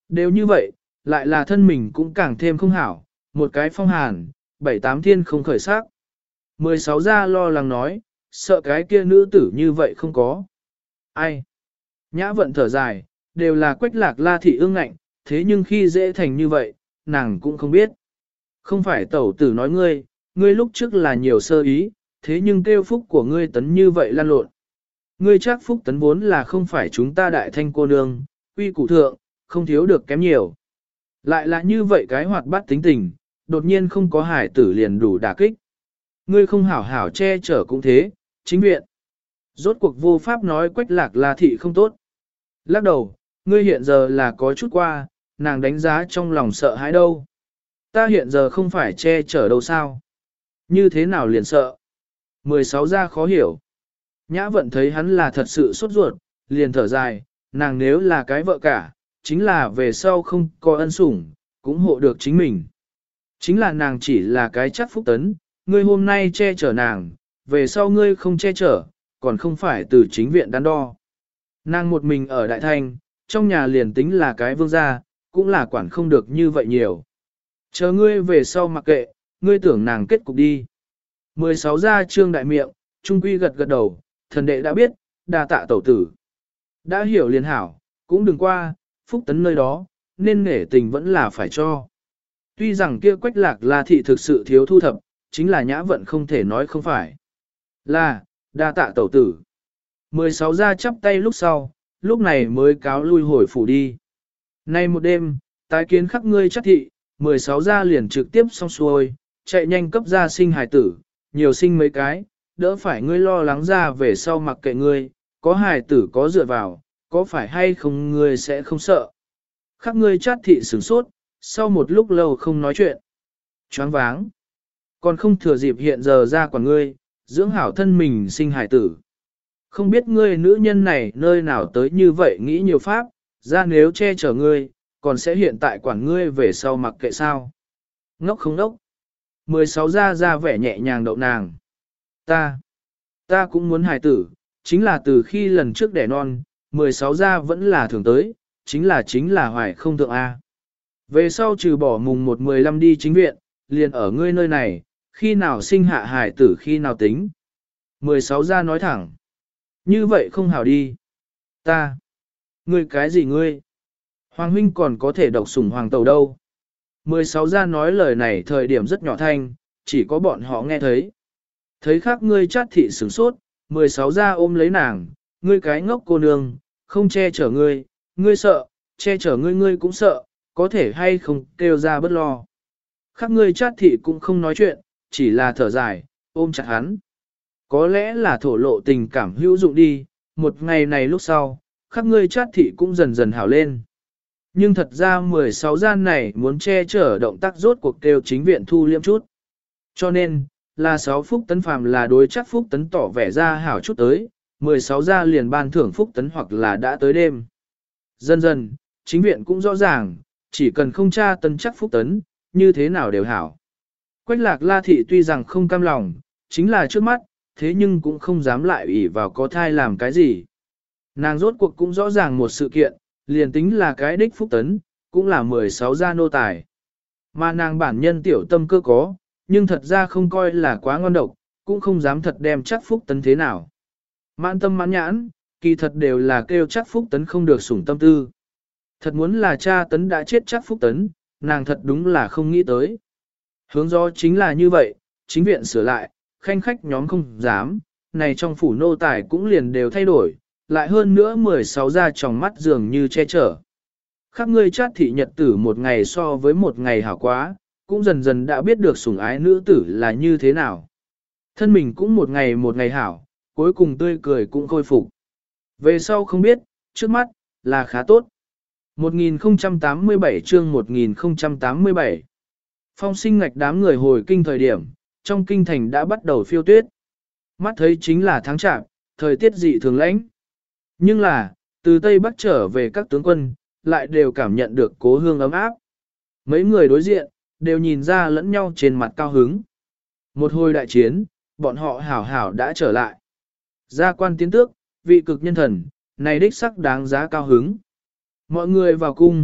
Đều như vậy, lại là thân mình cũng càng thêm không hảo, một cái phong hàn, 7-8 thiên không khởi sắc. 16 gia lo lắng nói, sợ cái kia nữ tử như vậy không có. Ai? Nhã vận thở dài, đều là Quách Lạc La thị ương ngạnh, thế nhưng khi dễ thành như vậy, nàng cũng không biết. Không phải tẩu tử nói ngươi lúc trước là nhiều sơ ý, thế nhưng kêu phúc của ngươi tấn như vậy lan lộn. Ngươi chắc phúc tấn vốn là không phải chúng ta đại thanh cô nương, quy củ thượng, không thiếu được kém nhiều. Lại là như vậy cái hoạt bát tính tình, đột nhiên không có hải tử liền đủ đả kích. Ngươi không hảo hảo che chở cũng thế, chính viện. Rốt cuộc vô pháp nói Quách Lạc La thị không tốt. Lắc đầu, ngươi hiện giờ là có chút qua, nàng đánh giá trong lòng sợ hãi đâu. Ta hiện giờ không phải che chở đâu sao. Như thế nào liền sợ. 16 gia khó hiểu. Nhã vận thấy hắn là thật sự sốt ruột, liền thở dài, nàng nếu là cái vợ cả, chính là về sau không có ân sủng, cũng hộ được chính mình. Chính là nàng chỉ là cái chắc phúc tấn, ngươi hôm nay che chở nàng, về sau ngươi không che chở, còn không phải từ chính viện đắn đo. Nàng một mình ở Đại Thanh, trong nhà liền tính là cái vương gia, cũng là quản không được như vậy nhiều. Chờ ngươi về sau mặc kệ, ngươi tưởng nàng kết cục đi. 16 gia trương đại miệng, trung quy gật gật đầu, thần đệ đã biết, đa tạ tẩu tử. Đã hiểu liền hảo, cũng đừng qua, phúc tấn nơi đó, nên nể tình vẫn là phải cho. Tuy rằng kia Quách Lạc La thị thực sự thiếu thu thập, chính là nhã vận không thể nói không phải. Là, đa tạ tẩu tử. 16 gia chắp tay lúc sau, lúc này mới cáo lui hồi phủ đi. Nay một đêm, tái kiến khắc ngươi chắc thị, 16 gia liền trực tiếp xong xuôi, chạy nhanh cấp gia sinh hài tử, nhiều sinh mấy cái, đỡ phải ngươi lo lắng ra về sau mặc kệ ngươi, có hài tử có dựa vào, có phải hay không ngươi sẽ không sợ. Khắc ngươi chát thị sửng sốt, sau một lúc lâu không nói chuyện. Choáng váng. Còn không thừa dịp hiện giờ ra quả ngươi, dưỡng hảo thân mình sinh hài tử. Không biết ngươi nữ nhân này nơi nào tới như vậy nghĩ nhiều pháp, ra nếu che chở ngươi, còn sẽ hiện tại quản ngươi về sau mặc kệ sao. Ngốc không ngốc. 16 ra vẻ nhẹ nhàng đậu nàng. Ta cũng muốn hài tử, chính là từ khi lần trước đẻ non, 16 ra vẫn là thường tới, chính là hoài không thượng A. Về sau trừ bỏ mùng 1-15 đi chính viện, liền ở ngươi nơi này, khi nào sinh hạ hài tử khi nào tính. 16 ra nói thẳng. Như vậy không hảo đi. Ngươi cái gì ngươi? Hoàng huynh còn có thể độc sủng hoàng tẩu đâu. 16 ra nói lời này thời điểm rất nhỏ thanh, chỉ có bọn họ nghe thấy. Thấy khác ngươi chát thị sửng sốt, 16 ra ôm lấy nàng, ngươi cái ngốc cô nương, không che chở ngươi, ngươi sợ, che chở ngươi cũng sợ, có thể hay không kêu ra bất lo. Khác ngươi chát thị cũng không nói chuyện, chỉ là thở dài, ôm chặt hắn. Có lẽ là thổ lộ tình cảm hữu dụng đi, một ngày này lúc sau, khắc ngươi chát thị cũng dần dần hảo lên. Nhưng thật ra 16 gian này muốn che chở động tác rốt cuộc kêu chính viện thu liêm chút. Cho nên, là 6 phúc tấn phàm là đối chắc phúc tấn tỏ vẻ ra hảo chút tới, 16 gia liền ban thưởng phúc tấn hoặc là đã tới đêm. Dần dần, chính viện cũng rõ ràng, chỉ cần không tra tấn chắc phúc tấn, như thế nào đều hảo. Quách Lạc La thị tuy rằng không cam lòng, chính là trước mắt, thế nhưng cũng không dám lại ủy vào có thai làm cái gì. Nàng rốt cuộc cũng rõ ràng một sự kiện, liền tính là cái đích phúc tấn, cũng là 16 gia nô tài. Mà nàng bản nhân tiểu tâm cơ có, nhưng thật ra không coi là quá ngon độc, cũng không dám thật đem chắc phúc tấn thế nào. Mãn tâm mãn nhãn, kỳ thật đều là kêu chắc phúc tấn không được sủng tâm tư. Thật muốn là cha tấn đã chết chắc phúc tấn, nàng thật đúng là không nghĩ tới. Hướng do chính là như vậy, chính viện sửa lại, khanh khách nhóm không dám, này trong phủ nô tài cũng liền đều thay đổi, lại hơn nữa 16 ra tròng mắt dường như che chở. Khác ngươi chát thị nhật tử một ngày so với một ngày hảo quá, cũng dần dần đã biết được sủng ái nữ tử là như thế nào. Thân mình cũng một ngày hảo, cuối cùng tươi cười cũng khôi phục. Về sau không biết, trước mắt, là khá tốt. 1087 chương 1087 Phong sinh ngạch đám người hồi kinh thời điểm, trong kinh thành đã bắt đầu phiêu tuyết. Mắt thấy chính là tháng chạp, thời tiết dị thường lãnh. Nhưng là, từ Tây Bắc trở về các tướng quân, lại đều cảm nhận được cố hương ấm áp. Mấy người đối diện, đều nhìn ra lẫn nhau trên mặt cao hứng. Một hồi đại chiến, bọn họ hảo hảo đã trở lại. Gia quan tiến tước, vị cực nhân thần, này đích sắc đáng giá cao hứng. Mọi người vào cung,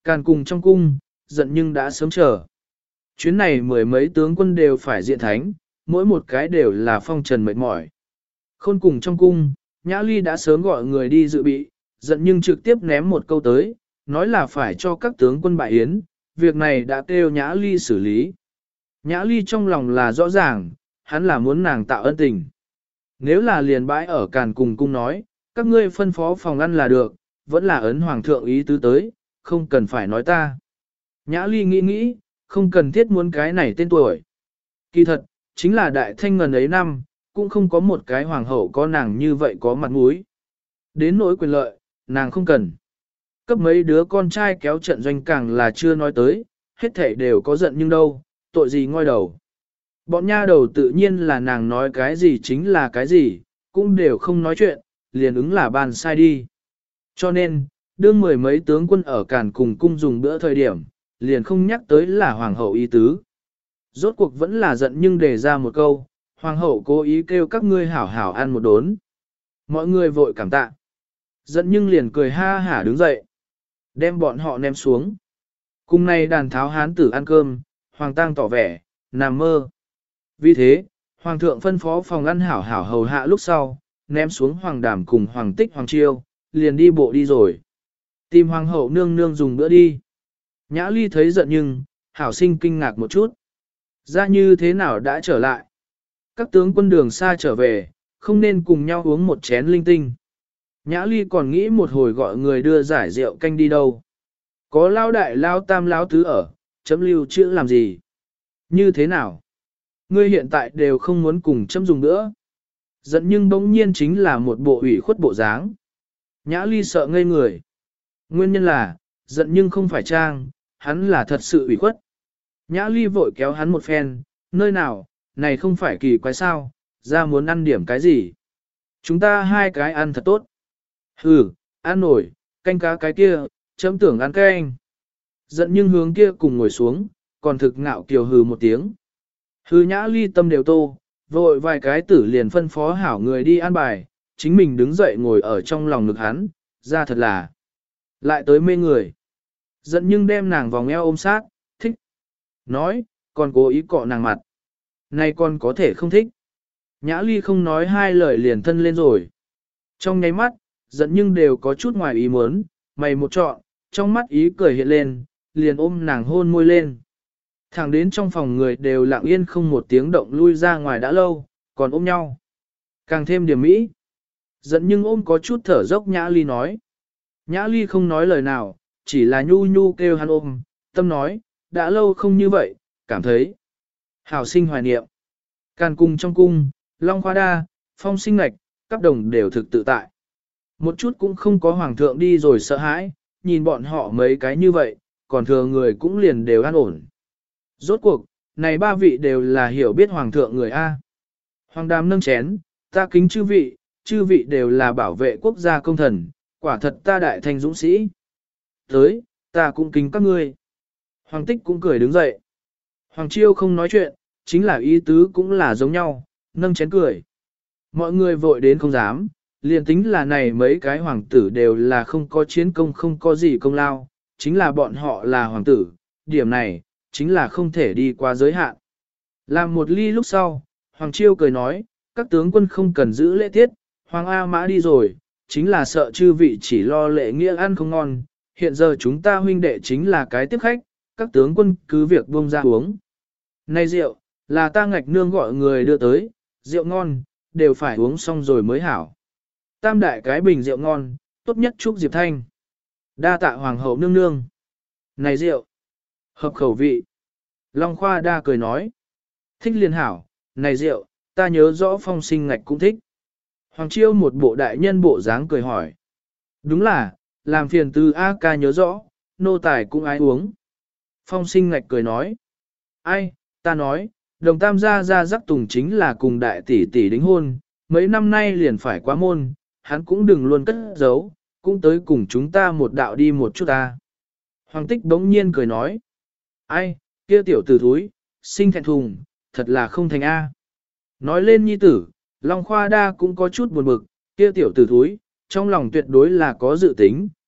Càn cùng trong cung, giận nhưng đã sớm chờ. Chuyến này mười mấy tướng quân đều phải diện thánh, mỗi một cái đều là phong trần mệt mỏi. Khôn cùng trong cung, Nhã Ly đã sớm gọi người đi dự bị, giận nhưng trực tiếp ném một câu tới, nói là phải cho các tướng quân bại yến, việc này đã kêu Nhã Ly xử lý. Nhã Ly trong lòng là rõ ràng, hắn là muốn nàng tạo ân tình. Nếu là liền bãi ở Càn cùng cung nói, các ngươi phân phó phòng ăn là được, vẫn là ấn hoàng thượng ý tứ tới, không cần phải nói ta. Nhã Ly nghĩ, không cần thiết muốn cái này tên tuổi. Kỳ thật, chính là đại thanh ngần ấy năm, cũng không có một cái hoàng hậu có nàng như vậy có mặt mũi. Đến nỗi quyền lợi, nàng không cần. Cấp mấy đứa con trai kéo trận doanh càng là chưa nói tới, hết thảy đều có giận nhưng đâu, tội gì ngoi đầu. Bọn nha đầu tự nhiên là nàng nói cái gì chính là cái gì, cũng đều không nói chuyện, liền ứng là bàn sai đi. Cho nên, đương mười mấy tướng quân ở Càn cùng cung dùng bữa thời điểm, liền không nhắc tới là hoàng hậu ý tứ. Rốt cuộc vẫn là giận nhưng đề ra một câu, hoàng hậu cố ý kêu các ngươi hảo hảo ăn một đốn. Mọi người vội cảm tạ. Giận nhưng liền cười ha hả đứng dậy, đem bọn họ ném xuống. Cùng này đàn tháo hán tử ăn cơm, hoàng tang tỏ vẻ, nằm mơ. Vì thế, hoàng thượng phân phó phòng ăn hảo hảo hầu hạ lúc sau, ném xuống hoàng đàm cùng hoàng tích hoàng chiêu, liền đi bộ đi rồi. Tìm hoàng hậu nương nương dùng bữa đi. Nhã Ly thấy giận nhưng, hảo sinh kinh ngạc một chút. Ra như thế nào đã trở lại? Các tướng quân đường xa trở về, không nên cùng nhau uống một chén linh tinh. Nhã Ly còn nghĩ một hồi gọi người đưa giải rượu canh đi đâu. Có lao đại lao tam lao tứ ở, chấm lưu chữ làm gì? Như thế nào? Ngươi hiện tại đều không muốn cùng chấm dùng nữa. Giận nhưng bỗng nhiên chính là một bộ ủy khuất bộ dáng. Nhã Ly sợ ngây người. Nguyên nhân là, giận nhưng không phải trang, hắn là thật sự ủy khuất. Nhã Ly vội kéo hắn một phen, nơi nào, này không phải kỳ quái sao, ra muốn ăn điểm cái gì. Chúng ta hai cái ăn thật tốt. Hừ, ăn nổi, canh cá cái kia, chấm tưởng ăn canh. Giận nhưng hướng kia cùng ngồi xuống, còn thực ngạo kiều hừ một tiếng. Hừ Nhã Ly tâm đều tô, vội vài cái tử liền phân phó hảo người đi ăn bài, chính mình đứng dậy ngồi ở trong lòng ngực hắn, ra thật là. Lại tới mê người. Giận nhưng đem nàng vòng eo ôm sát, thích. Nói, còn cố ý cọ nàng mặt. Này con có thể không thích. Nhã Ly không nói hai lời liền thân lên rồi. Trong nháy mắt, giận nhưng đều có chút ngoài ý muốn, mày một trọn, trong mắt ý cười hiện lên, liền ôm nàng hôn môi lên. Thẳng đến trong phòng người đều lặng yên không một tiếng động lui ra ngoài đã lâu, còn ôm nhau. Càng thêm điểm mỹ. Giận nhưng ôm có chút thở dốc Nhã Ly nói. Nhã Ly không nói lời nào, chỉ là nhu nhu kêu hắn ôm, tâm nói, đã lâu không như vậy, cảm thấy. Hảo sinh hoài niệm. Càn cung trong cung, Long Khoa Đa, Phong Sinh Ngạch, các đồng đều thực tự tại. Một chút cũng không có hoàng thượng đi rồi sợ hãi, nhìn bọn họ mấy cái như vậy, còn thừa người cũng liền đều an ổn. Rốt cuộc, này ba vị đều là hiểu biết hoàng thượng người A. Hoàng đàm nâng chén, ta kính chư vị đều là bảo vệ quốc gia công thần, quả thật ta đại thành dũng sĩ. Tới, ta cũng kính các ngươi. Hoàng tích cũng cười đứng dậy. Hoàng chiêu không nói chuyện, chính là ý tứ cũng là giống nhau, nâng chén cười. Mọi người vội đến không dám, liền tính là này mấy cái hoàng tử đều là không có chiến công không có gì công lao, chính là bọn họ là hoàng tử, điểm này, chính là không thể đi qua giới hạn. Làm một ly lúc sau, Hoàng Chiêu cười nói, các tướng quân không cần giữ lễ tiết, Hoàng A Mã đi rồi, chính là sợ chư vị chỉ lo lễ nghĩa ăn không ngon, hiện giờ chúng ta huynh đệ chính là cái tiếp khách, các tướng quân cứ việc buông ra uống. Này rượu, là ta ngạch nương gọi người đưa tới, rượu ngon, đều phải uống xong rồi mới hảo. Tam đại cái bình rượu ngon, tốt nhất chúc Diệp Thanh. Đa tạ hoàng hậu nương nương. Này rượu, hợp khẩu vị. Long Khoa Đa cười nói. Thích liên hảo, này rượu, ta nhớ rõ Phong Sinh Ngạch cũng thích. Hoàng Chiêu một bộ đại nhân bộ dáng cười hỏi. Đúng là, làm phiền từ A ca nhớ rõ, nô tài cũng ái uống. Phong Sinh Ngạch cười nói. Ai, ta nói, đồng tam gia gia rắc tùng chính là cùng đại tỷ tỷ đính hôn, mấy năm nay liền phải quá môn, hắn cũng đừng luôn cất giấu, cũng tới cùng chúng ta một đạo đi một chút ta. Hoàng tích bỗng nhiên cười nói. Ai, kia tiểu tử thúi, sinh thẹn thùng, thật là không thành A. Nói lên nhi tử, Long Khoa Đa cũng có chút buồn bực, kia tiểu tử thúi, trong lòng tuyệt đối là có dự tính,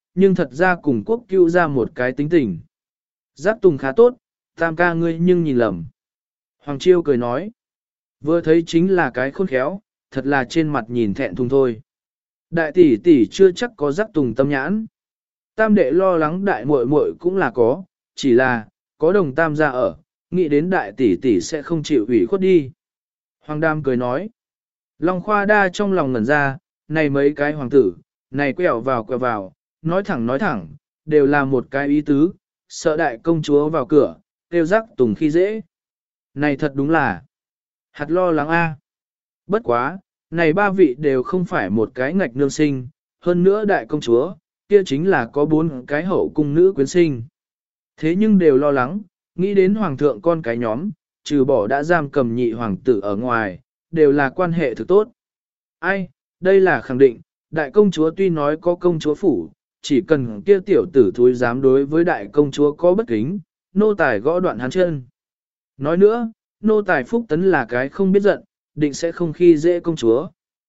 nhưng thật ra cùng quốc cưu ra một cái tính tình. Giác Tùng khá tốt, tam ca ngươi nhưng nhìn lầm. Hoàng Chiêu cười nói, vừa thấy chính là cái khôn khéo, thật là trên mặt nhìn thẹn thùng thôi. Đại tỷ tỷ chưa chắc có Giác Tùng tâm nhãn. Tam đệ lo lắng đại muội muội cũng là có, chỉ là, có đồng tam gia ở, nghĩ đến đại tỷ tỷ sẽ không chịu ủy khuất đi. Hoàng Đam cười nói, Long Khoa Đa trong lòng ngẩn ra, này mấy cái hoàng tử, này quẹo vào, nói thẳng, đều là một cái ý tứ, sợ đại công chúa vào cửa, kêu Giác Tùng khi dễ. Này thật đúng là, hạt lo lắng a. Bất quá, này ba vị đều không phải một cái ngạch nương sinh, hơn nữa đại công chúa, kia chính là có 4 cái hậu cung nữ quyến sinh. Thế nhưng đều lo lắng, nghĩ đến hoàng thượng con cái nhóm, trừ bỏ đã giam cầm nhị hoàng tử ở ngoài, đều là quan hệ thực tốt. Ai, đây là khẳng định, đại công chúa tuy nói có công chúa phủ, chỉ cần kia tiểu tử thúi dám đối với đại công chúa có bất kính, nô tài gõ đoạn hắn chân. Nói nữa, nô tài phúc tấn là cái không biết giận, định sẽ không khi dễ công chúa.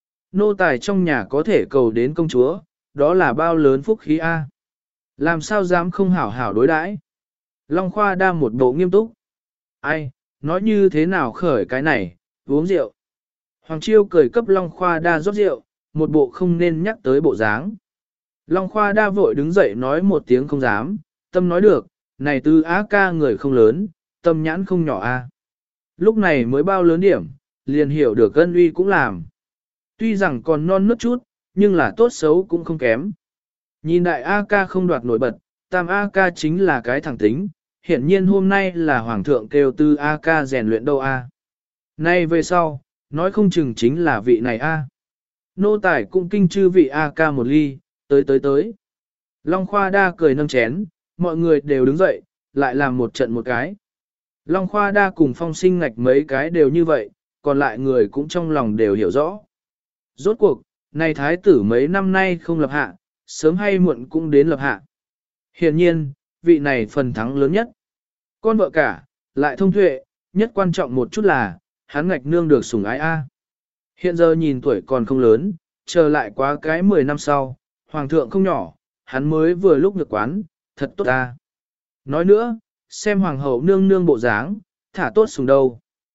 Nô tài trong nhà có thể cầu đến công chúa, đó là bao lớn phúc khí a. Làm sao dám không hảo hảo đối đãi? Long Khoa Đa một bộ nghiêm túc. Ai, nói như thế nào khởi cái này, uống rượu. Hoàng Chiêu cười cấp Long Khoa Đa rót rượu, một bộ không nên nhắc tới bộ dáng. Long Khoa Đa vội đứng dậy nói một tiếng không dám, tâm nói được, này Tư Á ca người không lớn, tâm nhãn không nhỏ a. Lúc này mới bao lớn điểm, liền hiểu được ân uy cũng làm. Tuy rằng còn non nớt chút, nhưng là tốt xấu cũng không kém. Nhìn đại A ca không đoạt nổi bật, tam A ca chính là cái thẳng tính, hiển nhiên hôm nay là hoàng thượng kêu Tư A ca rèn luyện đâu a. Nay về sau, nói không chừng chính là vị này a. Nô tài cũng kinh chư vị A ca một ly, tới. Long Khoa Đa cười nâng chén, mọi người đều đứng dậy, lại làm một trận một cái. Long Khoa Đa cùng Phong Sinh Ngạch mấy cái đều như vậy, còn lại người cũng trong lòng đều hiểu rõ. Rốt cuộc, này thái tử mấy năm nay không lập hạ, sớm hay muộn cũng đến lập hạ. Hiển nhiên, vị này phần thắng lớn nhất. Con vợ cả, lại thông tuệ, nhất quan trọng một chút là, hắn Ngạch nương được sủng ái a. Hiện giờ nhìn tuổi còn không lớn, chờ lại quá cái 10 năm sau, hoàng thượng không nhỏ, hắn mới vừa lúc được quán, thật tốt ta. Nói nữa, xem hoàng hậu nương nương bộ dáng, thả tốt sủng đâu.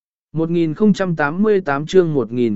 1088 chương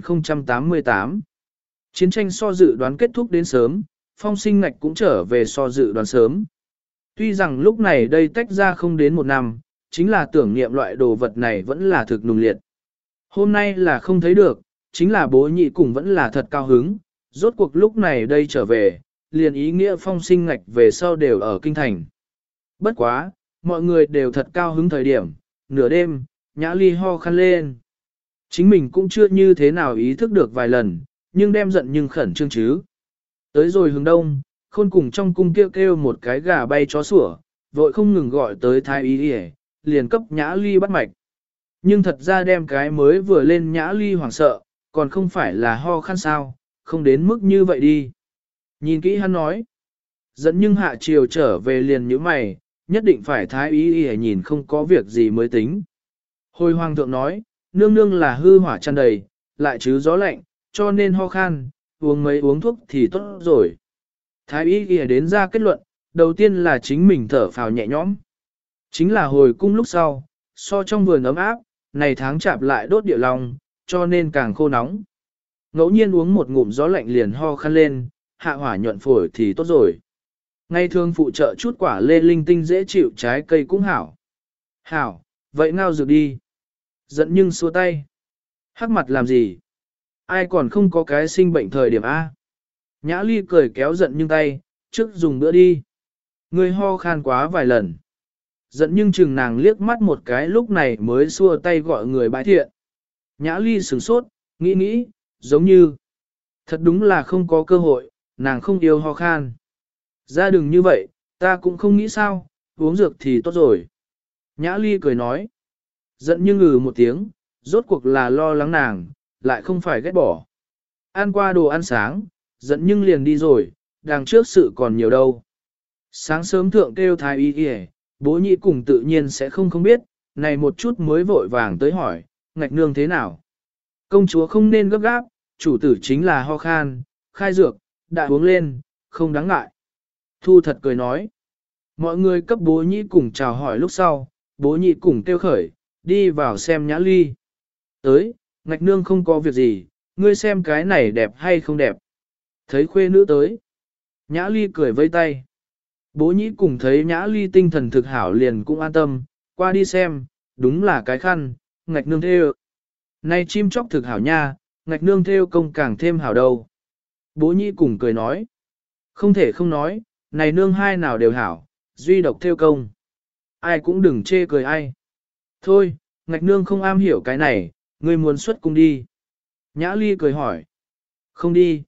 1088 Chiến tranh so dự đoán kết thúc đến sớm, Phong Sinh Ngạch cũng trở về so dự đoán sớm. Tuy rằng lúc này đây tách ra không đến 1 năm, chính là tưởng niệm loại đồ vật này vẫn là thực nùng liệt. Hôm nay là không thấy được, chính là bố nhị cùng vẫn là thật cao hứng, rốt cuộc lúc này đây trở về, liền ý nghĩa Phong Sinh Ngạch về sau đều ở kinh thành. Bất quá, mọi người đều thật cao hứng thời điểm, nửa đêm, Nhã Ly ho khăn lên. Chính mình cũng chưa như thế nào ý thức được vài lần, nhưng đem giận nhưng khẩn trương chứ. Tới rồi hướng đông, Khôn cùng trong cung kêu một cái gà bay chó sủa, vội không ngừng gọi tới thái y đi, liền cấp Nhã Ly bắt mạch. Nhưng thật ra đem cái mới vừa lên Nhã Ly hoảng sợ, còn không phải là ho khăn sao, không đến mức như vậy đi. Nhìn kỹ hắn nói, giận nhưng hạ chiều trở về liền như mày, nhất định phải thái y nhìn không có việc gì mới tính. Hồi hoàng thượng nói, nương nương là hư hỏa tràn đầy, lại chứ gió lạnh, cho nên ho khan, uống mấy uống thuốc thì tốt rồi. Thái y ghi đến ra kết luận, đầu tiên là chính mình thở phào nhẹ nhõm. Chính là hồi cung lúc sau, so trong vườn ấm áp, này tháng chạp lại đốt địa lòng, cho nên càng khô nóng. Ngẫu nhiên uống một ngụm gió lạnh liền ho khăn lên, hạ hỏa nhuận phổi thì tốt rồi. Ngày thường phụ trợ chút quả lê linh tinh dễ chịu trái cây cũng hảo. Hảo, vậy ngao dược đi. Giận nhưng xua tay. Hắc mặt làm gì? Ai còn không có cái sinh bệnh thời điểm A? Nhã Ly cười kéo giận nhưng tay, trước dùng bữa đi. Người ho khan quá vài lần. Giận nhưng chừng nàng liếc mắt một cái lúc này mới xua tay gọi người bái thiện. Nhã Ly sửng sốt, nghĩ, giống như. Thật đúng là không có cơ hội, nàng không yêu ho khan. Ra đừng như vậy, ta cũng không nghĩ sao, uống dược thì tốt rồi. Nhã Ly cười nói. Giận nhưng ngừ một tiếng, rốt cuộc là lo lắng nàng, lại không phải ghét bỏ. Ăn qua đồ ăn sáng, giận nhưng liền đi rồi, đằng trước sự còn nhiều đâu. Sáng sớm thượng kêu thái y kìa, bố nhị cùng tự nhiên sẽ không biết, này một chút mới vội vàng tới hỏi, Ngạch nương thế nào. Công chúa không nên gấp gáp, chủ tử chính là ho khan, khai dược, đã uống lên, không đáng ngại. Thu thật cười nói. Mọi người cấp bố nhĩ cùng chào hỏi lúc sau, bố nhĩ cùng kêu khởi, đi vào xem Nhã Ly. Tới, ngạch nương không có việc gì, ngươi xem cái này đẹp hay không đẹp. Thấy khuê nữ tới. Nhã Ly cười vây tay. Bố nhĩ cùng thấy Nhã Ly tinh thần thực hảo liền cũng an tâm, qua đi xem, đúng là cái khăn, ngạch nương thêu. Này chim chóc thực hảo nha, ngạch nương thêu công càng thêm hảo đâu. Bố nhĩ cùng cười nói. Không thể không nói, này nương hai nào đều hảo, duy độc thêu công. Ai cũng đừng chê cười ai. Thôi, ngạch nương không am hiểu cái này, ngươi muốn xuất cung đi. Nhã Ly cười hỏi. Không đi,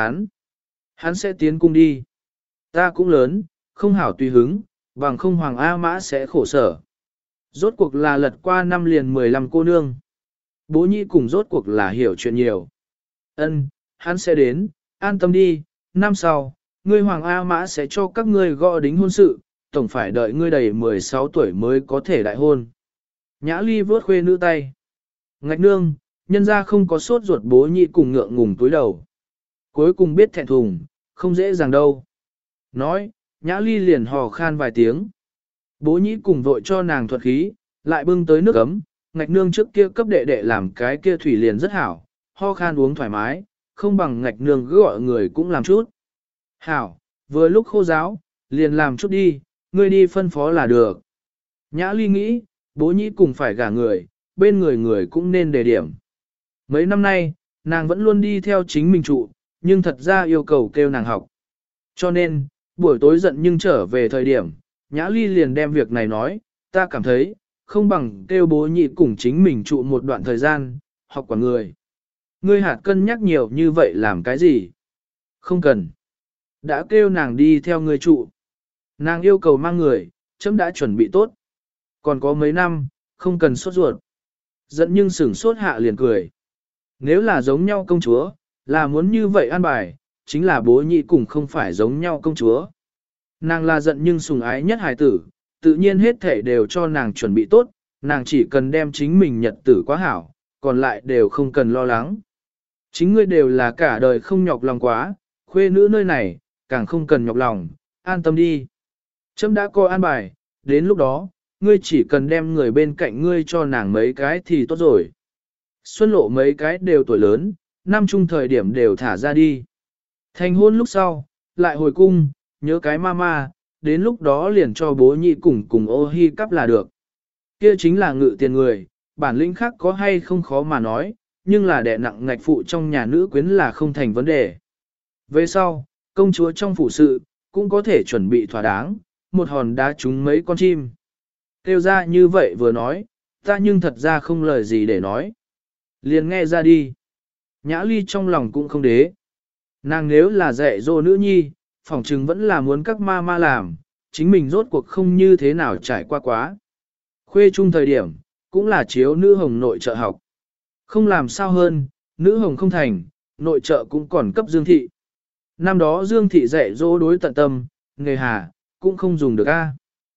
hắn sẽ tiến cung đi. Ta cũng lớn, không hảo tùy hứng, bằng không Hoàng A Mã sẽ khổ sở. Rốt cuộc là lật qua năm liền 15 cô nương. Bố nhĩ cùng rốt cuộc là hiểu chuyện nhiều. Ân, hắn sẽ đến, an tâm đi, năm sau, ngươi Hoàng A Mã sẽ cho các ngươi gõ đính hôn sự, tổng phải đợi ngươi đầy 16 tuổi mới có thể đại hôn. Nhã Ly vớt khuê nữ tay. Ngạch nương, nhân ra không có sốt ruột bố nhĩ cùng ngượng ngùng túi đầu. Cuối cùng biết thẹn thùng, không dễ dàng đâu. Nói, Nhã Ly liền hò khan vài tiếng. Bố nhĩ cùng vội cho nàng thuật khí, lại bưng tới nước ấm, ngạch nương trước kia cấp đệ đệ làm cái kia thủy liền rất hảo, ho khan uống thoải mái, không bằng ngạch nương cứ gọi người cũng làm chút. Hảo, vừa lúc khô giáo, liền làm chút đi, ngươi đi phân phó là được. Nhã Ly nghĩ, bố nhĩ cùng phải gả người, bên người người cũng nên đề điểm. Mấy năm nay, nàng vẫn luôn đi theo chính mình trụ, nhưng thật ra yêu cầu kêu nàng học. Cho nên, buổi tối giận nhưng trở về thời điểm, Nhã Ly liền đem việc này nói, ta cảm thấy, không bằng kêu bố nhị cùng chính mình trụ một đoạn thời gian, học quản người. Ngươi hạt cân nhắc nhiều như vậy làm cái gì? Không cần. Đã kêu nàng đi theo ngươi trụ. Nàng yêu cầu mang người, chấm đã chuẩn bị tốt. Còn có mấy năm, không cần sốt ruột. Giận nhưng sửng sốt hạ liền cười. Nếu là giống nhau công chúa, là muốn như vậy an bài, chính là bố nhị cùng không phải giống nhau công chúa. Nàng là giận nhưng sùng ái nhất hài tử, tự nhiên hết thể đều cho nàng chuẩn bị tốt, nàng chỉ cần đem chính mình nhật tử quá hảo, còn lại đều không cần lo lắng. Chính ngươi đều là cả đời không nhọc lòng quá, khuê nữ nơi này, càng không cần nhọc lòng, an tâm đi. Trâm đã coi an bài, đến lúc đó, ngươi chỉ cần đem người bên cạnh ngươi cho nàng mấy cái thì tốt rồi. Xuân lộ mấy cái đều tuổi lớn, năm chung thời điểm đều thả ra đi. Thành hôn lúc sau, lại hồi cung, nhớ cái mama, đến lúc đó liền cho bố nhị cùng ô hi cắp là được. Kia chính là ngự tiền người, bản lĩnh khác có hay không khó mà nói, nhưng là đè nặng ngạch phụ trong nhà nữ quyến là không thành vấn đề. Về sau, công chúa trong phủ sự, cũng có thể chuẩn bị thỏa đáng, một hòn đá trúng mấy con chim. Kêu ra như vậy vừa nói, ta nhưng thật ra không lời gì để nói. Liền nghe ra đi. Nhã Ly trong lòng cũng không đế. Nàng nếu là dạy dỗ nữ nhi, phỏng chừng vẫn là muốn các ma ma làm, chính mình rốt cuộc không như thế nào trải qua quá. Khuê chung thời điểm, cũng là chiếu nữ hồng nội trợ học. Không làm sao hơn, nữ hồng không thành, nội trợ cũng còn cấp Dương Thị. Năm đó Dương Thị dạy dỗ đối tận tâm, nghề hà, cũng không dùng được a.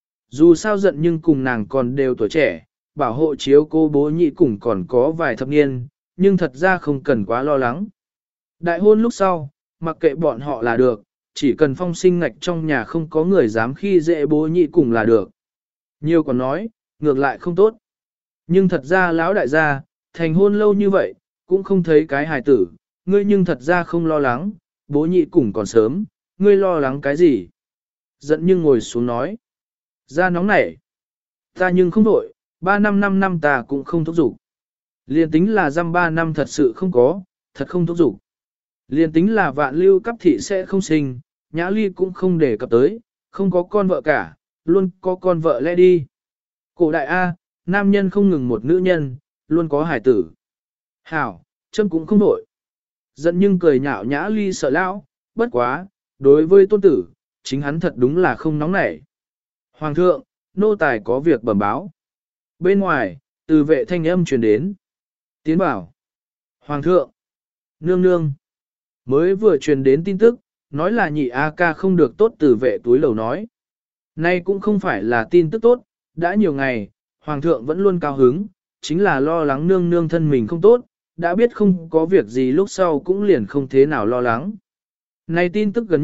Dù sao giận nhưng cùng nàng còn đều tuổi trẻ, bảo hộ chiếu cô bố nhị cùng còn có vài thập niên, nhưng thật ra không cần quá lo lắng. Đại hôn lúc sau, mặc kệ bọn họ là được, chỉ cần phong sinh ngạch trong nhà không có người dám khi dễ bố nhị cùng là được. Nhiều còn nói, ngược lại không tốt. Nhưng thật ra lão đại gia, thành hôn lâu như vậy, cũng không thấy cái hài tử, ngươi nhưng thật ra không lo lắng, bố nhị cùng còn sớm, ngươi lo lắng cái gì? Giận nhưng ngồi xuống nói. Ra nóng nảy. Ta nhưng không đổi, 3 năm 5 năm ta cũng không thúc giục. Liên tính là dăm 3 năm thật sự không có, thật không thúc giục. Liên tính là vạn lưu cấp thị sẽ không sinh, Nhã Ly cũng không để cập tới, không có con vợ cả, luôn có con vợ lẽ đi. Cổ đại A, nam nhân không ngừng một nữ nhân, luôn có hải tử. Hảo, châm cũng không nổi. Giận nhưng cười nhạo Nhã Ly sợ lão, bất quá, đối với tôn tử, chính hắn thật đúng là không nóng nảy. Hoàng thượng, nô tài có việc bẩm báo. Bên ngoài, từ vệ thanh âm truyền đến. Tiến bảo. Hoàng thượng. Nương nương. Mới vừa truyền đến tin tức, nói là nhị A ca không được tốt từ vệ túi lầu nói. Nay cũng không phải là tin tức tốt, đã nhiều ngày, Hoàng thượng vẫn luôn cao hứng, chính là lo lắng nương nương thân mình không tốt, đã biết không có việc gì lúc sau cũng liền không thế nào lo lắng. Nay tin tức gần nhất,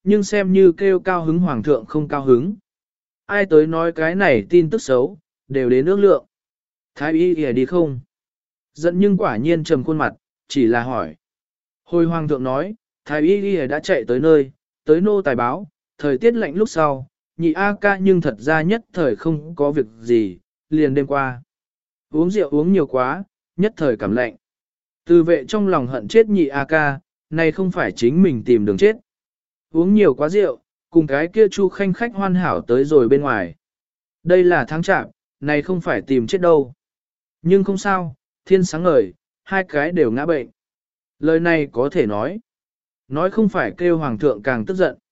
nhưng xem như kêu cao hứng hoàng thượng không cao hứng. Ai tới nói cái này tin tức xấu, đều đến ước lượng. Thái y kìa đi không? Giận nhưng quả nhiên trầm khuôn mặt, chỉ là hỏi. Hồi hoàng thượng nói, thái y kìa đã chạy tới nơi, tới nô tài báo, thời tiết lạnh lúc sau, nhị A ca nhưng thật ra nhất thời không có việc gì, liền đêm qua. Uống rượu uống nhiều quá, nhất thời cảm lạnh. Từ vệ trong lòng hận chết nhị A ca, này không phải chính mình tìm đường chết. Uống nhiều quá rượu, cùng cái kia Chu Khanh khách hoàn hảo tới rồi bên ngoài. Đây là tháng chạp, này không phải tìm chết đâu. Nhưng không sao, thiên sáng ngời, hai cái đều ngã bệnh. Lời này có thể nói không phải kêu hoàng thượng càng tức giận.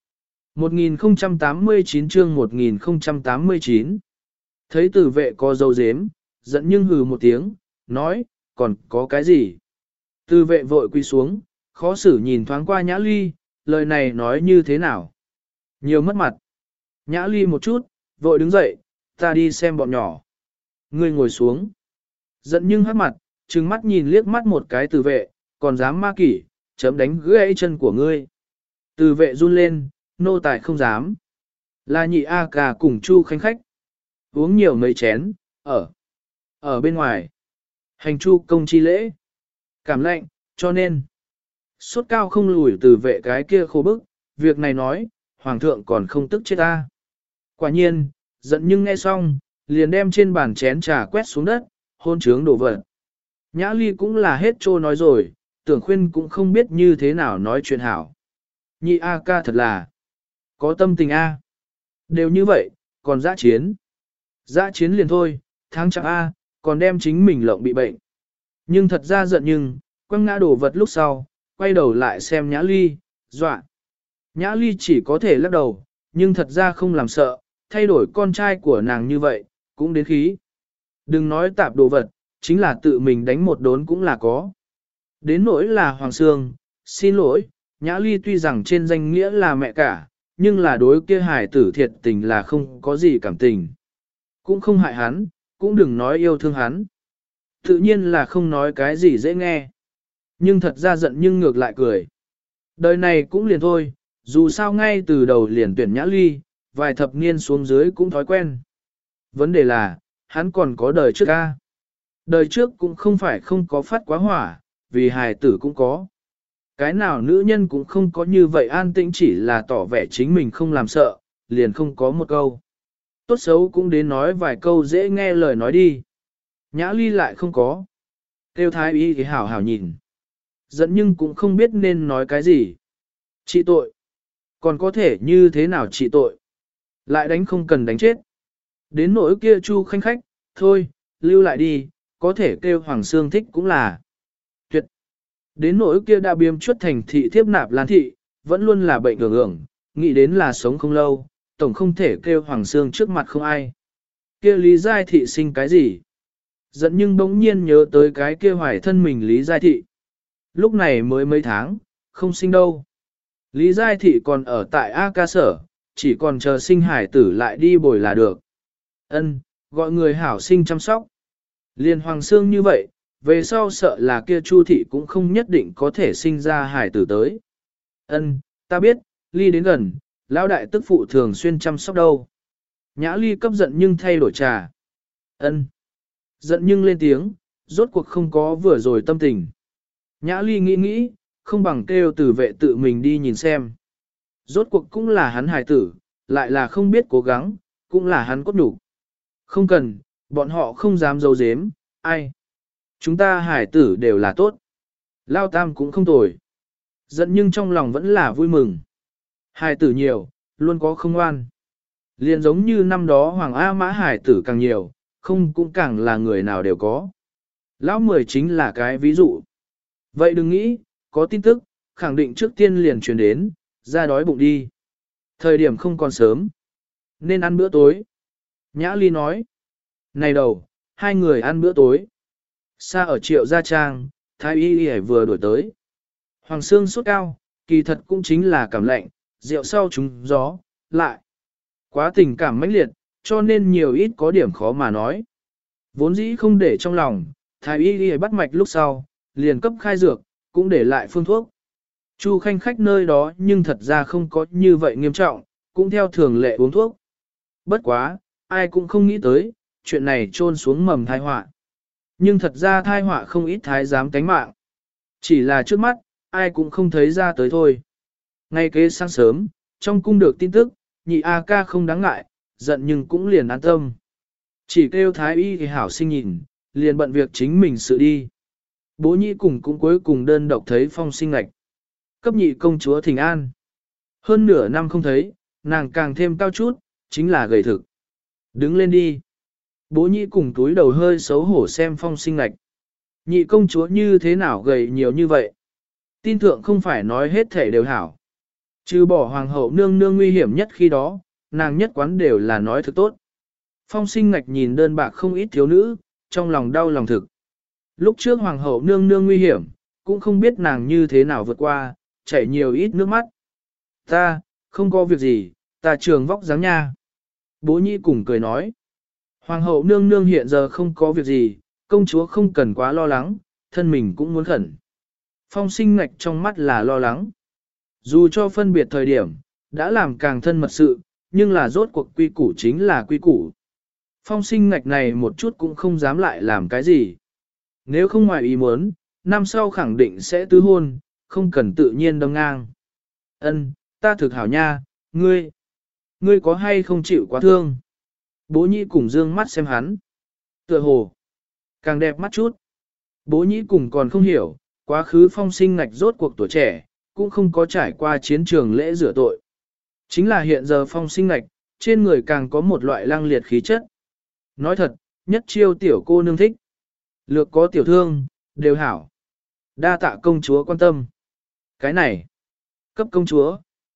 1089 chương 1089 thấy tử vệ có dấu dếm, giận nhưng hừ một tiếng, nói, còn có cái gì? Tử vệ vội quy xuống, khó xử nhìn thoáng qua Nhã Ly, lời này nói như thế nào? Nhiều mất mặt. Nhã Ly một chút, vội đứng dậy, ta đi xem bọn nhỏ. Ngươi ngồi xuống. Giận nhưng hắc mặt, trừng mắt nhìn liếc mắt một cái tử vệ, còn dám ma kỷ, chấm đánh gãy chân của ngươi. Tử vệ run lên, nô tài không dám. Là nhị A ca cùng Chu Khanh khách. Uống nhiều mấy chén, ở bên ngoài. Hành Chu công chi lễ. Cảm lạnh, cho nên. Sốt cao không lùi từ vệ cái kia khô bức, việc này nói, hoàng thượng còn không tức chết ta. Quả nhiên, giận nhưng nghe xong, liền đem trên bàn chén trà quét xuống đất, hôn trướng đổ vật. Nhã Ly cũng là hết trô nói rồi, tưởng khuyên cũng không biết như thế nào nói chuyện hảo. Nhị A ca thật là có tâm tình A. Đều như vậy, còn dã chiến. Dã chiến liền thôi, tháng chẳng A, còn đem chính mình lộng bị bệnh. Nhưng thật ra giận nhưng, quăng ngã đổ vật lúc sau, quay đầu lại xem Nhã Ly, dọa. Nhã Ly chỉ có thể lắc đầu, nhưng thật ra không làm sợ, thay đổi con trai của nàng như vậy, cũng đến khí. Đừng nói tạp đồ vật, chính là tự mình đánh một đốn cũng là có. Đến nỗi là Hoàng Sương, xin lỗi, Nhã Ly tuy rằng trên danh nghĩa là mẹ cả, nhưng là đối kia hài tử thiệt tình là không có gì cảm tình. Cũng không hại hắn, cũng đừng nói yêu thương hắn. Tự nhiên là không nói cái gì dễ nghe. Nhưng thật ra giận nhưng ngược lại cười. Đời này cũng liền thôi, dù sao ngay từ đầu liền tuyển Nhã Ly, vài thập niên xuống dưới cũng thói quen. Vấn đề là, hắn còn có đời trước a. Đời trước cũng không phải không có phát quá hỏa, vì hài tử cũng có. Cái nào nữ nhân cũng không có như vậy an tĩnh, chỉ là tỏ vẻ chính mình không làm sợ, liền không có một câu. Tốt xấu cũng đến nói vài câu dễ nghe lời nói đi. Nhã Ly lại không có. Tiêu thái y thì hảo hảo nhìn. Giận nhưng cũng không biết nên nói cái gì. Trị tội. Còn có thể như thế nào trị tội? Lại đánh không cần đánh chết. Đến nỗi kia Chu Khanh khách, thôi, lưu lại đi, có thể kêu Hoàng Sương thích cũng là. Tuyệt. Đến nỗi kia đã biếm chuất thành thị thiếp nạp Lan thị, vẫn luôn là bệnh ưởng, nghĩ đến là sống không lâu, tổng không thể kêu Hoàng Sương trước mặt không ai. Kia Lý Giai thị sinh cái gì? Giận nhưng bỗng nhiên nhớ tới cái kia hoài thân mình Lý Giai thị. Lúc này mới mấy tháng, không sinh đâu. Lý Giai thị còn ở tại A ca sở, chỉ còn chờ sinh hải tử lại đi bồi là được. Ân, gọi người hảo sinh chăm sóc. Liên Hoàng Sương như vậy, về sau sợ là kia Chu thị cũng không nhất định có thể sinh ra hải tử tới. Ân, ta biết, Ly đến gần, lão đại tức phụ thường xuyên chăm sóc đâu. Nhã Ly cấp giận nhưng thay đổi trà. Ân. Giận nhưng lên tiếng, rốt cuộc không có vừa rồi tâm tình. Nhã Ly nghĩ, không bằng kêu từ vệ tự mình đi nhìn xem. Rốt cuộc cũng là hắn hài tử, lại là không biết cố gắng, cũng là hắn cốt nhục. Không cần, bọn họ không dám giấu giếm, ai. Chúng ta hài tử đều là tốt. Lao Tam cũng không tồi. Giận nhưng trong lòng vẫn là vui mừng. Hài tử nhiều, luôn có không ngoan. Liền giống như năm đó Hoàng A Mã hài tử càng nhiều, không cũng càng là người nào đều có. Lão Mười chính là cái ví dụ. Vậy đừng nghĩ, có tin tức, khẳng định trước tiên liền truyền đến, ra đói bụng đi. Thời điểm không còn sớm, nên ăn bữa tối. Nhã Ly nói, này đầu, hai người ăn bữa tối. Xa ở Triệu Gia Trang, Thái Y Y vừa đổi tới. Hoàng Sương sốt cao, kỳ thật cũng chính là cảm lạnh, rượu sau trúng gió, lại. Quá tình cảm mãnh liệt, cho nên nhiều ít có điểm khó mà nói. Vốn dĩ không để trong lòng, Thái Y Y bắt mạch lúc sau, liền cấp khai dược, cũng để lại phương thuốc. Chu Khanh khách nơi đó nhưng thật ra không có như vậy nghiêm trọng, cũng theo thường lệ uống thuốc. Bất quá, ai cũng không nghĩ tới, chuyện này trôn xuống mầm thai họa. Nhưng thật ra thai họa không ít thái giám tánh mạng. Chỉ là trước mắt, ai cũng không thấy ra tới thôi. Ngay kế sáng sớm, trong cung được tin tức, nhị A ca không đáng ngại, giận nhưng cũng liền an tâm. Chỉ kêu thái y thì hảo sinh nhìn, liền bận việc chính mình sự đi. Bố nhị cùng cũng cuối cùng đơn độc thấy Phong Sinh Ngạch. Cấp nhị công chúa thỉnh an. Hơn nửa năm không thấy, nàng càng thêm cao chút, chính là gầy thực. Đứng lên đi. Bố nhị cùng túi đầu hơi xấu hổ xem Phong Sinh Ngạch. Nhị công chúa như thế nào gầy nhiều như vậy? Tin thượng không phải nói hết thể đều hảo. Trừ bỏ hoàng hậu nương nương nguy hiểm nhất khi đó, nàng nhất quán đều là nói thực tốt. Phong Sinh Ngạch nhìn đơn bạc không ít thiếu nữ, trong lòng đau lòng thực. Lúc trước hoàng hậu nương nương nguy hiểm, cũng không biết nàng như thế nào vượt qua, chảy nhiều ít nước mắt. Ta, không có việc gì, ta trường vóc dáng nha. Bố nhị cùng cười nói. Hoàng hậu nương nương hiện giờ không có việc gì, công chúa không cần quá lo lắng, thân mình cũng muốn khẩn. Phong Sinh Ngạch trong mắt là lo lắng. Dù cho phân biệt thời điểm, đã làm càng thân mật sự, nhưng là rốt cuộc quy củ chính là quy củ. Phong Sinh Ngạch này một chút cũng không dám lại làm cái gì. Nếu không ngoài ý muốn, năm sau khẳng định sẽ tứ hôn, không cần tự nhiên đâm ngang. Ân, ta thực hảo nha, ngươi có hay không chịu quá thương? Bố nhị cùng dương mắt xem hắn. Tựa hồ, càng đẹp mắt chút. Bố nhị cùng còn không hiểu, quá khứ Phong Sinh Ngạch rốt cuộc tuổi trẻ, cũng không có trải qua chiến trường lễ rửa tội. Chính là hiện giờ Phong Sinh Ngạch, trên người càng có một loại lăng liệt khí chất. Nói thật, nhất chiêu tiểu cô nương thích. Lược có tiểu thương, đều hảo. Đa tạ công chúa quan tâm. Cái này, cấp công chúa.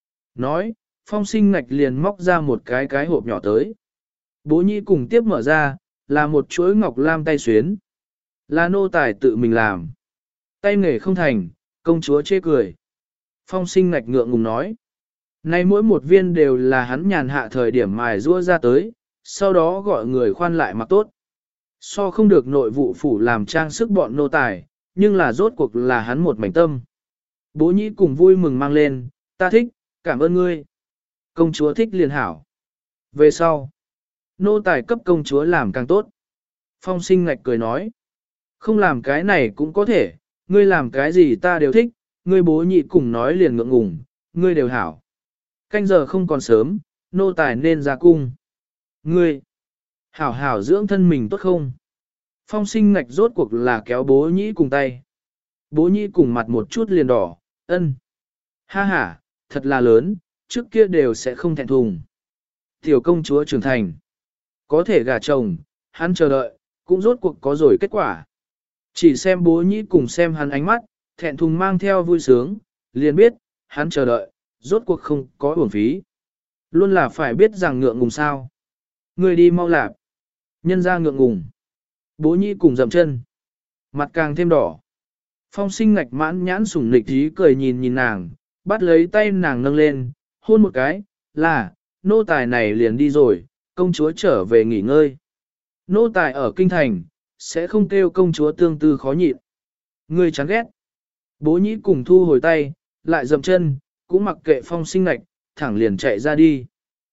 Nói, Phong Sinh Ngạch liền móc ra một cái hộp nhỏ tới. Bố nhị cùng tiếp mở ra, là một chuỗi ngọc lam tay xuyến. Là nô tài tự mình làm. Tay nghề không thành, công chúa chê cười. Phong Sinh Ngạch ngượng ngùng nói. Này mỗi một viên đều là hắn nhàn hạ thời điểm mài rua ra tới, sau đó gọi người khoan lại mặc tốt. So không được nội vụ phủ làm trang sức bọn nô tài, nhưng là rốt cuộc là hắn một mảnh tâm. Bố nhị cùng vui mừng mang lên, ta thích, cảm ơn ngươi. Công chúa thích liền hảo. Về sau, nô tài cấp công chúa làm càng tốt. Phong Sinh Ngạch cười nói, không làm cái này cũng có thể, ngươi làm cái gì ta đều thích, ngươi bố nhị cùng nói liền ngượng ngùng, ngươi đều hảo. Canh giờ không còn sớm, nô tài nên ra cung. Ngươi, hảo hảo dưỡng thân mình tốt không? Phong Sinh Ngạch rốt cuộc là kéo bố nhị cùng tay. Bố nhị cùng mặt một chút liền đỏ, ân. Ha ha, thật là lớn, trước kia đều sẽ không thẹn thùng. Tiểu công chúa trưởng thành. Có thể gả chồng, hắn chờ đợi, cũng rốt cuộc có rồi kết quả. Chỉ xem bố nhị cùng xem hắn ánh mắt, thẹn thùng mang theo vui sướng, liền biết, hắn chờ đợi, rốt cuộc không có uổng phí. Luôn là phải biết rằng ngượng ngùng sao. Người đi mau lạp. Nhân ra ngượng ngùng. Bố nhị cùng dậm chân. Mặt càng thêm đỏ. Phong Sinh Ngạch mãn nhãn sủng nịch ý cười nhìn nhìn nàng, bắt lấy tay nàng nâng lên, hôn một cái, là, nô tài này liền đi rồi, công chúa trở về nghỉ ngơi. Nô tài ở kinh thành, sẽ không kêu công chúa tương tư khó nhịn. Ngươi chán ghét. Bố nhị cùng thu hồi tay, lại dậm chân, cũng mặc kệ Phong Sinh Ngạch, thẳng liền chạy ra đi.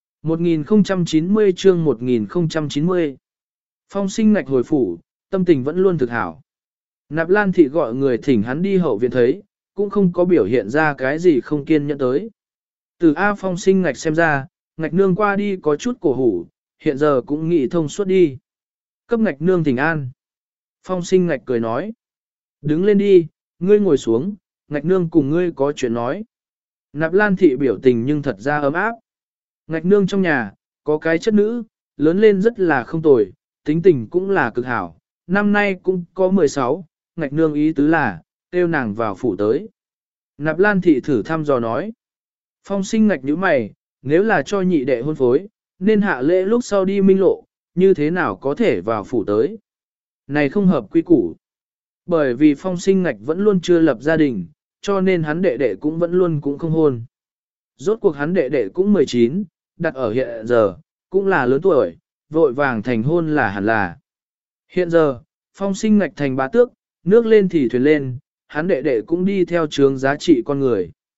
1090 chương 1090. Phong Sinh Ngạch hồi phủ, tâm tình vẫn luôn thực hảo. Nạp Lan thị gọi người thỉnh hắn đi hậu viện thấy, cũng không có biểu hiện ra cái gì không kiên nhẫn tới. Từ A Phong Sinh Ngạch xem ra, Ngạch nương qua đi có chút cổ hủ, hiện giờ cũng nghĩ thông suốt đi. Cấp Ngạch nương thỉnh an. Phong Sinh Ngạch cười nói. Đứng lên đi, ngươi ngồi xuống, Ngạch nương cùng ngươi có chuyện nói. Nạp Lan thị biểu tình nhưng thật ra ấm áp. Ngạch nương trong nhà, có cái chất nữ, lớn lên rất là không tồi, tính tình cũng là cực hảo. Năm nay cũng có 16, Ngạch nương ý tứ là, kêu nàng vào phủ tới. Nạp Lan thị thử thăm dò nói. Phong Sinh Ngạch nhíu mày, nếu là cho nhị đệ hôn phối, nên hạ lễ lúc sau đi minh lộ, như thế nào có thể vào phủ tới. Này không hợp quy củ. Bởi vì Phong Sinh Ngạch vẫn luôn chưa lập gia đình, cho nên hắn đệ đệ cũng vẫn luôn cũng không hôn. Rốt cuộc hắn đệ đệ cũng 19, đặt ở hiện giờ, cũng là lớn tuổi, vội vàng thành hôn là hẳn là. Hiện giờ, Phong Sinh Ngạch thành bá tước, nước lên thì thuyền lên, hắn đệ đệ cũng đi theo chướng giá trị con người.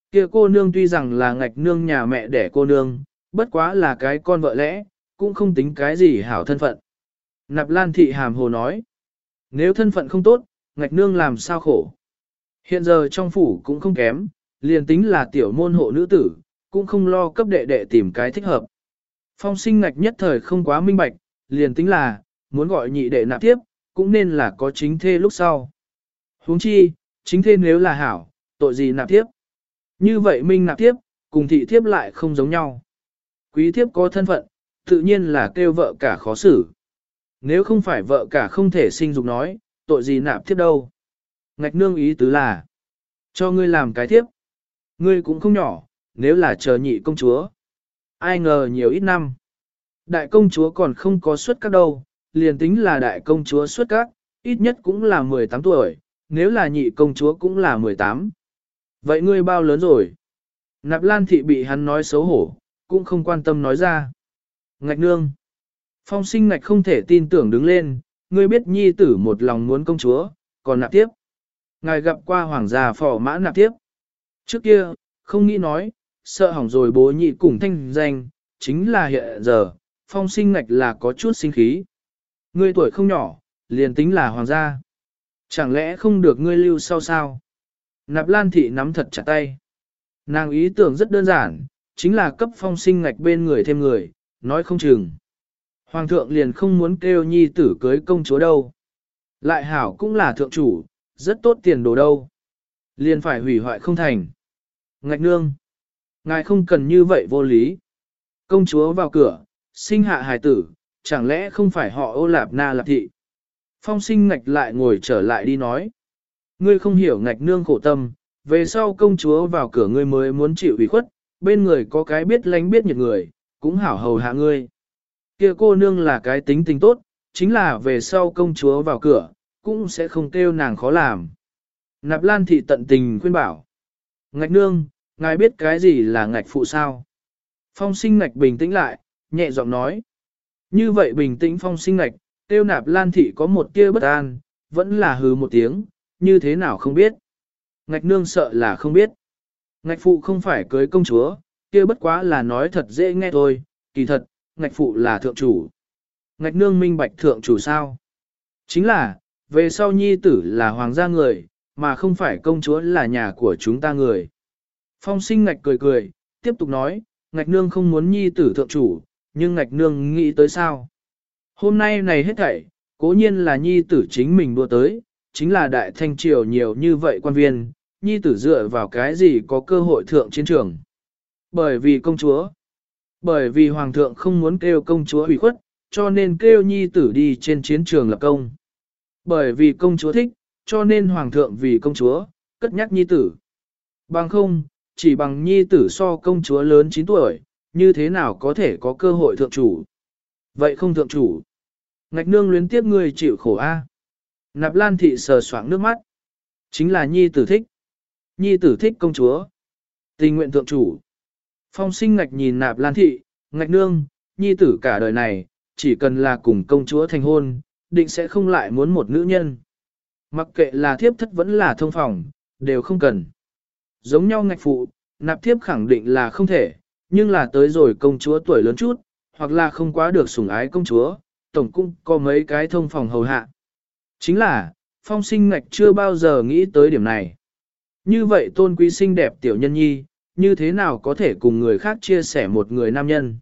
Kia cô nương tuy rằng là ngạch nương nhà mẹ đẻ cô nương, bất quá là cái con vợ lẽ, cũng không tính cái gì hảo thân phận. Nạp Lan thị hàm hồ nói, nếu thân phận không tốt, ngạch nương làm sao khổ. Hiện giờ trong phủ cũng không kém, liền tính là tiểu môn hộ nữ tử, cũng không lo cấp đệ đệ tìm cái thích hợp. Phong sinh ngạch nhất thời không quá minh bạch, liền tính là, muốn gọi nhị đệ nạp tiếp, cũng nên là có chính thê lúc sau. Huống chi, chính thê nếu là hảo, tội gì nạp tiếp. Như vậy minh nạp tiếp, cùng thị thiếp lại không giống nhau. Quý thiếp có thân phận, tự nhiên là kêu vợ cả khó xử. Nếu không phải vợ cả không thể sinh dục nói, tội gì nạp thiếp đâu. Ngạch nương ý tứ là, cho ngươi làm cái thiếp. Ngươi cũng không nhỏ, nếu là chờ nhị công chúa. Ai ngờ nhiều ít năm. Đại công chúa còn không có xuất các đâu, liền tính là đại công chúa xuất các, ít nhất cũng là 18 tuổi, nếu là nhị công chúa cũng là 18. Vậy ngươi bao lớn rồi? Nạp Lan thị bị hắn nói xấu hổ, cũng không quan tâm nói ra. Ngạch nương. Phong sinh ngạch không thể tin tưởng đứng lên, ngươi biết nhi tử một lòng muốn công chúa, còn nạp tiếp. Ngài gặp qua hoàng gia phò mã nạp tiếp. Trước kia, không nghĩ nói, sợ hỏng rồi bố nhị cùng thanh danh, chính là hiện giờ, phong sinh ngạch là có chút sinh khí. Ngươi tuổi không nhỏ, liền tính là hoàng gia. Chẳng lẽ không được ngươi lưu sau sao? Nạp Lan thị nắm thật chặt tay. Nàng ý tưởng rất đơn giản, chính là cấp phong sinh ngạch bên người thêm người, nói không chừng. Hoàng thượng liền không muốn kêu nhi tử cưới công chúa đâu. Lại hảo cũng là thượng chủ, rất tốt tiền đồ đâu. Liền phải hủy hoại không thành. Ngạch nương. Ngài không cần như vậy vô lý. Công chúa vào cửa, sinh hạ hài tử, chẳng lẽ không phải họ Ô Lạp Na Lạp thị. Phong sinh ngạch lại ngồi trở lại đi nói. Ngươi không hiểu ngạch nương khổ tâm, về sau công chúa vào cửa ngươi mới muốn chịu ủy khuất, bên người có cái biết lánh biết nhiệt người, cũng hảo hầu hạ ngươi. Kia cô nương là cái tính tình tốt, chính là về sau công chúa vào cửa, cũng sẽ không kêu nàng khó làm. Nạp Lan thị tận tình khuyên bảo. Ngạch nương, ngài biết cái gì là ngạch phụ sao? Phong sinh ngạch bình tĩnh lại, nhẹ giọng nói. Như vậy bình tĩnh phong sinh ngạch, tiêu Nạp Lan thị có một tia bất an, vẫn là hừ một tiếng, như thế nào không biết. Ngạch nương sợ là không biết. Ngạch phụ không phải cưới công chúa, kia bất quá là nói thật dễ nghe thôi, kỳ thật, ngạch phụ là thượng chủ. Ngạch nương minh bạch thượng chủ sao? Chính là, về sau nhi tử là hoàng gia người, mà không phải công chúa là nhà của chúng ta người. Phong sinh ngạch cười cười, tiếp tục nói, ngạch nương không muốn nhi tử thượng chủ, nhưng ngạch nương nghĩ tới sao? Hôm nay này hết thảy, cố nhiên là nhi tử chính mình đua tới, chính là đại thanh triều nhiều như vậy quan viên, nhi tử dựa vào cái gì có cơ hội thượng chiến trường. Bởi vì công chúa, bởi vì hoàng thượng không muốn kêu công chúa hủy khuất, cho nên kêu nhi tử đi trên chiến trường lập công. Bởi vì công chúa thích, cho nên hoàng thượng vì công chúa, cất nhắc nhi tử. Bằng không, chỉ bằng nhi tử so công chúa lớn 9 tuổi, như thế nào có thể có cơ hội thượng chủ. Vậy không thượng chủ. Ngạch nương luyến tiếp người chịu khổ a. Nạp Lan thị sờ soạng nước mắt. Chính là nhi tử thích. Nhi tử thích công chúa. Tình nguyện thượng chủ. Phong sinh ngạch nhìn Nạp Lan thị, ngạch nương, nhi tử cả đời này, chỉ cần là cùng công chúa thành hôn, định sẽ không lại muốn một nữ nhân. Mặc kệ là thiếp thất vẫn là thông phòng, đều không cần. Giống nhau ngạch phụ, nạp thiếp khẳng định là không thể, nhưng là tới rồi công chúa tuổi lớn chút, hoặc là không quá được sủng ái công chúa, tổng cũng có mấy cái thông phòng hầu hạ. Chính là, phong sinh ngạch chưa bao giờ nghĩ tới điểm này. Như vậy tôn quý xinh đẹp tiểu nhân nhi, như thế nào có thể cùng người khác chia sẻ một người nam nhân?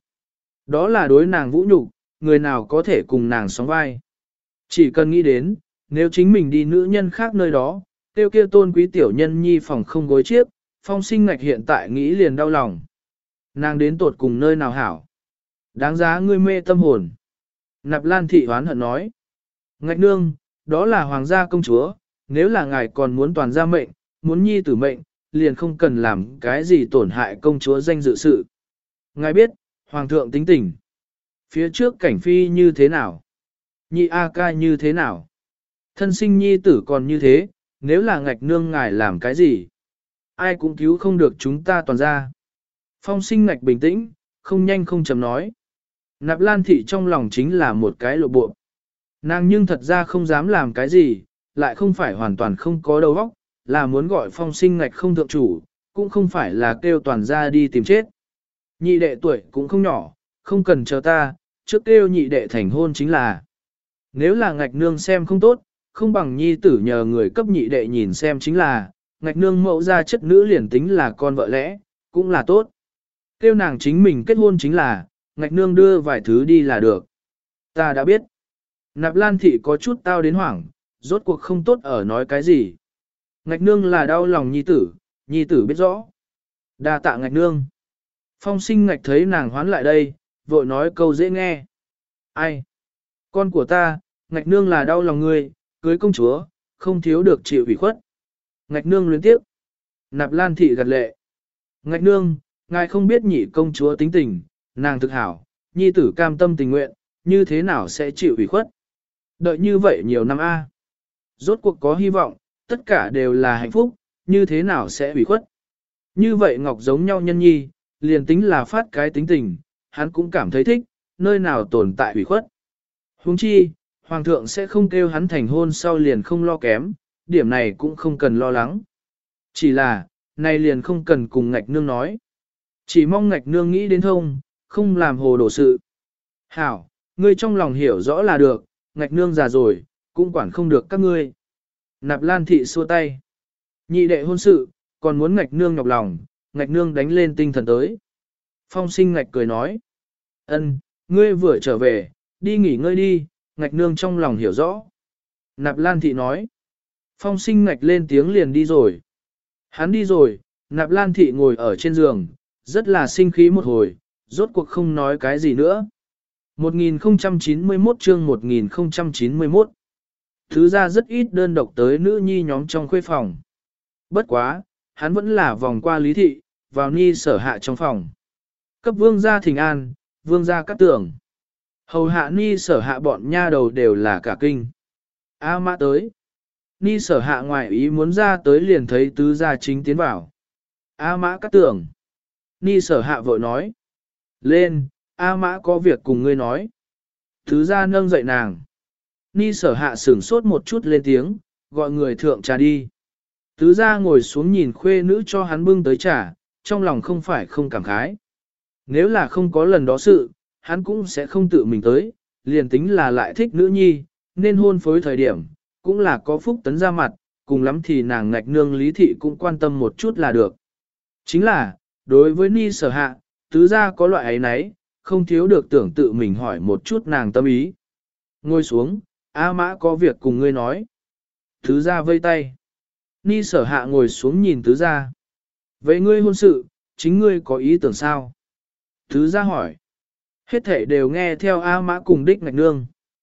Đó là đối nàng vũ nhục, người nào có thể cùng nàng sóng vai. Chỉ cần nghĩ đến, nếu chính mình đi nữ nhân khác nơi đó, tiêu kia tôn quý tiểu nhân nhi phòng không gối chiếc, phong sinh ngạch hiện tại nghĩ liền đau lòng. Nàng đến tột cùng nơi nào hảo? Đáng giá ngươi mê tâm hồn. Nạp Lan thị hoán hận nói. Ngạch nương, đó là hoàng gia công chúa, nếu là ngài còn muốn toàn gia mệnh, muốn nhi tử mệnh, liền không cần làm cái gì tổn hại công chúa danh dự sự. Ngài biết, hoàng thượng tính tình. Phía trước cảnh phi như thế nào? Nhị A ca như thế nào? Thân sinh nhi tử còn như thế, nếu là ngạch nương ngài làm cái gì? Ai cũng cứu không được chúng ta toàn ra. Phong sinh ngạch bình tĩnh, không nhanh không chậm nói. Nạp Lan thị trong lòng chính là một cái lộ bộ. Nàng nhưng thật ra không dám làm cái gì, lại không phải hoàn toàn không có đầu óc, là muốn gọi phong sinh ngạch không thượng chủ, cũng không phải là kêu toàn ra đi tìm chết. Nhị đệ tuổi cũng không nhỏ, không cần chờ ta, trước kêu nhị đệ thành hôn chính là. Nếu là ngạch nương xem không tốt, không bằng nhi tử nhờ người cấp nhị đệ nhìn xem chính là, ngạch nương mẫu ra chất nữ liền tính là con vợ lẽ, cũng là tốt. Kêu nàng chính mình kết hôn chính là, ngạch nương đưa vài thứ đi là được. Ta đã biết. Nạp Lan thị có chút tao đến hoảng, rốt cuộc không tốt ở nói cái gì. Ngạch nương là đau lòng nhi tử biết rõ. Đa tạ ngạch nương. Phong sinh ngạch thấy nàng hoán lại đây, vội nói câu dễ nghe. Ai? Con của ta, ngạch nương là đau lòng ngươi, cưới công chúa, không thiếu được chịu ủy khuất. Ngạch nương luyến tiếp. Nạp Lan thị gật lệ. Ngạch nương, ngài không biết nhị công chúa tính tình, nàng thực hảo, nhi tử cam tâm tình nguyện, như thế nào sẽ chịu ủy khuất. Đợi như vậy nhiều năm a, rốt cuộc có hy vọng, tất cả đều là hạnh phúc, như thế nào sẽ ủy khuất. Như vậy Ngọc giống nhau nhân nhi, liền tính là phát cái tính tình, hắn cũng cảm thấy thích, nơi nào tồn tại ủy khuất. Huống chi, Hoàng thượng sẽ không kêu hắn thành hôn sau liền không lo kém, điểm này cũng không cần lo lắng. Chỉ là, này liền không cần cùng ngạch nương nói. Chỉ mong ngạch nương nghĩ đến thông, không làm hồ đồ sự. Hảo, ngươi trong lòng hiểu rõ là được, ngạch nương già rồi, cũng quản không được các ngươi. Nạp Lan thị xua tay. Nhị đệ hôn sự, còn muốn ngạch nương nhọc lòng, ngạch nương đánh lên tinh thần tới. Phong sinh ngạch cười nói. Ân, ngươi vừa trở về, đi nghỉ ngơi đi, ngạch nương trong lòng hiểu rõ. Nạp Lan thị nói. Phong sinh ngạch lên tiếng liền đi rồi. Hắn đi rồi, Nạp Lan thị ngồi ở trên giường, rất là sinh khí một hồi, rốt cuộc không nói cái gì nữa. 1091 chương 1091. Thứ ra rất ít đơn độc tới nữ nhi nhóm trong khuê phòng. Bất quá, hắn vẫn là vòng qua lý thị, vào ni sở hạ trong phòng. Cấp vương gia thỉnh an, vương gia cắt tưởng. Hầu hạ ni sở hạ bọn nha đầu đều là cả kinh. A mã tới. Ni sở hạ ngoài ý muốn ra tới liền thấy tứ gia chính tiến vào. A mã cắt tưởng. Ni sở hạ vội nói. Lên, A mã có việc cùng ngươi nói. Tứ gia nâng dậy nàng. Ni sở hạ sửng sốt một chút lên tiếng, gọi người thượng trà đi. Tứ gia ngồi xuống nhìn khuê nữ cho hắn bưng tới trà, trong lòng không phải không cảm khái. Nếu là không có lần đó sự, hắn cũng sẽ không tự mình tới, liền tính là lại thích nữ nhi, nên hôn phối thời điểm, cũng là có phúc tấn ra mặt, cùng lắm thì nàng ngạch nương lý thị cũng quan tâm một chút là được. Chính là, đối với ni sở hạ, tứ gia có loại ấy nấy, không thiếu được tưởng tự mình hỏi một chút nàng tâm ý. Ngồi xuống, A mã có việc cùng ngươi nói. Tứ gia vây tay. Ni sở hạ ngồi xuống nhìn tứ gia. Vậy ngươi hôn sự, chính ngươi có ý tưởng sao? Tứ gia hỏi. Hết thể đều nghe theo A mã cùng đích ngạch nương.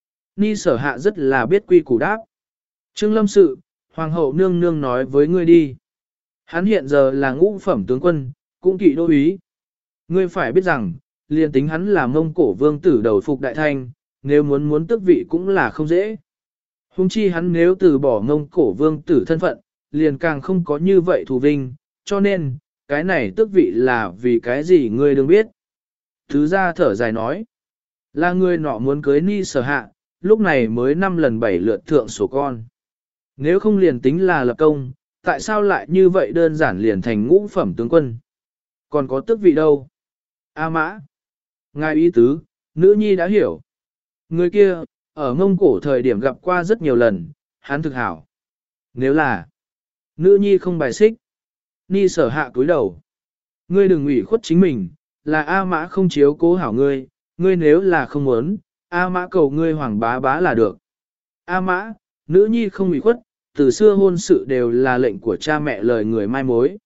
Ni sở hạ rất là biết quy củ đáp. Trương lâm sự, hoàng hậu nương nương nói với ngươi đi. Hắn hiện giờ là ngũ phẩm tướng quân, cũng kỵ đô úy. Ngươi phải biết rằng, liền tính hắn là Mông Cổ vương tử đầu phục đại thanh, nếu muốn tước vị cũng là không dễ. Hùng chi hắn nếu từ bỏ Mông Cổ vương tử thân phận, liền càng không có như vậy thù vinh, cho nên, cái này tước vị là vì cái gì ngươi đừng biết. Thứ gia thở dài nói, là người nọ muốn cưới ni sở hạ, lúc này mới 5 lần 7 lượt thượng sổ con. Nếu không liền tính là lập công, tại sao lại như vậy đơn giản liền thành ngũ phẩm tướng quân? Còn có tước vị đâu? A mã. Ngài ý tứ, nữ nhi đã hiểu. Người kia, ở Mông Cổ thời điểm gặp qua rất nhiều lần, hắn thực hảo. Nếu là, nữ nhi không bài xích. Ni sở hạ cúi đầu. Ngươi đừng ủy khuất chính mình, là A mã không chiếu cố hảo ngươi, ngươi nếu là không muốn, A mã cầu ngươi hoàng bá bá là được. A mã, nữ nhi không ủy khuất, từ xưa hôn sự đều là lệnh của cha mẹ lời người mai mối.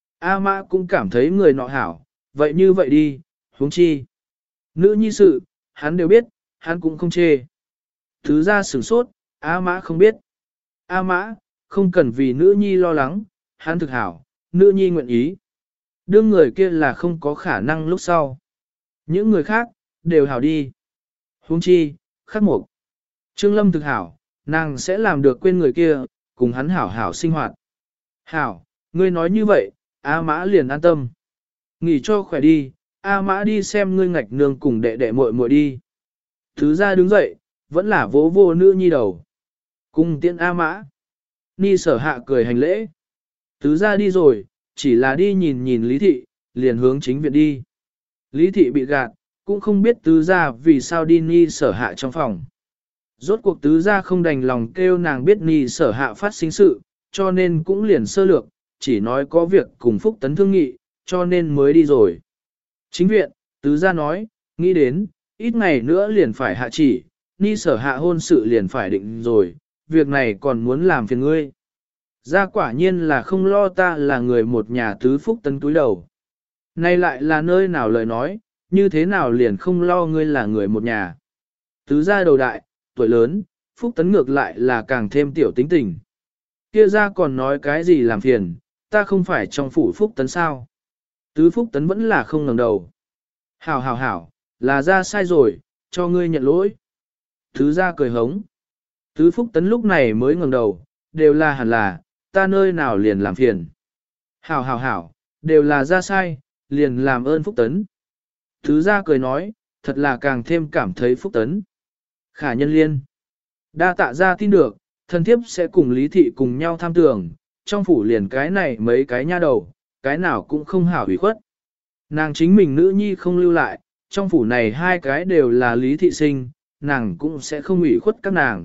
A mã cũng cảm thấy người nọ hảo, vậy như vậy đi, huống chi. Nữ nhi sự, hắn đều biết, hắn cũng không chê. Thứ ra sửng sốt, A mã không biết. A mã, không cần vì nữ nhi lo lắng, hắn thực hảo, nữ nhi nguyện ý. Đương người kia là không có khả năng lúc sau. Những người khác, đều hảo đi. Huống chi, khắc mục. Trương Lâm thực hảo, nàng sẽ làm được quên người kia, cùng hắn hảo hảo sinh hoạt. Hảo, ngươi nói như vậy, A mã liền an tâm. Nghỉ cho khỏe đi, A mã đi xem ngươi ngạch nương cùng đệ đệ muội muội đi. Thứ ra đứng dậy, vẫn là vỗ vô nữ nhi đầu. Cùng tiện A mã. Ni sở hạ cười hành lễ. Tứ ra đi rồi, chỉ là đi nhìn nhìn Lý Thị, liền hướng chính viện đi. Lý Thị bị gạt, cũng không biết tứ gia vì sao đi Ni Sở Hạ trong phòng. Rốt cuộc tứ gia không đành lòng kêu nàng biết Ni Sở Hạ phát sinh sự, cho nên cũng liền sơ lược, chỉ nói có việc cùng Phúc Tấn thương nghị, cho nên mới đi rồi. Chính viện, tứ gia nói, nghĩ đến, ít ngày nữa liền phải hạ chỉ, Ni Sở Hạ hôn sự liền phải định rồi, việc này còn muốn làm phiền ngươi. Gia quả nhiên là không lo ta là người một nhà tứ Phúc Tấn túi đầu. Nay lại là nơi nào lời nói, như thế nào liền không lo ngươi là người một nhà. Tứ gia đầu đại, tuổi lớn, Phúc Tấn ngược lại là càng thêm tiểu tính tình. Kia ra còn nói cái gì làm phiền, ta không phải trong phủ Phúc Tấn sao. Tứ Phúc Tấn vẫn là không ngẩng đầu. Hảo hảo hảo, là ra sai rồi, cho ngươi nhận lỗi. Tứ gia cười hống. Tứ Phúc Tấn lúc này mới ngẩng đầu, đều là hẳn là, ta nơi nào liền làm phiền. Hảo hảo hảo, đều là ra sai, liền làm ơn Phúc Tấn. Tứ gia cười nói, thật là càng thêm cảm thấy Phúc Tấn. Khả nhân liên. Đa tạ ra tin được, thần thiếp sẽ cùng Lý Thị cùng nhau tham tưởng, trong phủ liền cái này mấy cái nha đầu, cái nào cũng không hảo ủy khuất. Nàng chính mình nữ nhi không lưu lại, trong phủ này hai cái đều là Lý Thị sinh, nàng cũng sẽ không ủy khuất các nàng.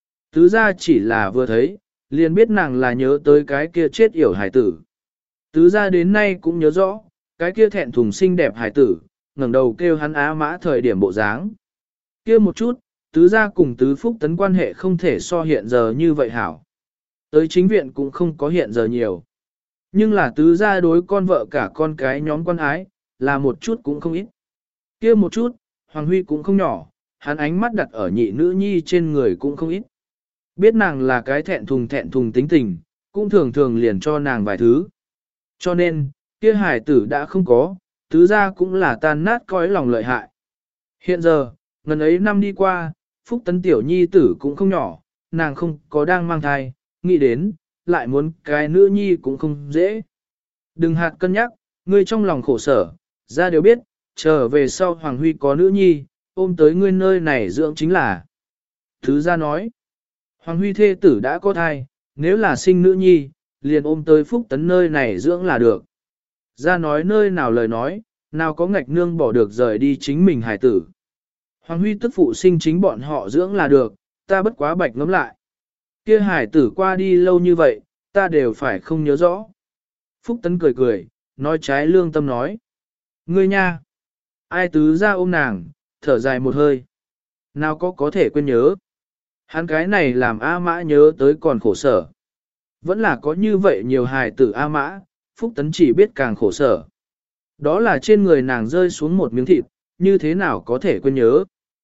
Tứ gia chỉ là vừa thấy, liền biết nàng là nhớ tới cái kia chết yểu hải tử. Tứ gia đến nay cũng nhớ rõ, cái kia thẹn thùng xinh đẹp hải tử, ngẩng đầu kêu hắn á mã thời điểm bộ dáng. Kia một chút, tứ gia cùng tứ Phúc Tấn quan hệ không thể so hiện giờ như vậy hảo. Tới chính viện cũng không có hiện giờ nhiều. Nhưng là tứ gia đối con vợ cả con cái nhóm con ái, là một chút cũng không ít. Kia một chút, Hoàng Huy cũng không nhỏ, hắn ánh mắt đặt ở nhị nữ nhi trên người cũng không ít. Biết nàng là cái thẹn thùng tính tình, cũng thường thường liền cho nàng vài thứ. Cho nên, kia hải tử đã không có, tứ gia cũng là tan nát cõi lòng lợi hại. Hiện giờ, ngần ấy năm đi qua, Phúc Tấn tiểu nhi tử cũng không nhỏ, nàng không có đang mang thai, nghĩ đến, lại muốn cái nữ nhi cũng không dễ. Đừng hạt cân nhắc, ngươi trong lòng khổ sở, ra đều biết, trở về sau Hoàng Huy có nữ nhi, ôm tới ngươi nơi này dưỡng chính là. Thứ gia nói, Hoàng Huy thê tử đã có thai, nếu là sinh nữ nhi, liền ôm tới Phúc Tấn nơi này dưỡng là được. Ra nói nơi nào lời nói, nào có ngạch nương bỏ được rời đi chính mình hài tử. Hoàng Huy tức phụ sinh chính bọn họ dưỡng là được, ta bất quá bạch ngẫm lại. Kia hài tử qua đi lâu như vậy, ta đều phải không nhớ rõ. Phúc Tấn cười cười, nói trái lương tâm nói. Ngươi nha! Ai tứ ra ôm nàng, thở dài một hơi. Nào có thể quên nhớ. Hắn cái này làm A Mã nhớ tới còn khổ sở. Vẫn là có như vậy nhiều hài tử A Mã, Phúc Tấn chỉ biết càng khổ sở. Đó là trên người nàng rơi xuống một miếng thịt, như thế nào có thể quên nhớ.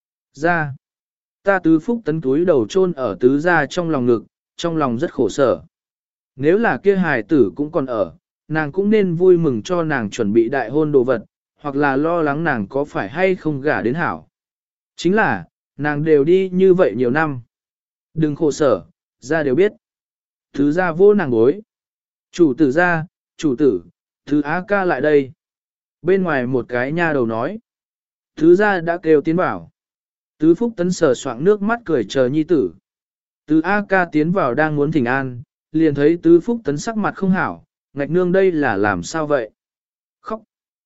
Ra, ta tứ Phúc Tấn túi đầu chôn ở tứ gia trong lòng ngực, trong lòng rất khổ sở. Nếu là kia hài tử cũng còn ở, nàng cũng nên vui mừng cho nàng chuẩn bị đại hôn đồ vật, hoặc là lo lắng nàng có phải hay không gả đến hảo. Chính là, nàng đều đi như vậy nhiều năm. Đừng khổ sở, ra đều biết. Thứ ra vô nàng bối. Chủ tử ra, chủ tử, thứ á ca lại đây. Bên ngoài một cái nha đầu nói. Thứ ra đã kêu tiến bảo. Tứ Phúc Tấn sờ soạng nước mắt cười chờ nhi tử. Tứ A ca tiến vào đang muốn thỉnh an, liền thấy Tứ Phúc Tấn sắc mặt không hảo, ngạch nương đây là làm sao vậy? Khóc.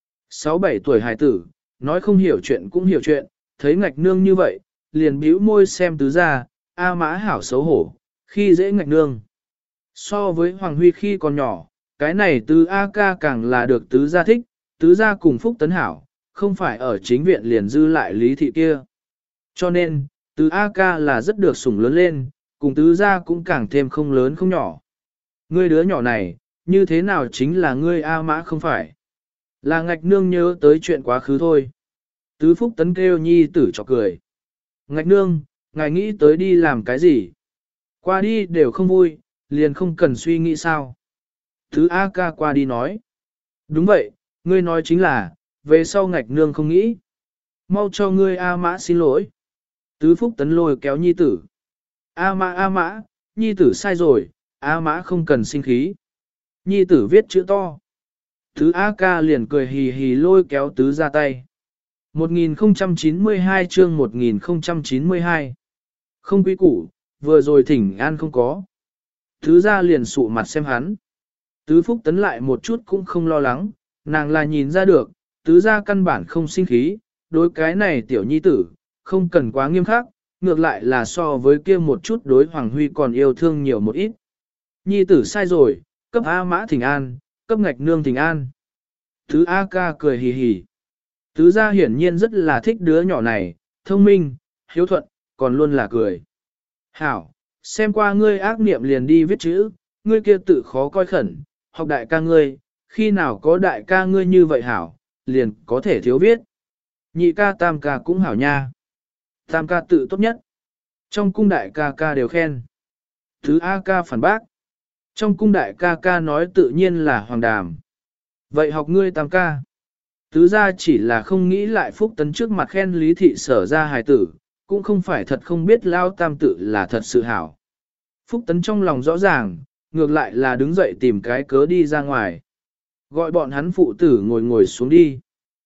6-7 tuổi hài tử, nói không hiểu chuyện cũng hiểu chuyện, thấy ngạch nương như vậy, liền bĩu môi xem tứ ra, A mã hảo xấu hổ, khi dễ ngạch nương. So với Hoàng Huy khi còn nhỏ, cái này tứ A ca càng là được tứ gia thích, tứ gia cùng Phúc Tấn hảo, không phải ở chính viện liền dư lại lý thị kia. Cho nên, tứ A ca là rất được sủng lớn lên, cùng tứ gia cũng càng thêm không lớn không nhỏ. Ngươi đứa nhỏ này, như thế nào chính là ngươi A mã không phải. Là ngạch nương nhớ tới chuyện quá khứ thôi. Tứ Phúc Tấn kêu nhi tử cho cười. Ngạch nương, ngài nghĩ tới đi làm cái gì? Qua đi đều không vui, liền không cần suy nghĩ sao. Thứ A ca qua đi nói. Đúng vậy, ngươi nói chính là, về sau ngạch nương không nghĩ. Mau cho ngươi A mã xin lỗi. Tứ Phúc Tấn lôi kéo nhi tử. A mã, nhi tử sai rồi, A mã không cần sinh khí. Nhi tử viết chữ to. Tứ A ca liền cười hì hì lôi kéo tứ ra tay. 1092 chương 1092. Không quý củ, vừa rồi thỉnh an không có. Tứ ra liền sụ mặt xem hắn. Tứ Phúc Tấn lại một chút cũng không lo lắng, nàng là nhìn ra được, tứ gia căn bản không sinh khí, đối cái này tiểu nhi tử, không cần quá nghiêm khắc, ngược lại là so với kia một chút đối Hoàng Huy còn yêu thương nhiều một ít. Nhi tử sai rồi, cấp A mã thỉnh an, cấp ngạch nương thỉnh an. Tứ A ca cười hì hì. Tứ gia hiển nhiên rất là thích đứa nhỏ này, thông minh, hiếu thuận, còn luôn là cười. Hảo, xem qua ngươi ác niệm liền đi viết chữ, ngươi kia tự khó coi khẩn, học đại ca ngươi, khi nào có đại ca ngươi như vậy hảo, liền có thể thiếu viết. Nhị ca tam ca cũng hảo nha. Tam ca tự tốt nhất. Trong cung đại ca ca đều khen. Thứ A ca phản bác. Trong cung đại ca ca nói tự nhiên là hoàng đàm. Vậy học ngươi tam ca. Tứ gia chỉ là không nghĩ lại Phúc Tấn trước mặt khen Lý Thị Sở ra hài tử, cũng không phải thật không biết lao tam tự là thật sự hảo. Phúc Tấn trong lòng rõ ràng, ngược lại là đứng dậy tìm cái cớ đi ra ngoài. Gọi bọn hắn phụ tử ngồi ngồi xuống đi.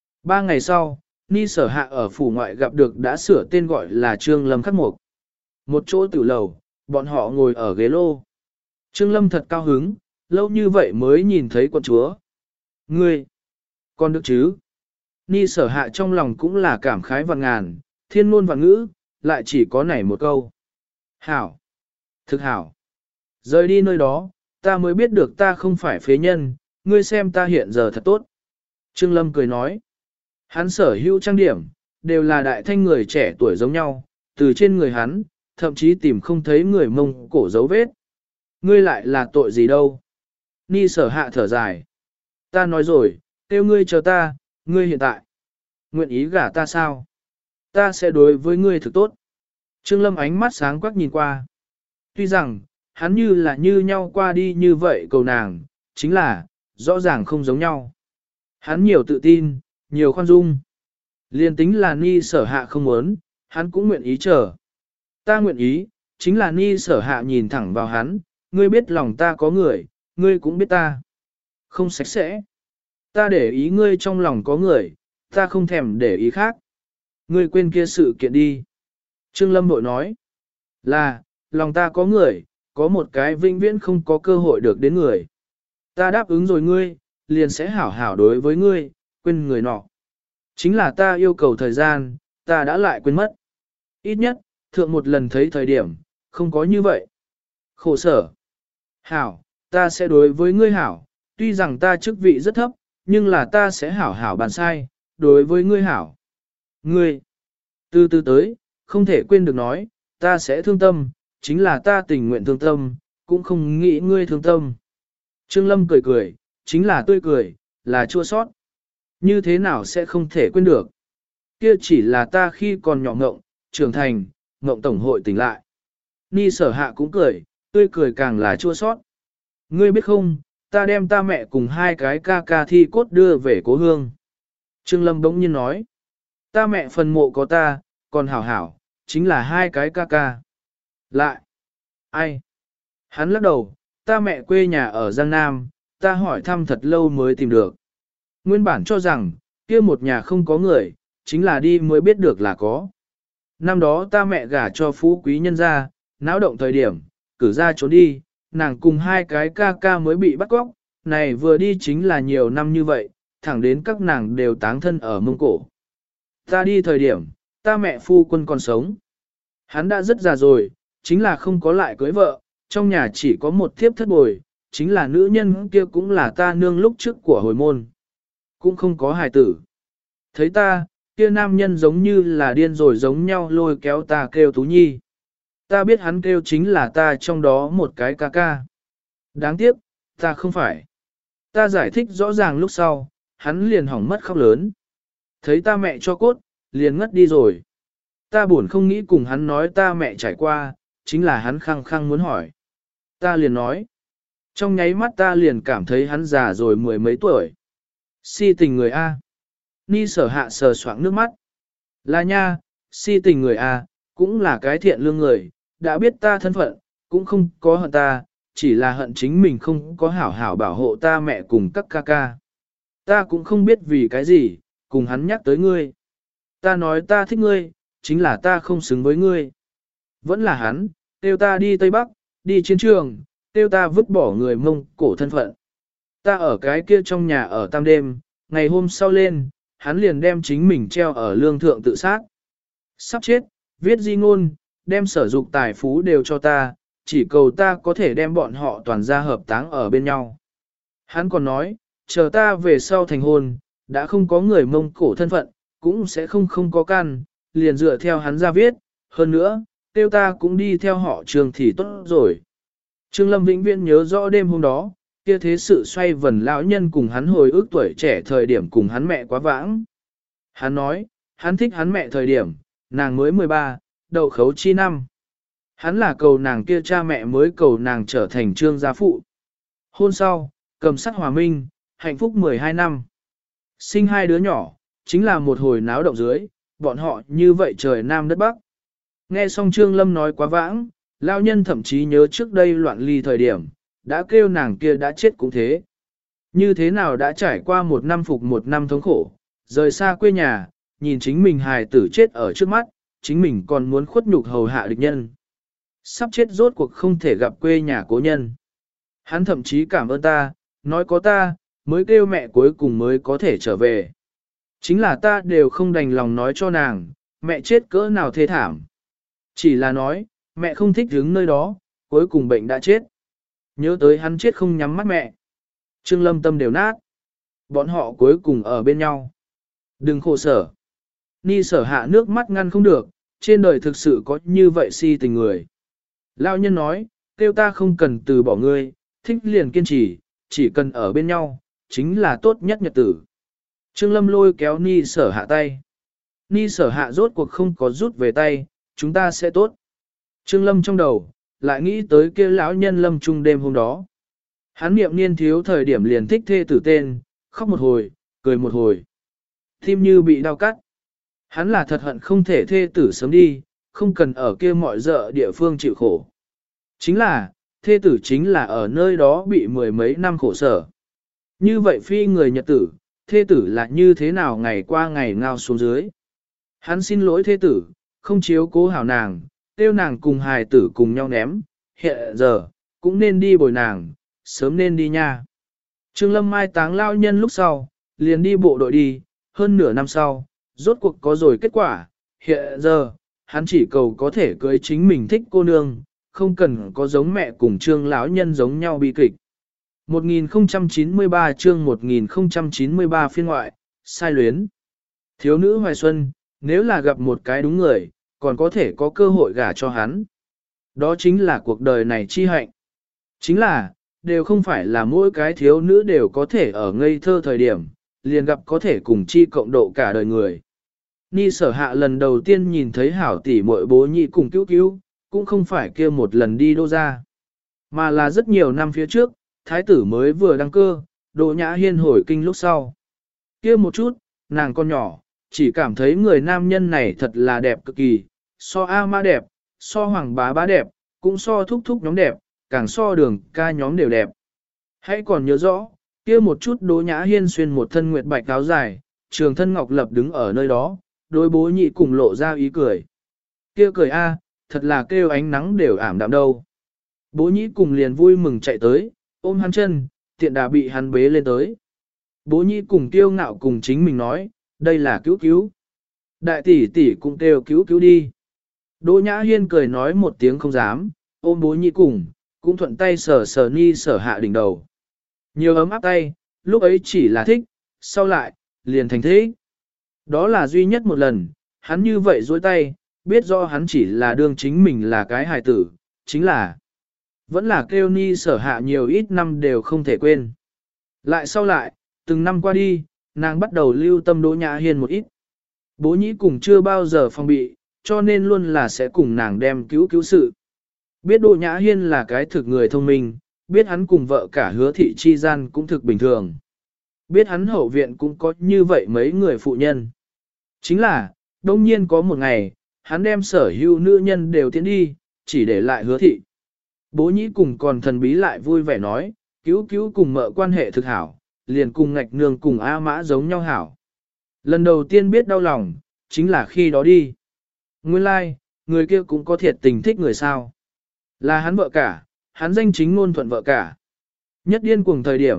3 ngày sau, Ni Sở Hạ ở phủ ngoại gặp được đã sửa tên gọi là Trương Lâm Khắc Mục. Một chỗ tử lầu, bọn họ ngồi ở ghế lô. Trương Lâm thật cao hứng, lâu như vậy mới nhìn thấy con chúa. Ngươi, con được chứ? Ni Sở Hạ trong lòng cũng là cảm khái vạn ngàn, thiên ngôn vạn ngữ, lại chỉ có nảy một câu. Hảo, thực hảo. Rời đi nơi đó, ta mới biết được ta không phải phế nhân, ngươi xem ta hiện giờ thật tốt. Trương Lâm cười nói, hắn sở hữu trang điểm, đều là đại thanh người trẻ tuổi giống nhau, từ trên người hắn, thậm chí tìm không thấy người Mông Cổ dấu vết. Ngươi lại là tội gì đâu? Ni Sở Hạ thở dài. Ta nói rồi, kêu ngươi chờ ta, ngươi hiện tại. Nguyện ý gả ta sao? Ta sẽ đối với ngươi thực tốt. Trương Lâm ánh mắt sáng quắc nhìn qua. Tuy rằng, hắn như là như nhau qua đi như vậy cầu nàng, chính là, rõ ràng không giống nhau. Hắn nhiều tự tin, nhiều khoan dung. Liên tính là Ni Sở Hạ không muốn, hắn cũng nguyện ý chờ. Ta nguyện ý, chính là Ni Sở Hạ nhìn thẳng vào hắn, ngươi biết lòng ta có người, ngươi cũng biết ta. Không sạch sẽ. Ta để ý ngươi trong lòng có người, ta không thèm để ý khác. Ngươi quên kia sự kiện đi. Trương Lâm bội nói, là, lòng ta có người, có một cái vĩnh viễn không có cơ hội được đến người. Ta đáp ứng rồi ngươi, liền sẽ hảo hảo đối với ngươi, quên người nọ. Chính là ta yêu cầu thời gian, ta đã lại quên mất. Ít nhất, thượng một lần thấy thời điểm, không có như vậy. Khổ sở. Hảo, ta sẽ đối với ngươi hảo, tuy rằng ta chức vị rất thấp, nhưng là ta sẽ hảo hảo bàn sai, đối với ngươi hảo. Ngươi, từ từ tới, không thể quên được nói, ta sẽ thương tâm, chính là ta tình nguyện thương tâm, cũng không nghĩ ngươi thương tâm. Trương Lâm cười cười, chính là tươi cười, là chua sót. Như thế nào sẽ không thể quên được? Kia chỉ là ta khi còn nhỏ ngộng, trưởng thành, ngộng tổng hội tỉnh lại. Ni Sở Hạ cũng cười, tươi cười càng là chua sót. Ngươi biết không, ta đem ta mẹ cùng 2 cái ca ca thi cốt đưa về cố hương. Trương Lâm bỗng nhiên nói, ta mẹ phần mộ có ta, còn hảo hảo, chính là 2 cái ca ca. Lại, ai? Hắn lắc đầu, ta mẹ quê nhà ở Giang Nam, ta hỏi thăm thật lâu mới tìm được. Nguyên bản cho rằng, kia một nhà không có người, chính là đi mới biết được là có. Năm đó ta mẹ gả cho phú quý nhân gia, náo động thời điểm, cử ra trốn đi, nàng cùng 2 cái ca ca mới bị bắt cóc, này vừa đi chính là nhiều năm như vậy, thẳng đến các nàng đều táng thân ở Mông Cổ. Ta đi thời điểm, ta mẹ phu quân còn sống. Hắn đã rất già rồi, chính là không có lại cưới vợ, trong nhà chỉ có một thiếp thất bồi, chính là nữ nhân kia cũng là ta nương lúc trước của hồi môn. Cũng không có hài tử. Thấy ta, kia nam nhân giống như là điên rồi giống nhau lôi kéo ta kêu Tú Nhi. Ta biết hắn kêu chính là ta trong đó một cái ca ca. Đáng tiếc, ta không phải. Ta giải thích rõ ràng lúc sau, hắn liền hỏng mất khóc lớn. Thấy ta mẹ cho cốt, liền ngất đi rồi. Ta buồn không nghĩ cùng hắn nói ta mẹ trải qua, chính là hắn khăng khăng muốn hỏi. Ta liền nói. Trong nháy mắt ta liền cảm thấy hắn già rồi 10 mấy tuổi. Si tình người A. Ni Sở Hạ sờ soạng nước mắt. Là nha, si tình người A, cũng là cái thiện lương người, đã biết ta thân phận, cũng không có hận ta, chỉ là hận chính mình không có hảo hảo bảo hộ ta mẹ cùng các ca ca. Ta cũng không biết vì cái gì, cùng hắn nhắc tới ngươi. Ta nói ta thích ngươi, chính là ta không xứng với ngươi. Vẫn là hắn, tiêu ta đi Tây Bắc, đi chiến trường, tiêu ta vứt bỏ người Mông Cổ thân phận. Ta ở cái kia trong nhà ở tam đêm, ngày hôm sau lên, hắn liền đem chính mình treo ở lương thượng tự sát. Sắp chết, viết di ngôn, đem sở dục tài phú đều cho ta, chỉ cầu ta có thể đem bọn họ toàn ra hợp táng ở bên nhau. Hắn còn nói, chờ ta về sau thành hôn, đã không có người Mông Cổ thân phận, cũng sẽ không có căn, liền dựa theo hắn ra viết, hơn nữa, tiêu ta cũng đi theo họ Trương thì tốt rồi. Trương Lâm vĩnh viễn nhớ rõ đêm hôm đó, kia thế sự xoay vần lão nhân cùng hắn hồi ức tuổi trẻ thời điểm cùng hắn mẹ quá vãng. Hắn nói, hắn thích hắn mẹ thời điểm, nàng mới 13, đậu khấu chi năm. Hắn là cầu nàng kia cha mẹ mới cầu nàng trở thành trương gia phụ. Hôn sau, cầm sắc hòa minh, hạnh phúc 12 năm. Sinh hai đứa nhỏ, chính là một hồi náo động dưới, bọn họ như vậy trời nam đất bắc. Nghe xong Trương Lâm nói quá vãng, lão nhân thậm chí nhớ trước đây loạn ly thời điểm, đã kêu nàng kia đã chết cũng thế. Như thế nào đã trải qua một năm phục một năm thống khổ, rời xa quê nhà, nhìn chính mình hài tử chết ở trước mắt, chính mình còn muốn khuất nhục hầu hạ địch nhân. Sắp chết rốt cuộc không thể gặp quê nhà cố nhân. Hắn thậm chí cảm ơn ta, nói có ta, mới kêu mẹ cuối cùng mới có thể trở về. Chính là ta đều không đành lòng nói cho nàng, mẹ chết cỡ nào thê thảm. Chỉ là nói, mẹ không thích đứng nơi đó, cuối cùng bệnh đã chết. Nhớ tới hắn chết không nhắm mắt mẹ. Trương Lâm tâm đều nát. Bọn họ cuối cùng ở bên nhau. Đừng khổ sở. Ni sở hạ nước mắt ngăn không được, trên đời thực sự có như vậy si tình người. Lão nhân nói, kêu ta không cần từ bỏ ngươi, thích liền kiên trì, chỉ cần ở bên nhau, chính là tốt nhất nhật tử. Trương Lâm lôi kéo Ni sở hạ tay. Ni sở hạ rốt cuộc không có rút về tay, chúng ta sẽ tốt. Trương Lâm trong đầu, lại nghĩ tới kia lão nhân lâm trung đêm hôm đó. Hắn niệm niên thiếu thời điểm liền thích thê tử tên, khóc một hồi, cười một hồi. Tim như bị đau cắt. Hắn là thật hận không thể thê tử sớm đi, không cần ở kia mọi dợ địa phương chịu khổ. Chính là, thê tử chính là ở nơi đó bị mười mấy năm khổ sở. Như vậy phi người nhật tử, thê tử là như thế nào ngày qua ngày ngao xuống dưới. Hắn xin lỗi thê tử, không chiếu cố hảo nàng, tiêu nàng cùng hài tử cùng nhau ném, hiện giờ, cũng nên đi bồi nàng, sớm nên đi nha. Trương Lâm mai táng lao nhân lúc sau, liền đi bộ đội đi, hơn nửa năm sau, rốt cuộc có rồi kết quả, hiện giờ, hắn chỉ cầu có thể cưới chính mình thích cô nương, không cần có giống mẹ cùng Trương lão nhân giống nhau bi kịch. 1093 chương 1093 phiên ngoại, sai luyến. Thiếu nữ hoài xuân, nếu là gặp một cái đúng người, còn có thể có cơ hội gả cho hắn. Đó chính là cuộc đời này chi hạnh. Chính là, đều không phải là mỗi cái thiếu nữ đều có thể ở ngây thơ thời điểm, liền gặp có thể cùng chi cộng độ cả đời người. Ni sở hạ lần đầu tiên nhìn thấy hảo tỷ muội bố nhị cùng cứu cứu, cũng không phải kia một lần đi đô ra, mà là rất nhiều năm phía trước, thái tử mới vừa đăng cơ, Đỗ Nhã Hiên hồi kinh lúc sau. Kia một chút, nàng con nhỏ, chỉ cảm thấy người nam nhân này thật là đẹp cực kỳ, so A Mã đẹp, so Hoàng Bá Bá đẹp, cũng so thúc thúc nhóm đẹp, càng so Đường ca nhóm đều đẹp. Hãy còn nhớ rõ, kia một chút Đỗ Nhã Hiên xuyên một thân nguyệt bạch áo dài, trường thân ngọc lập đứng ở nơi đó, đối bố nhị cùng lộ ra ý cười. Kia cười a, thật là kêu ánh nắng đều ảm đạm đâu. Bố nhị cùng liền vui mừng chạy tới, ôm hắn chân, tiện đà bị hắn bế lên tới. Bố nhị cùng kiêu ngạo cùng chính mình nói, đây là cứu cứu. Đại tỷ tỷ cũng kêu cứu cứu đi. Đỗ Nhã Hiên cười nói một tiếng không dám, ôm bố nhị cùng, cũng thuận tay sờ sờ Ni sở hạ đỉnh đầu. Nhiều ấm áp tay, lúc ấy chỉ là thích, sau lại, liền thành thế. Đó là duy nhất một lần, hắn như vậy dối tay, biết do hắn chỉ là đương chính mình là cái hài tử, chính là vẫn là kêu Ni sở hạ nhiều ít năm đều không thể quên. Lại sau lại, từng năm qua đi, nàng bắt đầu lưu tâm Đỗ Nhã Hiên một ít. Bố nhĩ cùng chưa bao giờ phòng bị, cho nên luôn là sẽ cùng nàng đem cứu cứu sự. Biết Đỗ Nhã Hiên là cái thực người thông minh, biết hắn cùng vợ cả Hứa thị chi gian cũng thực bình thường. Biết hắn hậu viện cũng có như vậy mấy người phụ nhân. Chính là, đông nhiên có một ngày, hắn đem sở hữu nữ nhân đều tiến đi, chỉ để lại Hứa thị. Bố nhĩ cùng còn thần bí lại vui vẻ nói, cứu cứu cùng mợ quan hệ thực hảo, liền cùng ngạch nương cùng A Mã giống nhau hảo. Lần đầu tiên biết đau lòng, chính là khi đó đi. Nguyên lai, like, người kia cũng có thiệt tình thích người sao. Là hắn vợ cả, hắn danh chính ngôn thuận vợ cả. Nhất điên cuồng thời điểm,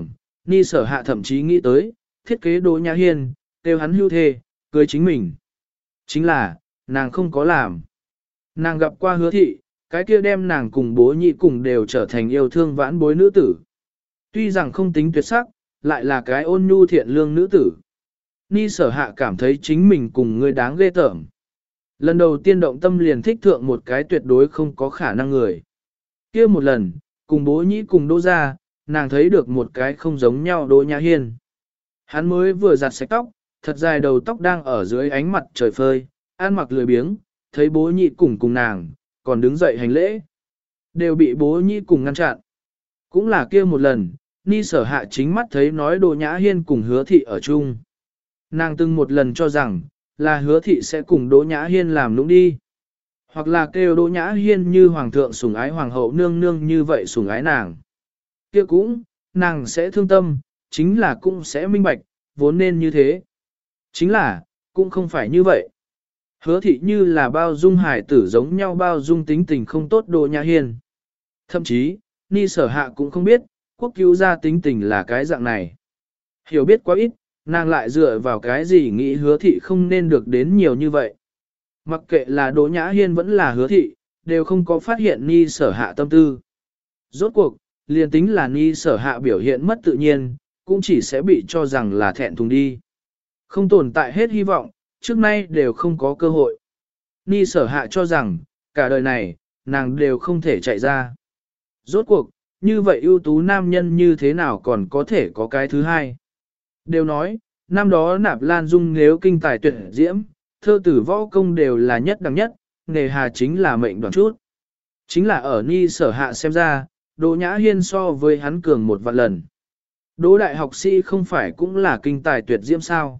Ni Sở Hạ thậm chí nghĩ tới, thiết kế Đỗ Nhã Hiên, kêu hắn hưu thê, cưới chính mình. Chính là, nàng không có làm. Nàng gặp qua Hứa thị, cái kia đem nàng cùng bố nhị cùng đều trở thành yêu thương vãn bối nữ tử. Tuy rằng không tính tuyệt sắc, lại là cái ôn nhu thiện lương nữ tử. Ni Sở Hạ cảm thấy chính mình cùng người đáng ghê tởm. Lần đầu tiên động tâm liền thích thượng một cái tuyệt đối không có khả năng người. Kia một lần, cùng bố nhĩ cùng Đỗ ra, nàng thấy được một cái không giống nhau Đỗ Nhã Hiên. Hắn mới vừa giặt sạch tóc, thật dài đầu tóc đang ở dưới ánh mặt trời phơi, ăn mặc lười biếng, thấy bố nhị cùng nàng, còn đứng dậy hành lễ. Đều bị bố nhị cùng ngăn chặn. Cũng là kia một lần, Ni Sở Hạ chính mắt thấy nói Đỗ Nhã Hiên cùng Hứa thị ở chung. Nàng từng một lần cho rằng, là Hứa thị sẽ cùng Đỗ Nhã Hiên làm nũng đi. Hoặc là kêu Đỗ Nhã Hiên như hoàng thượng sủng ái hoàng hậu nương nương như vậy sủng ái nàng. Kia cũng, nàng sẽ thương tâm, chính là cũng sẽ minh bạch, vốn nên như thế. Chính là, cũng không phải như vậy. Hứa thị như là bao dung hải tử giống nhau bao dung tính tình không tốt Đỗ Nhã Hiên. Thậm chí, Ni Sở Hạ cũng không biết, quốc cứu ra tính tình là cái dạng này. Hiểu biết quá ít, nàng lại dựa vào cái gì nghĩ Hứa thị không nên được đến nhiều như vậy. Mặc kệ là Đỗ Nhã Hiên vẫn là Hứa thị, đều không có phát hiện Ni Sở Hạ tâm tư. Rốt cuộc, liền tính là Ni Sở Hạ biểu hiện mất tự nhiên, cũng chỉ sẽ bị cho rằng là thẹn thùng đi. Không tồn tại hết hy vọng, trước nay đều không có cơ hội. Ni Sở Hạ cho rằng, cả đời này, nàng đều không thể chạy ra. Rốt cuộc, như vậy ưu tú nam nhân như thế nào còn có thể có cái thứ hai. Đều nói, năm đó Nạp Lan Dung nếu kinh tài tuyệt diễm, thơ tử võ công đều là nhất đẳng nhất, nghề hà chính là mệnh đoàn chút. Chính là ở Ni Sở Hạ xem ra, Đỗ Nhã Hiên so với hắn cường một vạn lần. Đỗ đại học sĩ không phải cũng là kinh tài tuyệt diễm sao?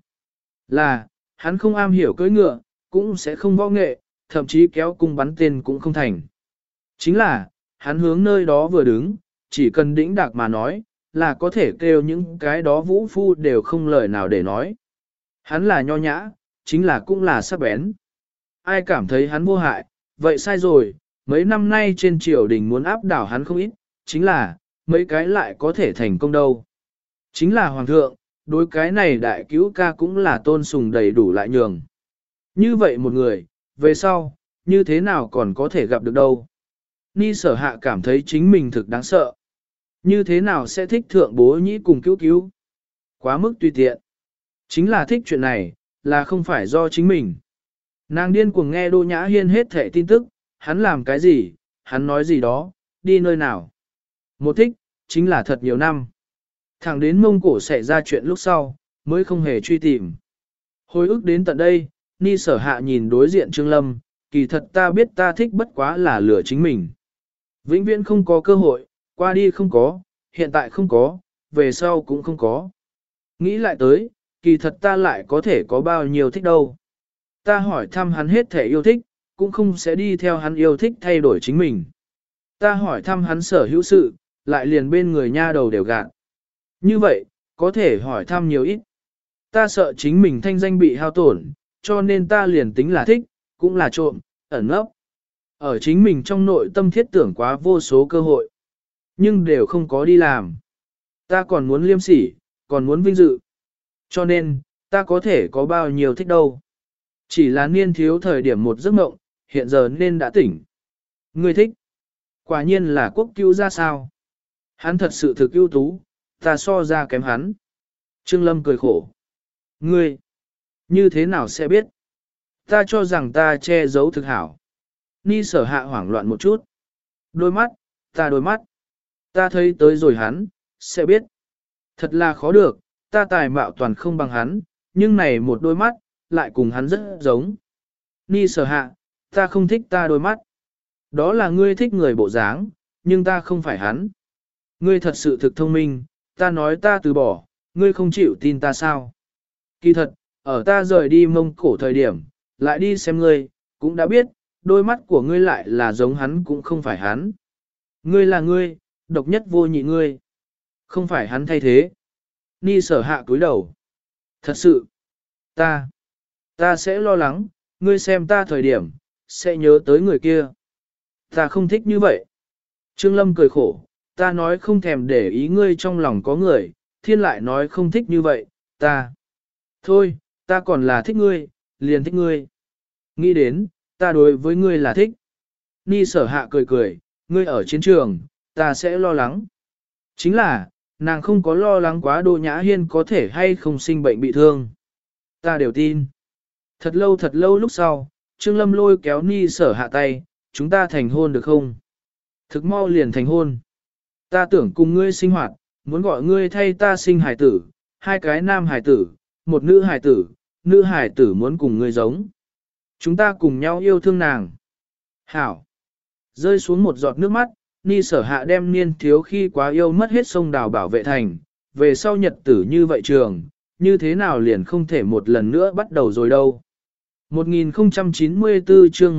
Là, hắn không am hiểu cưỡi ngựa, cũng sẽ không võ nghệ, thậm chí kéo cung bắn tên cũng không thành. Chính là, hắn hướng nơi đó vừa đứng, chỉ cần đĩnh đạc mà nói, là có thể kêu những cái đó vũ phu đều không lời nào để nói. Hắn là nho nhã, chính là cũng là sắc bén. Ai cảm thấy hắn vô hại, vậy sai rồi, mấy năm nay trên triều đình muốn áp đảo hắn không ít, chính là, mấy cái lại có thể thành công đâu. Chính là hoàng thượng, đối cái này đại cứu ca cũng là tôn sùng đầy đủ lại nhường. Như vậy một người, về sau, như thế nào còn có thể gặp được đâu. Ni Sở Hạ cảm thấy chính mình thực đáng sợ. Như thế nào sẽ thích thượng bố nhĩ cùng cứu cứu? Quá mức tùy tiện. Chính là thích chuyện này, là không phải do chính mình. Nàng điên cuồng nghe Đỗ Nhã Hiên hết thẻ tin tức, hắn làm cái gì, hắn nói gì đó, đi nơi nào. Một thích, chính là thật nhiều năm. Thẳng đến Mông Cổ xảy ra chuyện lúc sau, mới không hề truy tìm. Hồi ức đến tận đây, Ni Sở Hạ nhìn đối diện Trương Lâm, kỳ thật ta biết ta thích bất quá là lửa chính mình. Vĩnh viễn không có cơ hội, qua đi không có, hiện tại không có, về sau cũng không có. Nghĩ lại tới, kỳ thật ta lại có thể có bao nhiêu thích đâu. Ta hỏi thăm hắn hết thể yêu thích, cũng không sẽ đi theo hắn yêu thích thay đổi chính mình. Ta hỏi thăm hắn sở hữu sự, lại liền bên người nha đầu đều gạt. Như vậy, có thể hỏi thăm nhiều ít. Ta sợ chính mình thanh danh bị hao tổn, cho nên ta liền tính là thích, cũng là trộm, ẩn ấp. Ở chính mình trong nội tâm thiết tưởng quá vô số cơ hội, nhưng đều không có đi làm. Ta còn muốn liêm sỉ, còn muốn vinh dự. Cho nên, ta có thể có bao nhiêu thích đâu. Chỉ là niên thiếu thời điểm một giấc mộng, hiện giờ nên đã tỉnh. Ngươi thích. Quả nhiên là quốc cứu ra sao. Hắn thật sự thực ưu tú, ta so ra kém hắn. Trương Lâm cười khổ. Ngươi, như thế nào sẽ biết? Ta cho rằng ta che giấu thực hảo. Ni Sở Hạ hoảng loạn một chút. Đôi mắt, đôi mắt. Ta thấy tới rồi hắn, sẽ biết. Thật là khó được, ta tài mạo toàn không bằng hắn, nhưng này một đôi mắt, lại cùng hắn rất giống. Ni Sở Hạ, ta không thích ta đôi mắt. Đó là ngươi thích người bộ dáng, nhưng ta không phải hắn. Ngươi thật sự thực thông minh, ta nói ta từ bỏ, ngươi không chịu tin ta sao? Kỳ thật, ở ta rời đi Mông Cổ thời điểm, lại đi xem ngươi, cũng đã biết, đôi mắt của ngươi lại là giống hắn cũng không phải hắn. Ngươi là ngươi, độc nhất vô nhị ngươi. Không phải hắn thay thế. Ni Sở Hạ cúi đầu. Thật sự, ta sẽ lo lắng, ngươi xem ta thời điểm, sẽ nhớ tới người kia. Ta không thích như vậy. Trương Lâm cười khổ, ta nói không thèm để ý ngươi trong lòng có người, thiên lại nói không thích như vậy, thôi, ta còn là thích ngươi, liền thích ngươi. Nghĩ đến, ta đối với ngươi là thích. Ni sở hạ cười cười, ngươi ở chiến trường, ta sẽ lo lắng. Chính là, nàng không có lo lắng quá Đỗ Nhã Hiên có thể hay không sinh bệnh bị thương. Ta đều tin. Thật lâu lúc sau, Trương Lâm lôi kéo Ni sở hạ tay, chúng ta thành hôn được không? Thực mau liền thành hôn. Ta tưởng cùng ngươi sinh hoạt, muốn gọi ngươi thay ta sinh hài tử, 2 cái nam hài tử, 1 nữ hài tử muốn cùng ngươi giống. Chúng ta cùng nhau yêu thương nàng. Hảo. Rơi xuống một giọt nước mắt, Ni sở hạ đem niên thiếu khi quá yêu mất hết sông đào bảo vệ thành, về sau nhật tử như vậy trường, như thế nào liền không thể một lần nữa bắt đầu rồi đâu. 1094 chương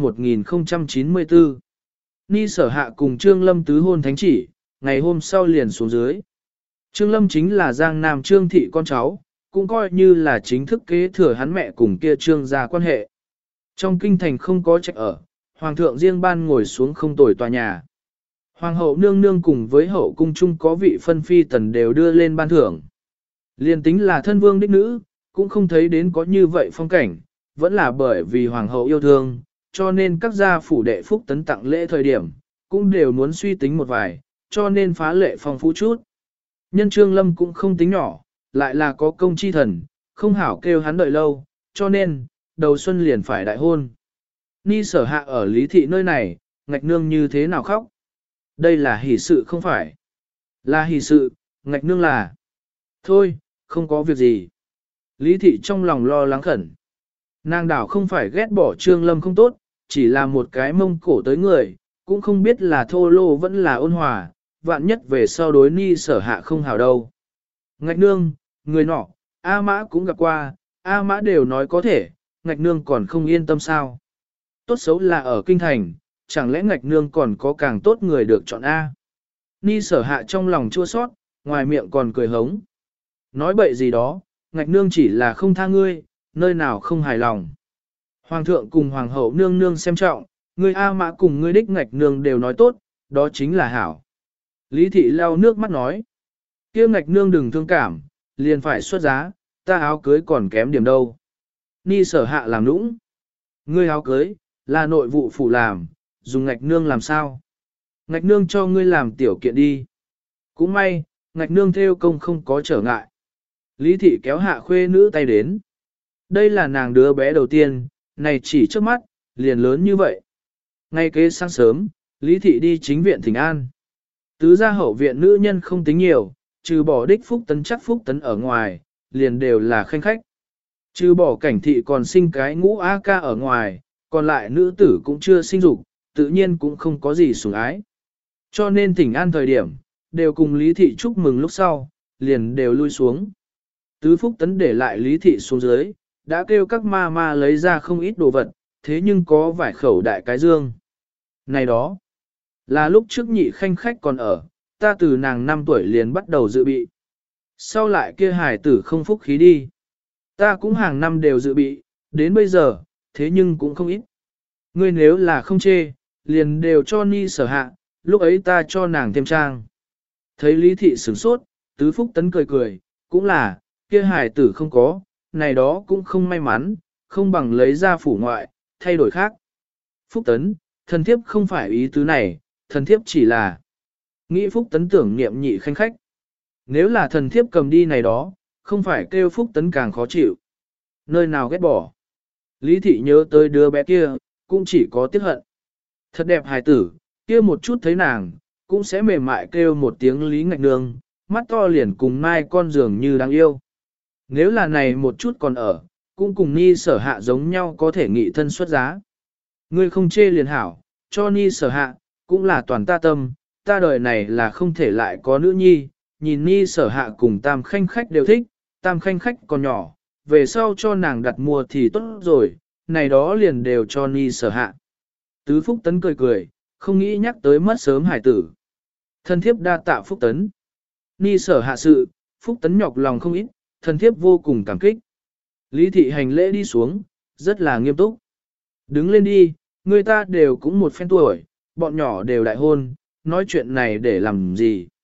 1094 Ni sở hạ cùng Trương Lâm tứ hôn thánh chỉ, ngày hôm sau liền xuống dưới. Trương Lâm chính là Giang Nam Trương Thị con cháu, cũng coi như là chính thức kế thừa hắn mẹ cùng kia Trương gia quan hệ. Trong kinh thành không có trạch ở, Hoàng thượng riêng ban ngồi xuống không tồi tòa nhà. Hoàng hậu nương nương cùng với hậu cung chung có vị phân phi tần đều đưa lên ban thưởng. Liên tính là thân vương đích nữ, cũng không thấy đến có như vậy phong cảnh, vẫn là bởi vì hoàng hậu yêu thương, cho nên các gia phủ đệ phúc tấn tặng lễ thời điểm, cũng đều muốn suy tính một vài, cho nên phá lệ phong phú chút. Nhân Trương Lâm cũng không tính nhỏ, lại là có công chi thần, không hảo kêu hắn đợi lâu, cho nên, đầu xuân liền phải đại hôn. Ni sở hạ ở Lý Thị nơi này, ngạch nương như thế nào khóc? Đây là hỷ sự không phải? Là hỷ sự, ngạch nương là... Thôi, không có việc gì. Lý Thị trong lòng lo lắng khẩn. Nàng đảo không phải ghét bỏ Trương Lâm không tốt, chỉ là một cái mông cổ tới người, cũng không biết là thô lô vẫn là ôn hòa, vạn nhất về sau đối Ni sở hạ không hảo đâu. Ngạch nương, người nọ, A Mã cũng gặp qua, A Mã đều nói có thể, ngạch nương còn không yên tâm sao. Tốt xấu là ở kinh thành, chẳng lẽ ngạch nương còn có càng tốt người được chọn A. Ni sở hạ trong lòng chua sót, ngoài miệng còn cười hống. Nói bậy gì đó, ngạch nương chỉ là không tha ngươi, nơi nào không hài lòng. Hoàng thượng cùng hoàng hậu nương nương xem trọng, ngươi A Mã cùng ngươi đích ngạch nương đều nói tốt, đó chính là hảo. Lý Thị lau nước mắt nói, kia ngạch nương đừng thương cảm, liền phải xuất giá, ta áo cưới còn kém điểm đâu. Ni sở hạ làm nũng. Ngươi áo cưới, là nội vụ phủ làm, dùng ngạch nương làm sao? Ngạch nương cho ngươi làm tiểu kiện đi. Cũng may, ngạch nương theo công không có trở ngại. Lý Thị kéo hạ khuê nữ tay đến. Đây là nàng đứa bé đầu tiên, này chỉ trước mắt, liền lớn như vậy. Ngay kế sáng sớm, Lý Thị đi chính viện thỉnh an. Tứ gia hậu viện nữ nhân không tính nhiều, trừ bỏ đích phúc tấn chắc phúc tấn ở ngoài, liền đều là khanh khách. Trừ bỏ cảnh thị còn sinh cái ngũ A ca ở ngoài, còn lại nữ tử cũng chưa sinh dục, tự nhiên cũng không có gì sủng ái. Cho nên thỉnh an thời điểm, đều cùng Lý Thị chúc mừng lúc sau, liền đều lui xuống. Tứ phúc tấn để lại Lý Thị xuống dưới, đã kêu các ma ma lấy ra không ít đồ vật, thế nhưng có vài khẩu đại cái dương. Này đó, là lúc trước nhị khanh khách còn ở, ta từ nàng 5 tuổi liền bắt đầu dự bị. Sau lại kia hải tử không phúc khí đi. Ta cũng hàng năm đều dự bị, đến bây giờ, thế nhưng cũng không ít. Ngươi nếu là không chê, liền đều cho Ni sở hạ, lúc ấy ta cho nàng thêm trang. Thấy Lý Thị sửng sốt, tứ phúc tấn cười cười, cũng là, kia hải tử không có, này đó cũng không may mắn, không bằng lấy ra phủ ngoại, thay đổi khác. Phúc tấn, thần thiếp không phải ý tứ này, thần thiếp chỉ là nghĩ phúc tấn tưởng niệm nhị khanh khách. Nếu là thần thiếp cầm đi này đó, không phải kêu phúc tấn càng khó chịu. Nơi nào ghét bỏ. Lý Thị nhớ tới đứa bé kia, cũng chỉ có tiếc hận. Thật đẹp hài tử, kia một chút thấy nàng, cũng sẽ mềm mại kêu một tiếng Lý ngạch nương, mắt to liền cùng mai con dường như đáng yêu. Nếu là này một chút còn ở, cũng cùng Ni sở hạ giống nhau có thể nghị thân xuất giá. Ngươi không chê liền hảo, cho Ni sở hạ, cũng là toàn ta tâm, ta đời này là không thể lại có nữ nhi, nhìn Ni sở hạ cùng tam khanh khách đều thích, tam khanh khách còn nhỏ, về sau cho nàng đặt mua thì tốt rồi, này đó liền đều cho Ni sở hạ. Tứ Phúc Tấn cười cười, không nghĩ nhắc tới mất sớm hải tử. Thân thiếp đa tạ Phúc Tấn. Ni sở hạ sự, Phúc Tấn nhọc lòng không ít, thân thiếp vô cùng cảm kích. Lý Thị hành lễ đi xuống, rất là nghiêm túc. Đứng lên đi, người ta đều cũng một phen tuổi, bọn nhỏ đều đại hôn, nói chuyện này để làm gì.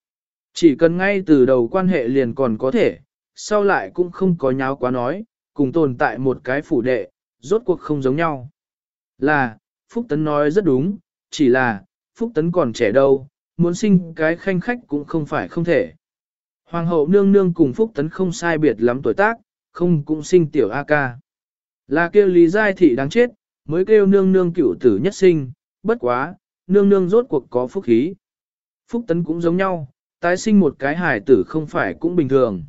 Chỉ cần ngay từ đầu quan hệ liền còn có thể, sau lại cũng không có nháo quá nói, cùng tồn tại một cái phủ đệ, rốt cuộc không giống nhau. Là, Phúc Tấn nói rất đúng, chỉ là, Phúc Tấn còn trẻ đâu, muốn sinh cái khanh khách cũng không phải không thể. Hoàng hậu nương nương cùng Phúc Tấn không sai biệt lắm tuổi tác, không cũng sinh tiểu A ca. Là kêu Lý Giai Thị đáng chết, mới kêu nương nương cửu tử nhất sinh, bất quá, nương nương rốt cuộc có phúc khí. Phúc Tấn cũng giống nhau, tái sinh một cái hài tử không phải cũng bình thường.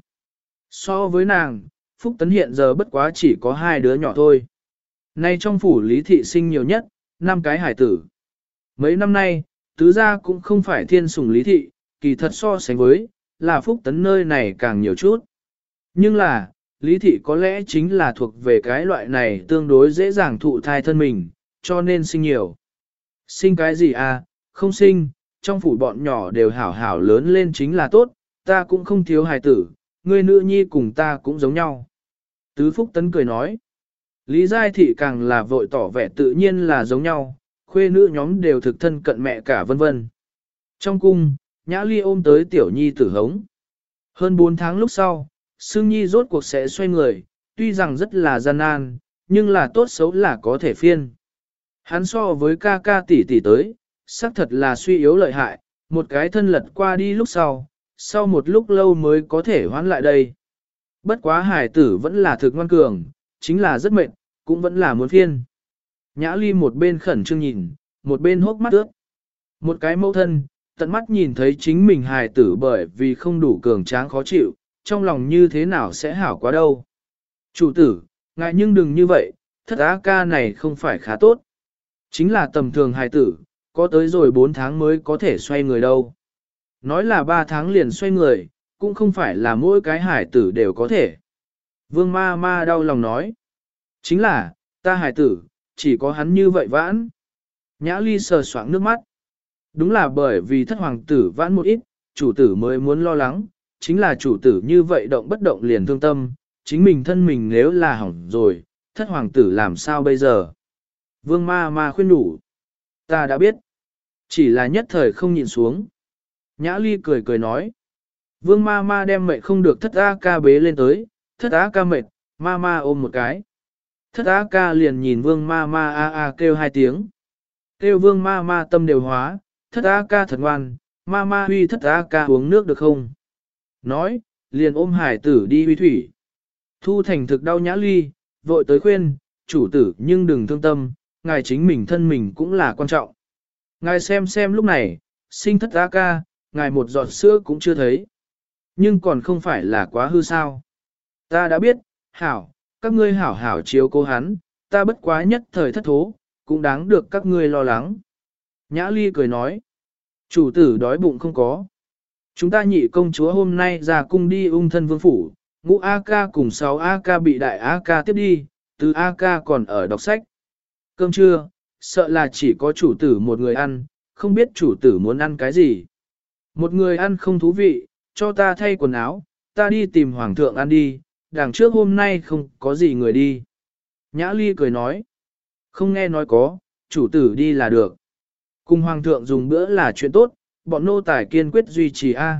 So với nàng, Phúc Tấn hiện giờ bất quá chỉ có 2 đứa nhỏ thôi. Nay trong phủ Lý Thị sinh nhiều nhất, 5 cái hài tử. Mấy năm nay, tứ gia cũng không phải thiên sủng Lý Thị, kỳ thật so sánh với, là Phúc Tấn nơi này càng nhiều chút. Nhưng là, Lý Thị có lẽ chính là thuộc về cái loại này tương đối dễ dàng thụ thai thân mình, cho nên sinh nhiều. Sinh cái gì à, không sinh, trong phủ bọn nhỏ đều hảo hảo lớn lên chính là tốt, ta cũng không thiếu hài tử, ngươi nữ nhi cùng ta cũng giống nhau. Tứ Phúc Tấn cười nói, Lý Giai Thị càng là vội tỏ vẻ tự nhiên là giống nhau, khuê nữ nhóm đều thực thân cận mẹ cả vân vân. Trong cung, Nhã Ly ôm tới tiểu nhi tử hống. Hơn 4 tháng lúc sau, Sương Nhi rốt cuộc sẽ xoay người, tuy rằng rất là gian nan, nhưng là tốt xấu là có thể phiên. Hắn so với ca ca tỷ tỷ tới, xác thật là suy yếu lợi hại, một cái thân lật qua đi lúc sau một lúc lâu mới có thể hoán lại đây. Bất quá hải tử vẫn là thực ngoan cường, chính là rất mệt, cũng vẫn là muốn phiên. Nhã Ly một bên khẩn trương nhìn, một bên hốc mắt ướt. Một cái mẫu thân, tận mắt nhìn thấy chính mình hài tử bởi vì không đủ cường tráng khó chịu, trong lòng như thế nào sẽ hảo quá đâu. Chủ tử, ngại nhưng đừng như vậy, thất á ca này không phải khá tốt. Chính là tầm thường hài tử, có tới rồi 4 tháng mới có thể xoay người đâu. Nói là 3 tháng liền xoay người, cũng không phải là mỗi cái hài tử đều có thể. Vương ma ma đau lòng nói. Chính là, ta hài tử, chỉ có hắn như vậy vãn. Nhã Ly sờ soạng nước mắt. Đúng là bởi vì thất hoàng tử vãn một ít, chủ tử mới muốn lo lắng, chính là chủ tử như vậy động bất động liền thương tâm, chính mình thân mình nếu là hỏng rồi, thất hoàng tử làm sao bây giờ? Vương ma ma khuyên đủ. Ta đã biết. Chỉ là nhất thời không nhịn xuống. Nhã Ly cười cười nói. Vương ma ma đem mệt không được thất á ca bế lên tới, thất á ca mệt, ma ma ôm một cái. Thất á ca liền nhìn vương ma ma a kêu 2 tiếng. Kêu vương ma ma tâm đều hóa, thất á ca thật ngoan, ma ma huy thất á ca uống nước được không? Nói, liền ôm hải tử đi huy thủy. Thu thành thực đau Nhã Ly, vội tới khuyên, chủ tử nhưng đừng thương tâm, ngài chính mình thân mình cũng là quan trọng. Ngài xem lúc này, sinh thất á ca, ngài một giọt sữa cũng chưa thấy. Nhưng còn không phải là quá hư sao. Ta đã biết, hảo, các ngươi hảo hảo chiếu cố hắn, ta bất quá nhất thời thất thố, cũng đáng được các ngươi lo lắng. Nhã Ly cười nói, chủ tử đói bụng không có. Chúng ta nhị công chúa hôm nay ra cung đi ung thân vương phủ, ngũ A ca cùng 6 A ca bị đại A ca tiếp đi, từ A ca còn ở đọc sách. Cơm trưa, sợ là chỉ có chủ tử một người ăn, không biết chủ tử muốn ăn cái gì. Một người ăn không thú vị, cho ta thay quần áo, ta đi tìm hoàng thượng ăn đi, đằng trước hôm nay không có gì người đi. Nhã Ly cười nói, không nghe nói có, chủ tử đi là được. Cùng hoàng thượng dùng bữa là chuyện tốt, bọn nô tài kiên quyết duy trì A.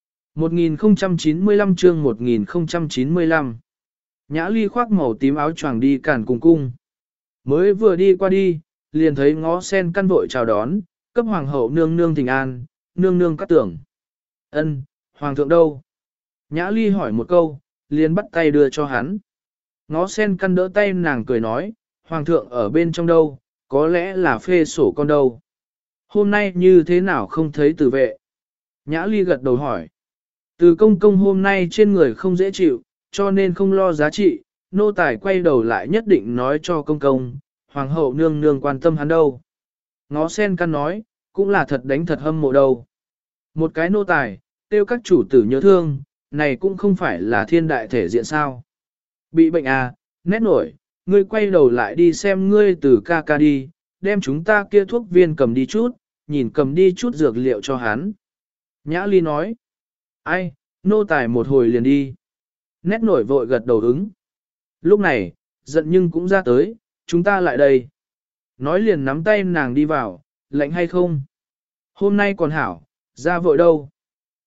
1095 chương 1095 Nhã Ly khoác màu tím áo choàng đi cản cùng cung. Mới vừa đi qua đi, liền thấy ngó sen căn vội chào đón, cấp hoàng hậu nương nương thỉnh an, nương nương cắt tưởng. Ân, hoàng thượng đâu? Nhã Ly hỏi một câu, liền bắt tay đưa cho hắn. Ngó sen căn đỡ tay nàng cười nói, hoàng thượng ở bên trong đâu, có lẽ là phê sổ con đâu. Hôm nay như thế nào không thấy tử vệ? Nhã Ly gật đầu hỏi. Từ công công hôm nay trên người không dễ chịu, cho nên không lo giá trị, nô tài quay đầu lại nhất định nói cho công công, hoàng hậu nương nương quan tâm hắn đâu. Ngó sen căn nói, cũng là thật đánh thật hâm mộ đâu. Một cái nô tài, tiêu các chủ tử nhớ thương, này cũng không phải là thiên đại thể diện sao. Bị bệnh à, nét nổi, ngươi quay đầu lại đi xem ngươi từ ca ca đi, đem chúng ta kia thuốc viên cầm đi chút, nhìn cầm đi chút dược liệu cho hắn. Nhã Ly nói, ai, nô tài một hồi liền đi. Nét nổi vội gật đầu ứng. Lúc này, giận nhưng cũng ra tới, chúng ta lại đây. Nói liền nắm tay nàng đi vào, lạnh hay không? Hôm nay còn hảo, ra vội đâu?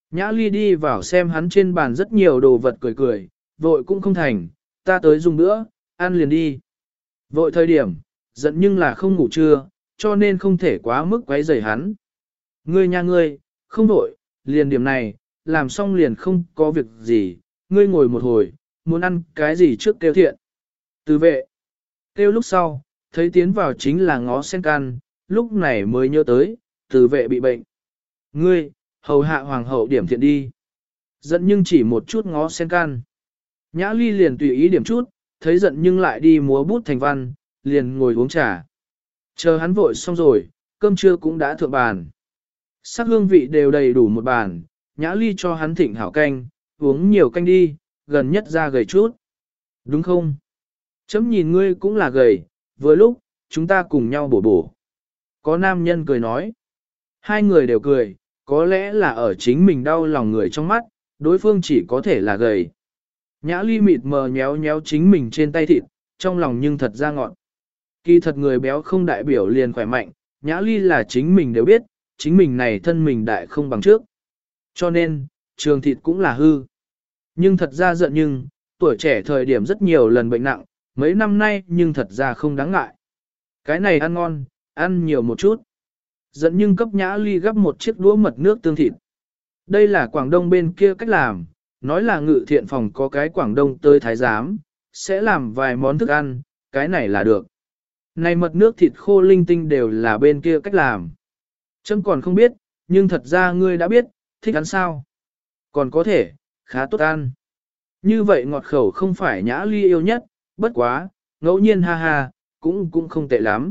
Nhã Ly đi vào xem hắn trên bàn rất nhiều đồ vật cười cười, vội cũng không thành, ta tới dùng nữa, ăn liền đi. Vội thời điểm, giận nhưng là không ngủ trưa, cho nên không thể quá mức quấy rầy hắn. Ngươi nha ngươi, không vội, liền điểm này, làm xong liền không có việc gì, ngươi ngồi một hồi, muốn ăn cái gì trước kêu thiện. Từ vệ, kêu lúc sau, thấy tiến vào chính là ngó sen can, lúc này mới nhớ tới, từ vệ bị bệnh. Ngươi, hầu hạ hoàng hậu điểm thiện đi. Giận nhưng chỉ một chút ngó sen can. Nhã Ly liền tùy ý điểm chút, thấy giận nhưng lại đi múa bút thành văn, liền ngồi uống trà. Chờ hắn vội xong rồi, cơm trưa cũng đã thượng bàn. Sắc hương vị đều đầy đủ một bàn, Nhã Ly cho hắn thịnh hảo canh, uống nhiều canh đi, gần nhất ra gầy chút. Đúng không? Chấm nhìn ngươi cũng là gầy, vừa lúc, chúng ta cùng nhau bổ bổ. Có nam nhân cười nói. Hai người đều cười, có lẽ là ở chính mình đau lòng người trong mắt, đối phương chỉ có thể là gầy. Nhã Ly mịt mờ nhéo nhéo chính mình trên tay thịt, trong lòng nhưng thật ra ngọn. Kỳ thật người béo không đại biểu liền khỏe mạnh, Nhã Ly là chính mình đều biết, chính mình này thân mình đại không bằng trước. Cho nên, trường thịt cũng là hư. Nhưng thật ra giận nhưng, tuổi trẻ thời điểm rất nhiều lần bệnh nặng, mấy năm nay nhưng thật ra không đáng ngại. Cái này ăn ngon, ăn nhiều một chút. Giận nhưng cấp Nhã Ly gắp một chiếc đũa mật nước tương thịt. Đây là Quảng Đông bên kia cách làm, nói là ngự thiện phòng có cái Quảng Đông tới thái giám, sẽ làm vài món thức ăn, cái này là được. Này mật nước thịt khô linh tinh đều là bên kia cách làm. Trâm còn không biết, nhưng thật ra ngươi đã biết, thích ăn sao. Còn có thể, khá tốt ăn. Như vậy ngọt khẩu không phải Nhã Ly yêu nhất, bất quá, ngẫu nhiên ha ha, cũng không tệ lắm.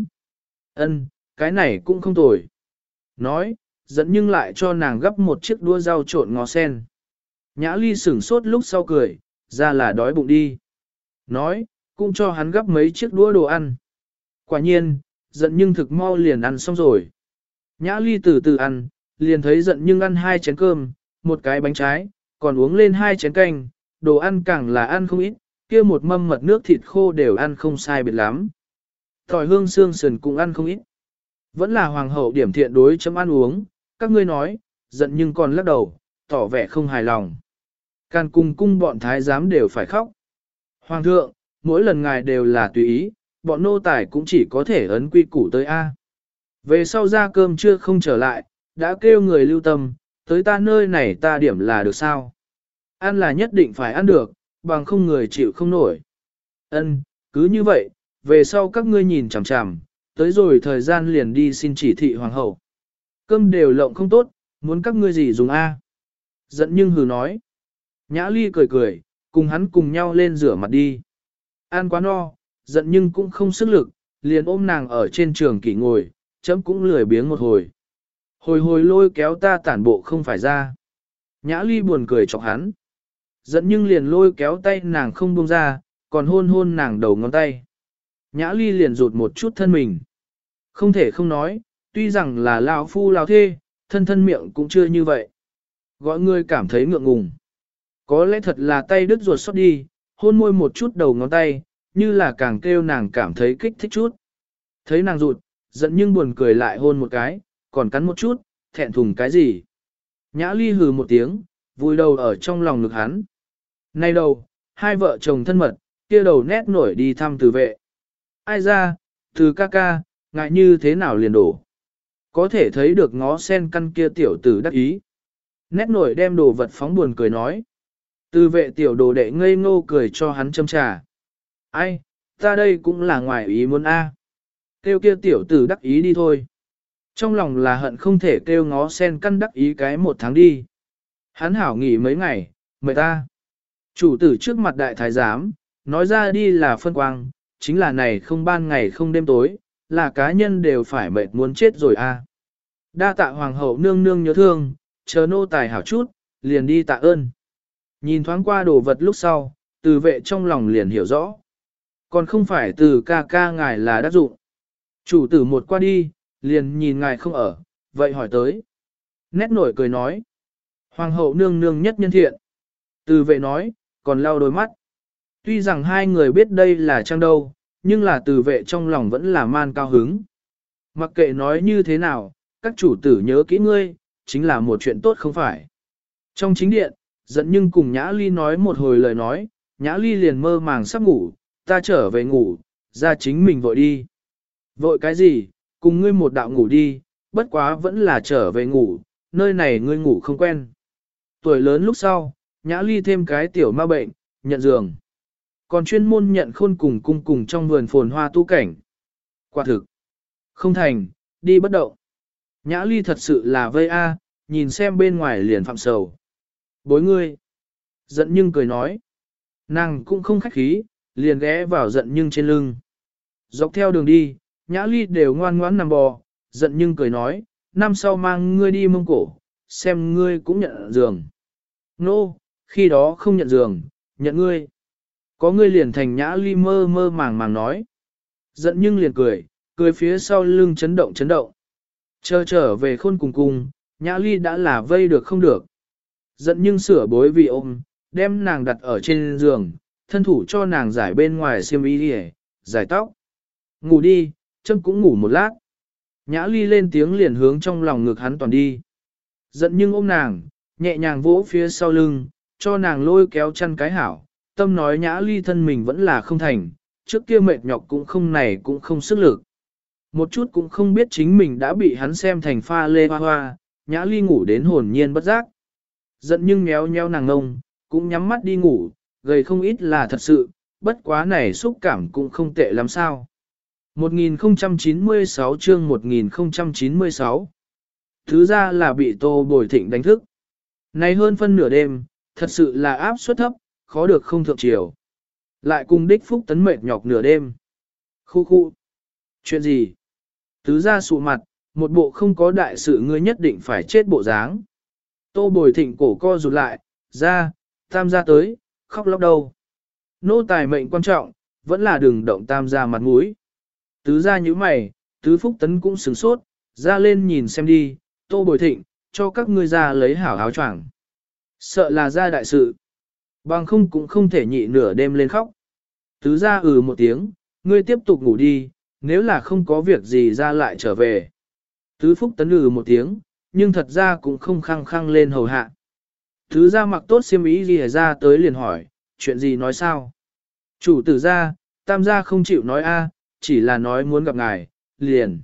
Ân, cái này cũng không tồi. Nói, dẫn nhưng lại cho nàng gấp một chiếc đũa rau trộn ngó sen. Nhã Ly sửng sốt lúc sau cười, ra là đói bụng đi. Nói, cũng cho hắn gấp mấy chiếc đũa đồ ăn. Quả nhiên, giận nhưng thực mau liền ăn xong rồi. Nhã Ly từ từ ăn, liền thấy giận nhưng ăn 2 chén cơm, một cái bánh trái, còn uống lên 2 chén canh, đồ ăn càng là ăn không ít, kia một mâm mật nước thịt khô đều ăn không sai biệt lắm. Thỏi hương xương sườn cũng ăn không ít. Vẫn là hoàng hậu điểm thiện đối chấm ăn uống, các ngươi nói, giận nhưng còn lắc đầu, tỏ vẻ không hài lòng. Càn cùng cung bọn thái giám đều phải khóc. Hoàng thượng, mỗi lần ngài đều là tùy ý, bọn nô tài cũng chỉ có thể ấn quy củ tới A. Về sau ra cơm chưa không trở lại, đã kêu người lưu tâm, tới ta nơi này ta điểm là được sao? Ăn là nhất định phải ăn được, bằng không người chịu không nổi. Ân, cứ như vậy, về sau các ngươi nhìn chằm chằm, tới rồi thời gian liền đi xin chỉ thị hoàng hậu. Cơm đều lộng không tốt, muốn các ngươi gì dùng A. Giận nhưng hừ nói. Nhã Ly cười cười, cùng hắn cùng nhau lên rửa mặt đi. Ăn quá no, giận nhưng cũng không sức lực, liền ôm nàng ở trên trường kỷ ngồi, chấm cũng lười biếng một hồi. Hồi hồi lôi kéo ta tản bộ không phải ra. Nhã Ly buồn cười chọc hắn. Giận nhưng liền lôi kéo tay nàng không buông ra, còn hôn hôn nàng đầu ngón tay. Nhã Ly liền rụt một chút thân mình. Không thể không nói, tuy rằng là lão phu lão thê, thân thân miệng cũng chưa như vậy. Gọi người cảm thấy ngượng ngùng. Có lẽ thật là tay đứt ruột xót đi, hôn môi một chút đầu ngón tay, như là càng kêu nàng cảm thấy kích thích chút. Thấy nàng rụt, giận nhưng buồn cười lại hôn một cái, còn cắn một chút, thẹn thùng cái gì. Nhã Ly hừ một tiếng, vùi đầu ở trong lòng ngực hắn. Nay đầu, hai vợ chồng thân mật, kia đầu nét nổi đi thăm từ vệ. Ai ra, từ ca ca, ngại như thế nào liền đổ. Có thể thấy được ngó sen căn kia tiểu tử đắc ý. Nét nổi đem đồ vật phóng buồn cười nói. Từ vệ tiểu đồ đệ ngây ngô cười cho hắn châm trà. Ai, ta đây cũng là ngoài ý muốn a. Kêu kia tiểu tử đắc ý đi thôi. Trong lòng là hận không thể kêu ngó sen căn đắc ý cái 1 tháng đi. Hắn hảo nghỉ mấy ngày, mời ta. Chủ tử trước mặt đại thái giám, nói ra đi là phân quang, chính là này không ban ngày không đêm tối, là cá nhân đều phải mệt muốn chết rồi a. Đa tạ hoàng hậu nương nương nhớ thương, chờ nô tài hảo chút, liền đi tạ ơn. Nhìn thoáng qua đồ vật lúc sau, từ vệ trong lòng liền hiểu rõ. Còn không phải từ ca ca ngài là đắc dụng. Chủ tử một qua đi, liền nhìn ngài không ở, vậy hỏi tới. Nét nổi cười nói. Hoàng hậu nương nương nhất nhân thiện. Từ vệ nói, còn lau đôi mắt. Tuy rằng hai người biết đây là trang đâu, nhưng là từ vệ trong lòng vẫn là man cao hứng. Mặc kệ nói như thế nào, các chủ tử nhớ kỹ ngươi, chính là một chuyện tốt không phải. Trong chính điện, giận nhưng cùng Nhã Ly nói một hồi lời nói, Nhã Ly liền mơ màng sắp ngủ, ta trở về ngủ, ra chính mình vội đi. Vội cái gì, cùng ngươi một đạo ngủ đi, bất quá vẫn là trở về ngủ, nơi này ngươi ngủ không quen. Tuổi lớn lúc sau, Nhã Ly thêm cái tiểu ma bệnh, nhận giường. Còn chuyên môn nhận khôn cùng cung cùng trong vườn phồn hoa tu cảnh. Quả thực. Không thành, đi bất động. Nhã Ly thật sự là vây a, nhìn xem bên ngoài liền phạm sầu. Bối ngươi. Giận nhưng cười nói. Nàng cũng không khách khí, liền ghé vào giận nhưng trên lưng. Dọc theo đường đi, Nhã Ly đều ngoan ngoãn nằm bò, giận nhưng cười nói, năm sau mang ngươi đi Mông Cổ, xem ngươi cũng nhận giường. Nô, khi đó không nhận giường, nhận ngươi. Có ngươi liền thành Nhã Ly mơ mơ màng màng nói. Giận nhưng liền cười, cười phía sau lưng chấn động chấn động. Chờ trở về khôn cùng cùng, Nhã Ly đã là vây được không được. Giận nhưng sửa bối vì ôm, đem nàng đặt ở trên giường, thân thủ cho nàng giải bên ngoài xiêm y đi, giải tóc. Ngủ đi, châm cũng ngủ một lát. Nhã Ly lên tiếng liền hướng trong lòng ngực hắn toàn đi. Giận nhưng ôm nàng, nhẹ nhàng vỗ phía sau lưng, cho nàng lôi kéo chăn cái hảo. Tâm nói Nhã Ly thân mình vẫn là không thành, trước kia mệt nhọc cũng không này cũng không sức lực. Một chút cũng không biết chính mình đã bị hắn xem thành pha lê hoa hoa, Nhã Ly ngủ đến hồn nhiên bất giác. Giận nhưng méo nheo nàng ngông, cũng nhắm mắt đi ngủ, gầy không ít là thật sự, bất quá này xúc cảm cũng không tệ lắm sao. 1096 chương 1096 Thứ ra là bị Tô Bồi Thịnh đánh thức. Này hơn phân nửa đêm, thật sự là áp suất thấp, khó được không thượng chiều. Lại cùng đích phúc tấn mệt nhọc nửa đêm. Khu khu. Chuyện gì? Tứ ra sụ mặt, một bộ không có đại sự ngươi nhất định phải chết bộ dáng. Tô Bồi Thịnh cổ co rụt lại, ra, tam gia tới, khóc lóc đâu. Nô tài mệnh quan trọng, vẫn là đừng động tam gia mặt mũi. Tứ ra như mày, tứ phúc tấn cũng sửng sốt, ra lên nhìn xem đi, Tô Bồi Thịnh, cho các ngươi ra lấy hảo áo choàng. Sợ là ra đại sự. Bằng không cũng không thể nhị nửa đêm lên khóc. Tứ ra một tiếng, ngươi tiếp tục ngủ đi, nếu là không có việc gì ra lại trở về. Tứ phúc tấn một tiếng, nhưng thật ra cũng không khăng khăng lên hầu hạ. Tứ ra mặc tốt xiêm ý gì ra tới liền hỏi, chuyện gì nói sao? Chủ tử ra, tam gia không chịu nói a, chỉ là nói muốn gặp ngài, liền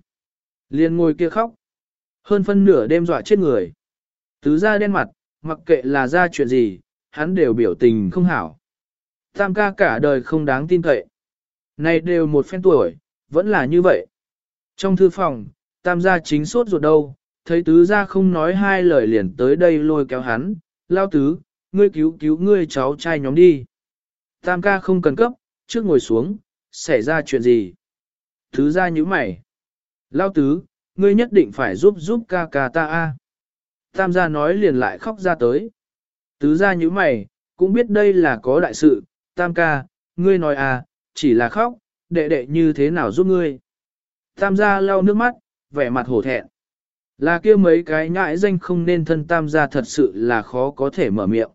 ngồi kia khóc. Hơn phân nửa đêm dọa chết người. Tứ ra đen mặt, mặc kệ là ra chuyện gì, hắn đều biểu tình không hảo. Tam ca cả đời không đáng tin cậy. Này đều một phen tuổi, vẫn là như vậy. Trong thư phòng, tam gia chính sốt ruột đâu, thấy tứ gia không nói hai lời liền tới đây lôi kéo hắn, lao tứ, ngươi cứu cứu ngươi cháu trai nhóm đi. Tam ca không cần cấp, trước ngồi xuống, xảy ra chuyện gì? Tứ gia nhíu mày. Lao tứ, ngươi nhất định phải giúp ca ca ta a. Tam gia nói liền lại khóc ra tới. Tứ gia nhíu mày, cũng biết đây là có đại sự, tam ca, ngươi nói à, chỉ là khóc, đệ đệ như thế nào giúp ngươi. Tam gia lau nước mắt, vẻ mặt hổ thẹn. Là kia mấy cái nhãi danh không nên thân tam gia thật sự là khó có thể mở miệng.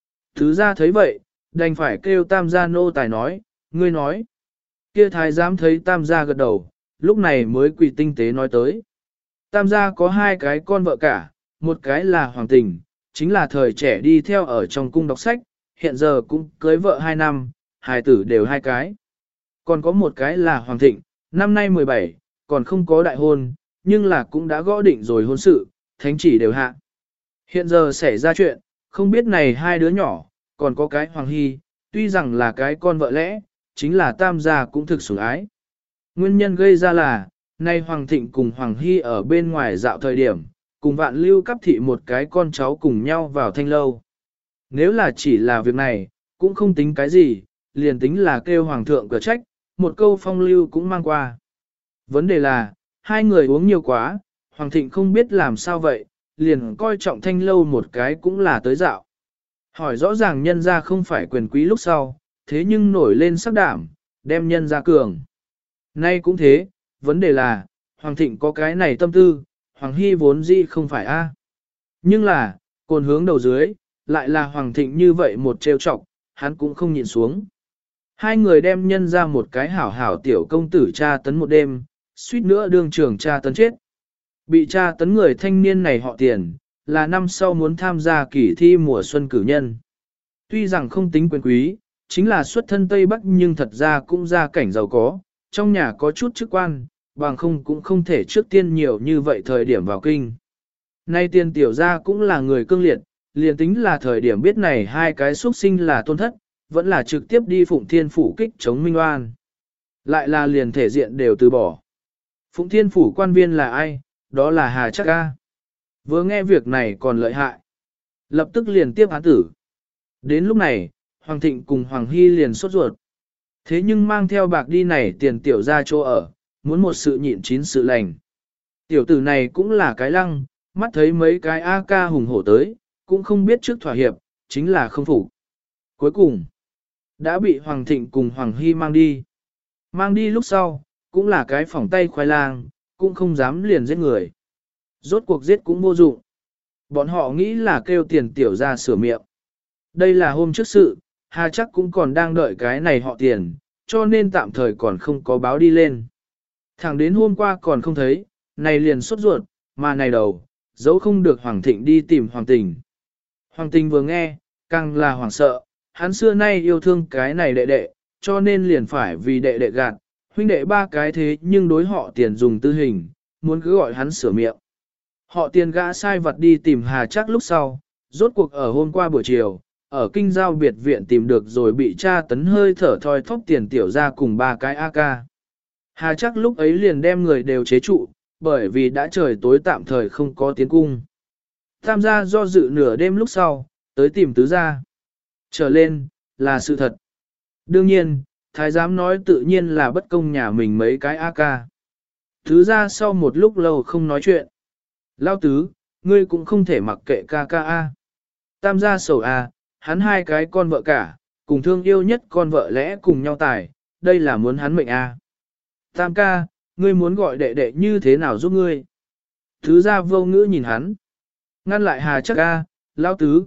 Tứ gia thấy vậy, đành phải kêu tam gia nô tài nói, ngươi nói. Kia thái giám thấy tam gia gật đầu, lúc này mới quỳ tinh tế nói tới. Tam gia có hai cái con vợ cả, một cái là Hoàng Tình, chính là thời trẻ đi theo ở trong cung đọc sách, hiện giờ cũng cưới vợ 2 năm, hài tử đều 2 cái. Còn có một cái là Hoàng Thịnh, năm nay 17, còn không có đại hôn, nhưng là cũng đã gõ định rồi hôn sự, thánh chỉ đều hạ. Hiện giờ xảy ra chuyện, không biết này hai đứa nhỏ, còn có cái Hoàng Hy, tuy rằng là cái con vợ lẽ, chính là tam gia cũng thực sủng ái. Nguyên nhân gây ra là, nay Hoàng Thịnh cùng Hoàng Hy ở bên ngoài dạo thời điểm, cùng Vạn Lưu cấp thị một cái con cháu cùng nhau vào thanh lâu. Nếu là chỉ là việc này, cũng không tính cái gì, liền tính là kêu Hoàng thượng cửa trách, một câu phong lưu cũng mang qua. Vấn đề là, hai người uống nhiều quá, Hoàng Thịnh không biết làm sao vậy, liền coi trọng thanh lâu một cái cũng là tới dạo. Hỏi rõ ràng nhân ra không phải quyền quý lúc sau, thế nhưng nổi lên sắc đảm, đem nhân ra cường. Nay cũng thế, vấn đề là, Hoàng Thịnh có cái này tâm tư, Hoàng Hy vốn dĩ không phải a. Nhưng là, cồn hướng đầu dưới, lại là Hoàng Thịnh như vậy một trêu chọc, hắn cũng không nhịn xuống. Hai người đem nhân ra một cái hảo hảo tiểu công tử tra tấn một đêm, suýt nữa đương trường tra tấn chết. Bị tra tấn người thanh niên này họ Tiền, là năm sau muốn tham gia kỳ thi mùa xuân cử nhân. Tuy rằng không tính quyền quý, chính là xuất thân Tây Bắc nhưng thật ra cũng gia cảnh giàu có, trong nhà có chút chức quan, bằng không cũng không thể trước tiên nhiều như vậy thời điểm vào kinh. Nay tiên tiểu gia cũng là người cương liệt, liền tính là thời điểm biết này hai cái xuất sinh là tôn thất, vẫn là trực tiếp đi Phụng Thiên Phủ kích chống Minh Oan. Lại là liền thể diện đều từ bỏ. Phụng Thiên Phủ quan viên là ai? Đó là Hà Trác Ca. Vừa nghe việc này còn lợi hại. Lập tức liền tiếp án tử. Đến lúc này, Hoàng Thịnh cùng Hoàng Hy liền sốt ruột. Thế nhưng mang theo bạc đi này tiền tiểu ra chỗ ở, muốn một sự nhịn chín sự lành. Tiểu tử này cũng là cái lăng, mắt thấy mấy cái A-ca hùng hổ tới, cũng không biết trước thỏa hiệp, chính là không phục. Cuối cùng, đã bị Hoàng Thịnh cùng Hoàng Hy mang đi. Mang đi lúc sau, cũng là cái phỏng tay khoai lang, cũng không dám liền giết người. Rốt cuộc giết cũng vô dụng. Bọn họ nghĩ là kêu tiền tiểu ra sửa miệng. Đây là hôm trước sự, Hà chắc cũng còn đang đợi cái này họ tiền, cho nên tạm thời còn không có báo đi lên. Thẳng đến hôm qua còn không thấy, này liền sốt ruột, mà này đầu, dẫu không được Hoàng Thịnh đi tìm Hoàng Tình. Hoàng Tình vừa nghe, càng là hoảng sợ, hắn xưa nay yêu thương cái này đệ đệ, cho nên liền phải vì đệ đệ gạt, huynh đệ ba cái thế nhưng đối họ tiền dùng tư hình, muốn cứ gọi hắn sửa miệng. Họ tiền gã sai vật đi tìm Hà chắc lúc sau, rốt cuộc ở hôm qua buổi chiều, ở kinh giao biệt viện tìm được rồi bị tra tấn hơi thở thoi thóp tiền tiểu ra cùng ba cái AK. Hà chắc lúc ấy liền đem người đều chế trụ, bởi vì đã trời tối tạm thời không có tiến cung. Tam gia do dự nửa đêm lúc sau, tới tìm tứ gia. Trở lên, là sự thật. Đương nhiên, thái giám nói tự nhiên là bất công nhà mình mấy cái AK. Tứ gia sau một lúc lâu không nói chuyện. Lao tứ, ngươi cũng không thể mặc kệ ca ca a. Tam gia sầu a, hắn hai cái con vợ cả, cùng thương yêu nhất con vợ lẽ cùng nhau tài, đây là muốn hắn mệnh a. Tam ca, ngươi muốn gọi đệ đệ như thế nào giúp ngươi? Tứ gia vô ngữ nhìn hắn. Ngăn lại Hà chắc a, Lao tứ,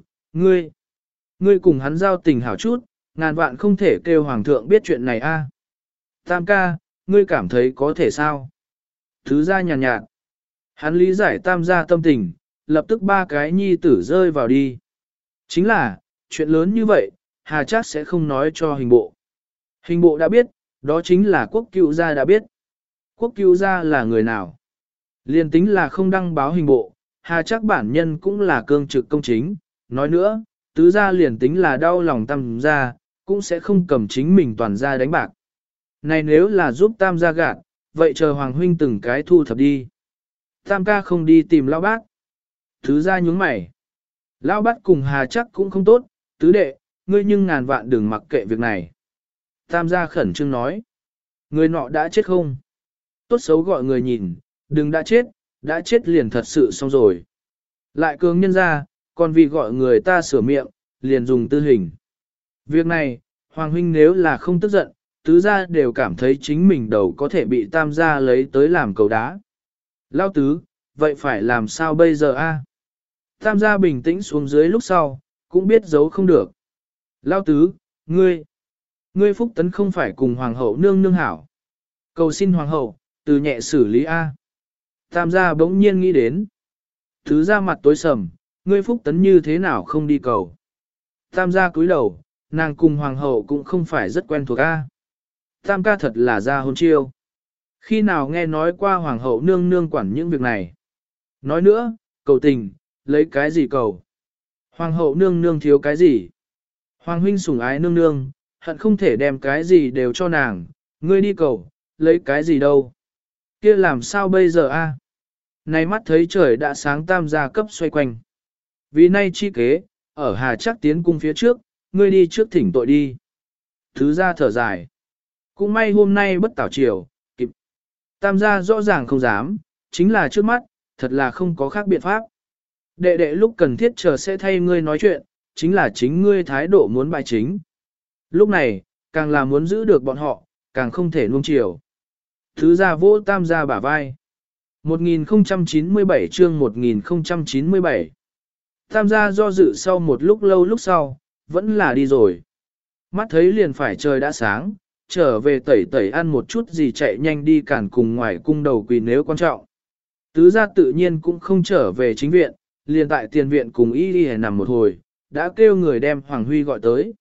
ngươi cùng hắn giao tình hảo chút, ngàn vạn không thể kêu hoàng thượng biết chuyện này a. Tam ca, ngươi cảm thấy có thể sao? Tứ gia nhàn nhạt. Hắn lý giải tam gia tâm tình, lập tức ba cái nhi tử rơi vào đi. Chính là, chuyện lớn như vậy, Hà Trác sẽ không nói cho hình bộ. Hình bộ đã biết, đó chính là quốc cựu gia đã biết. Quốc cựu gia là người nào? Liên tính là không đăng báo hình bộ, Hà Trác bản nhân cũng là cương trực công chính. Nói nữa, tứ gia liền tính là đau lòng tam gia, cũng sẽ không cầm chính mình toàn gia đánh bạc. Này nếu là giúp tam gia gạt, vậy chờ Hoàng huynh từng cái thu thập đi. Tam ca không đi tìm lão bác. Tứ gia nhúng mày. Lão bác cùng Hà chắc cũng không tốt, tứ đệ, ngươi nhưng ngàn vạn đừng mặc kệ việc này. Tam gia khẩn trương nói. Người nọ đã chết không? Tốt xấu gọi người nhìn, đừng đã chết liền thật sự xong rồi. Lại cường nhân ra, còn vì gọi người ta sửa miệng, liền dùng tư hình. Việc này, Hoàng huynh nếu là không tức giận, tứ gia đều cảm thấy chính mình đầu có thể bị tam gia lấy tới làm cầu đá. Lao tứ, vậy phải làm sao bây giờ a? Tam gia bình tĩnh xuống dưới lúc sau, cũng biết giấu không được. Lao tứ, ngươi phúc tấn không phải cùng hoàng hậu nương nương hảo. Cầu xin hoàng hậu, từ nhẹ xử lý a. Tam gia bỗng nhiên nghĩ đến. Tứ gia mặt tối sầm, ngươi phúc tấn như thế nào không đi cầu. Tam gia cúi đầu, nàng cùng hoàng hậu cũng không phải rất quen thuộc a. Tam ca thật là ra hôn chiêu. Khi nào nghe nói qua hoàng hậu nương nương quản những việc này. Nói nữa, cầu tình, lấy cái gì cầu. Hoàng hậu nương nương thiếu cái gì. Hoàng huynh sủng ái nương nương, hận không thể đem cái gì đều cho nàng, ngươi đi cầu, lấy cái gì đâu. Kia làm sao bây giờ a? Nay mắt thấy trời đã sáng tam gia cấp xoay quanh. Vì nay chi kế, ở Hà Trác tiến cung phía trước, ngươi đi trước thỉnh tội đi. Thứ gia thở dài. Cũng may hôm nay bất tảo chiều, kịp. Tam gia rõ ràng không dám, chính là trước mắt, thật là không có khác biện pháp. Đệ đệ lúc cần thiết chờ sẽ thay ngươi nói chuyện, chính là chính ngươi thái độ muốn bài chính. Lúc này, càng là muốn giữ được bọn họ, càng không thể nuông chiều. Thứ gia vỗ tam gia bả vai. 1097 chương 1097. Tam gia do dự sau một lúc lâu lúc sau, vẫn là đi rồi. Mắt thấy liền phải trời đã sáng, trở về tẩy tẩy ăn một chút gì chạy nhanh đi cản cùng ngoài cung đầu quỳ nếu quan trọng. Tứ gia tự nhiên cũng không trở về chính viện, liền tại tiền viện cùng y y nằm một hồi, đã kêu người đem Hoàng Huy gọi tới.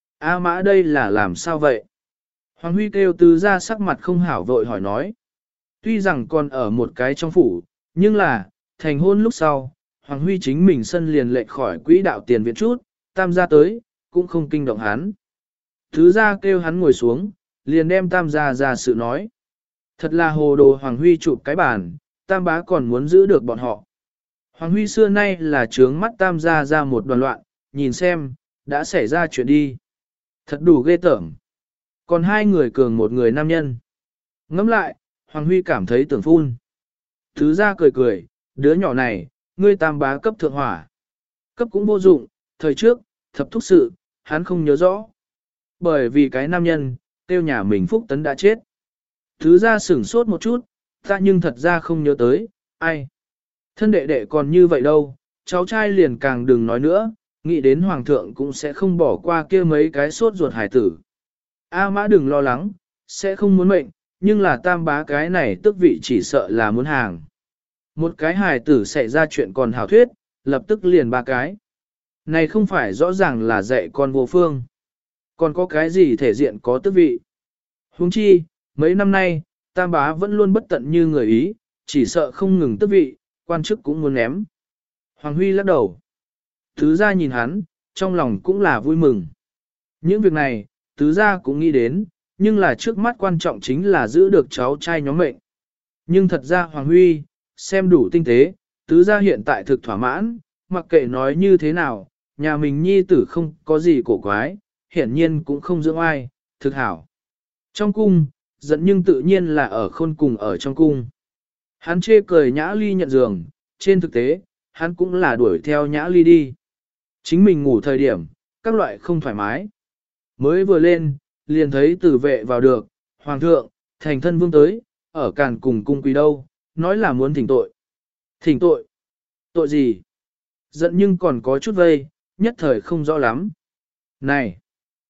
A Mã đây là làm sao vậy? Hoàng Huy kêu Tứ gia sắc mặt không hảo vội hỏi nói. Tuy rằng còn ở một cái trong phủ, nhưng là, thành hôn lúc sau, Hoàng Huy chính mình sân liền lệch khỏi quỹ đạo tiền viện chút, Tam gia tới, cũng không kinh động hắn. Tứ gia kêu hắn ngồi xuống, liền đem Tam gia ra sự nói. Thật là hồ đồ Hoàng Huy chụp cái bàn, Tam bá còn muốn giữ được bọn họ. Hoàng Huy xưa nay là trướng mắt Tam gia ra một đoàn loạn, nhìn xem, đã xảy ra chuyện đi. Thật đủ ghê tởm. Còn hai người cường một người nam nhân. Ngẫm lại, Hoàng Huy cảm thấy tưởng phun. Tứ gia cười cười, đứa nhỏ này, ngươi Tam bá cấp thượng hỏa. Cấp cũng vô dụng, thời trước, thập thúc sự, hắn không nhớ rõ. Bởi vì cái nam nhân, tiêu nhà mình Phúc Tấn đã chết. Tứ gia sửng sốt một chút, ta nhưng thật ra không nhớ tới, ai. Thân đệ đệ còn như vậy đâu, cháu trai liền càng đừng nói nữa, nghĩ đến hoàng thượng cũng sẽ không bỏ qua kia mấy cái sốt ruột hải tử. A Mã đừng lo lắng, sẽ không muốn mệnh, nhưng là Tam bá cái này tức vị chỉ sợ là muốn hàng. Một cái hài tử xảy ra chuyện còn hảo thuyết, lập tức liền ba cái. Này không phải rõ ràng là dạy con vô phương. Còn có cái gì thể diện có tức vị. Huống chi, mấy năm nay, Tam bá vẫn luôn bất tận như người Ý, chỉ sợ không ngừng tức vị, quan chức cũng muốn ném. Hoàng Huy lắc đầu. Tứ gia nhìn hắn, trong lòng cũng là vui mừng. Những việc này, tứ gia cũng nghĩ đến, nhưng là trước mắt quan trọng chính là giữ được cháu trai nhóm mệnh. Nhưng thật ra Hoàng Huy, xem đủ tinh tế, tứ gia hiện tại thực thỏa mãn, mặc kệ nói như thế nào, nhà mình nhi tử không có gì cổ quái, hiển nhiên cũng không dưỡng ai, thực hảo. Trong cung, giận nhưng tự nhiên là ở khôn cùng ở trong cung. Hắn chê cười Nhã Ly nhận giường, trên thực tế, hắn cũng là đuổi theo Nhã Ly đi. Chính mình ngủ thời điểm, các loại không thoải mái. Mới vừa lên, liền thấy tử vệ vào được, hoàng thượng, thành thân vương tới, ở càn cùng cung quý đâu, nói là muốn thỉnh tội. Thỉnh tội? Tội gì? Giận nhưng còn có chút vây, nhất thời không rõ lắm. Này!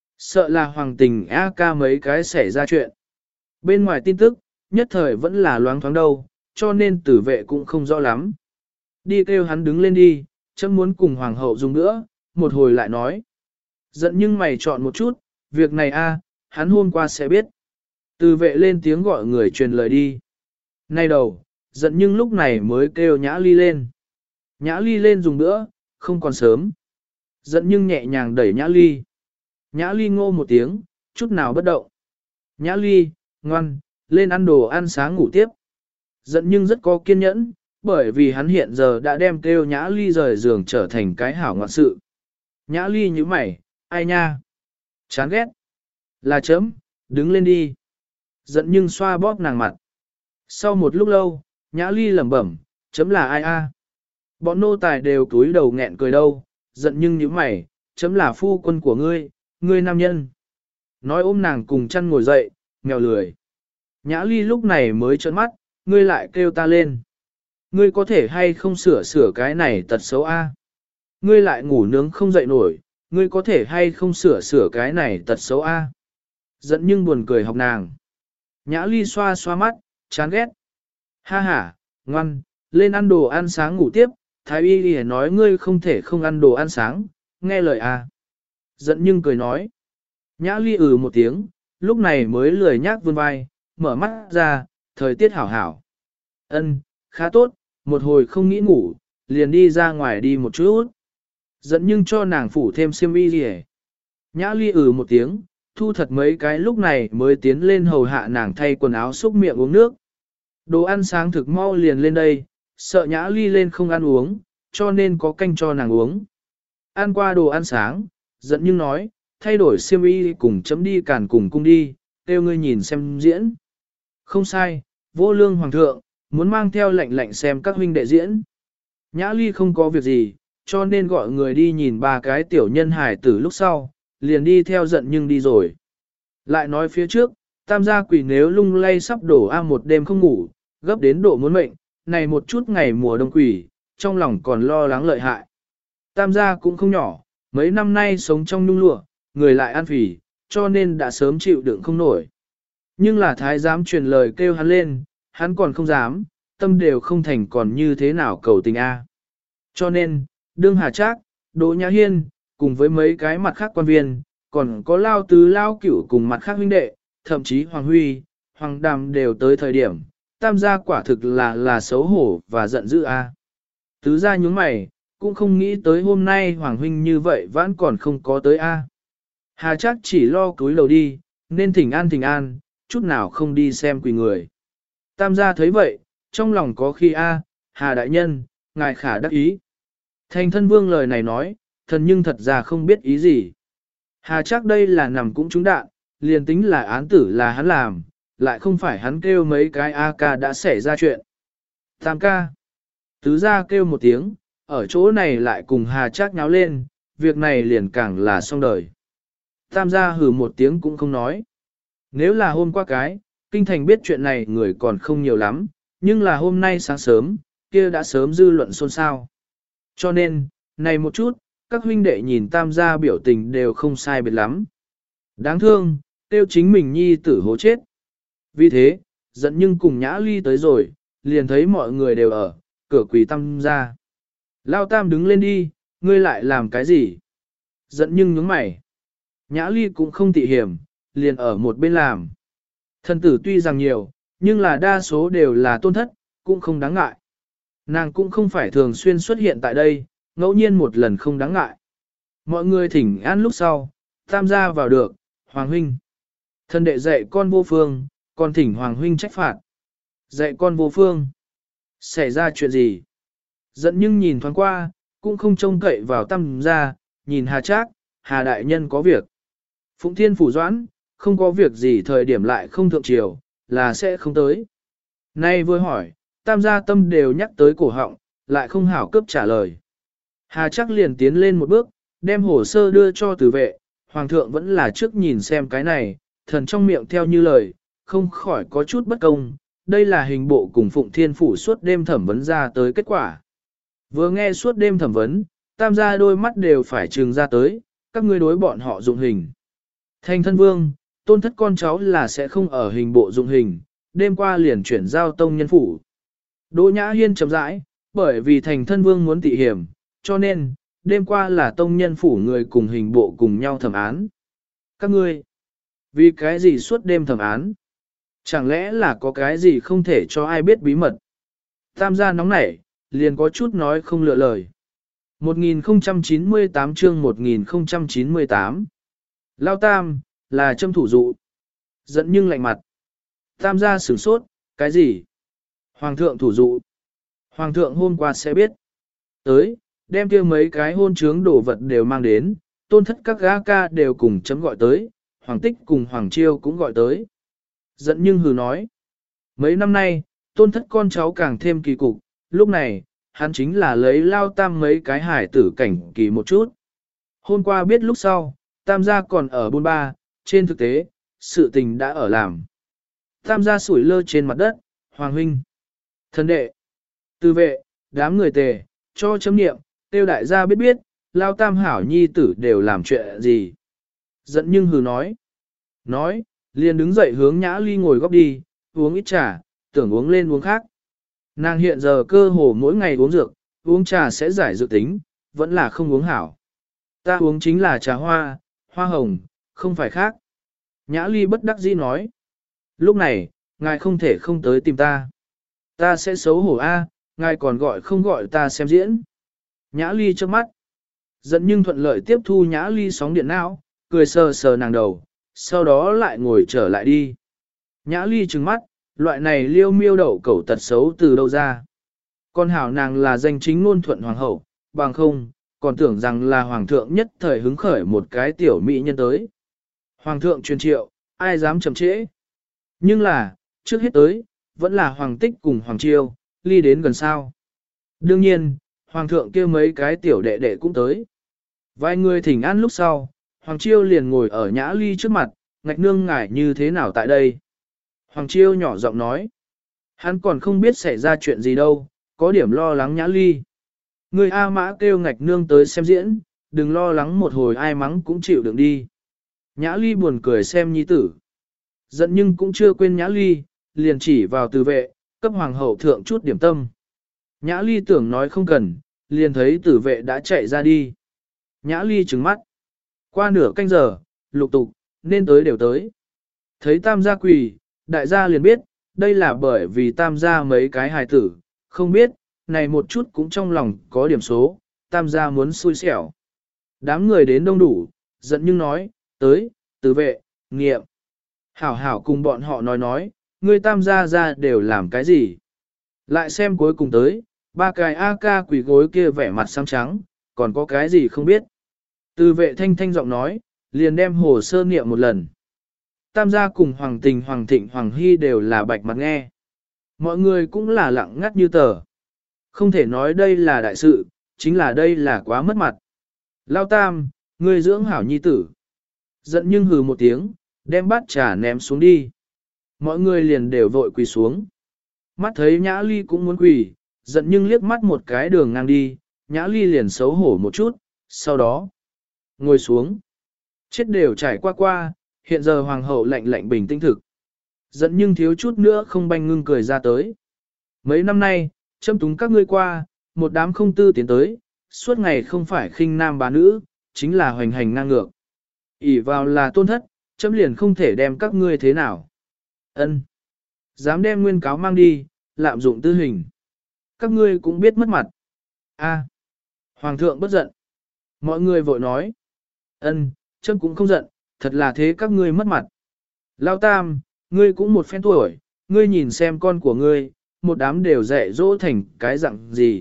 Sợ là hoàng tình A ca mấy cái xảy ra chuyện. Bên ngoài tin tức, nhất thời vẫn là loáng thoáng đâu, cho nên tử vệ cũng không rõ lắm. Đi kêu hắn đứng lên đi, chấm muốn cùng hoàng hậu dùng nữa, một hồi lại nói. Giận nhưng mày chọn một chút, việc này a, hắn hôm qua sẽ biết. Tử vệ lên tiếng gọi người truyền lời đi. Nay đầu, giận nhưng lúc này mới kêu Nhã Ly lên. Nhã Ly lên dùng nữa, không còn sớm. Giận nhưng nhẹ nhàng đẩy Nhã Ly. Nhã Ly ngô một tiếng, chút nào bất động. Nhã Ly, ngoan, lên ăn đồ ăn sáng ngủ tiếp. Giận nhưng rất có kiên nhẫn, bởi vì hắn hiện giờ đã đem kêu Nhã Ly rời giường trở thành cái hảo ngoạn sự. Nhã Ly như mày, ai nha? Chán ghét. Là chấm, đứng lên đi. Giận nhưng xoa bóp nàng mặt. Sau một lúc lâu, Nhã Ly lẩm bẩm, chấm là ai a? Bọn nô tài đều túi đầu nghẹn cười đâu, giận nhưng như mày, chấm là phu quân của ngươi, ngươi nam nhân. Nói ôm nàng cùng chăn ngồi dậy, mèo lười. Nhã Ly lúc này mới trợn mắt, ngươi lại kêu ta lên. Ngươi có thể hay không sửa sửa cái này tật xấu a? Ngươi lại ngủ nướng không dậy nổi, ngươi có thể hay không sửa sửa cái này tật xấu a? Giận nhưng buồn cười học nàng. Nhã Ly xoa xoa mắt, chán ghét. Ha ha, ngoan, lên ăn đồ ăn sáng ngủ tiếp, Thái y đi nói ngươi không thể không ăn đồ ăn sáng, nghe lời a. Giận nhưng cười nói. Nhã Ly một tiếng, lúc này mới lười nhác vươn vai, mở mắt ra, thời tiết hảo hảo. Ân, khá tốt, một hồi không nghĩ ngủ, liền đi ra ngoài đi một chút. Giận nhưng cho nàng phủ thêm xiêm y gì hết. Nhã Ly một tiếng, thu thật mấy cái lúc này mới tiến lên hầu hạ nàng thay quần áo xúc miệng uống nước. Đồ ăn sáng thực mau liền lên đây, sợ Nhã Ly lên không ăn uống, cho nên có canh cho nàng uống. Ăn qua đồ ăn sáng, giận nhưng nói, thay đổi xiêm y cùng chấm đi càn cùng cung đi, kêu ngươi nhìn xem diễn. Không sai, vô lương hoàng thượng, muốn mang theo lệnh lệnh xem các huynh đệ diễn. Nhã Ly không có việc gì, cho nên gọi người đi nhìn ba cái tiểu nhân hài tử lúc sau, liền đi theo giận nhưng đi rồi. Lại nói phía trước, tam gia quỷ nếu lung lay sắp đổ một đêm không ngủ, gấp đến độ muốn mệnh, này một chút ngày mùa đông quỷ, trong lòng còn lo lắng lợi hại. Tam gia cũng không nhỏ, mấy năm nay sống trong nhung lụa, người lại ăn phỉ, cho nên đã sớm chịu đựng không nổi. Nhưng là thái giám truyền lời kêu hắn lên, hắn còn không dám, tâm đều không thành còn như thế nào cầu tình a. Cho nên, đương Hà Trác, Đỗ Nhã Hiên, cùng với mấy cái mặt khác quan viên, còn có Lao Tứ Lao Cửu cùng mặt khác huynh đệ, thậm chí Hoàng Huy, Hoàng Đàm đều tới thời điểm, tam gia quả thực là xấu hổ và giận dữ a. Tứ gia nhướng mày, cũng không nghĩ tới hôm nay Hoàng huynh như vậy vẫn còn không có tới a. Hà Trác chỉ lo cúi đầu đi, nên thỉnh an, chút nào không đi xem quỷ người. Tam gia thấy vậy, trong lòng có khi Hà đại nhân, ngài khả đắc ý. Thành thân vương lời này nói, thần nhưng thật ra không biết ý gì. Hà Trác đây là nằm cũng trúng đạn, liền tính là án tử là hắn làm, lại không phải hắn kêu mấy cái ca đã xảy ra chuyện. Tam ca. Tứ gia kêu một tiếng, ở chỗ này lại cùng Hà Trác nháo lên, việc này liền càng là xong đời. Tam gia hừ một tiếng cũng không nói. Nếu là hôm qua kinh thành biết chuyện này người còn không nhiều lắm, nhưng là hôm nay sáng sớm, kia đã sớm dư luận xôn xao. Cho nên, này một chút, các huynh đệ nhìn tam gia biểu tình đều không sai biệt lắm. Đáng thương, tiêu chính mình nhi tử hố chết. Vì thế, giận nhưng cùng Nhã Ly tới rồi, liền thấy mọi người đều ở, cửa quỳ tam gia. Lao tam đứng lên đi, ngươi lại làm cái gì? Giận nhưng nhướng mày. Nhã Ly cũng không tị hiểm, liền ở một bên làm. Thân tử tuy rằng nhiều, nhưng là đa số đều là tôn thất, cũng không đáng ngại. Nàng cũng không phải thường xuyên xuất hiện tại đây, ngẫu nhiên một lần không đáng ngại. Mọi người thỉnh an lúc sau, tam gia vào được, Hoàng huynh. Thân đệ dạy con vô phương, còn thỉnh Hoàng huynh trách phạt. Dạy con vô phương. Xảy ra chuyện gì? Giận nhưng nhìn thoáng qua, cũng không trông cậy vào tam gia, nhìn Hà Trác, Hà đại nhân có việc. Phụng Thiên phủ doãn, không có việc gì thời điểm lại không thượng triều, là sẽ không tới. Nay vừa hỏi, tam gia tâm đều nhắc tới cổ họng, lại không hảo cấp trả lời. Hà Trác liền tiến lên một bước, đem hồ sơ đưa cho tử vệ, hoàng thượng vẫn là trước nhìn xem cái này, thần trong miệng theo như lời, không khỏi có chút bất công, đây là hình bộ cùng Phụng Thiên phủ suốt đêm thẩm vấn ra tới kết quả. Vừa nghe suốt đêm thẩm vấn, tam gia đôi mắt đều phải trừng ra tới, các ngươi đối bọn họ dụng hình. Thành thân vương, tôn thất con cháu là sẽ không ở hình bộ dụng hình, đêm qua liền chuyển giao tông nhân phủ. Đỗ Nhã Hiên chậm rãi, bởi vì thành thân vương muốn tị hiểm, cho nên, đêm qua là tông nhân phủ người cùng hình bộ cùng nhau thẩm án. Các ngươi, vì cái gì suốt đêm thẩm án? Chẳng lẽ là có cái gì không thể cho ai biết bí mật? Tam gia nóng nảy, liền có chút nói không lựa lời. 1098 chương 1098 Lao Tam, là châm thủ dụ. Giận nhưng lạnh mặt. Tam gia sửng sốt, cái gì? Hoàng thượng thủ dụ. Hoàng thượng hôm qua sẽ biết. Tới, đem kia mấy cái hôn trướng đồ vật đều mang đến, tôn thất các gã ca đều cùng chấm gọi tới, Hoàng Tích cùng Hoàng Chiêu cũng gọi tới. Giận nhưng hừ nói. Mấy năm nay, tôn thất con cháu càng thêm kỳ cục, lúc này, hắn chính là lấy Lao Tam mấy cái hải tử cảnh kỳ một chút. Hôm qua biết lúc sau, Tam gia còn ở bôn ba, trên thực tế, sự tình đã ở làm. Tam gia sủi lơ trên mặt đất, Hoàng huynh, thân đệ, tư vệ, đám người tề, cho chấm niệm, tiêu đại gia biết biết, Lao Tam hảo nhi tử đều làm chuyện gì. Giận nhưng hừ nói, liền đứng dậy hướng Nhã Ly ngồi góc đi, uống ít trà, tưởng uống lên uống khác. Nàng hiện giờ cơ hồ mỗi ngày uống dược, uống trà sẽ giải dược tính, vẫn là không uống hảo. Ta uống chính là trà hoa, hoa hồng, không phải khác. Nhã Ly bất đắc dĩ nói. Lúc này, ngài không thể không tới tìm ta. Ta sẽ xấu hổ ngài còn không gọi ta xem diễn. Nhã Ly trước mắt. Giận nhưng thuận lợi tiếp thu Nhã Ly sóng điện não, cười sờ sờ nàng đầu, sau đó lại ngồi trở lại đi. Nhã Ly trừng mắt, loại này liêu miêu đậu cẩu tật xấu từ đâu ra. Con hảo nàng là danh chính ngôn thuận hoàng hậu, bằng không, còn tưởng rằng là hoàng thượng nhất thời hứng khởi một cái tiểu mỹ nhân tới. Hoàng thượng truyền triệu, ai dám chậm trễ. Nhưng là, trước hết tới, vẫn là Hoàng Tích cùng Hoàng Chiêu, ly đến gần sao. Đương nhiên, Hoàng thượng kêu mấy cái tiểu đệ đệ cũng tới. Vài người thỉnh an lúc sau, Hoàng Chiêu liền ngồi ở Nhã Ly trước mặt, ngạch nương ngải như thế nào tại đây. Hoàng Chiêu nhỏ giọng nói, hắn còn không biết xảy ra chuyện gì đâu, có điểm lo lắng Nhã Ly. Người A Mã kêu ngạch nương tới xem diễn, đừng lo lắng một hồi ai mắng cũng chịu đựng đi. Nhã Ly buồn cười xem nhi tử. Giận nhưng cũng chưa quên Nhã Ly, liền chỉ vào từ vệ, cấp hoàng hậu thượng chút điểm tâm. Nhã Ly tưởng nói không cần, liền thấy tử vệ đã chạy ra đi. Nhã Ly trừng mắt. Qua nửa canh giờ, lục tục, nên tới đều tới. Thấy tam gia quỳ, đại gia liền biết, đây là bởi vì tam gia mấy cái hài tử, không biết, này một chút cũng trong lòng có điểm số, tam gia muốn xui xẻo. Đám người đến đông đủ, giận nhưng nói, tới, tử vệ, nghiệm. Hảo hảo cùng bọn họ nói, ngươi tam gia ra đều làm cái gì. Lại xem cuối cùng tới, ba cái A-ca quỷ gối kia vẻ mặt xám trắng, còn có cái gì không biết. Từ vệ thanh thanh giọng nói, liền đem hồ sơ niệm một lần. Tam gia cùng Hoàng Tình, Hoàng Thịnh, Hoàng Hy đều là bạch mặt nghe. Mọi người cũng là lặng ngắt như tờ. Không thể nói đây là đại sự, chính là đây là quá mất mặt. Lao Tam, ngươi dưỡng hảo nhi tử. Giận nhưng hừ một tiếng, đem bát trà ném xuống đi. Mọi người liền đều vội quỳ xuống. Mắt thấy Nhã Ly cũng muốn quỳ, giận nhưng liếc mắt một cái đường ngang đi, Nhã Ly liền xấu hổ một chút, sau đó ngồi xuống. Chết đều trải qua, hiện giờ hoàng hậu lạnh bình tĩnh thực. Giận nhưng thiếu chút nữa không banh ngưng cười ra tới. Mấy năm nay, châm túng các ngươi qua, một đám không tư tiến tới, suốt ngày không phải khinh nam bá nữ, chính là hoành hành ngang ngược. ỷ vào là tôn thất, châm liền không thể đem các ngươi thế nào. Ân, dám đem nguyên cáo mang đi, lạm dụng tư hình. Các ngươi cũng biết mất mặt. A, hoàng thượng bất giận. Mọi người vội nói. Ân, châm cũng không giận, thật là thế các ngươi mất mặt. Lao Tam, ngươi cũng một phen tuổi, ngươi nhìn xem con của ngươi, một đám đều dạy dỗ thành cái dạng gì.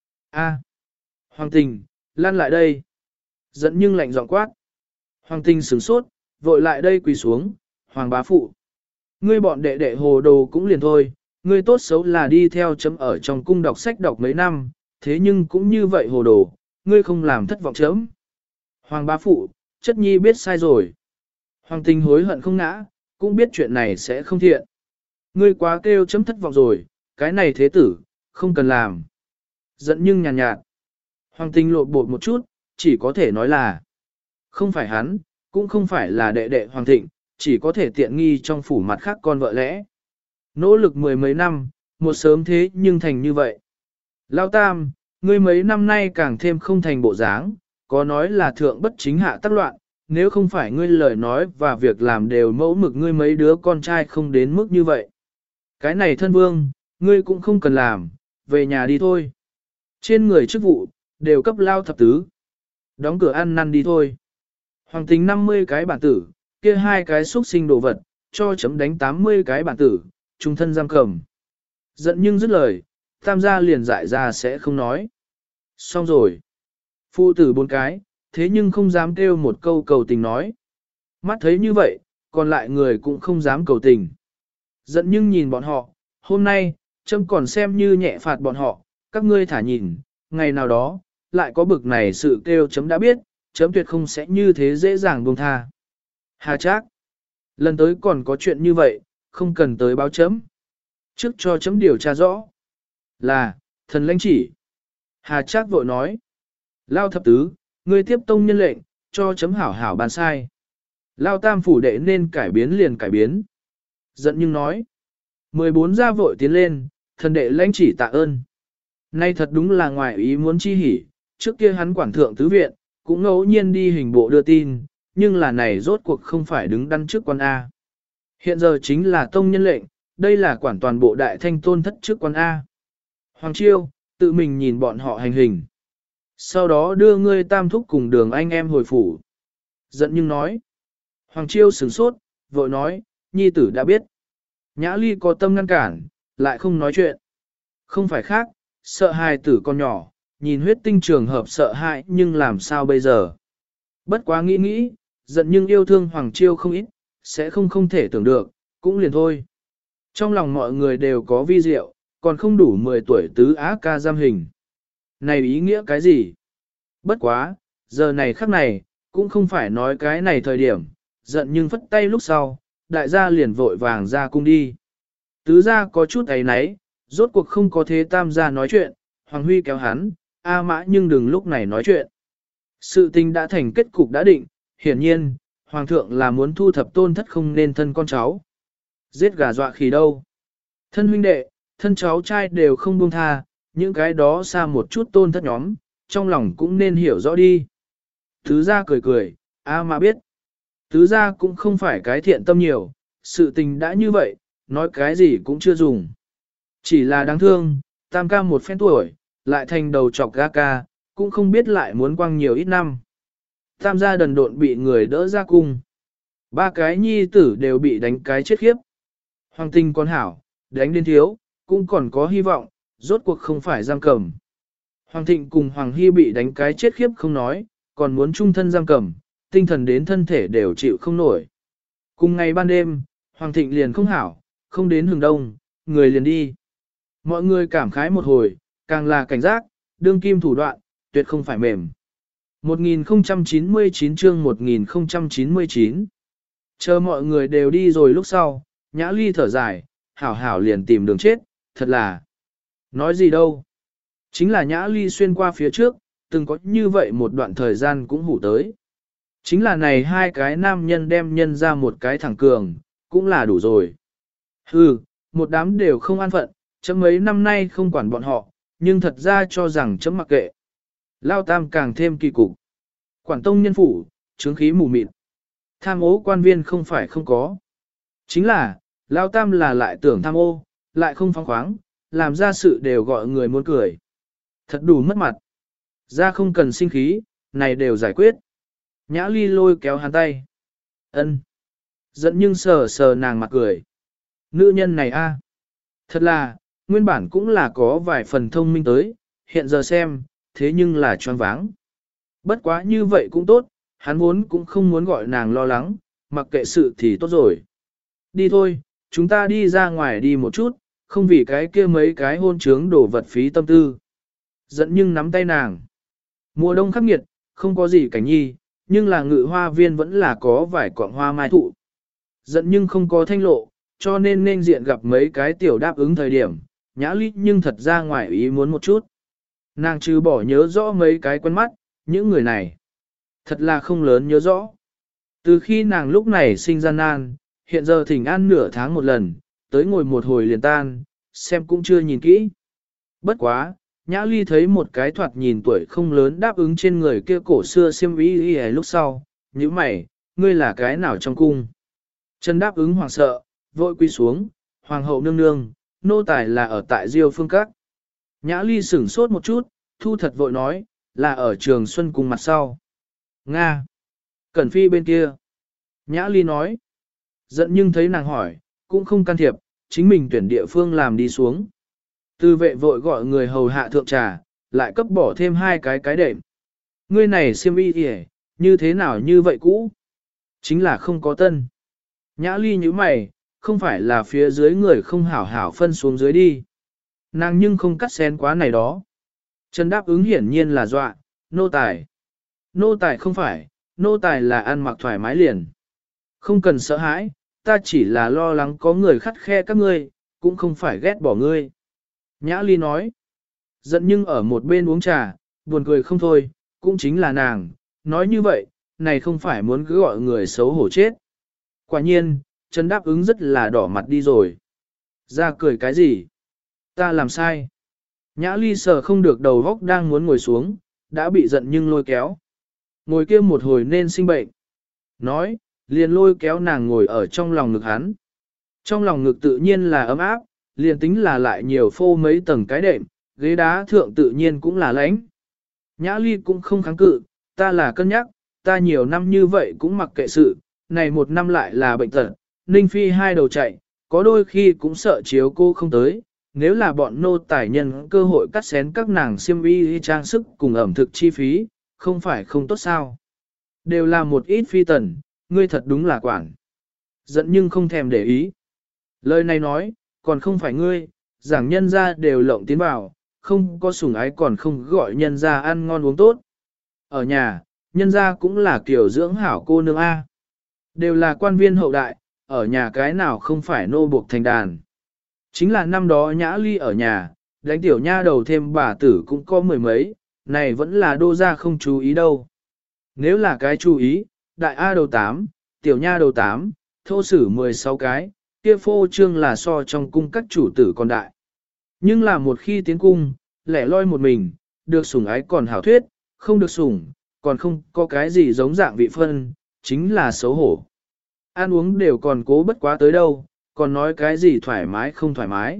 A, Hoàng Tình, lăn lại đây. Giận nhưng lạnh giọng quát. Hoàng Tình sửng sốt, vội lại đây quỳ xuống, Hoàng bá phụ. Ngươi bọn đệ đệ hồ đồ cũng liền thôi, ngươi tốt xấu là đi theo chấm ở trong cung đọc sách đọc mấy năm, thế nhưng cũng như vậy hồ đồ, ngươi không làm thất vọng chấm. Hoàng bá phụ, chất nhi biết sai rồi. Hoàng Tình hối hận không ngã, cũng biết chuyện này sẽ không thiện. Ngươi quá kêu chấm thất vọng rồi, cái này thế tử, không cần làm. Giận nhưng nhàn nhạt. Hoàng Tình lộ bột một chút, chỉ có thể nói là không phải hắn, cũng không phải là đệ đệ Hoàng Thịnh, chỉ có thể tiện nghi trong phủ mặt khác con vợ lẽ. Nỗ lực mười mấy năm, một sớm thế nhưng thành như vậy. Lao Tam, ngươi mấy năm nay càng thêm không thành bộ dáng, có nói là thượng bất chính hạ tác loạn, nếu không phải ngươi lời nói và việc làm đều mẫu mực ngươi mấy đứa con trai không đến mức như vậy. Cái này thân vương, ngươi cũng không cần làm, về nhà đi thôi. Trên người chức vụ, đều cấp lao thập tứ. Đóng cửa ăn năn đi thôi. Hoàng Tính 50 cái bản tử, kia hai cái xuất sinh đồ vật, cho chấm đánh 80 cái bản tử, trung thân giam cầm. Giận nhưng dứt lời, tam gia liền dại ra sẽ không nói. Xong rồi. Phụ tử 4 cái, thế nhưng không dám kêu một câu cầu tình nói. Mắt thấy như vậy, còn lại người cũng không dám cầu tình. Giận nhưng nhìn bọn họ, hôm nay, chấm còn xem như nhẹ phạt bọn họ, các ngươi thả nhìn, ngày nào đó, lại có bực này sự kêu chấm đã biết, chấm tuyệt không sẽ như thế dễ dàng buông tha. Hà Trác, lần tới còn có chuyện như vậy, không cần tới báo chấm. Trước cho chấm điều tra rõ. Là, thần lãnh chỉ. Hà Trác vội nói. Lao thập tứ, ngươi tiếp tông nhân lệnh, cho chấm hảo hảo bàn sai. Lao tam phủ đệ nên cải biến liền cải biến. Giận nhưng nói. 14 gia vội tiến lên, thần đệ lãnh chỉ tạ ơn. Nay thật đúng là ngoài ý muốn chi hỉ, trước kia hắn quản thượng tứ viện, cũng ngẫu nhiên đi hình bộ đưa tin, nhưng là này rốt cuộc không phải đứng đắn trước quan A. Hiện giờ chính là tông nhân lệnh, đây là quản toàn bộ đại thanh tôn thất trước quan A. Hoàng Chiêu, tự mình nhìn bọn họ hành hình. Sau đó đưa ngươi tam thúc cùng đường anh em hồi phủ. Giận nhưng nói. Hoàng Chiêu sửng sốt, vội nói, nhi tử đã biết. Nhã Ly có tâm ngăn cản, lại không nói chuyện. Không phải khác, sợ hài tử con nhỏ, nhìn huyết tinh trường hợp sợ hãi nhưng làm sao bây giờ. Bất quá nghĩ, giận nhưng yêu thương Hoàng Chiêu không ít, sẽ không thể tưởng được, cũng liền thôi. Trong lòng mọi người đều có vi diệu, còn không đủ 10 tuổi tứ á ca giam hình. Này ý nghĩa cái gì? Bất quá, giờ này khắc này, cũng không phải nói cái này thời điểm, giận nhưng phất tay lúc sau, đại gia liền vội vàng ra cung đi. Tứ gia có chút ấy nấy, rốt cuộc không có thế tam gia nói chuyện, Hoàng Huy kéo hắn, A Mã nhưng đừng lúc này nói chuyện. Sự tình đã thành kết cục đã định, hiển nhiên, Hoàng thượng là muốn thu thập tôn thất không nên thân con cháu. Giết gà dọa khỉ đâu. Thân huynh đệ, thân cháu trai đều không buông tha, Những cái đó xa một chút tôn thất nhóm, trong lòng cũng nên hiểu rõ đi. Tứ gia cười cười, mà biết. Tứ gia cũng không phải cái thiện tâm nhiều, sự tình đã như vậy, nói cái gì cũng chưa dùng. Chỉ là đáng thương, tam ca một phen tuổi, lại thành đầu chọc ga ca, cũng không biết lại muốn quăng nhiều ít năm. Tam gia đần độn bị người đỡ ra cung. Ba cái nhi tử đều bị đánh cái chết khiếp. Hoàng tinh con hảo, đánh đến thiếu, cũng còn có hy vọng, rốt cuộc không phải giam cầm. Hoàng thịnh cùng Hoàng Hy bị đánh cái chết khiếp không nói, còn muốn chung thân giam cầm, tinh thần đến thân thể đều chịu không nổi. Cùng ngày ban đêm, Hoàng thịnh liền không hảo, không đến hừng đông, người liền đi. Mọi người cảm khái một hồi, càng là cảnh giác, đương kim thủ đoạn, tuyệt không phải mềm. 1099 chương 1099. Chờ mọi người đều đi rồi lúc sau, Nhã Ly thở dài, hảo hảo liền tìm đường chết, thật là. Nói gì đâu. Chính là Nhã Ly xuyên qua phía trước, từng có như vậy một đoạn thời gian cũng hủ tới. Chính là này hai cái nam nhân đem nhân ra một cái thẳng cường, cũng là đủ rồi. Hừ, một đám đều không an phận, chấm mấy năm nay không quản bọn họ, nhưng thật ra cho rằng chấm mặc kệ. Lao Tam càng thêm kỳ cục. Quản tông nhân phủ, chứng khí mù mịt. Tham ô quan viên không phải không có. Chính là, Lao Tam là lại tưởng tham ô, lại không phóng khoáng, làm ra sự đều gọi người muốn cười. Thật đủ mất mặt. Ra không cần sinh khí, này đều giải quyết. Nhã Ly lôi kéo hắn tay. Ân. Giận nhưng sờ sờ nàng mặt cười. Nữ nhân này a, thật là, nguyên bản cũng là có vài phần thông minh tới, hiện giờ xem, thế nhưng là choáng váng. Bất quá như vậy cũng tốt, hắn vốn cũng không muốn gọi nàng lo lắng, mặc kệ sự thì tốt rồi. Đi thôi, chúng ta đi ra ngoài đi một chút, không vì cái kia mấy cái hôn trướng đổ vật phí tâm tư. Giận nhưng nắm tay nàng. Mùa đông khắc nghiệt, không có gì cảnh nhi, nhưng là ngự hoa viên vẫn là có vài quạng hoa mai thụ. Giận nhưng không có thanh lộ, cho nên diện gặp mấy cái tiểu đáp ứng thời điểm, Nhã Ly nhưng thật ra ngoài ý muốn một chút. Nàng trừ bỏ nhớ rõ mấy cái quen mắt, những người này. Thật là không lớn nhớ rõ. Từ khi nàng lúc này sinh ra nan, hiện giờ thỉnh an nửa tháng một lần, tới ngồi một hồi liền tan, xem cũng chưa nhìn kỹ. Bất quá, Nhã Ly thấy một cái thoạt nhìn tuổi không lớn đáp ứng trên người kia cổ xưa xiêm y lúc sau, như mày, ngươi là cái nào trong cung. Trần đáp ứng hoàng sợ, vội quy xuống, hoàng hậu nương nương, nô tài là ở tại Diêu Phương Các. Nhã Ly sửng sốt một chút, thu thật vội nói, là ở Trường Xuân Cung mặt sau. Nga. Cẩn Phi bên kia. Nhã Ly nói. Giận nhưng thấy nàng hỏi, cũng không can thiệp, chính mình tuyển địa phương làm đi xuống. Tư vệ vội gọi người hầu hạ thượng trà, lại cấp bỏ thêm hai cái đệm. Ngươi này xiêm y kìa, như thế nào như vậy cũ? Chính là không có tân. Nhã Ly như mày, không phải là phía dưới người không hảo hảo phân xuống dưới đi. Nàng nhưng không cắt xén quá này đó. Trần đáp ứng hiển nhiên là dọa, nô tài. Nô tài không phải, nô tài là ăn mặc thoải mái liền. Không cần sợ hãi, ta chỉ là lo lắng có người khắt khe các ngươi, cũng không phải ghét bỏ ngươi. Nhã Ly nói, giận nhưng ở một bên uống trà, buồn cười không thôi, cũng chính là nàng, nói như vậy, này không phải muốn cứ gọi người xấu hổ chết. Quả nhiên, Trần đáp ứng rất là đỏ mặt đi rồi. Ra cười cái gì? Ta làm sai. Nhã Ly sờ không được đầu góc đang muốn ngồi xuống, đã bị giận nhưng lôi kéo. Ngồi kia một hồi nên sinh bệnh. Nói, liền lôi kéo nàng ngồi ở trong lòng ngực hắn. Trong lòng ngực tự nhiên là ấm áp, liền tính là lại nhiều phô mấy tầng cái đệm, ghế đá thượng tự nhiên cũng là lãnh. Nhã Ly cũng không kháng cự, ta là cân nhắc, ta nhiều năm như vậy cũng mặc kệ sự, này một năm lại là bệnh tật, Ninh Phi hai đầu chạy, có đôi khi cũng sợ chiếu cô không tới, nếu là bọn nô tài nhân cơ hội cắt xén các nàng xiêm y trang sức cùng ẩm thực chi phí, không phải không tốt sao. Đều là một ít phi tần, ngươi thật đúng là quản. Giận nhưng không thèm để ý. Lời này nói, còn không phải ngươi, giảng nhân ra đều lộng tiến vào, không có sủng ái còn không gọi nhân ra ăn ngon uống tốt. Ở nhà, nhân ra cũng là kiểu dưỡng hảo cô nương A. Đều là quan viên hậu đại, ở nhà cái nào không phải nô buộc thành đàn. Chính là năm đó Nhã Ly ở nhà, đánh tiểu nha đầu thêm bà tử cũng có mười mấy, này vẫn là đô gia không chú ý đâu. Nếu là cái chú ý, đại A đầu 8, tiểu nha đầu 8, thô sử 16 cái, kia phô trương là so trong cung các chủ tử còn đại. Nhưng là một khi tiến cung, lẻ loi một mình, được sủng ái còn hảo thuyết, không được sủng, còn không có cái gì giống dạng vị phân, chính là xấu hổ. Ăn uống đều còn cố bất quá tới đâu, còn nói cái gì thoải mái không thoải mái.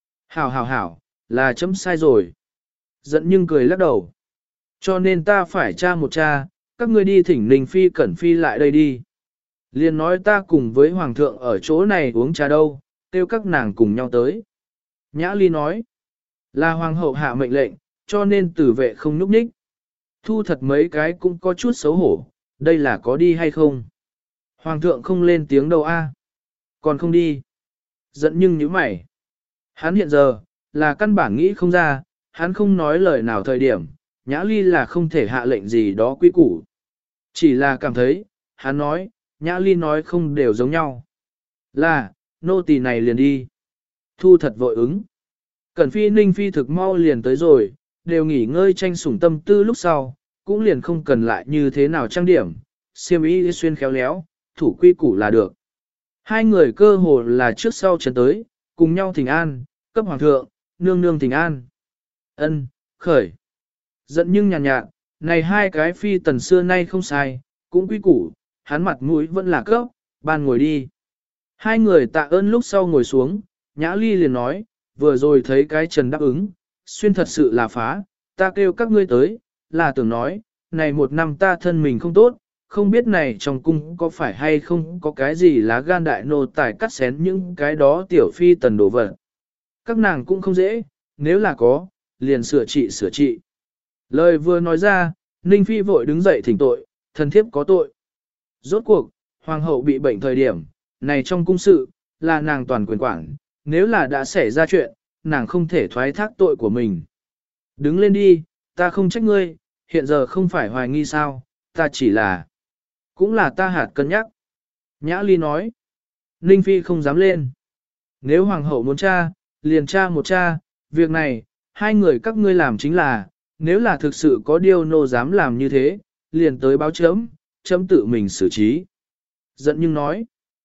Hảo, là chấm sai rồi. Giận nhưng cười lắc đầu. Cho nên ta phải tra một tra, các ngươi đi thỉnh Ninh Phi Cẩn Phi lại đây đi. Liền nói ta cùng với Hoàng thượng ở chỗ này uống trà đâu, kêu các nàng cùng nhau tới. Nhã Ly nói, là Hoàng hậu hạ mệnh lệnh, cho nên tử vệ không nhúc nhích. Thu thật mấy cái cũng có chút xấu hổ, đây là có đi hay không? Hoàng thượng không lên tiếng đâu a, còn không đi. Giận nhưng nhíu mày. Hắn hiện giờ, là căn bản nghĩ không ra, hắn không nói lời nào thời điểm, Nhã Ly là không thể hạ lệnh gì đó quy củ. Chỉ là cảm thấy, hắn nói, Nhã Ly nói không đều giống nhau. Là, nô tỳ này liền đi. Thu thật vội ứng. Cẩn Phi Ninh Phi thực mau liền tới rồi, đều nghỉ ngơi tranh sủng tâm tư lúc sau, cũng liền không cần lại như thế nào trang điểm, xiêm y xuyên khéo léo, thủ quy củ là được. Hai người cơ hồ là trước sau chân tới, cùng nhau thỉnh an, cấp hoàng thượng, nương nương thỉnh an. Ân, khởi. Giận nhưng nhàn nhạt, này hai cái phi tần xưa nay không sai, cũng quy củ, hắn mặt mũi vẫn là cấp, ban ngồi đi. Hai người tạ ơn lúc sau ngồi xuống, Nhã Ly liền nói, vừa rồi thấy cái trần đáp ứng, xuyên thật sự là phá, ta kêu các ngươi tới, là tưởng nói, này một năm ta thân mình không tốt, không biết này trong cung có phải hay không có cái gì lá gan đại nô tài cắt xén những cái đó tiểu phi tần đồ vật. Các nàng cũng không dễ, nếu là có, liền sửa trị. Lời vừa nói ra, Ninh Phi vội đứng dậy thỉnh tội, thần thiếp có tội. Rốt cuộc, hoàng hậu bị bệnh thời điểm, này trong cung sự, là nàng toàn quyền quản, nếu là đã xảy ra chuyện, nàng không thể thoái thác tội của mình. Đứng lên đi, ta không trách ngươi, hiện giờ không phải hoài nghi sao, ta chỉ là... Cũng là ta hạt cân nhắc. Nhã Ly nói. Ninh Phi không dám lên. Nếu hoàng hậu muốn tra, liền tra một tra, việc này, hai người các ngươi làm chính là, nếu là thực sự có điều nô dám làm như thế, liền tới báo chấm tự mình xử trí. Giận nhưng nói.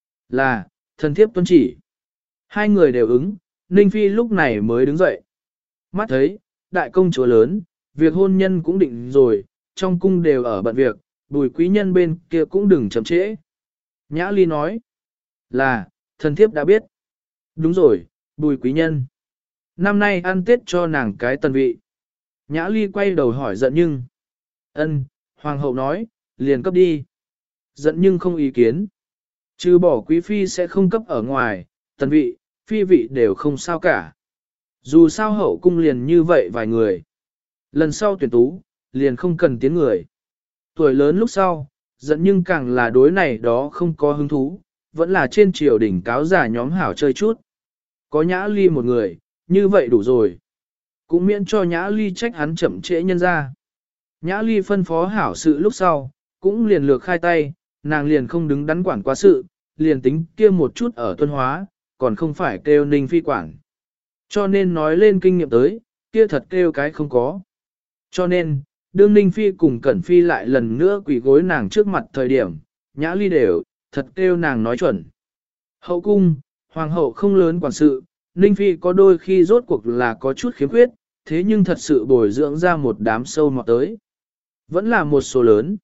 Là, thần thiếp tuân chỉ. Hai người đều ứng, Ninh Phi lúc này mới đứng dậy. Mắt thấy, đại công chúa lớn, việc hôn nhân cũng định rồi, trong cung đều ở bận việc, Bùi quý nhân bên kia cũng đừng chậm trễ. Nhã Ly nói, là, thần thiếp đã biết. Đúng rồi, Bùi quý nhân. Năm nay ăn Tết cho nàng cái tần vị. Nhã Ly quay đầu hỏi giận nhưng. Ân, hoàng hậu nói, liền cấp đi. Giận nhưng không ý kiến. Trừ bỏ quý phi sẽ không cấp ở ngoài, tần vị, phi vị đều không sao cả. Dù sao hậu cung liền như vậy vài người. Lần sau tuyển tú, liền không cần tiến người. Tuổi lớn lúc sau, giận nhưng càng là đối này đó không có hứng thú, vẫn là trên triều đỉnh cáo giả nhóm hảo chơi chút. Có Nhã Ly một người, như vậy đủ rồi. Cũng miễn cho Nhã Ly trách hắn chậm trễ nhân ra. Nhã Ly phân phó hảo sự lúc sau, cũng liền lược khai tay, nàng liền không đứng đắn quản quá sự, liền tính kia một chút ở tuân hóa, còn không phải kêu Ninh Phi quản. Cho nên nói lên kinh nghiệm tới, kia thật kêu cái không có. Cho nên, đương Ninh Phi cùng Cẩn Phi lại lần nữa quỳ gối nàng trước mặt thời điểm, Nhã Ly đều, thật kêu nàng nói chuẩn. Hậu cung, hoàng hậu không lớn quản sự, Ninh Phi có đôi khi rốt cuộc là có chút khiếm khuyết, thế nhưng thật sự bồi dưỡng ra một đám sâu mọt tới. Vẫn là một số lớn.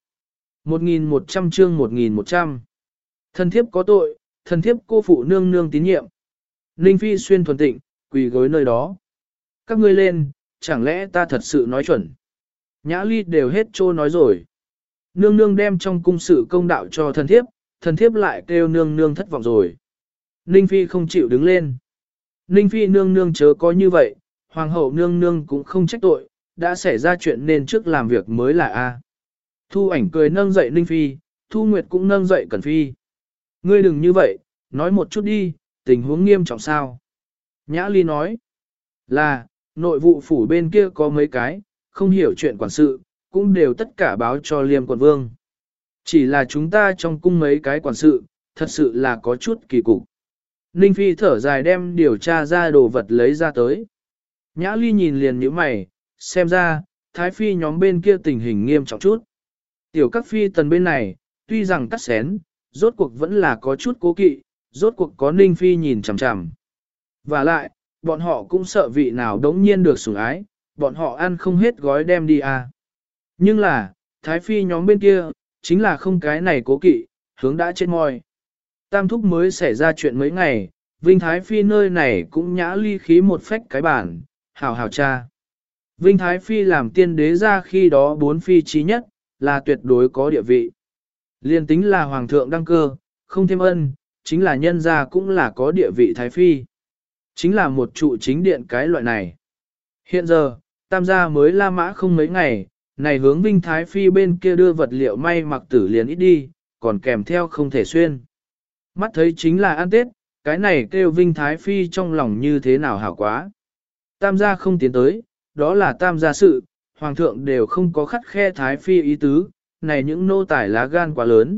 1.100 chương 1.100. Thần thiếp có tội, thần thiếp cô phụ nương nương tín nhiệm. Ninh Phi xuyên thuần tịnh, quỳ gối nơi đó. Các ngươi lên, chẳng lẽ ta thật sự nói chuẩn. Nhã Ly đều hết trô nói rồi. Nương nương đem trong cung sự công đạo cho thần thiếp lại kêu nương nương thất vọng rồi. Ninh Phi không chịu đứng lên. Ninh Phi nương nương chớ có như vậy, hoàng hậu nương nương cũng không trách tội, đã xảy ra chuyện nên trước làm việc mới là A. Thu ảnh cười nâng dậy Ninh Phi, Thu Nguyệt cũng nâng dậy Cẩn Phi. Ngươi đừng như vậy, nói một chút đi, tình huống nghiêm trọng sao. Nhã Ly nói là, nội vụ phủ bên kia có mấy cái, không hiểu chuyện quản sự, cũng đều tất cả báo cho Liêm quận vương. Chỉ là chúng ta trong cung mấy cái quản sự, thật sự là có chút kỳ cục. Ninh Phi thở dài đem điều tra ra đồ vật lấy ra tới. Nhã Ly nhìn liền nhíu mày, xem ra, Thái Phi nhóm bên kia tình hình nghiêm trọng chút. Tiểu các phi tần bên này, tuy rằng cắt xén, rốt cuộc vẫn là có chút cố kỵ, rốt cuộc có Ninh Phi nhìn chằm chằm. Và lại, bọn họ cũng sợ vị nào đống nhiên được sủng ái, bọn họ ăn không hết gói đem đi à. Nhưng là, Thái Phi nhóm bên kia, chính là không cái này cố kỵ, hướng đã chết moi. Tam thúc mới xảy ra chuyện mấy ngày, Vinh Thái Phi nơi này cũng nhã ly khí một phách cái bản, hào hào cha. Vinh Thái Phi làm tiên đế ra khi đó 4 phi trí nhất, là tuyệt đối có địa vị. Liên tính là hoàng thượng đăng cơ, không thêm ân, chính là nhân gia cũng là có địa vị Thái Phi. Chính là một trụ chính điện cái loại này. Hiện giờ, tam gia mới la mã không mấy ngày, này hướng Vinh Thái Phi bên kia đưa vật liệu may mặc tử liền ít đi, còn kèm theo không thể xuyên. Mắt thấy chính là ăn Tết, cái này kêu Vinh Thái Phi trong lòng như thế nào hảo quá. Tam gia không tiến tới, đó là tam gia sự, hoàng thượng đều không có khắt khe Thái Phi ý tứ, này những nô tài lá gan quá lớn.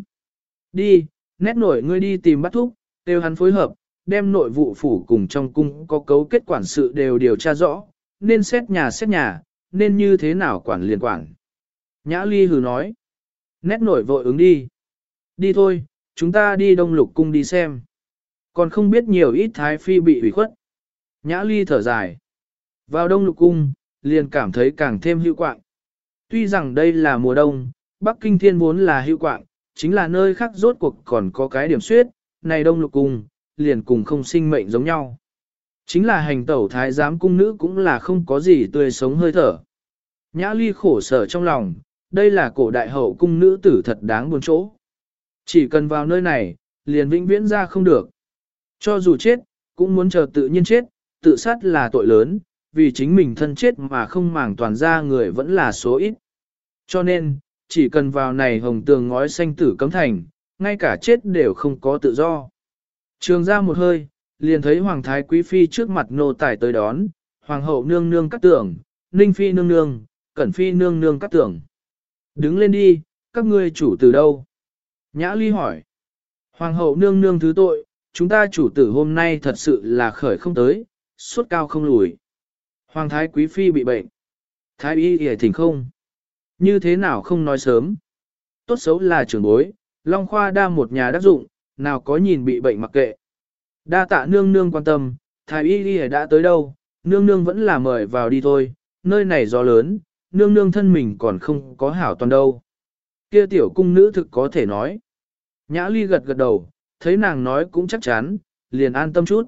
Đi, nét nổi ngươi đi tìm bắt thúc, đều hắn phối hợp, đem nội vụ phủ cùng trong cung có cấu kết quản sự đều điều tra rõ, nên xét nhà, nên như thế nào quản liền quản. Nhã Ly hừ nói, nét nổi vội ứng đi. Đi thôi, chúng ta đi Đông Lục cung đi xem. Còn không biết nhiều ít Thái Phi bị hủy khuất. Nhã Ly thở dài. Vào Đông Lục cung, liền cảm thấy càng thêm hữu quạng. Tuy rằng đây là mùa đông, Bắc Kinh thiên vốn là hữu quạng, chính là nơi khác rốt cuộc còn có cái điểm suyết, này Đông Lục cung, liền cùng không sinh mệnh giống nhau. Chính là hành tẩu thái giám cung nữ cũng là không có gì tươi sống hơi thở. Nhã Ly khổ sở trong lòng, đây là cổ đại hậu cung nữ tử thật đáng buồn chỗ. Chỉ cần vào nơi này, liền vĩnh viễn ra không được. Cho dù chết, cũng muốn chờ tự nhiên chết, tự sát là tội lớn, vì chính mình thân chết mà không màng toàn ra người vẫn là số ít. Cho nên, chỉ cần vào này hồng tường ngói xanh tử cấm thành, ngay cả chết đều không có tự do. Trường ra một hơi, liền thấy Hoàng Thái Quý Phi trước mặt nô tài tới đón, Hoàng hậu nương nương cắt tưởng, Ninh Phi nương nương, Cẩn Phi nương nương cắt tưởng. Đứng lên đi, các ngươi chủ tử đâu? Nhã Ly hỏi. Hoàng hậu nương nương thứ tội, chúng ta chủ tử hôm nay thật sự là khởi không tới, suốt cao không lùi. Hoàng Thái Quý Phi bị bệnh. Thái y hề thỉnh không? Như thế nào không nói sớm? Tốt xấu là trưởng bối, Long Khoa đa một nhà đắc dụng, nào có nhìn bị bệnh mặc kệ. Đa tạ nương nương quan tâm, Thái y đã tới đâu, nương nương vẫn là mời vào đi thôi, nơi này gió lớn, nương nương thân mình còn không có hảo toàn đâu. Kia tiểu cung nữ thực có thể nói. Nhã Ly gật gật đầu, thấy nàng nói cũng chắc chắn, liền an tâm chút.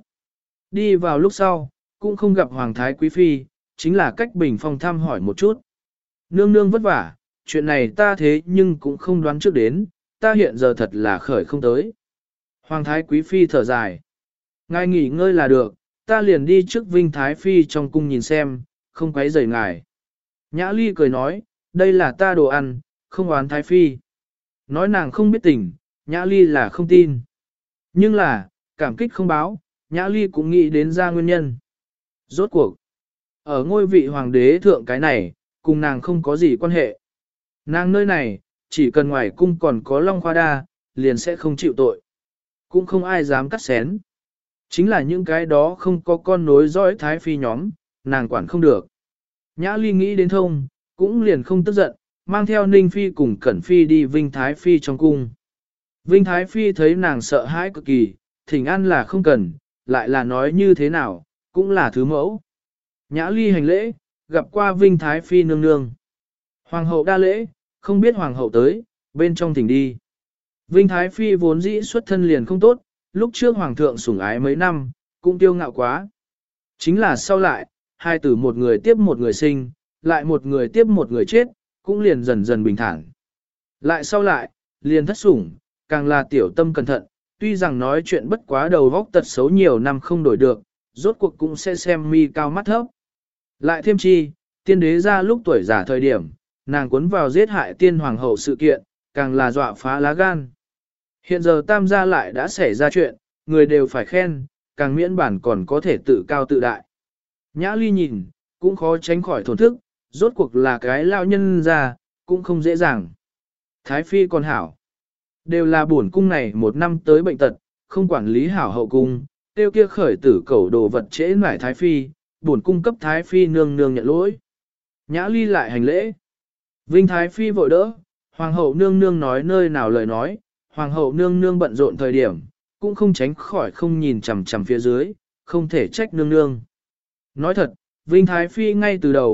Đi vào lúc sau, cũng không gặp Hoàng Thái Quý Phi, chính là cách bình phong thăm hỏi một chút. Nương nương vất vả, chuyện này ta thế nhưng cũng không đoán trước đến, ta hiện giờ thật là khởi không tới. Hoàng Thái Quý Phi thở dài. Ngài nghỉ ngơi là được, ta liền đi trước Vinh Thái Phi trong cung nhìn xem, không quấy rầy ngài. Nhã Ly cười nói, đây là ta đồ ăn, không oán Thái Phi. Nói nàng không biết tình, Nhã Ly là không tin. Nhưng là, cảm kích không báo, Nhã Ly cũng nghĩ đến ra nguyên nhân. Rốt cuộc, ở ngôi vị hoàng đế thượng cái này, cùng nàng không có gì quan hệ. Nàng nơi này, chỉ cần ngoài cung còn có Long Khoa đa, liền sẽ không chịu tội. Cũng không ai dám cắt xén. Chính là những cái đó không có con nối dõi Thái Phi nhóm, nàng quản không được. Nhã Ly nghĩ đến thông, cũng liền không tức giận, mang theo Ninh Phi cùng Cẩn Phi đi Vinh Thái Phi trong cung. Vinh Thái Phi thấy nàng sợ hãi cực kỳ, thỉnh ăn là không cần, lại là nói như thế nào, cũng là thứ mẫu. Nhã Ly hành lễ, gặp qua Vinh Thái Phi nương nương. Hoàng hậu đa lễ, không biết hoàng hậu tới, bên trong thỉnh đi. Vinh Thái Phi vốn dĩ xuất thân liền không tốt, lúc trước hoàng thượng sủng ái mấy năm, cũng tiêu ngạo quá. Chính là sau lại, hai tử một người tiếp một người sinh, lại một người tiếp một người chết, cũng liền dần dần bình thản. Lại sau lại, liền thất sủng, càng là tiểu tâm cẩn thận, tuy rằng nói chuyện bất quá đầu vóc tật xấu nhiều năm không đổi được, rốt cuộc cũng sẽ xem mi cao mắt thấp. Lại thêm chi, tiên đế ra lúc tuổi già thời điểm, nàng cuốn vào giết hại tiên hoàng hậu sự kiện, càng là dọa phá lá gan. Hiện giờ tam gia lại đã xảy ra chuyện, người đều phải khen, càng miễn bản còn có thể tự cao tự đại. Nhã Ly nhìn, cũng khó tránh khỏi thổn thức, rốt cuộc là cái lao nhân ra, cũng không dễ dàng. Thái Phi còn hảo. Đều là bổn cung này một năm tới bệnh tật, không quản lý hảo hậu cung, tiêu kia khởi tử cẩu đồ vật trễ nải Thái Phi, bổn cung cấp Thái Phi nương nương nhận lỗi. Nhã Ly lại hành lễ. Vinh Thái Phi vội đỡ, Hoàng hậu nương nương nói nơi nào lời nói, Hoàng hậu nương nương bận rộn thời điểm, cũng không tránh khỏi không nhìn chằm chằm phía dưới, không thể trách nương nương. Nói thật, Vinh Thái Phi ngay từ đầu,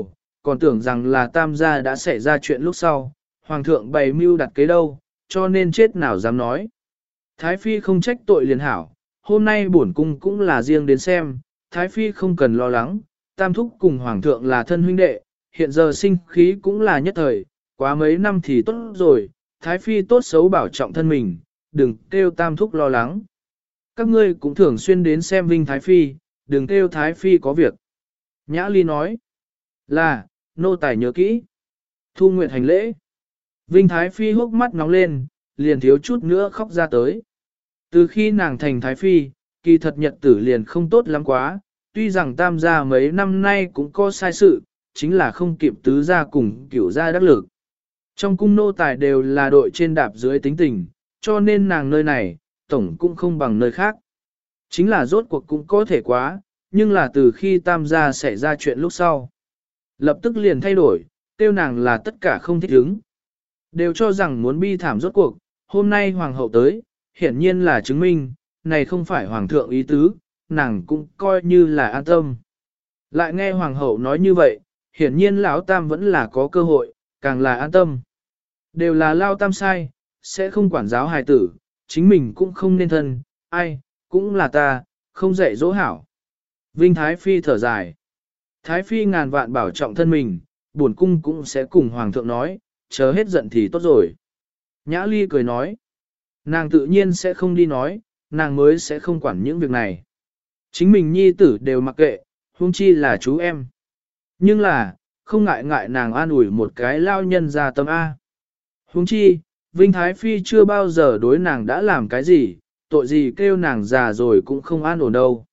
còn tưởng rằng là tam gia đã xảy ra chuyện lúc sau, hoàng thượng bày mưu đặt kế đâu, cho nên chết nào dám nói. Thái phi không trách tội liền hảo, hôm nay bổn cung cũng là riêng đến xem, Thái phi không cần lo lắng, tam thúc cùng hoàng thượng là thân huynh đệ, hiện giờ sinh khí cũng là nhất thời, quá mấy năm thì tốt rồi, Thái phi tốt xấu bảo trọng thân mình, đừng kêu tam thúc lo lắng. Các ngươi cũng thường xuyên đến xem Vinh Thái phi, đừng kêu Thái phi có việc. Nhã Ly nói, là, nô tài nhớ kỹ. Thu Nguyệt hành lễ. Vinh Thái phi hốc mắt nóng lên, liền thiếu chút nữa khóc ra tới. Từ khi nàng thành Thái phi, kỳ thật nhật tử liền không tốt lắm quá, tuy rằng tam gia mấy năm nay cũng có sai sự, chính là không kịp tứ gia cùng cửu gia đắc lực. Trong cung nô tài đều là đội trên đạp dưới tính tình, cho nên nàng nơi này, tổng cũng không bằng nơi khác. Chính là rốt cuộc cũng có thể quá, nhưng là từ khi tam gia xảy ra chuyện lúc sau. Lập tức liền thay đổi, tiêu nàng là tất cả không thích ứng. Đều cho rằng muốn bi thảm rốt cuộc, hôm nay hoàng hậu tới, hiển nhiên là chứng minh, này không phải hoàng thượng ý tứ, nàng cũng coi như là an tâm. Lại nghe hoàng hậu nói như vậy, hiển nhiên lão tam vẫn là có cơ hội, càng là an tâm. Đều là lao tam sai, sẽ không quản giáo hài tử, chính mình cũng không nên thân, ai, cũng là ta, không dạy dỗ hảo. Vinh Thái Phi thở dài. Thái Phi ngàn vạn bảo trọng thân mình, buồn cung cũng sẽ cùng hoàng thượng nói, chờ hết giận thì tốt rồi. Nhã Ly cười nói, nàng tự nhiên sẽ không đi nói, nàng mới sẽ không quản những việc này. Chính mình nhi tử đều mặc kệ, huống chi là chú em. Nhưng là, không ngại ngại nàng an ủi một cái lao nhân ra tâm A. Huống chi, Vinh Thái Phi chưa bao giờ đối nàng đã làm cái gì, tội gì kêu nàng già rồi cũng không an ổn đâu.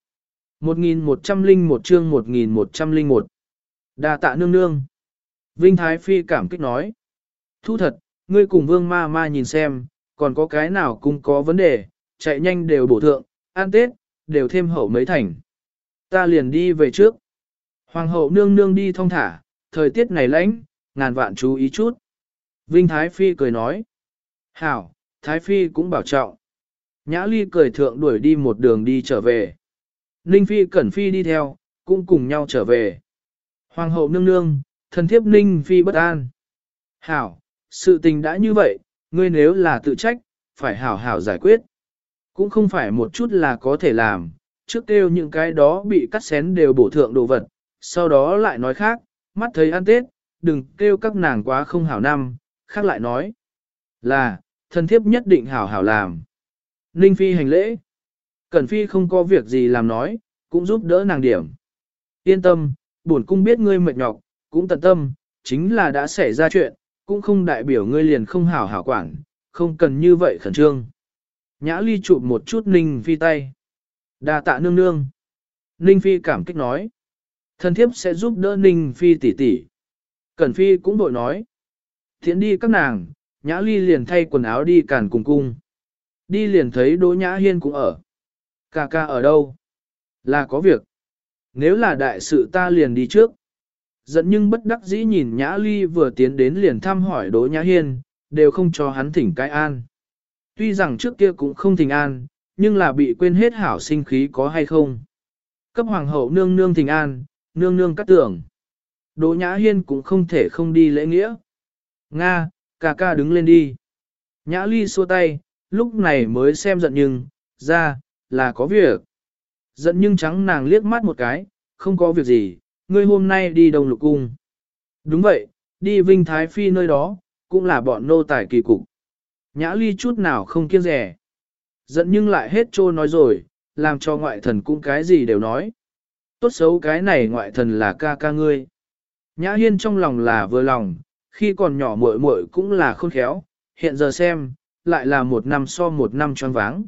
1101 chương 1101 Đà tạ nương nương. Vinh Thái Phi cảm kích nói. Thu thật, ngươi cùng vương ma ma nhìn xem, còn có cái nào cũng có vấn đề, chạy nhanh đều bổ thượng, ăn Tết, đều thêm hậu mấy thành. Ta liền đi về trước. Hoàng hậu nương nương đi thong thả, thời tiết này lạnh, ngàn vạn chú ý chút. Vinh Thái Phi cười nói. Hảo, Thái Phi cũng bảo trọng. Nhã Ly cười thượng đuổi đi một đường đi trở về. Ninh Phi Cẩn Phi đi theo, cũng cùng nhau trở về. Hoàng hậu nương nương, thần thiếp Ninh Phi bất an. Hảo, sự tình đã như vậy, ngươi nếu là tự trách, phải hảo hảo giải quyết. Cũng không phải một chút là có thể làm, trước kêu những cái đó bị cắt xén đều bổ thượng đồ vật, sau đó lại nói khác, mắt thấy ăn Tết, đừng kêu các nàng quá không hảo năm, khác lại nói. Là, thần thiếp nhất định hảo hảo làm. Ninh Phi hành lễ. Cẩn Phi không có việc gì làm nói, cũng giúp đỡ nàng điểm. Yên tâm, bổn cung biết ngươi mệt nhọc, cũng tận tâm, chính là đã xảy ra chuyện, cũng không đại biểu ngươi liền không hảo hảo quản, không cần như vậy khẩn trương. Nhã Ly chụp một chút Ninh Phi tay. Đà tạ nương nương. Ninh Phi cảm kích nói. Thần thiếp sẽ giúp đỡ Ninh Phi tỷ tỷ. Cẩn Phi cũng đội nói. Thiện đi các nàng, Nhã Ly liền thay quần áo đi càn cùng cung. Đi liền thấy Đỗ Nhã Hiên cũng ở. Ca ca ở đâu? Là có việc. Nếu là đại sự ta liền đi trước. Giận nhưng bất đắc dĩ nhìn Nhã Ly vừa tiến đến liền thăm hỏi Đỗ Nhã Hiên, đều không cho hắn thỉnh cái an. Tuy rằng trước kia cũng không thỉnh an, nhưng là bị quên hết hảo sinh khí có hay không. Cấp hoàng hậu nương nương thỉnh an, nương nương cắt tưởng. Đỗ Nhã Hiên cũng không thể không đi lễ nghĩa. Nga, ca ca đứng lên đi. Nhã Ly xua tay, lúc này mới xem giận nhưng, ra, là có việc. Giận nhưng trắng nàng liếc mắt một cái, không có việc gì, ngươi hôm nay đi Đông Lục Cung. Đúng vậy, đi Vinh Thái Phi nơi đó, cũng là bọn nô tài kỳ cục. Nhã Ly chút nào không kiêng rẻ. Giận nhưng lại hết trô nói rồi, làm cho ngoại thần cũng cái gì đều nói. Tốt xấu cái này ngoại thần là ca ca ngươi. Nhã Hiên trong lòng là vừa lòng, khi còn nhỏ muội muội cũng là khôn khéo, hiện giờ xem, lại là một năm so một năm choáng váng.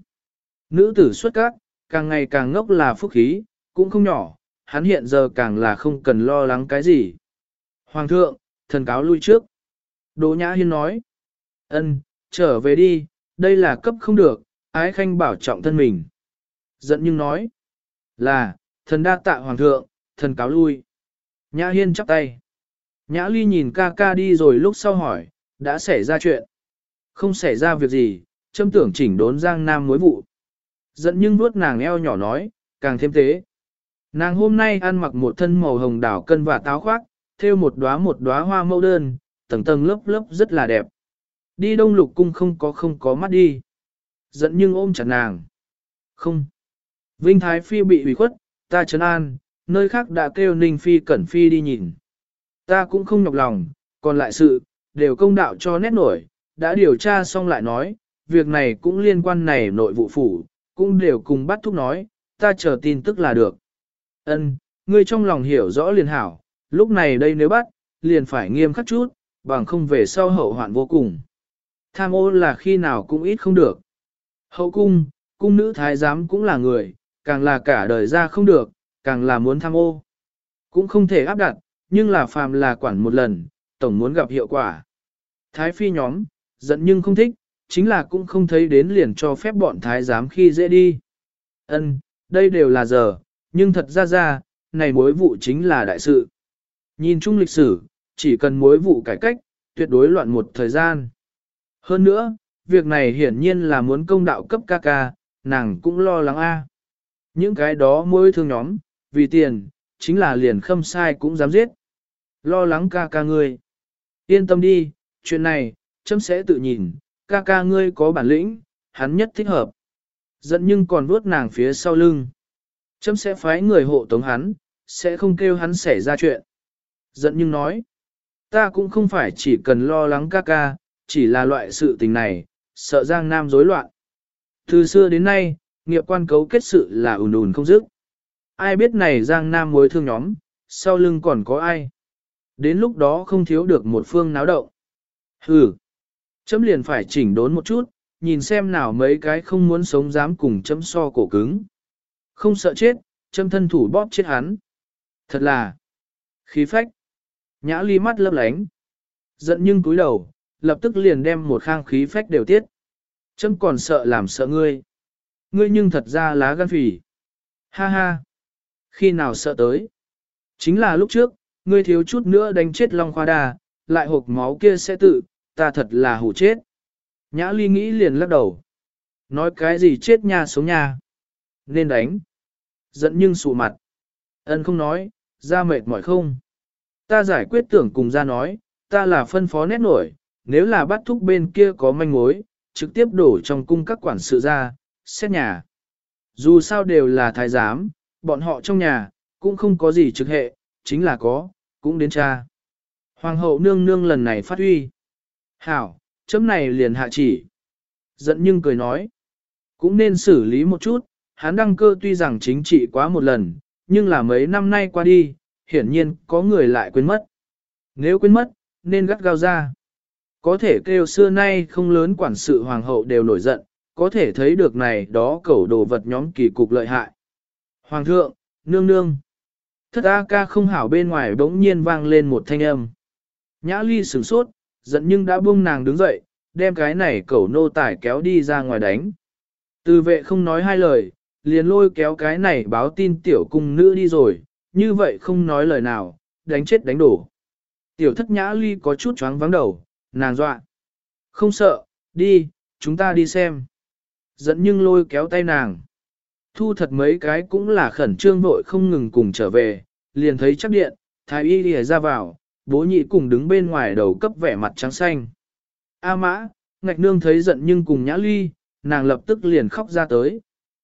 Nữ tử xuất các, càng ngày càng ngốc là phúc khí, cũng không nhỏ, hắn hiện giờ càng là không cần lo lắng cái gì. Hoàng thượng, thần cáo lui trước. Đỗ Nhã Hiên nói, ân, trở về đi, đây là cấp không được, ái khanh bảo trọng thân mình. Giận nhưng nói, là, thần đa tạ hoàng thượng, thần cáo lui. Nhã Hiên chắp tay. Nhã Ly nhìn ca ca đi rồi lúc sau hỏi, đã xảy ra chuyện. Không xảy ra việc gì, châm tưởng chỉnh đốn Giang Nam mối vụ. Giận nhưng vuốt nàng eo nhỏ nói, càng thêm thế. Nàng hôm nay ăn mặc một thân màu hồng đảo cân và táo khoác, thêu một đóa hoa mẫu đơn, tầng tầng lớp lớp rất là đẹp. Đi Đông Lục cung không có mắt đi. Giận nhưng ôm chặt nàng. Không. Vinh Thái Phi bị ủy khuất, ta trấn an, nơi khác đã kêu Ninh Phi Cẩn Phi đi nhìn. Ta cũng không nhọc lòng, còn lại sự, đều công đạo cho nét nổi, đã điều tra xong lại nói, việc này cũng liên quan này nội vụ phủ, cũng đều cùng bắt thúc nói, ta chờ tin tức là được. Ân, ngươi trong lòng hiểu rõ liền hảo, lúc này đây nếu bắt, liền phải nghiêm khắc chút, bằng không về sau hậu hoạn vô cùng. Tham ô là khi nào cũng ít không được. Hậu cung, cung nữ thái giám cũng là người, càng là cả đời ra không được, càng là muốn tham ô. Cũng không thể áp đặt, nhưng là phàm là quản một lần, tổng muốn gặp hiệu quả. Thái phi nhóm, giận nhưng không thích, chính là cũng không thấy đến liền cho phép bọn thái giám khi dễ đi. Ân, đây đều là giờ, nhưng thật ra, này mối vụ chính là đại sự. Nhìn chung lịch sử, chỉ cần mối vụ cải cách, tuyệt đối loạn một thời gian. Hơn nữa, việc này hiển nhiên là muốn công đạo cấp ca ca, nàng cũng lo lắng a. Những cái đó mối thương nhóm, vì tiền, chính là liền khâm sai cũng dám giết. Lo lắng ca ca ngươi. Yên tâm đi, chuyện này, chấm sẽ tự nhìn, ca ca ngươi có bản lĩnh, hắn nhất thích hợp. Giận nhưng còn vuốt nàng phía sau lưng. Chấm sẽ phái người hộ tống hắn, sẽ không kêu hắn xảy ra chuyện. Giận nhưng nói, ta cũng không phải chỉ cần lo lắng ca ca, chỉ là loại sự tình này, sợ Giang Nam rối loạn. Từ xưa đến nay, nghiệp quan cấu kết sự là ùn ùn không dứt. Ai biết này Giang Nam mối thương nhóm, sau lưng còn có ai. Đến lúc đó không thiếu được một phương náo động. Hừ, chấm liền phải chỉnh đốn một chút, nhìn xem nào mấy cái không muốn sống dám cùng chấm so cổ cứng. Không sợ chết, chấm thân thủ bóp chết hắn. Thật là khí phách. Nhã Ly mắt lấp lánh. Giận nhưng cúi đầu, lập tức liền đem một khang khí phách đều tiết. Chấm còn sợ làm sợ ngươi. Ngươi nhưng thật ra lá gan phỉ. Ha ha. Khi nào sợ tới? Chính là lúc trước, ngươi thiếu chút nữa đánh chết Long Khoa Đa, lại hộp máu kia sẽ tự, ta thật là hủ chết. Nhã Ly nghĩ liền lắc đầu. Nói cái gì chết nha sống nha. Nên đánh. Giận nhưng sụ mặt. Ân không nói, ra mệt mỏi không. Ta giải quyết tưởng cùng ra nói, ta là phân phó nét nổi, nếu là bắt thúc bên kia có manh mối, trực tiếp đổ trong cung các quản sự ra, xét nhà. Dù sao đều là thái giám, bọn họ trong nhà, cũng không có gì trực hệ, chính là có, cũng đến cha. Hoàng hậu nương nương lần này phát huy. Hảo, chấm này liền hạ chỉ. Giận nhưng cười nói, cũng nên xử lý một chút, hắn đăng cơ tuy rằng chính trị quá một lần, nhưng là mấy năm nay qua đi, hiển nhiên có người lại quên mất. Nếu quên mất, nên gắt gao ra. Có thể kêu xưa nay không lớn quản sự hoàng hậu đều nổi giận, có thể thấy được này đó cẩu đồ vật nhóm kỳ cục lợi hại. Hoàng thượng, nương nương. Thất A ca không hảo bên ngoài bỗng nhiên vang lên một thanh âm. Nhã Ly sửng sốt, giận nhưng đã buông nàng đứng dậy, đem cái này cẩu nô tải kéo đi ra ngoài đánh. Từ vệ không nói hai lời, liền lôi kéo cái này báo tin tiểu cung nữ đi rồi, như vậy không nói lời nào, đánh chết đánh đổ. Tiểu thất Nhã Ly có chút choáng vắng đầu, nàng dọa. Không sợ, đi, chúng ta đi xem. Giận nhưng lôi kéo tay nàng. Thu thật mấy cái cũng là khẩn trương vội không ngừng cùng trở về, liền thấy chắc điện, thái y lìa ra vào, bố nhị cùng đứng bên ngoài đầu cấp vẻ mặt trắng xanh. A mã, ngạch nương thấy giận nhưng cùng Nhã Ly, nàng lập tức liền khóc ra tới.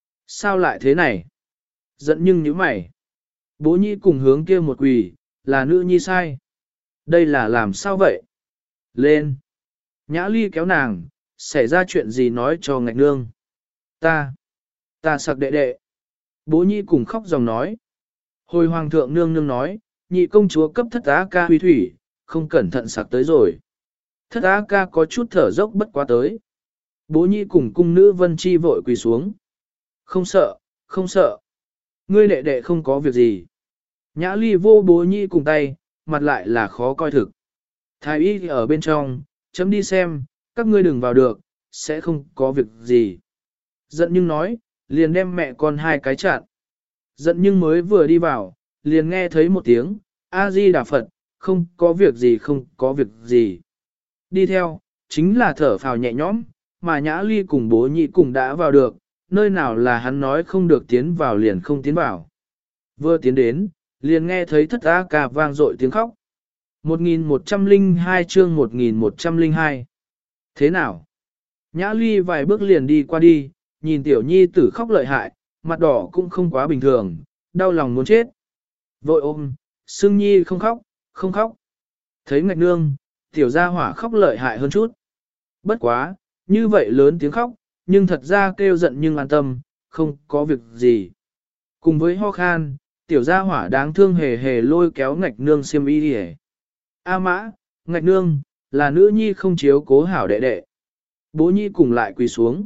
Sao lại thế này? Giận nhưng nhíu mày. Bố nhị cùng hướng kia một quỳ, là nữ nhi sai. Đây là làm sao vậy? Lên. Nhã Ly kéo nàng, xảy ra chuyện gì nói cho ngạch nương. Ta sặc đệ đệ. Bố nhị cùng khóc dòng nói. Hồi hoàng thượng nương nương nói, nhị công chúa cấp thất á ca huy thủy, không cẩn thận sặc tới rồi. Thất á ca có chút thở dốc bất quá tới. Bố nhị cùng cung nữ Vân Chi vội quỳ xuống. Không sợ, không sợ. Ngươi đệ đệ không có việc gì. Nhã Ly vô bố nhị cùng tay, mặt lại là khó coi thực. Thái y ở bên trong, chấm đi xem, các ngươi đừng vào được, sẽ không có việc gì. Giận nhưng nói, liền đem mẹ con hai cái chặn. Giận nhưng mới vừa đi vào, liền nghe thấy một tiếng, A-di Đà Phật, không có việc gì không có việc gì. Đi theo, chính là thở phào nhẹ nhõm, mà Nhã Ly cùng bố nhị cùng đã vào được, nơi nào là hắn nói không được tiến vào liền không tiến vào. Vừa tiến đến, liền nghe thấy thất A ca vang dội tiếng khóc. 1102 chương 1102. Thế nào? Nhã Ly vài bước liền đi qua đi, nhìn tiểu nhi tử khóc lợi hại, mặt đỏ cũng không quá bình thường, đau lòng muốn chết. Vội ôm, Sương Nhi không khóc, không khóc. Thấy ngạch nương, tiểu gia hỏa khóc lợi hại hơn chút. Bất quá, như vậy lớn tiếng khóc, nhưng thật ra kêu giận nhưng an tâm, không có việc gì. Cùng với ho khan, tiểu gia hỏa đáng thương hề hề lôi kéo ngạch nương xiêm y đi. A mã, ngạch nương, là nữ nhi không chiếu cố hảo đệ đệ. Bố nhi cùng lại quỳ xuống.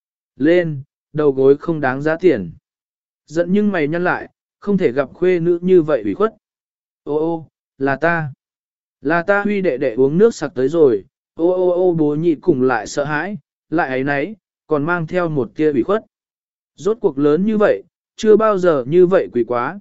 Lên, đầu gối không đáng giá tiền. Giận nhưng mày nhăn lại, không thể gặp khuê nữ như vậy ủy khuất. Ô ô, là ta. Là ta huy đệ đệ uống nước sặc tới rồi. Ô ô ô bố nhi cùng lại sợ hãi, lại ấy nấy, còn mang theo một tia ủy khuất. Rốt cuộc lớn như vậy, chưa bao giờ như vậy quỷ quá.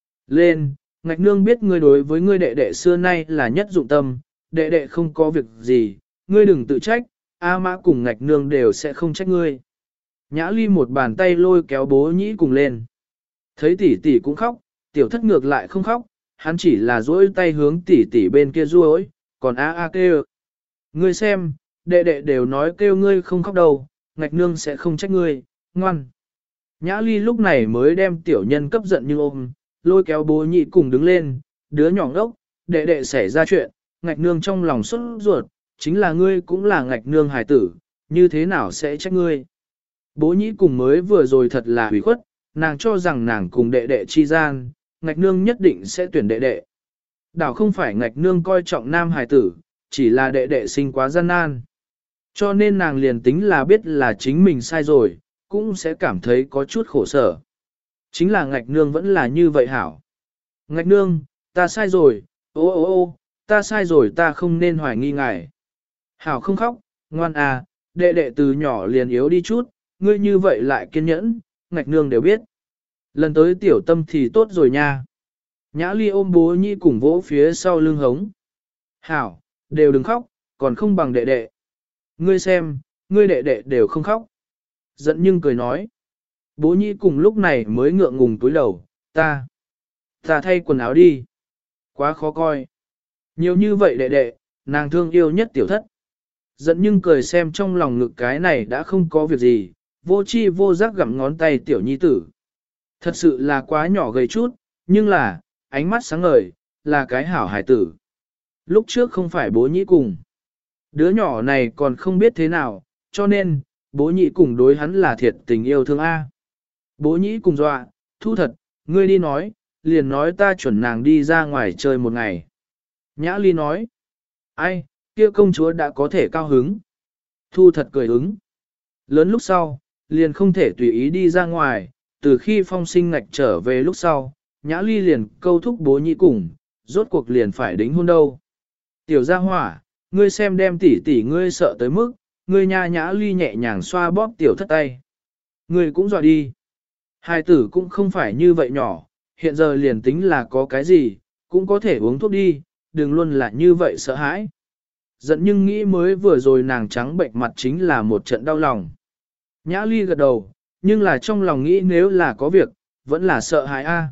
Lên, ngạch nương biết ngươi đối với ngươi đệ đệ xưa nay là nhất dụng tâm, đệ đệ không có việc gì, ngươi đừng tự trách, A mã cùng ngạch nương đều sẽ không trách ngươi. Nhã Ly một bàn tay lôi kéo bố nhĩ cùng lên. Thấy tỷ tỷ cũng khóc, tiểu thất ngược lại không khóc, hắn chỉ là duỗi tay hướng tỷ tỷ bên kia duỗi, còn a kêu. Ngươi xem, đệ đệ đều nói kêu ngươi không khóc đâu, ngạch nương sẽ không trách ngươi, ngoan. Nhã Ly lúc này mới đem tiểu nhân cấp giận như ôm, lôi kéo bố nhị cùng đứng lên, đứa nhỏ ngốc, đệ đệ xảy ra chuyện, ngạch nương trong lòng xuất ruột, chính là ngươi cũng là ngạch nương hài tử, như thế nào sẽ trách ngươi. Bố nhị cùng mới vừa rồi thật là hủy khuất, nàng cho rằng nàng cùng đệ đệ chi gian, ngạch nương nhất định sẽ tuyển đệ đệ. Đảo không phải ngạch nương coi trọng nam hài tử, chỉ là đệ đệ sinh quá gian nan. Cho nên nàng liền tính là biết là chính mình sai rồi, cũng sẽ cảm thấy có chút khổ sở. Chính là ngạch nương vẫn là như vậy hảo. Ngạch nương, ta sai rồi, ô ô ô, ta sai rồi ta không nên hoài nghi ngài. Hảo không khóc, ngoan à, đệ đệ từ nhỏ liền yếu đi chút, ngươi như vậy lại kiên nhẫn, ngạch nương đều biết. Lần tới tiểu tâm thì tốt rồi nha. Nhã Ly ôm bố nhi cùng vỗ phía sau lưng hống. Hảo, đều đừng khóc, còn không bằng đệ đệ. Ngươi xem, ngươi đệ đệ đều không khóc. Giận nhưng cười nói. Bố nhi cùng lúc này mới ngượng ngùng túi đầu, ta thay quần áo đi. Quá khó coi. Nhiều như vậy đệ đệ, nàng thương yêu nhất tiểu thất. Giận nhưng cười xem trong lòng ngực cái này đã không có việc gì, vô chi vô giác gặm ngón tay tiểu nhi tử. Thật sự là quá nhỏ gầy chút, nhưng là, ánh mắt sáng ngời, là cái hảo hài tử. Lúc trước không phải bố nhĩ cùng. Đứa nhỏ này còn không biết thế nào, cho nên, bố nhĩ cùng đối hắn là thiệt tình yêu thương A. Bố nhĩ cùng dọa, thu thật, ngươi đi nói, liền nói ta chuẩn nàng đi ra ngoài chơi một ngày. Nhã Ly nói, ai, kia công chúa đã có thể cao hứng. Thu thật cười ứng. Lớn lúc sau, liền không thể tùy ý đi ra ngoài, từ khi phong sinh ngạch trở về lúc sau, Nhã Ly liền câu thúc bố nhĩ cùng, rốt cuộc liền phải đính hôn đâu. Tiểu gia hỏa, ngươi xem đem tỷ tỷ ngươi sợ tới mức, ngươi nha. Nhã Ly nhẹ nhàng xoa bóp tiểu thất tay. Ngươi cũng dọa đi. Hai tử cũng không phải như vậy nhỏ, hiện giờ liền tính là có cái gì, cũng có thể uống thuốc đi, đừng luôn là như vậy sợ hãi. Giận nhưng nghĩ mới vừa rồi nàng trắng bệnh mặt chính là một trận đau lòng. Nhã Ly gật đầu, nhưng là trong lòng nghĩ nếu là có việc, vẫn là sợ hãi a.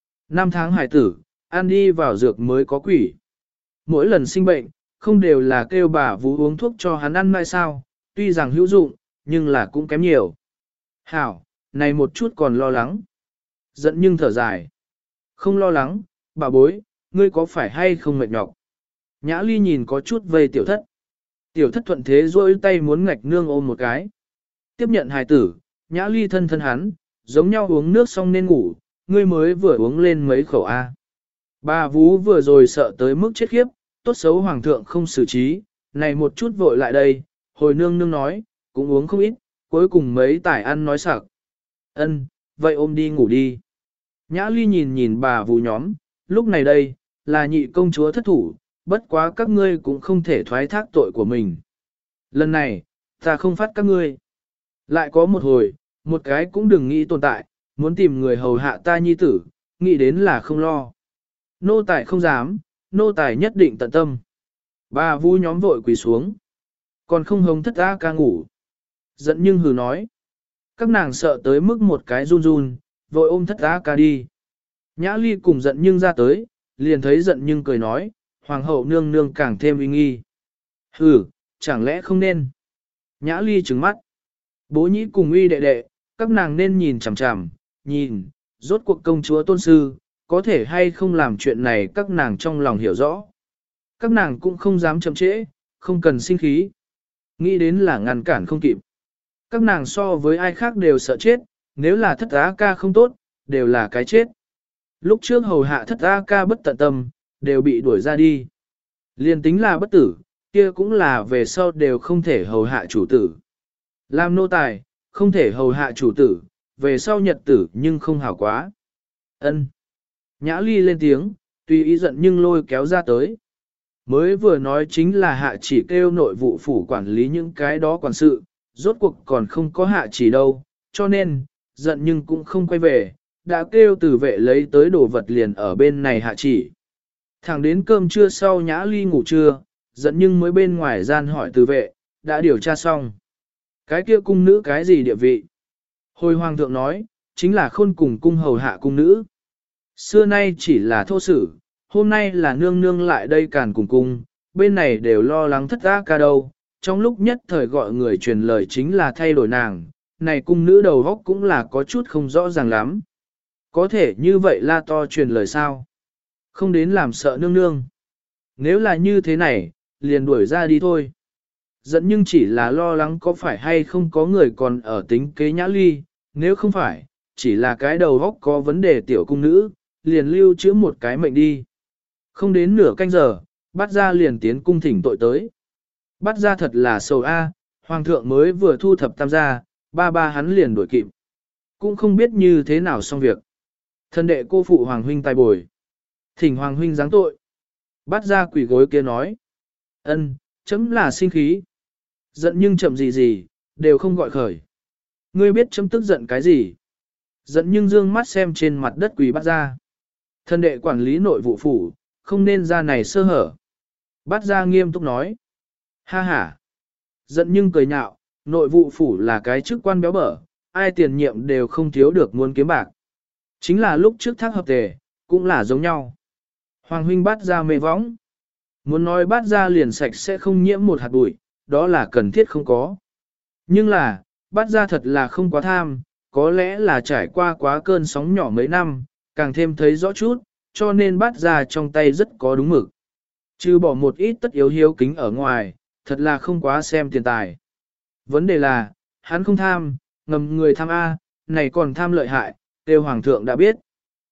5 tháng hải tử, ăn đi vào dược mới có quỷ. Mỗi lần sinh bệnh, không đều là kêu bà vú uống thuốc cho hắn ăn mai sao, tuy rằng hữu dụng, nhưng là cũng kém nhiều. Hảo, này một chút còn lo lắng. Giận nhưng thở dài. Không lo lắng, bà bối, ngươi có phải hay không mệt nhọc? Nhã Ly nhìn có chút vây tiểu thất. Tiểu thất thuận thế rôi tay muốn ngạch nương ôm một cái. Tiếp nhận hài tử, Nhã Ly thân thân hắn, giống nhau uống nước xong nên ngủ, ngươi mới vừa uống lên mấy khẩu A. Bà vú vừa rồi sợ tới mức chết khiếp, tốt xấu hoàng thượng không xử trí, này một chút vội lại đây, hồi nương nương nói, cũng uống không ít, cuối cùng mấy tải ăn nói sặc. Ân, vậy ôm đi ngủ đi. Nhã Ly nhìn nhìn bà vú nhóm, lúc này đây, là nhị công chúa thất thủ, bất quá các ngươi cũng không thể thoái thác tội của mình. Lần này, ta không phát các ngươi. Lại có một hồi, một cái cũng đừng nghĩ tồn tại, muốn tìm người hầu hạ ta nhi tử, nghĩ đến là không lo. Nô tài không dám, nô tài nhất định tận tâm. Bà vu nhóm vội quỳ xuống. Còn không hống thất A ca ngủ. Giận nhưng hừ nói. Các nàng sợ tới mức một cái run run, vội ôm thất A ca đi. Nhã Ly cùng giận nhưng ra tới, liền thấy giận nhưng cười nói, hoàng hậu nương nương càng thêm uy nghi. Chẳng lẽ không nên? Nhã Ly trừng mắt. Bố nhĩ cùng uy đệ đệ, các nàng nên nhìn chằm chằm, nhìn, rốt cuộc công chúa tôn sư, có thể hay không làm chuyện này các nàng trong lòng hiểu rõ. Các nàng cũng không dám chậm trễ, không cần sinh khí. Nghĩ đến là ngăn cản không kịp. Các nàng so với ai khác đều sợ chết, nếu là thất á ca không tốt, đều là cái chết. Lúc trước hầu hạ thất á ca bất tận tâm, đều bị đuổi ra đi. Liên tính là bất tử, kia cũng là về sau đều không thể hầu hạ chủ tử. Làm nô tài, không thể hầu hạ chủ tử, về sau nhật tử nhưng không hảo quá. Ân. Nhã Ly lên tiếng, tùy ý giận nhưng lôi kéo ra tới. Mới vừa nói chính là hạ chỉ kêu nội vụ phủ quản lý những cái đó quản sự, rốt cuộc còn không có hạ chỉ đâu, cho nên, giận nhưng cũng không quay về, đã kêu tử vệ lấy tới đồ vật liền ở bên này hạ chỉ. Thẳng đến cơm trưa sau Nhã Ly ngủ trưa, giận nhưng mới bên ngoài gian hỏi tử vệ, đã điều tra xong. Cái kia cung nữ cái gì địa vị? Hồi hoàng thượng nói, chính là khôn cùng cung hầu hạ cung nữ. Xưa nay chỉ là thô sử, hôm nay là nương nương lại đây càn cùng cung, bên này đều lo lắng thất á ca đâu. Trong lúc nhất thời gọi người truyền lời chính là thay đổi nàng, này cung nữ đầu góc cũng là có chút không rõ ràng lắm. Có thể như vậy la to truyền lời sao? Không đến làm sợ nương nương. Nếu là như thế này, liền đuổi ra đi thôi. Giận nhưng chỉ là lo lắng có phải hay không có người còn ở tính kế Nhã Ly, nếu không phải, chỉ là cái đầu góc có vấn đề tiểu cung nữ, liền lưu trữ một cái mệnh đi. Không đến nửa canh giờ, bắt ra liền tiến cung thỉnh tội tới. Bắt ra thật là sầu a, hoàng thượng mới vừa thu thập tam gia, ba hắn liền đuổi kịp. Cũng không biết như thế nào xong việc. Thân đệ cô phụ hoàng huynh tài bồi. Thỉnh hoàng huynh giáng tội. Bắt ra quỷ gối kia nói. Ân, chấm là sinh khí. Giận nhưng chậm gì, đều không gọi khởi. Ngươi biết chấm tức giận cái gì? Giận nhưng dương mắt xem trên mặt đất quỷ bắt ra. Thân đệ quản lý nội vụ phủ, không nên ra này sơ hở. Bắt ra nghiêm túc nói. Ha ha. Giận nhưng cười nhạo, nội vụ phủ là cái chức quan béo bở, ai tiền nhiệm đều không thiếu được muốn kiếm bạc. Chính là lúc trước thác hợp tề, cũng là giống nhau. Hoàng huynh bắt ra mê võng. Muốn nói bắt ra liền sạch sẽ không nhiễm một hạt bụi, đó là cần thiết không có. Nhưng là, bắt ra thật là không quá tham, có lẽ là trải qua quá cơn sóng nhỏ mấy năm, càng thêm thấy rõ chút, cho nên bắt ra trong tay rất có đúng mực. Trừ bỏ một ít tất yếu hiếu kính ở ngoài, thật là không quá xem tiền tài. Vấn đề là, hắn không tham, ngầm người tham A, này còn tham lợi hại, tiêu hoàng thượng đã biết.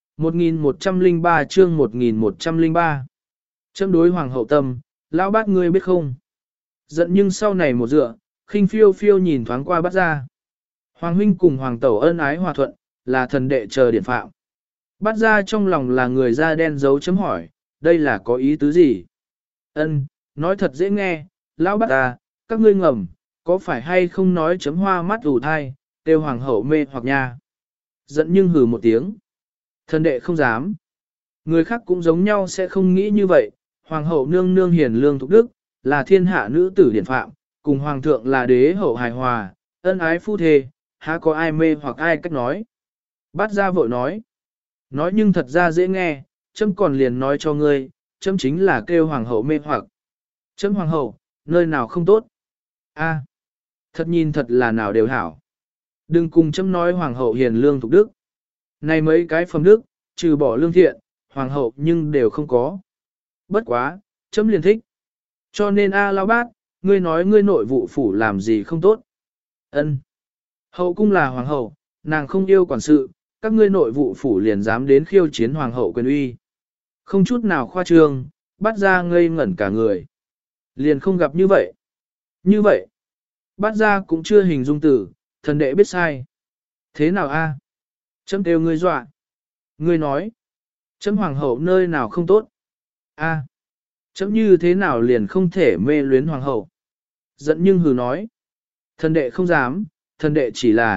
1103 chương 1103 Châm đối hoàng hậu tâm, lão bát ngươi biết không? Giận nhưng sau này một dựa, khinh phiêu phiêu nhìn thoáng qua bắt ra. Hoàng huynh cùng hoàng tẩu ân ái hòa thuận, là thần đệ chờ điển phạm. Bắt ra trong lòng là người da đen dấu chấm hỏi, đây là có ý tứ gì? Ân, nói thật dễ nghe, lão bắt ta, các ngươi ngầm, có phải hay không nói chấm hoa mắt ủ thai, tiêu hoàng hậu mê hoặc nha. Giận nhưng hừ một tiếng. Thần đệ không dám. Người khác cũng giống nhau sẽ không nghĩ như vậy, hoàng hậu nương nương hiền lương thục đức, là thiên hạ nữ tử điển phạm, cùng hoàng thượng là đế hậu hài hòa, ân ái phu thê, há có ai mê hoặc ai cách nói. Bát gia vội nói. Nói nhưng thật ra dễ nghe, chấm còn liền nói cho ngươi, chấm chính là kêu hoàng hậu mê hoặc. Chấm hoàng hậu, nơi nào không tốt. A, thật nhìn thật là nào đều hảo. Đừng cùng chấm nói hoàng hậu hiền lương thục đức. Này mấy cái phẩm đức, trừ bỏ lương thiện, hoàng hậu nhưng đều không có. Bất quá, chấm liền thích. Cho nên lão bát, ngươi nói ngươi nội vụ phủ làm gì không tốt. Ân. Hậu cung là hoàng hậu, nàng không yêu quản sự, các ngươi nội vụ phủ liền dám đến khiêu chiến hoàng hậu quyền uy. Không chút nào khoa trương, bắt ra ngây ngẩn cả người. Liền không gặp như vậy. Như vậy, bắt ra cũng chưa hình dung tử, thần đệ biết sai. Thế nào a? Chấm kêu ngươi dọa. Ngươi nói, chấm hoàng hậu nơi nào không tốt. A, chấm như thế nào liền không thể mê luyến hoàng hậu. Giận nhưng hừ nói, thần đệ không dám, thần đệ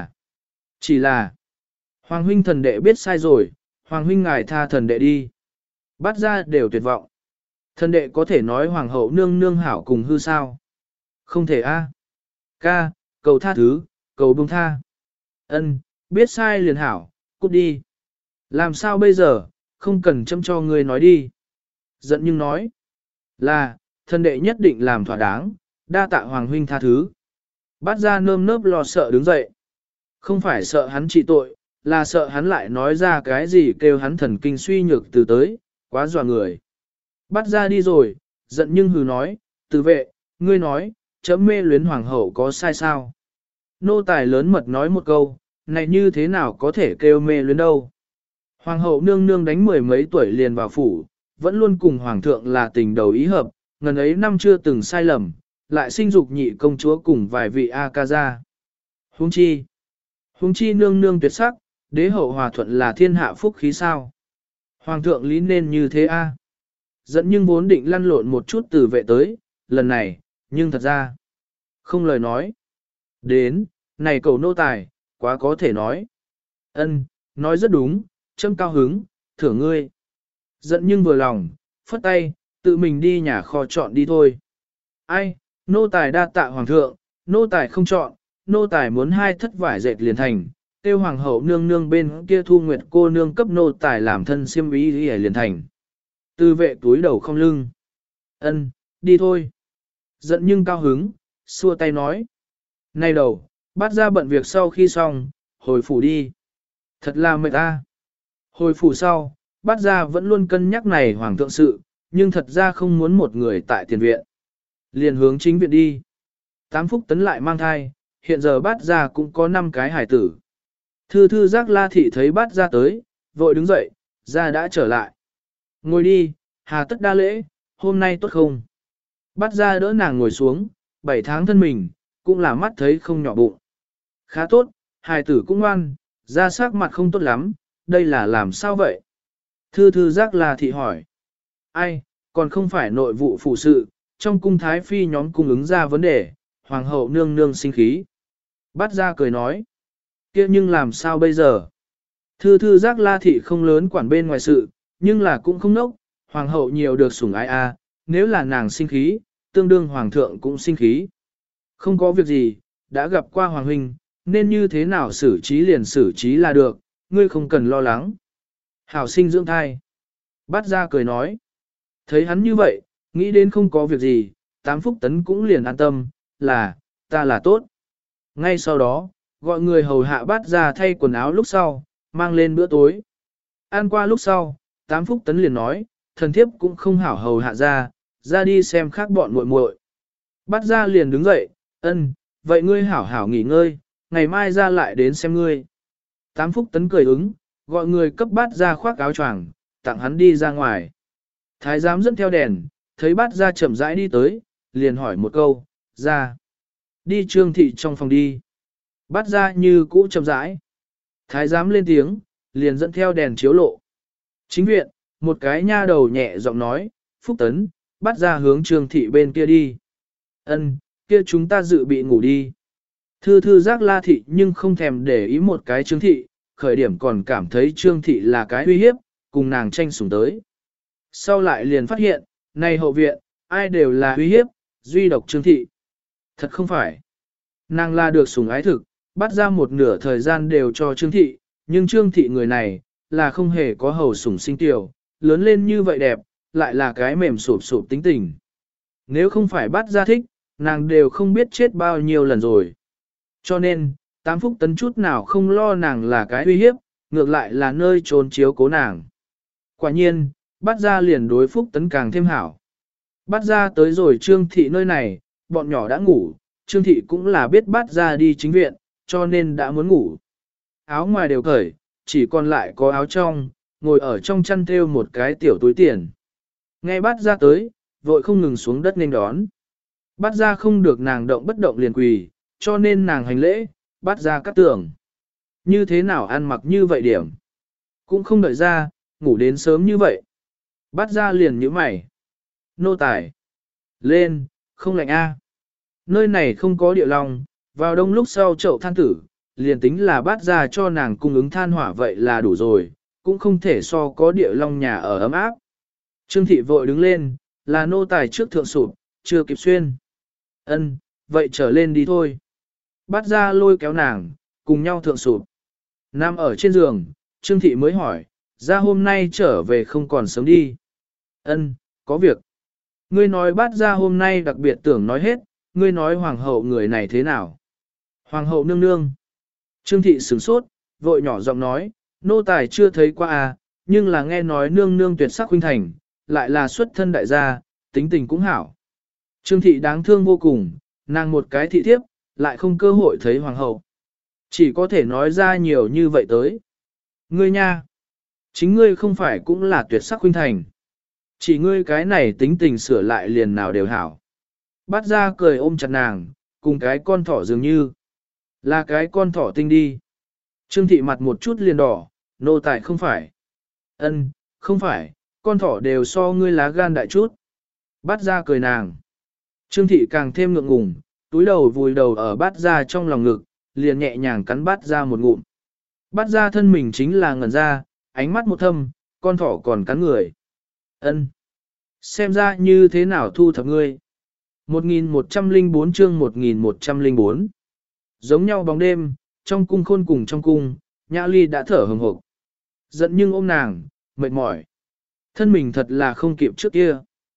chỉ là, hoàng huynh thần đệ biết sai rồi, hoàng huynh ngài tha thần đệ đi. Bắt ra đều tuyệt vọng. Thần đệ có thể nói hoàng hậu nương nương hảo cùng hư sao? Không thể a. Ca, cầu tha thứ, cầu buông tha. Ân, biết sai liền hảo, cút đi. Làm sao bây giờ, không cần châm cho ngươi nói đi. Giận nhưng nói. Là, thân đệ nhất định làm thỏa đáng, đa tạ hoàng huynh tha thứ. Bát gia nơm nớp lo sợ đứng dậy. Không phải sợ hắn trị tội, là sợ hắn lại nói ra cái gì kêu hắn thần kinh suy nhược từ tới, quá dọa người. Bát gia đi rồi, giận nhưng hừ nói, từ vệ, ngươi nói, chấm mê luyến hoàng hậu có sai sao? Nô tài lớn mật nói một câu, này như thế nào có thể kêu mê luyến đâu? Hoàng hậu nương nương đánh mười mấy tuổi liền vào phủ, vẫn luôn cùng hoàng thượng là tình đầu ý hợp, ngần ấy năm chưa từng sai lầm, lại sinh dục nhị công chúa cùng vài vị A ca gia. Huống chi nương nương tuyệt sắc, đế hậu hòa thuận là thiên hạ phúc khí sao? Hoàng thượng lý nên như thế a? Dẫn nhưng vốn định lăn lộn một chút từ vệ tới, lần này, nhưng thật ra, không lời nói. Đến, này cầu nô tài, quá có thể nói. Ân, nói rất đúng, châm cao hứng, thưởng ngươi. Giận nhưng vừa lòng, phất tay, tự mình đi nhà kho chọn đi thôi. Ai, nô tài đa tạ hoàng thượng, nô tài không chọn, nô tài muốn 2 thất vải dệt liền thành, tiêu hoàng hậu nương nương bên kia thu nguyệt cô nương cấp nô tài làm thân xiêm ý liền thành. Tư vệ túi đầu không lưng. Ân, đi thôi. Giận nhưng cao hứng, xua tay nói. Này đầu, bắt ra bận việc sau khi xong, hồi phủ đi. Thật là mệt ta. Hồi phủ sau, bắt ra vẫn luôn cân nhắc này hoàng thượng sự, nhưng thật ra không muốn một người tại tiền viện. Liền hướng chính viện đi. 8 phút tấn lại mang thai, hiện giờ bắt ra cũng có 5 cái hải tử. Thư thư giác la thị thấy bắt ra tới, vội đứng dậy, ra đã trở lại. Ngồi đi, hà tất đa lễ, hôm nay tốt không? Bắt ra đỡ nàng ngồi xuống, 7 tháng thân mình, cũng là mắt thấy không nhỏ bụng. Khá tốt, hài tử cũng ngoan, ra sắc mặt không tốt lắm, đây là làm sao vậy? Thư thư giác là thị hỏi. Ai, còn không phải nội vụ phụ sự, trong cung thái phi nhóm cung ứng ra vấn đề, hoàng hậu nương nương sinh khí. Bắt ra cười nói. Kia nhưng làm sao bây giờ? Thư thư giác la thị không lớn quản bên ngoài sự, nhưng là cũng không nốc, hoàng hậu nhiều được sủng ái a, nếu là nàng sinh khí, tương đương hoàng thượng cũng sinh khí. Không có việc gì, đã gặp qua hoàng huynh, nên như thế nào xử trí liền xử trí là được, ngươi không cần lo lắng. Hảo sinh dưỡng thai. Bát ra cười nói. Thấy hắn như vậy, nghĩ đến không có việc gì, 8 phúc tấn cũng liền an tâm, là, ta là tốt. Ngay sau đó, gọi người hầu hạ bát ra thay quần áo lúc sau, mang lên bữa tối. Ăn qua lúc sau, 8 phúc tấn liền nói, thần thiếp cũng không hảo hầu hạ ra đi xem khác bọn muội muội. Bát ra liền đứng dậy, ân, vậy ngươi hảo hảo nghỉ ngơi, ngày mai ra lại đến xem ngươi. 8 phúc tấn cười ứng, gọi người cấp bát ra khoác áo choàng, tặng hắn đi ra ngoài. Thái giám dẫn theo đèn, thấy bát ra chậm rãi đi tới, liền hỏi một câu, ra. Đi trương thị trong phòng đi. Bát ra như cũ chậm rãi. Thái giám lên tiếng, liền dẫn theo đèn chiếu lộ. Chính viện, một cái nha đầu nhẹ giọng nói, Phúc Tấn, bắt ra hướng trương thị bên kia đi. Ân, kia chúng ta dự bị ngủ đi. Thư thư giác la thị nhưng không thèm để ý một cái trương thị, khởi điểm còn cảm thấy trương thị là cái uy hiếp, cùng nàng tranh sủng tới. Sau lại liền phát hiện, này hậu viện, ai đều là uy hiếp, duy độc trương thị. Thật không phải. Nàng là được sủng ái thực, bắt ra một nửa thời gian đều cho trương thị, nhưng trương thị người này, là không hề có hầu sủng sinh tiểu, lớn lên như vậy đẹp, lại là cái mềm sụp sụp tính tình. Nếu không phải bắt ra thích, nàng đều không biết chết bao nhiêu lần rồi. Cho nên, 8 phúc tấn chút nào không lo nàng là cái uy hiếp, ngược lại là nơi trốn chiếu cố nàng. Quả nhiên, bắt ra liền đối phúc tấn càng thêm hảo. Bắt ra tới rồi trương thị nơi này, bọn nhỏ đã ngủ, trương thị cũng là biết bắt ra đi chính viện, cho nên đã muốn ngủ. Áo ngoài đều cởi, chỉ còn lại có áo trong, ngồi ở trong chăn thêu một cái tiểu túi tiền. Nghe bắt ra tới, vội không ngừng xuống đất nên đón. Bắt ra không được nàng động bất động liền quỳ, cho nên nàng hành lễ, bắt ra cắt tưởng. Như thế nào ăn mặc như vậy điểm? Cũng không đợi ra, ngủ đến sớm như vậy. Bắt ra liền nhíu mày. Nô tài. Lên, không lạnh a. Nơi này không có địa long, vào đông lúc sau chậu than tử, liền tính là bắt ra cho nàng cung ứng than hỏa vậy là đủ rồi, cũng không thể so có địa long nhà ở ấm áp. Trương thị vội đứng lên, là nô tài trước thượng sụp, chưa kịp xuyên. Ân, vậy trở lên đi thôi. Bắt ra lôi kéo nàng, cùng nhau thượng sụp. Nằm ở trên giường, Trương thị mới hỏi, ra hôm nay trở về không còn sớm đi. Ân, có việc. Ngươi nói bát ra hôm nay đặc biệt tưởng nói hết, ngươi nói hoàng hậu người này thế nào? Hoàng hậu nương nương. Trương thị sửng sốt, vội nhỏ giọng nói, nô tài chưa thấy qua à, nhưng là nghe nói nương nương tuyệt sắc huynh thành, lại là xuất thân đại gia, tính tình cũng hảo. Trương thị đáng thương vô cùng, nàng một cái thị thiếp, lại không cơ hội thấy hoàng hậu. Chỉ có thể nói ra nhiều như vậy tới. Ngươi nha, chính ngươi không phải cũng là tuyệt sắc huynh thành. Chỉ ngươi cái này tính tình sửa lại liền nào đều hảo. Bát ra cười ôm chặt nàng, cùng cái con thỏ dường như. Là cái con thỏ tinh đi. Trương thị mặt một chút liền đỏ, nô tài không phải. Ân, không phải, con thỏ đều so ngươi lá gan đại chút. Bát ra cười nàng. Trương thị càng thêm ngượng ngùng, túi đầu vùi đầu ở bát ra trong lòng ngực, liền nhẹ nhàng cắn bát ra một ngụm. Bát ra thân mình chính là ngẩn ra, ánh mắt một thâm, con thỏ còn cắn người. Ân, xem ra như thế nào thu thập ngươi. 1104 chương 1104. Giống nhau bóng đêm, trong cung khôn cùng trong cung, Nhã Ly đã thở hừng hực. Giận nhưng ôm nàng, mệt mỏi. Thân mình thật là không kịp trước kia.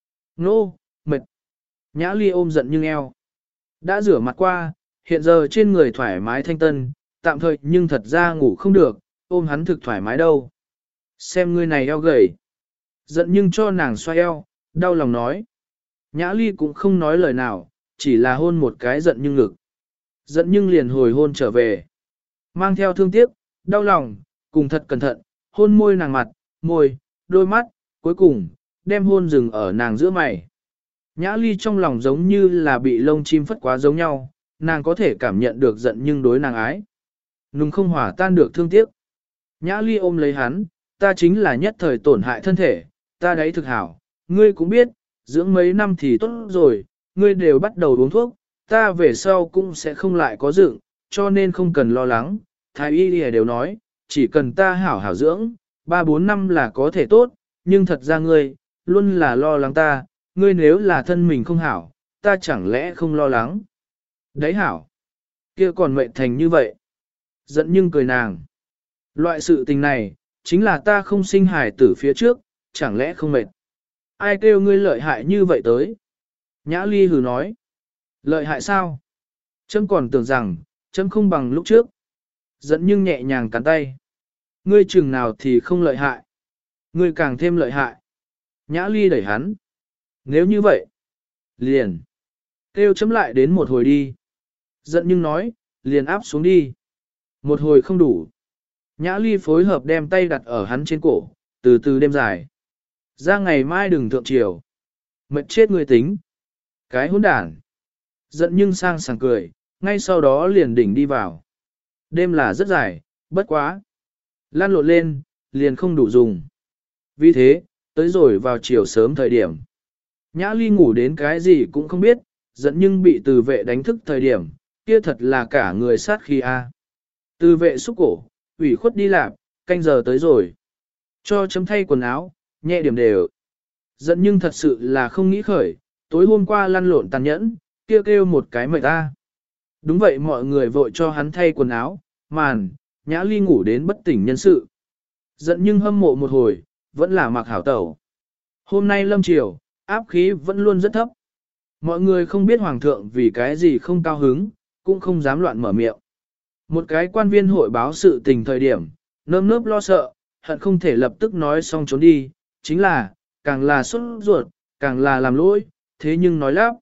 Nô, mệt. Nhã Ly ôm giận nhưng eo. Đã rửa mặt qua, hiện giờ trên người thoải mái thanh tân, tạm thời nhưng thật ra ngủ không được, ôm hắn thực thoải mái đâu. Xem ngươi này eo gầy. Giận nhưng cho nàng xoay eo, đau lòng nói. Nhã Ly cũng không nói lời nào, chỉ là hôn một cái giận nhưng ngực. Giận nhưng liền hồi hôn trở về. Mang theo thương tiếc, đau lòng, cùng thật cẩn thận, hôn môi nàng mặt, môi, đôi mắt, cuối cùng, đem hôn dừng ở nàng giữa mày. Nhã Ly trong lòng giống như là bị lông chim phất quá giống nhau, nàng có thể cảm nhận được giận nhưng đối nàng ái. Nùng không hòa tan được thương tiếc. Nhã Ly ôm lấy hắn, ta chính là nhất thời tổn hại thân thể, ta đấy thực hảo, ngươi cũng biết, dưỡng mấy năm thì tốt rồi, ngươi đều bắt đầu uống thuốc, ta về sau cũng sẽ không lại có dựng, cho nên không cần lo lắng, thái y đều nói, chỉ cần ta hảo hảo dưỡng, 3-4 năm là có thể tốt, nhưng thật ra ngươi, luôn là lo lắng ta, ngươi nếu là thân mình không hảo, ta chẳng lẽ không lo lắng. Đấy hảo, kia còn mệnh thành như vậy. Giận nhưng cười nàng. Loại sự tình này, chính là ta không sinh hài tử phía trước, chẳng lẽ không mệt. Ai kêu ngươi lợi hại như vậy tới? Nhã Ly hừ nói. Lợi hại sao? Trâm còn tưởng rằng, Trâm không bằng lúc trước. Giận nhưng nhẹ nhàng cắn tay. Ngươi chừng nào thì không lợi hại. Ngươi càng thêm lợi hại. Nhã Ly đẩy hắn. Nếu như vậy, liền. Kêu chấm lại đến một hồi đi. Giận nhưng nói, liền áp xuống đi. Một hồi không đủ. Nhã Ly phối hợp đem tay đặt ở hắn trên cổ, từ từ đêm dài. Ra ngày mai đừng thượng chiều. Mệt chết người tính. Cái hỗn đản. Giận nhưng sang sảng cười, ngay sau đó liền đỉnh đi vào. Đêm là rất dài, bất quá. Lan lộn lên, liền không đủ dùng. Vì thế, tới rồi vào chiều sớm thời điểm. Nhã Ly ngủ đến cái gì cũng không biết, giận nhưng bị từ vệ đánh thức thời điểm, kia thật là cả người sát khi a. Từ vệ xúc cổ, ủy khuất đi làm, canh giờ tới rồi. Cho chấm thay quần áo, nhẹ điểm đều. Giận nhưng thật sự là không nghĩ khởi, tối hôm qua lăn lộn tàn nhẫn, kêu một cái mệt ta. Đúng vậy mọi người vội cho hắn thay quần áo, màn, Nhã Ly ngủ đến bất tỉnh nhân sự. Giận nhưng hâm mộ một hồi, vẫn là mặc hảo tẩu. Hôm nay lâm triều, áp khí vẫn luôn rất thấp. Mọi người không biết hoàng thượng vì cái gì không cao hứng, cũng không dám loạn mở miệng. Một cái quan viên hội báo sự tình thời điểm, nơm nớp lo sợ, hận không thể lập tức nói xong trốn đi, chính là, càng là sốt ruột, càng là làm lỗi, thế nhưng nói lắp.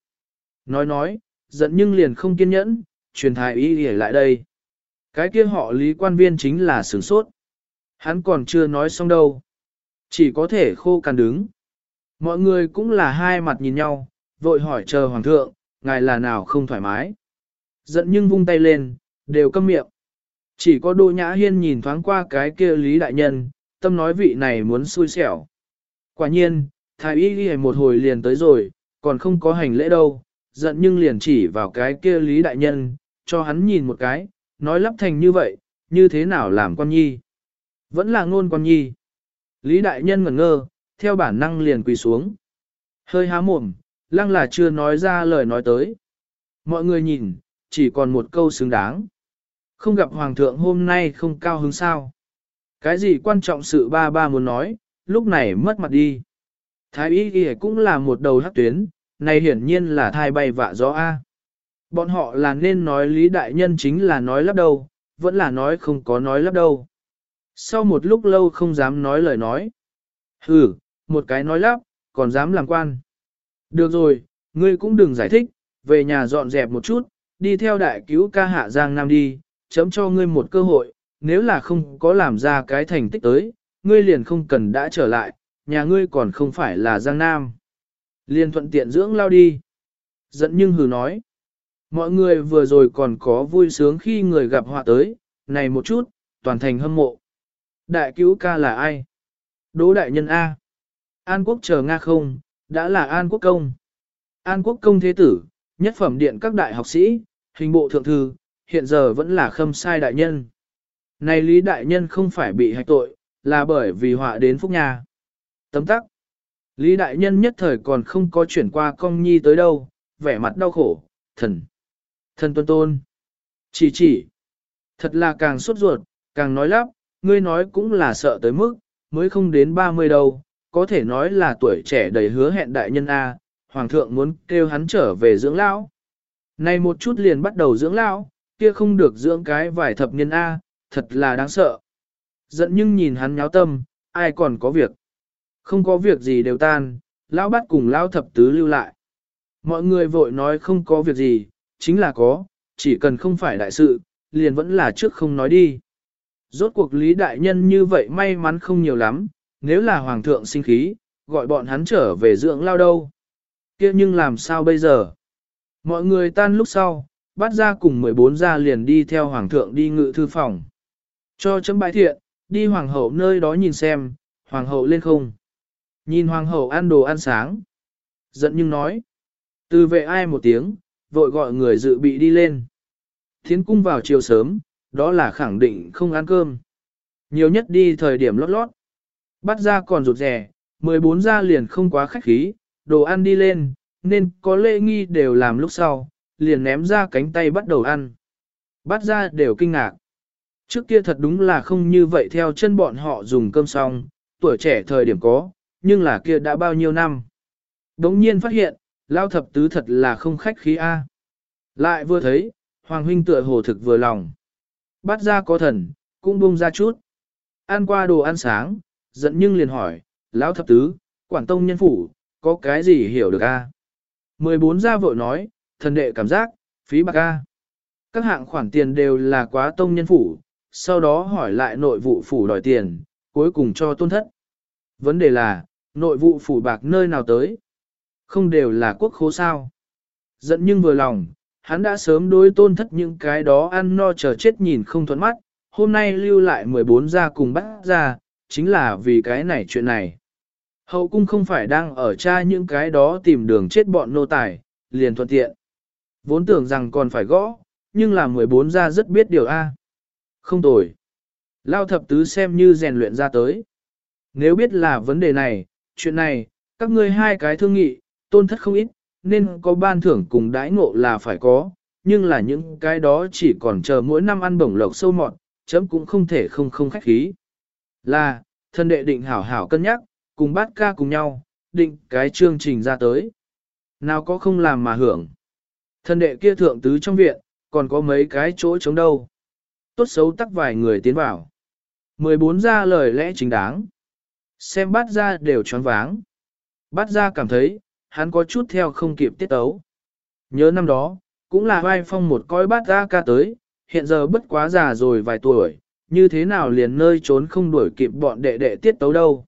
Nói, giận nhưng liền không kiên nhẫn, truyền thái y để lại đây. Cái kia họ lý quan viên chính là sửng sốt. Hắn còn chưa nói xong đâu. Chỉ có thể khô cằn đứng. Mọi người cũng là hai mặt nhìn nhau, vội hỏi chờ hoàng thượng, ngài là nào không thoải mái. Giận nhưng vung tay lên, đều câm miệng. Chỉ có Đỗ Nhã Hiên nhìn thoáng qua cái kia Lý Đại Nhân, tâm nói vị này muốn xui xẻo. Quả nhiên, thái y ghi một hồi liền tới rồi, còn không có hành lễ đâu, giận nhưng liền chỉ vào cái kia Lý Đại Nhân, cho hắn nhìn một cái, nói lắp thành như vậy, như thế nào làm con nhi. Vẫn là ngôn con nhi. Lý Đại Nhân ngẩn ngơ, theo bản năng liền quỳ xuống. Hơi há mồm, lăng là chưa nói ra lời nói tới. Mọi người nhìn, chỉ còn một câu xứng đáng. Không gặp hoàng thượng hôm nay không cao hứng sao. Cái gì quan trọng sự ba muốn nói, lúc này mất mặt đi. Thái y y cũng là một đầu hắc tuyến, này hiển nhiên là thai bay vạ gió A. Bọn họ là nên nói Lý Đại Nhân chính là nói lắp đâu, vẫn là nói không có nói lắp đâu. Sau một lúc lâu không dám nói lời nói. Một cái nói lắp, còn dám làm quan. Được rồi, ngươi cũng đừng giải thích, về nhà dọn dẹp một chút, đi theo đại cứu ca Hạ Giang Nam đi, chấm cho ngươi một cơ hội, nếu là không có làm ra cái thành tích tới, ngươi liền không cần đã trở lại, nhà ngươi còn không phải là Giang Nam. Liền thuận tiện dưỡng lao đi. Giận nhưng hừ nói. Mọi người vừa rồi còn có vui sướng khi người gặp họa tới, này một chút, toàn thành hâm mộ. Đại cứu ca là ai? Đỗ đại nhân A. An quốc chờ Nga không, đã là An quốc công. An quốc công thế tử, nhất phẩm điện các đại học sĩ, hình bộ thượng thư, hiện giờ vẫn là khâm sai đại nhân. Này Lý đại nhân không phải bị hạch tội, là bởi vì họa đến phúc nhà. Tấm tắc. Lý đại nhân nhất thời còn không có chuyển qua công nhi tới đâu, vẻ mặt đau khổ, thần tôn tôn. Chỉ. Thật là càng sốt ruột, càng nói lắp, ngươi nói cũng là sợ tới mức, mới không đến 30 đâu, có thể nói là tuổi trẻ đầy hứa hẹn đại nhân A, hoàng thượng muốn kêu hắn trở về dưỡng lão. Này một chút liền bắt đầu dưỡng lão, kia không được dưỡng cái vài thập niên A, thật là đáng sợ. Giận nhưng nhìn hắn nháo tâm, ai còn có việc. Không có việc gì đều tan, lão bắt cùng lão thập tứ lưu lại. Mọi người vội nói không có việc gì, chính là có, chỉ cần không phải đại sự, liền vẫn là trước không nói đi. Rốt cuộc Lý đại nhân như vậy may mắn không nhiều lắm, nếu là hoàng thượng sinh khí, gọi bọn hắn trở về dưỡng lao đâu. Kia nhưng làm sao bây giờ? Mọi người tan lúc sau, bắt ra cùng 14 gia liền đi theo hoàng thượng đi ngự thư phòng. Cho chấm bái thiện, đi hoàng hậu nơi đó nhìn xem, hoàng hậu lên không. Nhìn hoàng hậu ăn đồ ăn sáng. Giận nhưng nói. Từ vệ ai một tiếng, vội gọi người dự bị đi lên. Thiến cung vào chiều sớm, đó là khẳng định không ăn cơm. Nhiều nhất đi thời điểm lót lót. Bắt ra còn rụt rè, 14 gia liền không quá khách khí, đồ ăn đi lên, nên có lễ nghi đều làm lúc sau, liền ném ra cánh tay bắt đầu ăn. Bắt ra đều kinh ngạc. Trước kia thật đúng là không như vậy theo chân bọn họ dùng cơm xong, tuổi trẻ thời điểm có, nhưng là kia đã bao nhiêu năm. Đống nhiên phát hiện, lao thập tứ thật là không khách khí a. Lại vừa thấy, Hoàng huynh tựa hồ thực vừa lòng. Bắt ra có thần, cũng buông ra chút. Ăn qua đồ ăn sáng, giận nhưng liền hỏi, lão thập tứ, quản tông nhân phủ, có cái gì hiểu được a? 14 gia vội nói, thần đệ cảm giác, phí bạc a. Các hạng khoản tiền đều là quá tông nhân phủ, sau đó hỏi lại nội vụ phủ đòi tiền, cuối cùng cho tôn thất. Vấn đề là, nội vụ phủ bạc nơi nào tới? Không đều là quốc khố sao? Giận nhưng vừa lòng, hắn đã sớm đối tôn thất những cái đó ăn no chờ chết nhìn không thuận mắt, hôm nay lưu lại 14 gia cùng bắt ra, chính là vì cái này chuyện này. Hậu cung không phải đang ở tra những cái đó tìm đường chết bọn nô tài, liền thuận tiện. Vốn tưởng rằng còn phải gõ, nhưng là 14 gia rất biết điều A. Không tồi. Lao thập tứ xem như rèn luyện ra tới. Nếu biết là vấn đề này, chuyện này, các ngươi hai cái thương nghị, tôn thất không ít, nên có ban thưởng cùng đãi ngộ là phải có, nhưng là những cái đó chỉ còn chờ mỗi năm ăn bổng lộc sâu mọt, chấm cũng không thể không khách khí. Là, thân đệ định hảo hảo cân nhắc, cùng bát ca cùng nhau, định cái chương trình ra tới. Nào có không làm mà hưởng. Thân đệ kia thượng tứ trong viện, còn có mấy cái chỗ trống đâu. Tốt xấu tắc vài người tiến vào. 14 ra lời lẽ chính đáng. Xem bát ra đều choáng váng. Bát ra cảm thấy, hắn có chút theo không kịp tiết tấu. Nhớ năm đó, cũng là vai phong một coi bát ra ca tới, hiện giờ bất quá già rồi vài tuổi, như thế nào liền nơi trốn không đuổi kịp bọn đệ đệ tiết tấu đâu.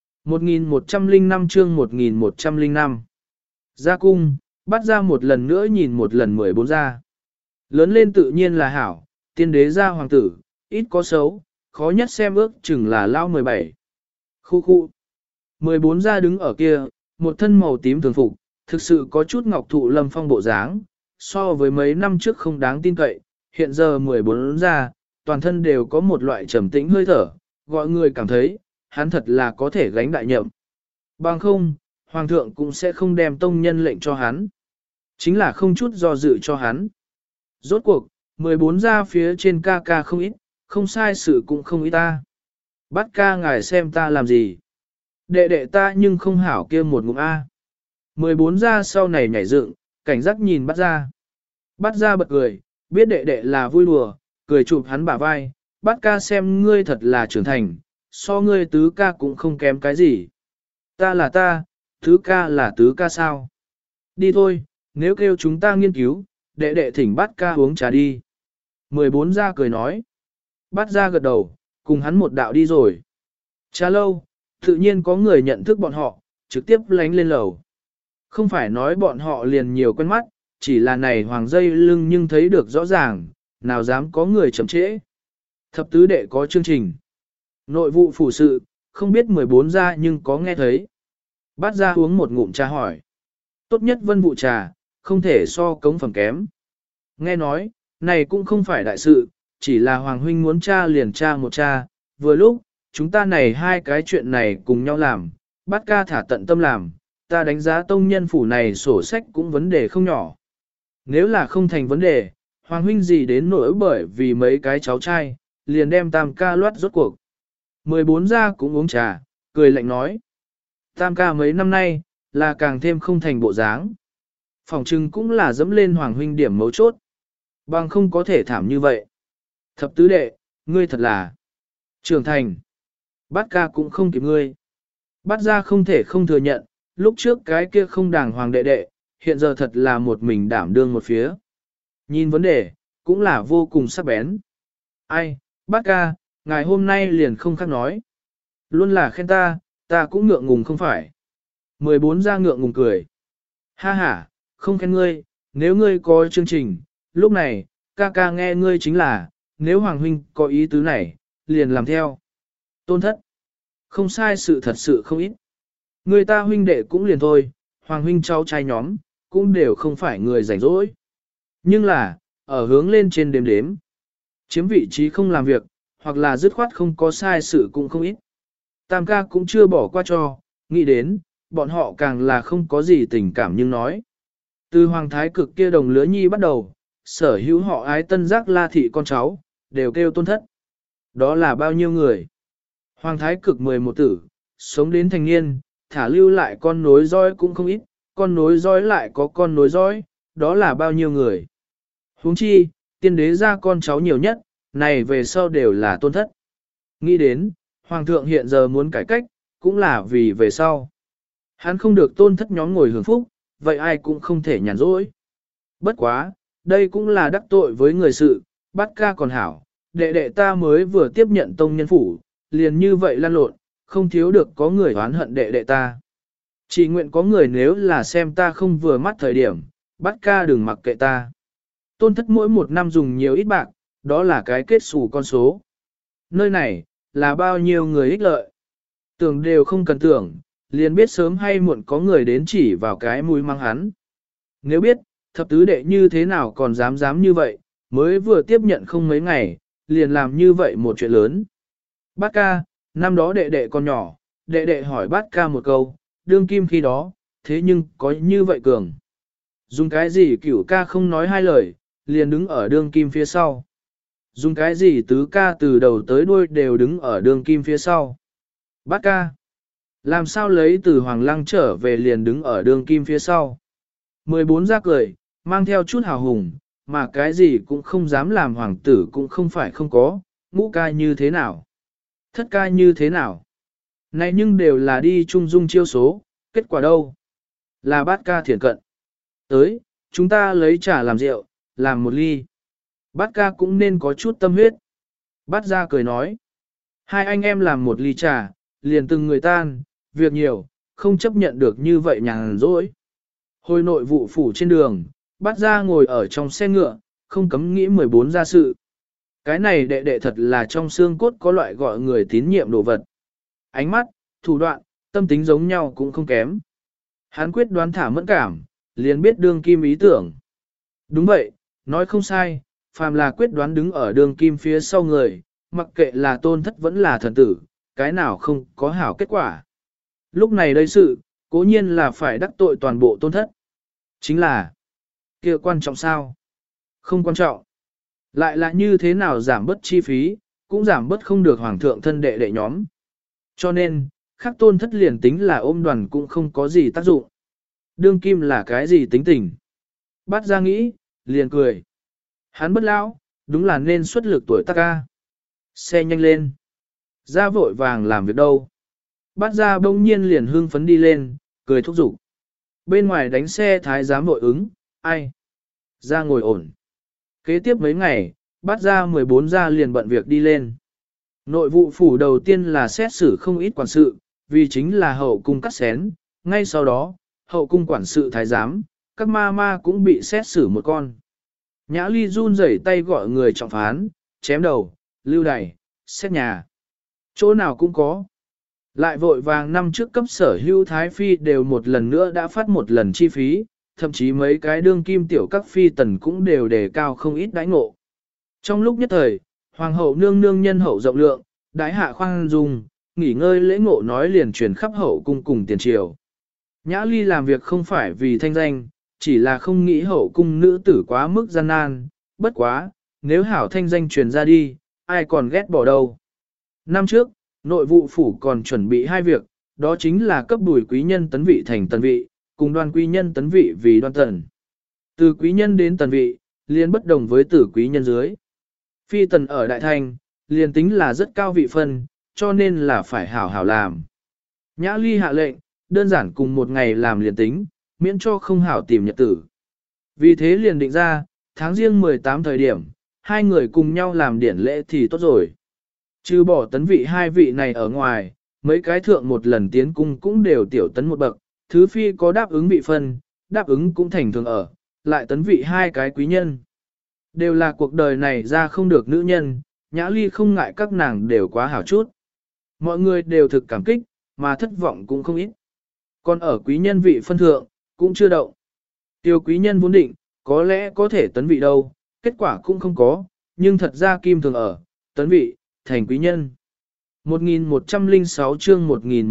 1105 chương 1105 Ra cung, bắt ra một lần nữa nhìn một lần 14 ra. Lớn lên tự nhiên là hảo, tiên đế gia hoàng tử, ít có xấu, khó nhất xem ước chừng là lao 17. Khu. 14 ra đứng ở kia, một thân màu tím thường phục, thực sự có chút ngọc thụ lâm phong bộ dáng, so với mấy năm trước không đáng tin cậy, hiện giờ 14 ra, toàn thân đều có một loại trầm tĩnh hơi thở, gọi người cảm thấy, hắn thật là có thể gánh đại nhậm. Bằng không, hoàng thượng cũng sẽ không đem tông nhân lệnh cho hắn. Chính là không chút do dự cho hắn. Rốt cuộc, 14 ra phía trên ca ca không ít, không sai sự cũng không ít ta. Bắt ca ngài xem ta làm gì. Đệ đệ ta nhưng không hảo kia một ngụm A. 14 ra sau này nhảy dựng, cảnh giác nhìn bắt ra. Bắt ra bật cười, biết đệ đệ là vui đùa, cười chụp hắn bả vai, bắt ca xem ngươi thật là trưởng thành, so ngươi tứ ca cũng không kém cái gì. Ta là ta, tứ ca là tứ ca sao? Đi thôi, nếu kêu chúng ta nghiên cứu, đệ đệ thỉnh bắt ca uống trà đi. 14 ra cười nói. Bắt ra gật đầu, cùng hắn một đạo đi rồi. Trà lâu, tự nhiên có người nhận thức bọn họ, trực tiếp lánh lên lầu. Không phải nói bọn họ liền nhiều quen mắt, chỉ là này hoàng dây lưng nhưng thấy được rõ ràng, nào dám có người chậm trễ. Thập tứ đệ có chương trình. Nội vụ phủ sự, không biết 14 ra nhưng có nghe thấy. Bát ra uống một ngụm trà hỏi. Tốt nhất vân vụ trà, không thể so cống phẩm kém. Nghe nói, này cũng không phải đại sự, chỉ là Hoàng huynh muốn tra liền tra một tra, vừa lúc, chúng ta này hai cái chuyện này cùng nhau làm, Bát ca thả tận tâm làm, ta đánh giá tông nhân phủ này sổ sách cũng vấn đề không nhỏ. Nếu là không thành vấn đề, Hoàng huynh gì đến nỗi bởi vì mấy cái cháu trai, liền đem tam ca loát rốt cuộc. 14 ra cũng uống trà, cười lạnh nói. Tam ca mấy năm nay, là càng thêm không thành bộ dáng. Phòng trưng cũng là dẫm lên Hoàng huynh điểm mấu chốt. Bằng không có thể thảm như vậy. Thập tứ đệ, ngươi thật là trưởng thành. Bát ca cũng không kịp ngươi. Bát ra không thể không thừa nhận, lúc trước cái kia không đàng hoàng đệ đệ, hiện giờ thật là một mình đảm đương một phía. Nhìn vấn đề, cũng là vô cùng sắc bén. Ai, bát ca, ngài hôm nay liền không khác nói. Luôn là khen ta cũng ngượng ngùng không phải. 14 ra ngượng ngùng cười. Ha ha, không khen ngươi, nếu ngươi có chương trình, lúc này, ca ca nghe ngươi chính là, nếu Hoàng huynh có ý tứ này, liền làm theo. Tôn thất. Không sai sự thật sự không ít. Người ta huynh đệ cũng liền thôi, Hoàng huynh cháu trai nhóm, cũng đều không phải người rảnh rỗi. Nhưng là, ở hướng lên trên đếm đếm, chiếm vị trí không làm việc, hoặc là dứt khoát không có sai sự cũng không ít. Tam ca cũng chưa bỏ qua cho, nghĩ đến, bọn họ càng là không có gì tình cảm nhưng nói. Từ hoàng thái cực kia đồng lứa nhi bắt đầu, sở hữu họ ái tân giác la thị con cháu, đều kêu tôn thất. Đó là bao nhiêu người? Hoàng thái cực 11 tử, sống đến thành niên, thả lưu lại con nối dõi cũng không ít, con nối dõi lại có con nối dõi, đó là bao nhiêu người? Huống chi, tiên đế ra con cháu nhiều nhất, này về sau đều là tôn thất. Nghĩ đến, hoàng thượng hiện giờ muốn cải cách, cũng là vì về sau. Hắn không được tôn thất nhóm ngồi hưởng phúc, vậy ai cũng không thể nhàn rỗi. Bất quá, đây cũng là đắc tội với người sự, bắt ca còn hảo, đệ đệ ta mới vừa tiếp nhận tông nhân phủ, liền như vậy lan lộn, không thiếu được có người oán hận đệ đệ ta. Chỉ nguyện có người nếu là xem ta không vừa mắt thời điểm, bắt ca đừng mặc kệ ta. Tôn thất mỗi một năm dùng nhiều ít bạc, đó là cái kết xù con số. Nơi này, là bao nhiêu người ích lợi. Tưởng đều không cần tưởng, liền biết sớm hay muộn có người đến chỉ vào cái mũi mang hắn. Nếu biết, thập tứ đệ như thế nào còn dám như vậy, mới vừa tiếp nhận không mấy ngày, liền làm như vậy một chuyện lớn. Bát ca, năm đó đệ đệ còn nhỏ, đệ đệ hỏi bát ca một câu, đương kim khi đó, thế nhưng có như vậy cường. Dùng cái gì cửu ca không nói hai lời, liền đứng ở đương kim phía sau. Dùng cái gì tứ ca từ đầu tới đuôi đều đứng ở đương kim phía sau. Bát ca. Làm sao lấy từ Hoàng Lăng trở về liền đứng ở đương kim phía sau. 14 ra cười, mang theo chút hào hùng, mà cái gì cũng không dám làm hoàng tử cũng không phải không có, ngũ ca như thế nào. Thất ca như thế nào. Này nhưng đều là đi trung dung chiêu số, kết quả đâu? Là bát ca thiển cận. Tới, chúng ta lấy trà làm rượu, làm một ly. Bát ca cũng nên có chút tâm huyết. Bát ra cười nói. Hai anh em làm một ly trà, liền từng người tan, việc nhiều, không chấp nhận được như vậy nhàn rỗi. Hồi nội vụ phủ trên đường, Bát ra ngồi ở trong xe ngựa, không cấm nghĩ 14 ra sự. Cái này đệ đệ thật là trong xương cốt có loại gọi người tín nhiệm đồ vật. Ánh mắt, thủ đoạn, tâm tính giống nhau cũng không kém. Hắn quyết đoán thả mẫn cảm, liền biết đương kim ý tưởng. Đúng vậy, nói không sai, phàm là quyết đoán đứng ở đương kim phía sau người, mặc kệ là tôn thất vẫn là thần tử, cái nào không có hảo kết quả. Lúc này đây sự, cố nhiên là phải đắc tội toàn bộ tôn thất. Chính là, kia quan trọng sao? Không quan trọng. Lại là như thế nào giảm bớt chi phí, cũng giảm bớt không được hoàng thượng thân đệ đệ nhóm. Cho nên, khắc tôn thất liền tính là ôm đoàn cũng không có gì tác dụng. Đương kim là cái gì tính tình? Bát ra nghĩ, liền cười. Hắn bất lão, đúng là nên xuất lực tuổi tác ca. Xe nhanh lên. Ra vội vàng làm việc đâu. Bát ra bỗng nhiên liền hưng phấn đi lên, cười thúc giục. Bên ngoài đánh xe thái giám vội ứng, ai? Ra ngồi ổn. Kế tiếp mấy ngày, bát ra 14 ra liền bận việc đi lên. Nội vụ phủ đầu tiên là xét xử không ít quản sự, vì chính là hậu cung cắt xén. Ngay sau đó, hậu cung quản sự thái giám, các ma ma cũng bị xét xử một con. Nhã Ly run rẩy tay gọi người trọng phán, chém đầu, lưu đày, xét nhà. Chỗ nào cũng có. Lại vội vàng năm trước cấp sở hữu thái phi đều một lần nữa đã phát một lần chi phí, thậm chí mấy cái đương kim tiểu các phi tần cũng đều đề cao không ít đãi ngộ. Trong lúc nhất thời, hoàng hậu nương nương nhân hậu rộng lượng, đái hạ khoan dung, nghỉ ngơi lễ ngộ nói liền truyền khắp hậu cung cùng tiền triều. Nhã Ly làm việc không phải vì thanh danh, chỉ là không nghĩ hậu cung nữ tử quá mức gian nan, bất quá, nếu hảo thanh danh truyền ra đi, ai còn ghét bỏ đâu. Năm trước, nội vụ phủ còn chuẩn bị hai việc, đó chính là cấp Bùi quý nhân tấn vị thành tần vị, cùng Đoan quý nhân tấn vị vì Đoan tần. Từ quý nhân đến tần vị, liền bất đồng với tử quý nhân dưới. Phi tần ở đại thành, liền tính là rất cao vị phân, cho nên là phải hảo hảo làm. Nhã Ly hạ lệnh, đơn giản cùng một ngày làm liền tính, miễn cho không hảo tìm nhật tử. Vì thế liền định ra, tháng riêng 18 thời điểm, hai người cùng nhau làm điển lễ thì tốt rồi. Trừ bỏ tấn vị hai vị này ở ngoài, mấy cái thượng một lần tiến cung cũng đều tiểu tấn một bậc, thứ phi có đáp ứng vị phân, đáp ứng cũng thành thường ở, lại tấn vị hai cái quý nhân. Đều là cuộc đời này ra không được nữ nhân, Nhã Ly không ngại các nàng đều quá hảo chút. Mọi người đều thực cảm kích, mà thất vọng cũng không ít. Còn ở quý nhân vị phân thượng, cũng chưa động. Tiêu quý nhân vốn định, có lẽ có thể tấn vị đâu, kết quả cũng không có, nhưng thật ra kim thường ở, tấn vị, thành quý nhân. 1106 chương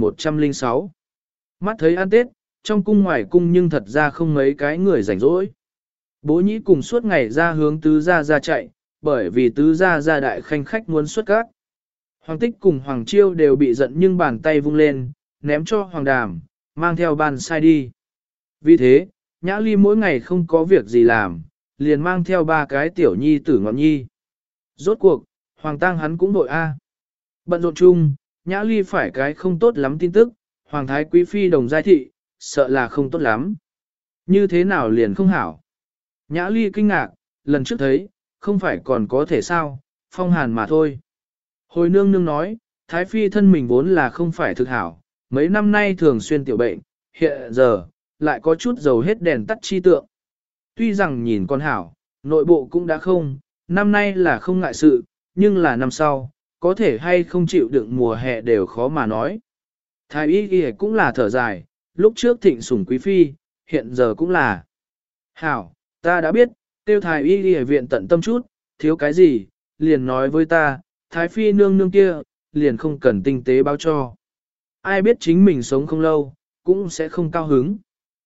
1106 Mắt thấy ăn Tết, trong cung ngoài cung nhưng thật ra không mấy cái người rảnh rỗi. Bố nhĩ cùng suốt ngày ra hướng tứ gia ra chạy, bởi vì tứ gia ra đại khanh khách muốn xuất các. Hoàng tích cùng Hoàng chiêu đều bị giận nhưng bàn tay vung lên, ném cho Hoàng đàm, mang theo bàn sai đi. Vì thế, Nhã Ly mỗi ngày không có việc gì làm, liền mang theo ba cái tiểu nhi tử ngọn nhi. Rốt cuộc, Hoàng tang hắn cũng đội A. Bận rộn chung, Nhã Ly phải cái không tốt lắm tin tức, Hoàng thái quý phi đồng giai thị, sợ là không tốt lắm. Như thế nào liền không hảo. Nhã Ly kinh ngạc, lần trước thấy, không phải còn có thể sao, phong hàn mà thôi. Hồi nương nương nói, thái phi thân mình vốn là không phải thực hảo, mấy năm nay thường xuyên tiểu bệnh, hiện giờ, lại có chút dầu hết đèn tắt chi tượng. Tuy rằng nhìn con hảo, nội bộ cũng đã không, năm nay là không ngại sự, nhưng là năm sau, có thể hay không chịu đựng mùa hè đều khó mà nói. Thái y ghi cũng là thở dài, lúc trước thịnh sủng quý phi, hiện giờ cũng là. Hảo, ta đã biết, tiêu thái y ghi viện tận tâm chút, thiếu cái gì, liền nói với ta, thái phi nương nương kia, liền không cần tinh tế báo cho. Ai biết chính mình sống không lâu, cũng sẽ không cao hứng.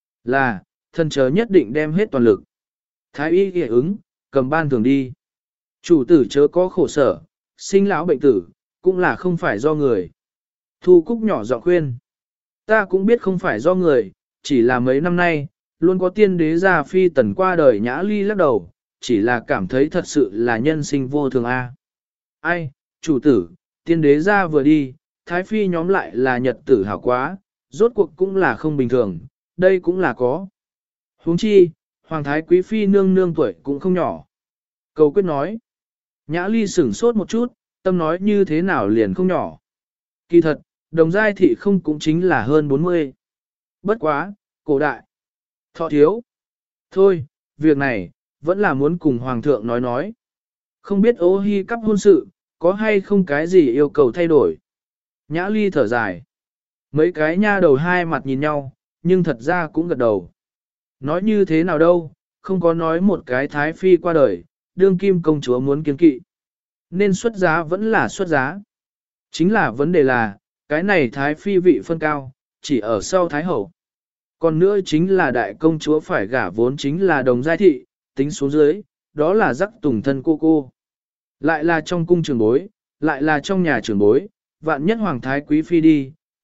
Là, thân chớ nhất định đem hết toàn lực. Thái y ghi ứng, cầm ban thường đi. Chủ tử chớ có khổ sở, sinh lão bệnh tử, cũng là không phải do người. Thu Cúc nhỏ giọng khuyên. Ta cũng biết không phải do người, chỉ là mấy năm nay, luôn có tiên đế gia phi tần qua đời. Nhã Ly lắc đầu, chỉ là cảm thấy thật sự là nhân sinh vô thường a. Ai, chủ tử, tiên đế gia vừa đi, thái phi nhóm lại là nhật tử hảo quá, rốt cuộc cũng là không bình thường, đây cũng là có. Huống chi, hoàng thái quý phi nương nương tuổi cũng không nhỏ. Cầu quyết nói. Nhã Ly sửng sốt một chút, tâm nói như thế nào liền không nhỏ. Kỳ thật, đồng giai thị không cũng chính là hơn 40. Bất quá, cổ đại. Thọ thiếu. Thôi, việc này, vẫn là muốn cùng hoàng thượng nói. Không biết ô hi cắp hôn sự, có hay không cái gì yêu cầu thay đổi. Nhã Ly thở dài. Mấy cái nha đầu hai mặt nhìn nhau, nhưng thật ra cũng gật đầu. Nói như thế nào đâu, không có nói một cái thái phi qua đời, đương kim công chúa muốn kiên kỵ. Nên xuất giá vẫn là xuất giá. Chính là vấn đề là, cái này thái phi vị phân cao, chỉ ở sau thái hậu. Còn nữa chính là đại công chúa phải gả vốn chính là đồng giai thị, tính xuống dưới, đó là rắc tùng thân cô. Lại là trong cung trường bối, lại là trong nhà trường bối, vạn nhất hoàng thái quý phi đi,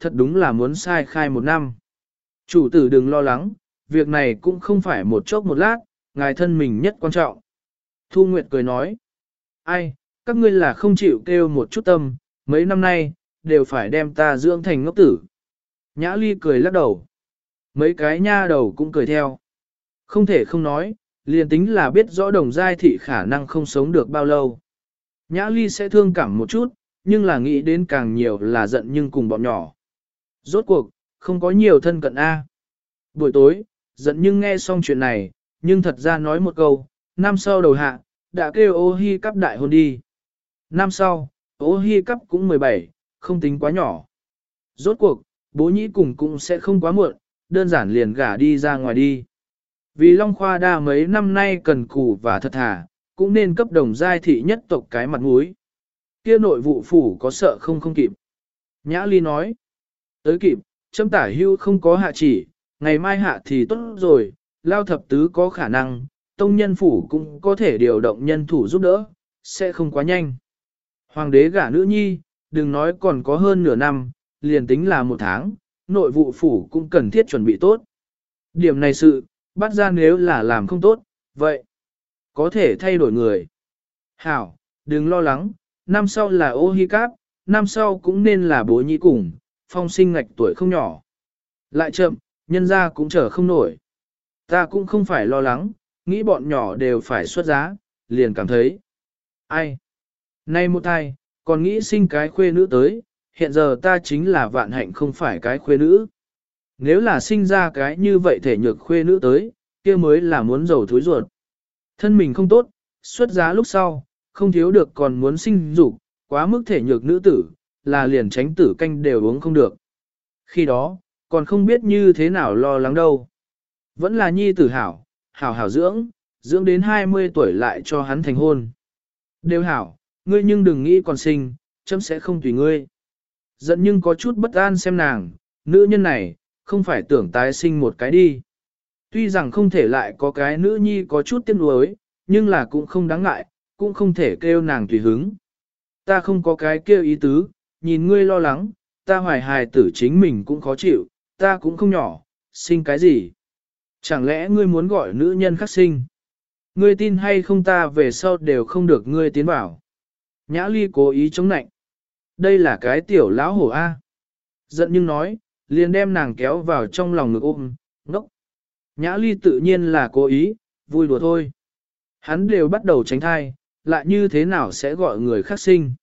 thật đúng là muốn sai khai 1 năm. Chủ tử đừng lo lắng, việc này cũng không phải một chốc một lát, ngài thân mình nhất quan trọng. Thu Nguyệt cười nói, ai, các ngươi là không chịu kêu một chút tâm, mấy năm nay, đều phải đem ta dưỡng thành ngốc tử. Nhã Ly cười lắc đầu. Mấy cái nha đầu cũng cười theo. Không thể không nói, liền tính là biết rõ Đồng Giai Thị khả năng không sống được bao lâu. Nhã Ly sẽ thương cảm một chút, nhưng là nghĩ đến càng nhiều là giận nhưng cùng bọn nhỏ. Rốt cuộc, không có nhiều thân cận A. Buổi tối, giận nhưng nghe xong chuyện này, nhưng thật ra nói một câu, năm sau đầu hạ, đã kêu Ô Hi Cắp đại hôn đi. Năm sau, Ô Hi Cắp cũng 17, không tính quá nhỏ. Rốt cuộc, bố nhĩ cùng cũng sẽ không quá muộn, đơn giản liền gả đi ra ngoài đi. Vì Long Khoa đa mấy năm nay cần cù và thật thà, cũng nên cấp Đồng Giai Thị nhất tộc cái mặt mũi. Kia nội vụ phủ có sợ không kịp. Nhã Ly nói, tới kịp, châm tả hưu không có hạ chỉ, ngày mai hạ thì tốt rồi, lao thập tứ có khả năng, tông nhân phủ cũng có thể điều động nhân thủ giúp đỡ, sẽ không quá nhanh. Hoàng đế gả nữ nhi, đừng nói còn có hơn nửa năm, liền tính là 1 tháng, nội vụ phủ cũng cần thiết chuẩn bị tốt. Điểm này sự, bắt ra nếu là làm không tốt, vậy có thể thay đổi người. Hảo, đừng lo lắng, năm sau là Ô Hi Cáp, năm sau cũng nên là bố nhĩ cùng, phong sinh ngạch tuổi không nhỏ. Lại chậm, nhân ra cũng chờ không nổi. Ta cũng không phải lo lắng, nghĩ bọn nhỏ đều phải xuất giá, liền cảm thấy. Ai? Nay một thai, còn nghĩ sinh cái khuê nữ tới, hiện giờ ta chính là vạn hạnh không phải cái khuê nữ. Nếu là sinh ra cái như vậy thể nhược khuê nữ tới, kia mới là muốn dầu thối ruột. Thân mình không tốt, xuất giá lúc sau, không thiếu được còn muốn sinh dục, quá mức thể nhược nữ tử, là liền tránh tử canh đều uống không được. Khi đó, còn không biết như thế nào lo lắng đâu. Vẫn là nhi tử hảo, hảo hảo dưỡng, dưỡng đến 20 tuổi lại cho hắn thành hôn. Đều hảo, ngươi nhưng đừng nghĩ còn sinh, chấm sẽ không tùy ngươi. Giận nhưng có chút bất an xem nàng, nữ nhân này, không phải tưởng tái sinh một cái đi. Tuy rằng không thể lại có cái nữ nhi có chút tiếc nuối, nhưng là cũng không đáng ngại, cũng không thể kêu nàng tùy hứng. Ta không có cái kêu ý tứ, nhìn ngươi lo lắng, ta hoài hài tử chính mình cũng khó chịu, ta cũng không nhỏ, sinh cái gì. Chẳng lẽ ngươi muốn gọi nữ nhân khác sinh? Ngươi tin hay không ta về sau đều không được ngươi tiến vào. Nhã Ly cố ý chống nạnh. Đây là cái tiểu lão hổ A. Giận nhưng nói, liền đem nàng kéo vào trong lòng ngực ôm, ngốc. Nhã Ly tự nhiên là cố ý, vui đùa thôi. Hắn đều bắt đầu tránh thai, lại như thế nào sẽ gọi người khác sinh.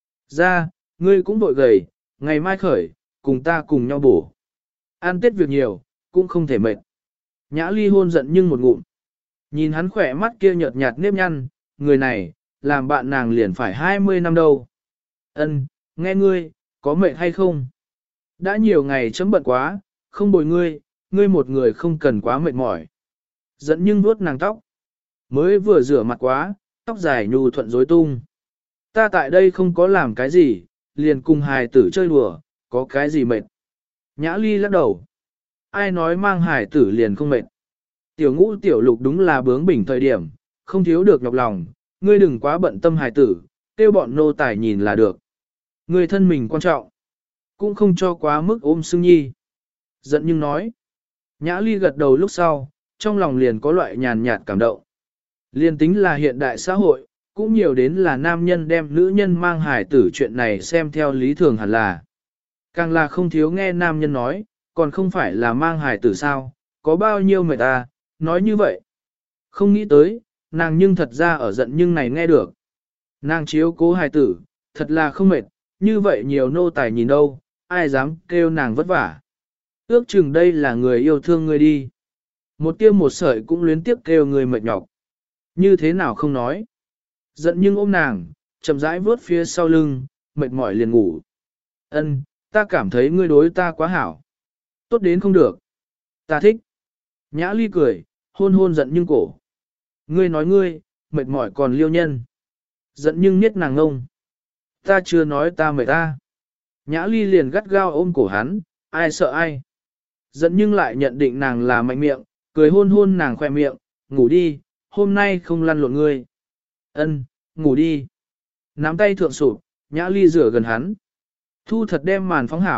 Ra, ngươi cũng vội gầy, ngày mai khởi, cùng ta cùng nhau bổ. Ăn tết việc nhiều, cũng không thể mệt. Nhã Ly hôn giận nhưng một ngụm. Nhìn hắn khỏe mắt kia nhợt nhạt nếp nhăn, người này, làm bạn nàng liền phải 20 năm đâu. Ân, nghe ngươi, có mệt hay không? Đã nhiều ngày chấm bận quá, không bồi ngươi, ngươi một người không cần quá mệt mỏi. Giận nhưng vuốt nàng tóc. Mới vừa rửa mặt quá, tóc dài nhu thuận rối tung. Ta tại đây không có làm cái gì, liền cùng hài tử chơi đùa, có cái gì mệt. Nhã Ly lắc đầu. Ai nói mang hài tử liền không mệt. Tiểu ngũ tiểu lục đúng là bướng bỉnh thời điểm, không thiếu được nhọc lòng, ngươi đừng quá bận tâm hài tử, tiêu bọn nô tài nhìn là được. Ngươi thân mình quan trọng, cũng không cho quá mức ôm sưng nhi. Giận nhưng nói. Nhã Ly gật đầu lúc sau, trong lòng liền có loại nhàn nhạt cảm động. Liên tính là hiện đại xã hội, cũng nhiều đến là nam nhân đem nữ nhân mang hài tử chuyện này xem theo lý thường hẳn là. Càng là không thiếu nghe nam nhân nói, còn không phải là mang hài tử sao, có bao nhiêu mệt ta, nói như vậy. Không nghĩ tới, nàng nhưng thật ra ở giận nhưng này nghe được. Nàng chiếu cố hài tử, thật là không mệt, như vậy nhiều nô tài nhìn đâu, ai dám kêu nàng vất vả. Ước chừng đây là người yêu thương người đi. Một tiêu một sợi cũng luyến tiếc kêu người mệt nhọc. Như thế nào không nói. Giận nhưng ôm nàng, chậm rãi vuốt phía sau lưng, mệt mỏi liền ngủ. Ân, ta cảm thấy ngươi đối ta quá hảo. Tốt đến không được. Ta thích. Nhã Ly cười, hôn hôn giận nhưng cổ. Ngươi nói ngươi, mệt mỏi còn liêu nhân. Giận nhưng niết nàng ngông. Ta chưa nói ta mệt ta. Nhã Ly liền gắt gao ôm cổ hắn, ai sợ ai. Giận nhưng lại nhận định nàng là mạnh miệng, cười hôn hôn nàng khoe miệng, ngủ đi, hôm nay không lăn lộn ngươi. Ân, ngủ đi. Nắm tay thượng sụp, Nhã Ly rửa gần hắn. Thu thật đem màn phóng hảo,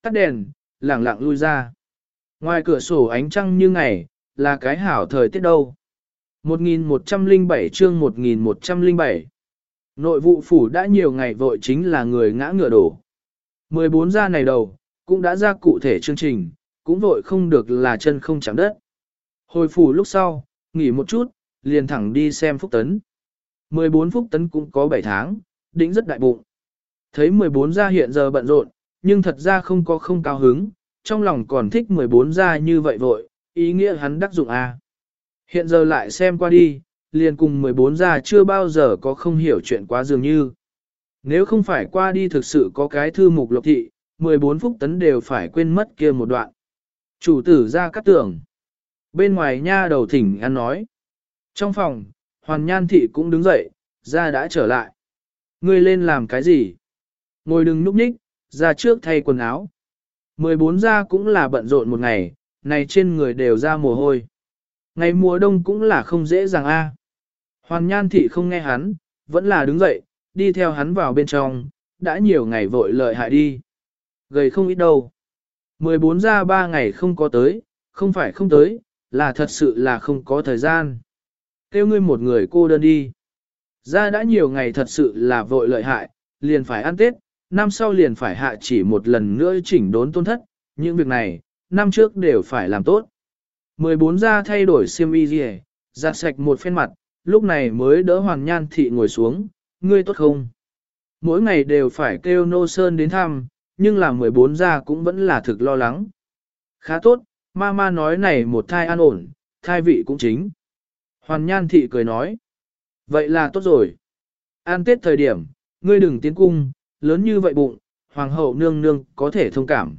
Tắt đèn, lẳng lặng lui ra. Ngoài cửa sổ ánh trăng như ngày, là cái hảo thời tiết đâu. 1107 chương 1107 Nội vụ phủ đã nhiều ngày vội chính là người ngã ngựa đổ. 14 gia này đầu, cũng đã ra cụ thể chương trình, cũng vội không được là chân không chạm đất. Hồi phủ lúc sau, nghỉ một chút, liền thẳng đi xem Phúc Tấn. 14 Phúc Tấn cũng có 7 tháng, đỉnh rất đại bụng. Thấy 14 gia hiện giờ bận rộn, nhưng thật ra không cao hứng, trong lòng còn thích 14 gia như vậy vội, ý nghĩa hắn đắc dụng à. Hiện giờ lại xem qua đi, liền cùng 14 gia chưa bao giờ có không hiểu chuyện quá dường như. Nếu không phải qua đi thực sự có cái thư mục lộc thị, 14 Phúc Tấn đều phải quên mất kia một đoạn. Chủ tử ra cắt tưởng. Bên ngoài nha đầu thỉnh ăn nói. Trong phòng, Hoàn Nhan thị cũng đứng dậy, ra đã trở lại. Ngươi lên làm cái gì? Ngồi đừng núp nhích, ra trước thay quần áo. 14 gia cũng là bận rộn một ngày, này trên người đều ra mồ hôi. Ngày mùa đông cũng là không dễ dàng a. Hoàn Nhan thị không nghe hắn, vẫn là đứng dậy, đi theo hắn vào bên trong, đã nhiều ngày vội lợi hại đi. Gầy không ít đâu. 14 gia 3 ngày không có tới, không phải không tới, là thật sự là không có thời gian. Kêu ngươi một người cô đơn đi. Ra đã nhiều ngày thật sự là vội lợi hại, liền phải ăn Tết, năm sau liền phải hạ chỉ một lần nữa chỉnh đốn tôn thất, những việc này, năm trước đều phải làm tốt. 14 gia thay đổi xiêm y gì, giặt sạch một phen mặt, lúc này mới đỡ Hoàn Nhan thị ngồi xuống, ngươi tốt không? Mỗi ngày đều phải kêu Nô Sơn đến thăm, nhưng là 14 gia cũng vẫn là thực lo lắng. Khá tốt, Mama nói này một thai an ổn, thai vị cũng chính. Hoàn Nhan thị cười nói, vậy là tốt rồi. An Tết thời điểm, ngươi đừng tiến cung, lớn như vậy bụng, Hoàng hậu nương nương có thể thông cảm.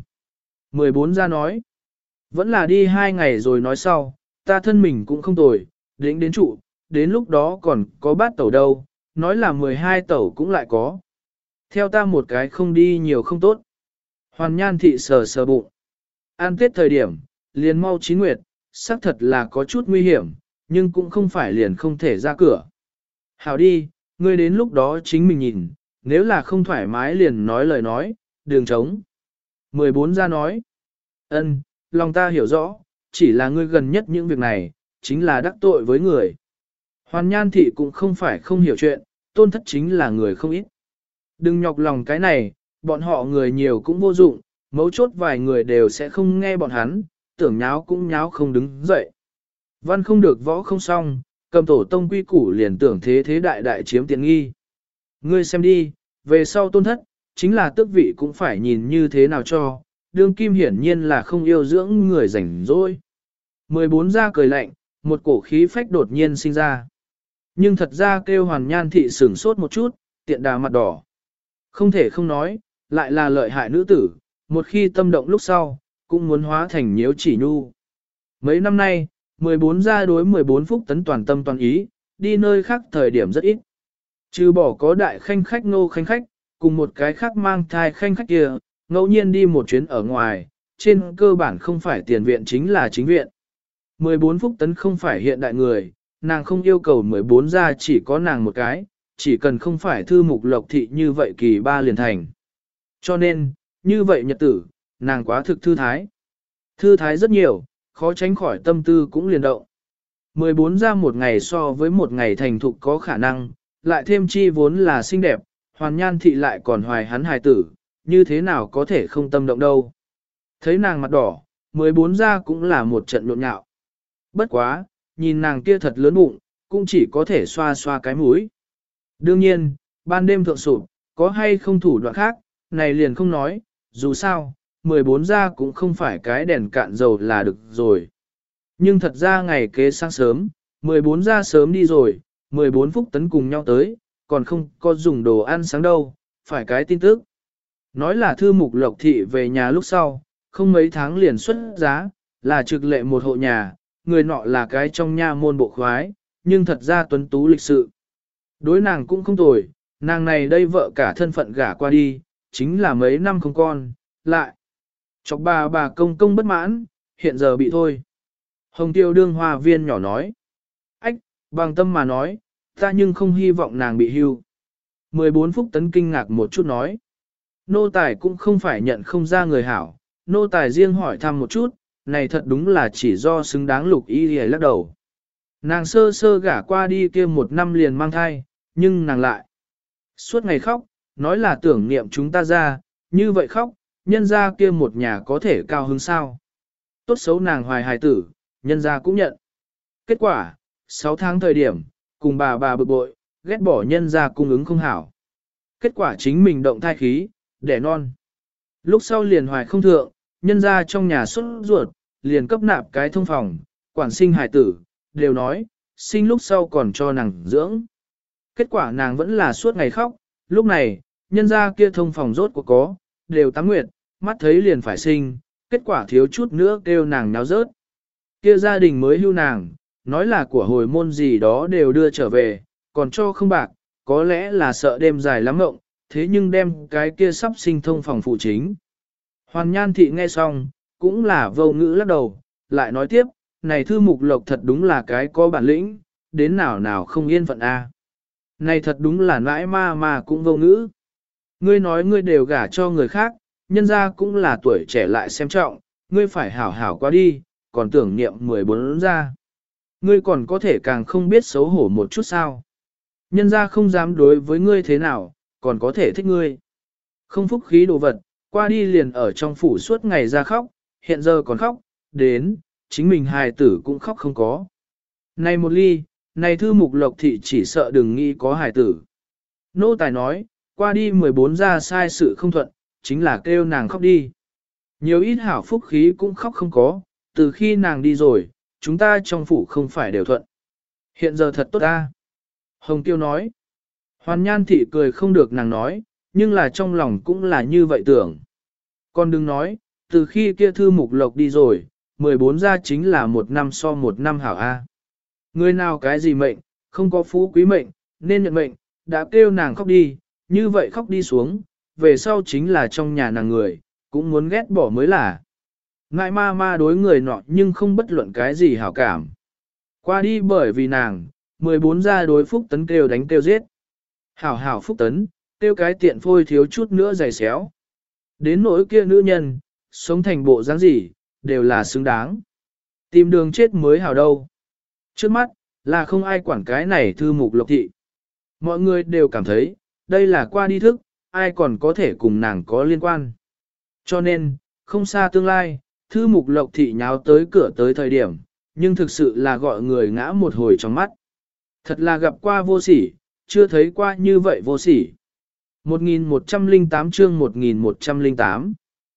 14 gia nói, vẫn là đi 2 ngày rồi nói sau, ta thân mình cũng không tồi, đến trụ, đến lúc đó còn có bát tẩu đâu, nói là 12 tẩu cũng lại có. Theo ta một cái không đi nhiều không tốt. Hoàn Nhan thị sờ sờ bụng. An Tết thời điểm, liền mau 9 nguyệt, xác thật là có chút nguy hiểm, nhưng cũng không phải liền không thể ra cửa. Hảo đi, ngươi đến lúc đó chính mình nhìn, nếu là không thoải mái liền nói lời nói, đường trống. 14 gia nói, ân, lòng ta hiểu rõ, chỉ là ngươi gần nhất những việc này, chính là đắc tội với người. Hoàn Nhan thị cũng không phải không hiểu chuyện, tôn thất chính là người không ít. Đừng nhọc lòng cái này, bọn họ người nhiều cũng vô dụng, mấu chốt vài người đều sẽ không nghe bọn hắn, tưởng nháo cũng nháo không đứng dậy. Văn không được võ không xong, cầm tổ tông quy củ liền tưởng thế đại đại chiếm tiện nghi. Ngươi xem đi, về sau tôn thất, chính là tước vị cũng phải nhìn như thế nào cho, đương kim hiển nhiên là không yêu dưỡng người rảnh rỗi. 14 gia cười lạnh, một cổ khí phách đột nhiên sinh ra. Nhưng thật ra kêu Hoàn Nhan thị sửng sốt một chút, tiện đà mặt đỏ. Không thể không nói, lại là lợi hại nữ tử, một khi tâm động lúc sau, cũng muốn hóa thành nhiễu chỉ nhu. Mấy năm nay, 14 gia đối 14 Phúc Tấn toàn tâm toàn ý, đi nơi khác thời điểm rất ít. Trừ bỏ có đại khanh khách Nô khanh khách, cùng một cái khác mang thai khanh khách kia, ngẫu nhiên đi một chuyến ở ngoài, trên cơ bản không phải tiền viện chính là chính viện. 14 Phúc Tấn không phải hiện đại người, nàng không yêu cầu 14 gia chỉ có nàng một cái, chỉ cần không phải thư mục lộc thị như vậy kỳ ba liền thành. Cho nên, như vậy nhật tử, nàng quá thực thư thái. Thư thái rất nhiều, khó tránh khỏi tâm tư cũng liền động. 14 gia một ngày so với một ngày thành thục có khả năng, lại thêm chi vốn là xinh đẹp, Hoàn Nhan thị lại còn hoài hắn hài tử, như thế nào có thể không tâm động đâu. Thấy nàng mặt đỏ, 14 gia cũng là một trận nhộn nhạo. Bất quá, nhìn nàng kia thật lớn bụng, cũng chỉ có thể xoa xoa cái mũi. Đương nhiên, ban đêm thượng sụp, có hay không thủ đoạn khác, này liền không nói, dù sao, 14 gia cũng không phải cái đèn cạn dầu là được rồi. Nhưng thật ra ngày kế sáng sớm, 14 gia sớm đi rồi, 14 Phúc Tấn cùng nhau tới, còn không có dùng đồ ăn sáng đâu, phải cái tin tức. Nói là thư mục lộc thị về nhà lúc sau, không mấy tháng liền xuất giá, là trực lệ một hộ nhà, người nọ là cái trong nha môn bộ khoái, nhưng thật ra tuấn tú lịch sự. Đối nàng cũng không tồi, nàng này đây vợ cả thân phận gả qua đi, chính là mấy năm không con, lại. Chọc bà công công bất mãn, hiện giờ bị thôi. Hồng Tiêu đương hoa viên nhỏ nói. Ách, bằng tâm mà nói, ta nhưng không hy vọng nàng bị hưu. 14 Phúc Tấn kinh ngạc một chút nói. Nô tài cũng không phải nhận không ra người hảo, nô tài riêng hỏi thăm một chút, này thật đúng là chỉ do xứng đáng Lục Y Lìa lắc đầu. Nàng sơ sơ gả qua đi kia 1 năm liền mang thai, nhưng nàng lại suốt ngày khóc, nói là tưởng niệm chúng ta ra, như vậy khóc, nhân ra kia một nhà có thể cao hứng sao. Tốt xấu nàng hoài hài tử, nhân ra cũng nhận. Kết quả, 6 tháng thời điểm, cùng bà bực bội, ghét bỏ nhân ra cung ứng không hảo. Kết quả chính mình động thai khí, đẻ non. Lúc sau liền hoài không thượng, nhân ra trong nhà xuất ruột, liền cấp nạp cái thông phòng, quản sinh hài tử, đều nói, sinh lúc sau còn cho nàng dưỡng. Kết quả nàng vẫn là suốt ngày khóc, lúc này, nhân ra kia thông phòng rốt của có, đều 8 nguyệt, mắt thấy liền phải sinh, kết quả thiếu chút nữa kêu nàng náo rớt. Kia gia đình mới hưu nàng, nói là của hồi môn gì đó đều đưa trở về, còn cho không bạc, có lẽ là sợ đêm dài lắm mộng, thế nhưng đem cái kia sắp sinh thông phòng phụ chính. Hoàn Nhan Thị nghe xong, cũng là vô ngữ lắc đầu, lại nói tiếp, này Thư Mục Lộc thật đúng là cái có bản lĩnh, đến nào nào không yên phận a. Này thật đúng là nãi mà cũng vô ngữ. Ngươi nói ngươi đều gả cho người khác, nhân ra cũng là tuổi trẻ lại xem trọng, ngươi phải hảo hảo qua đi, còn tưởng niệm 14 ra. Ngươi còn có thể càng không biết xấu hổ một chút sao. Nhân ra không dám đối với ngươi thế nào, còn có thể thích ngươi. Không phúc khí đồ vật, qua đi liền ở trong phủ suốt ngày ra khóc, hiện giờ còn khóc, đến, chính mình hài tử cũng khóc không có. Này một ly, này Thư Mục Lộc Thị chỉ sợ đừng nghĩ có hài tử. Nô tài nói, qua đi 14 ra sai sự không thuận, chính là kêu nàng khóc đi. Nhiều ít hảo phúc khí cũng khóc không có, từ khi nàng đi rồi, chúng ta trong phủ không phải đều thuận. Hiện giờ thật tốt ta. Hồng Tiêu nói. Hoàn Nhan Thị cười không được nàng nói, nhưng là trong lòng cũng là như vậy tưởng. Con đừng nói, từ khi kia Thư Mục Lộc đi rồi, 14 ra chính là 1 năm so 1 năm hảo A. Người nào cái gì mệnh, không có phú quý mệnh, nên nhận mệnh, đã kêu nàng khóc đi, như vậy khóc đi xuống, về sau chính là trong nhà nàng người, cũng muốn ghét bỏ mới là. Ngại ma đối người nọ nhưng không bất luận cái gì hảo cảm. Qua đi bởi vì nàng, 14 ra đối Phúc Tấn kêu đánh kêu giết. Hảo Phúc Tấn, kêu cái tiện phôi thiếu chút nữa giày xéo. Đến nỗi kia nữ nhân, sống thành bộ dáng gì, đều là xứng đáng. Tìm đường chết mới hảo đâu. Trước mắt, là không ai quản cái này Thư Mục Lộc Thị. Mọi người đều cảm thấy, đây là qua đi thức, ai còn có thể cùng nàng có liên quan. Cho nên, không xa tương lai, Thư Mục Lộc Thị nháo tới cửa tới thời điểm, nhưng thực sự là gọi người ngã một hồi trong mắt. Thật là gặp qua vô sỉ, chưa thấy qua như vậy vô sỉ. 1108 chương 1108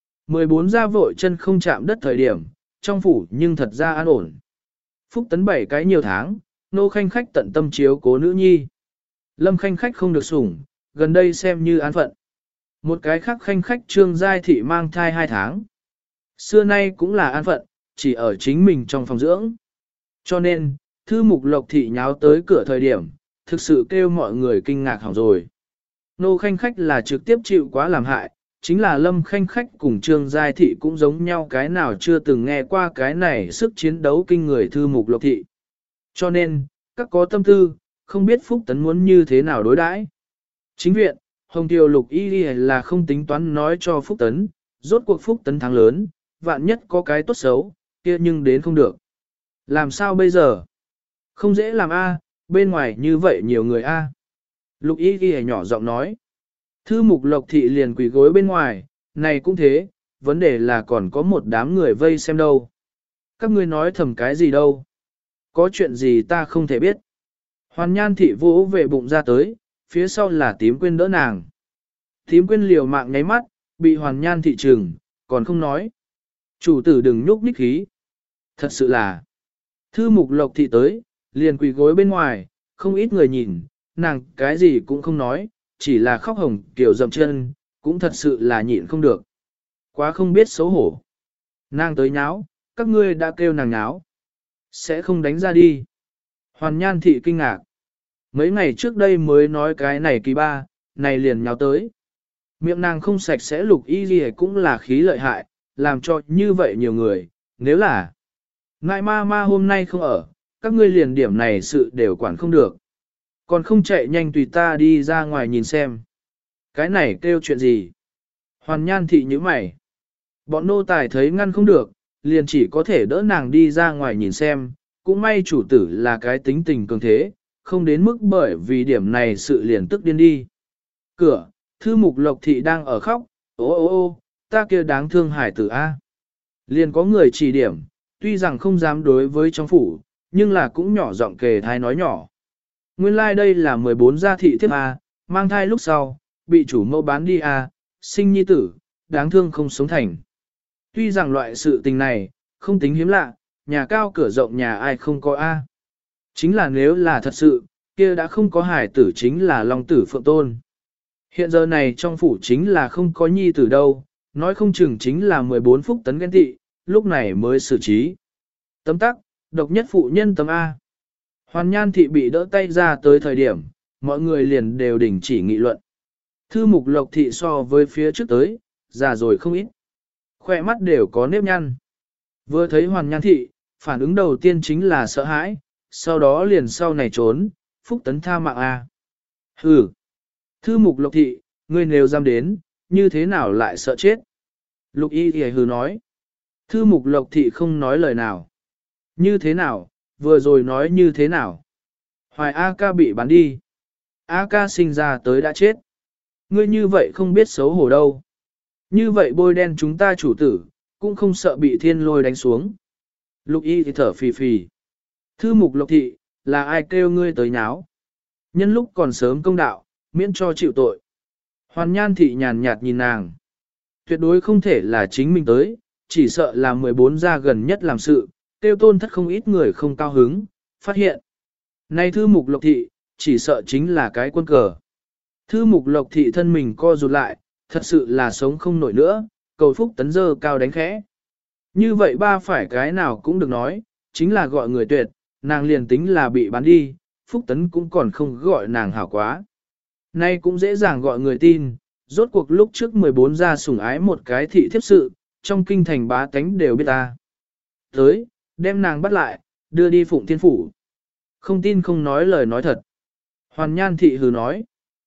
14 ra vội chân không chạm đất thời điểm, trong phủ nhưng thật ra an ổn. Phúc Tấn 7 cái nhiều tháng, nô khanh khách tận tâm chiếu cố nữ nhi. Lâm khanh khách không được sủng, gần đây xem như án phận. Một cái khác khanh khách Trương Giai Thị mang thai 2 tháng. Xưa nay cũng là an phận, chỉ ở chính mình trong phòng dưỡng. Cho nên, Thư Mục Lộc Thị nháo tới cửa thời điểm, thực sự kêu mọi người kinh ngạc hỏng rồi. Nô khanh khách là trực tiếp chịu quá làm hại, chính là Lâm khanh khách cùng Trương Giai Thị cũng giống nhau, cái nào chưa từng nghe qua cái này sức chiến đấu kinh người Thư Mục Lộc Thị. Cho nên, các có tâm tư, không biết Phúc Tấn muốn như thế nào đối đãi. Chính viện, Hồng Tiêu Lục Y là không tính toán nói cho Phúc Tấn, rốt cuộc Phúc Tấn thắng lớn, vạn nhất có cái tốt xấu, kia nhưng đến không được. Làm sao bây giờ? Không dễ làm a, bên ngoài như vậy nhiều người a. Lục Y nhỏ giọng nói. Thư Mục Lộc Thị liền quỳ gối bên ngoài, này cũng thế, vấn đề là còn có một đám người vây xem đâu. Các ngươi nói thầm cái gì đâu? Có chuyện gì ta không thể biết. Hoàn Nhan Thị vỗ về bụng ra tới, phía sau là Tím Quyên đỡ nàng. Tím Quyên liều mạng nháy mắt, bị Hoàn Nhan Thị trừng, còn không nói. Chủ tử đừng nhúc nhích khí. Thật sự là. Thư Mục Lộc Thị tới, liền quỳ gối bên ngoài, không ít người nhìn, nàng cái gì cũng không nói, chỉ là khóc hồng kiểu dậm chân, cũng thật sự là nhịn không được. Quá không biết xấu hổ. Nàng tới nháo, các ngươi đã kêu nàng nháo. Sẽ không đánh ra đi. Hoàn Nhan Thị kinh ngạc. Mấy ngày trước đây mới nói cái này kỳ ba, này liền nháo tới. Miệng nàng không sạch sẽ Lục Y gì cũng là khí lợi hại, làm cho như vậy nhiều người, nếu là ngại ma hôm nay không ở, các ngươi liền điểm này sự đều quản không được. Còn không chạy nhanh tùy ta đi ra ngoài nhìn xem. Cái này kêu chuyện gì? Hoàn Nhan thị như mày. Bọn nô tài thấy ngăn không được, liền chỉ có thể đỡ nàng đi ra ngoài nhìn xem, cũng may chủ tử là cái tính tình cường thế, không đến mức bởi vì điểm này sự liền tức điên đi. Cửa, Thư Mục Lộc thị đang ở khóc, ô ô ô, ta kia đáng thương hải tử A. Liền có người chỉ điểm, tuy rằng không dám đối với trong phủ, nhưng là cũng nhỏ giọng kề thai nói nhỏ. Nguyên lai like đây là 14 gia thị thiếp A, mang thai lúc sau, bị chủ mẫu bán đi A, sinh nhi tử, đáng thương không sống thành. Tuy rằng loại sự tình này, không tính hiếm lạ, nhà cao cửa rộng nhà ai không có A. Chính là nếu là thật sự, kia đã không có hải tử chính là long tử phượng tôn. Hiện giờ này trong phủ chính là không có nhi tử đâu, nói không chừng chính là 14 phúc tấn ghen tị, lúc này mới xử trí. Tấm tắc, độc nhất phụ nhân tấm A. Hoàn Nhan thị bị đỡ tay ra tới thời điểm, mọi người liền đều đình chỉ nghị luận. Thư Mục Lộc thị so với phía trước tới, già rồi không ít. Khoe mắt đều có nếp nhăn. Vừa thấy Hoàn Nhan thị, phản ứng đầu tiên chính là sợ hãi, sau đó liền sau này trốn, phúc tấn tha mạng A. Hừ. Thư Mục Lộc thị, ngươi nếu dám đến, như thế nào lại sợ chết? Lục y thì hừ nói. Thư Mục Lộc thị không nói lời nào. Như thế nào, vừa rồi nói như thế nào? Hoài A ca bị bán đi. A ca sinh ra tới đã chết. Ngươi như vậy không biết xấu hổ đâu. Như vậy bôi đen chúng ta chủ tử, cũng không sợ bị thiên lôi đánh xuống. Lục y thì thở phì phì. Thư Mục Lộc thị, là ai kêu ngươi tới nháo? Nhân lúc còn sớm công đạo, miễn cho chịu tội. Hoàn Nhan thị nhàn nhạt nhìn nàng. Tuyệt đối không thể là chính mình tới, chỉ sợ là 14 gia gần nhất làm sự, tiêu tôn thất không ít người không cao hứng, phát hiện. Này Thư Mục Lộc thị, chỉ sợ chính là cái quân cờ. Thư Mục Lộc thị thân mình co rụt lại, thật sự là sống không nổi nữa, cầu phúc tấn dơ cao đánh khẽ. Như vậy ba phải cái nào cũng được nói, chính là gọi người tuyệt, nàng liền tính là bị bán đi, phúc tấn cũng còn không gọi nàng hảo quá. Nay cũng dễ dàng gọi người tin, rốt cuộc lúc trước 14 gia sủng ái một cái thị thiếp sự, trong kinh thành bá tánh đều biết ta. Tới, đem nàng bắt lại, đưa đi Phụng Thiên Phủ. Không tin không nói lời nói thật. Hoàn Nhan thị hừ nói.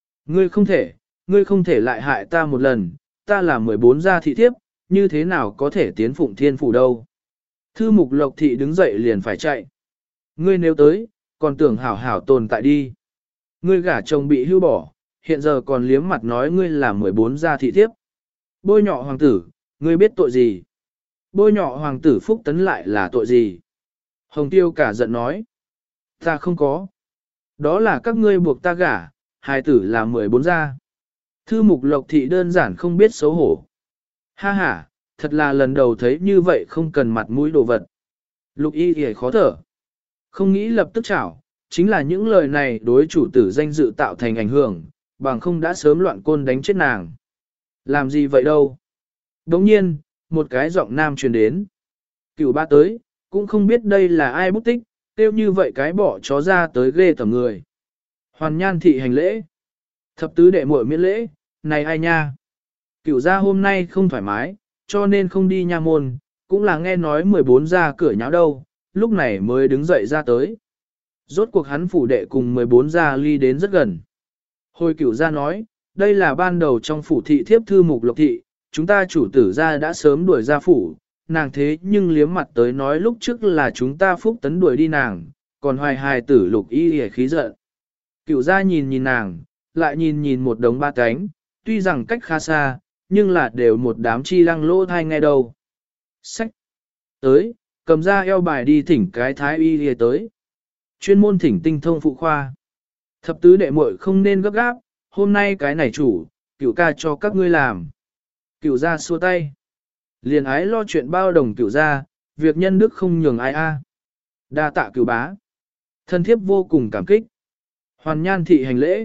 Ngươi không thể lại hại ta một lần, ta là 14 gia thị thiếp, như thế nào có thể tiến Phụng Thiên Phủ đâu. Thư Mục Lộc thị đứng dậy liền phải chạy. Ngươi nếu tới, còn tưởng hảo hảo tồn tại đi. Ngươi gả chồng bị hưu bỏ, hiện giờ còn liếm mặt nói ngươi là 14 gia thị thiếp. Bôi nhọ hoàng tử, ngươi biết tội gì? Bôi nhọ hoàng tử Phúc Tấn lại là tội gì? Hồng Tiêu cả giận nói. Ta không có. Đó là các ngươi buộc ta gả, hài tử là 14 gia. Thư Mục Lộc thị đơn giản không biết xấu hổ. Ha ha, thật là lần đầu thấy như vậy không cần mặt mũi đồ vật. Lục y thì khó thở. Không nghĩ lập tức chảo, chính là những lời này đối chủ tử danh dự tạo thành ảnh hưởng, bằng không đã sớm loạn côn đánh chết nàng. Làm gì vậy đâu? Đồng nhiên, một cái giọng nam truyền đến. Cửu ba tới, cũng không biết đây là ai bút tích, tiêu như vậy cái bỏ chó ra tới ghê tầm người. Hoàn Nhan thị hành lễ. Thập tứ đệ muội miễn lễ, này ai nha? Cửu gia hôm nay không thoải mái, cho nên không đi nha môn, cũng là nghe nói 14 gia cửa nháo đâu, lúc này mới đứng dậy ra tới. Rốt cuộc hắn phủ đệ cùng 14 gia ly đến rất gần. Hồi Cửu gia nói, đây là ban đầu trong phủ thị thiếp Thư Mục Lộc thị, chúng ta chủ tử gia đã sớm đuổi ra phủ, nàng thế nhưng liếm mặt tới nói lúc trước là chúng ta Phúc Tấn đuổi đi nàng, còn hoài hài tử Lục y hề khí giận. Cửu gia nhìn nhìn nàng, lại nhìn nhìn một đống ba cánh, tuy rằng cách khá xa, nhưng là đều một đám chi lăng lỗ thai nghe đâu. Sách! Tới, cầm ra eo bài đi thỉnh cái thái y hề tới. Chuyên môn thỉnh tinh thông phụ khoa. Thập tứ đệ muội không nên gấp gáp, hôm nay cái này chủ, Cửu ca cho các ngươi làm. Cửu gia xua tay. Liền ái lo chuyện bao đồng Cửu gia, việc nhân đức không nhường ai a. Đa tạ Cửu bá. Thân thiếp vô cùng cảm kích. Hoàn Nhan thị hành lễ.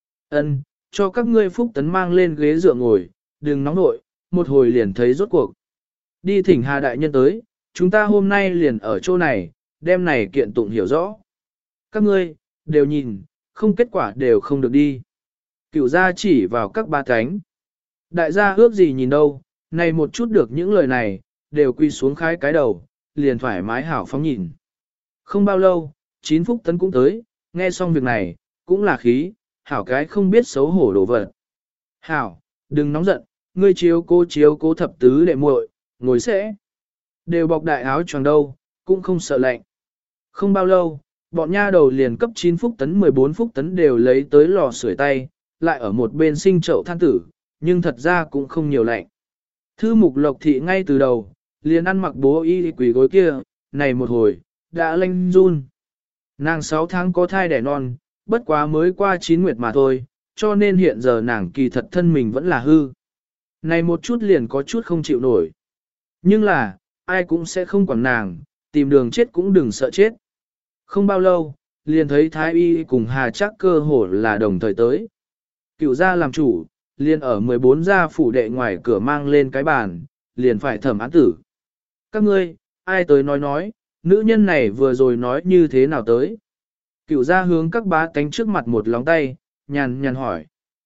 Ân, cho các ngươi Phúc Tấn mang lên ghế dựa ngồi, đừng nóng nội, một hồi liền thấy rốt cuộc. Đi thỉnh Hà đại nhân tới, chúng ta hôm nay liền ở chỗ này, đêm này kiện tụng hiểu rõ. Các ngươi, đều nhìn, không kết quả đều không được đi. Cửu gia chỉ vào các ba cánh. Đại gia ước gì nhìn đâu, này một chút được những lời này, đều quy xuống khai cái đầu, liền thoải mái hảo phóng nhìn. Không bao lâu, 9 Phúc Tấn cũng tới, nghe xong việc này, cũng là khí, hảo cái không biết xấu hổ đổ vật. Hảo, đừng nóng giận, ngươi chiếu cố thập tứ đệ muội, ngồi sẽ. Đều bọc đại áo choàng đâu, cũng không sợ lạnh. Không bao lâu, bọn nha đầu liền cấp 9 phúc tấn 14 phúc tấn đều lấy tới lò sưởi tay, lại ở một bên sinh chậu than tử, nhưng thật ra cũng không nhiều lạnh. Thư mục lộc thị ngay từ đầu, liền ăn mặc bố y quỷ gối kia, này một hồi, đã lanh run. Nàng 6 tháng có thai đẻ non, bất quá mới qua 9 nguyệt mà thôi, cho nên hiện giờ nàng kỳ thật thân mình vẫn là hư. Này một chút liền có chút không chịu nổi. Nhưng là, ai cũng sẽ không quản nàng, tìm đường chết cũng đừng sợ chết. Không bao lâu, liền thấy Thái Y cùng Hà Trác cơ hồ là đồng thời tới. Cựu gia làm chủ, liền ở 14 gia phủ đệ ngoài cửa mang lên cái bàn, liền phải thẩm án tử. Các ngươi, ai tới nói, nữ nhân này vừa rồi nói như thế nào tới? Cựu gia hướng các bá tánh trước mặt một lóng tay, nhàn hỏi.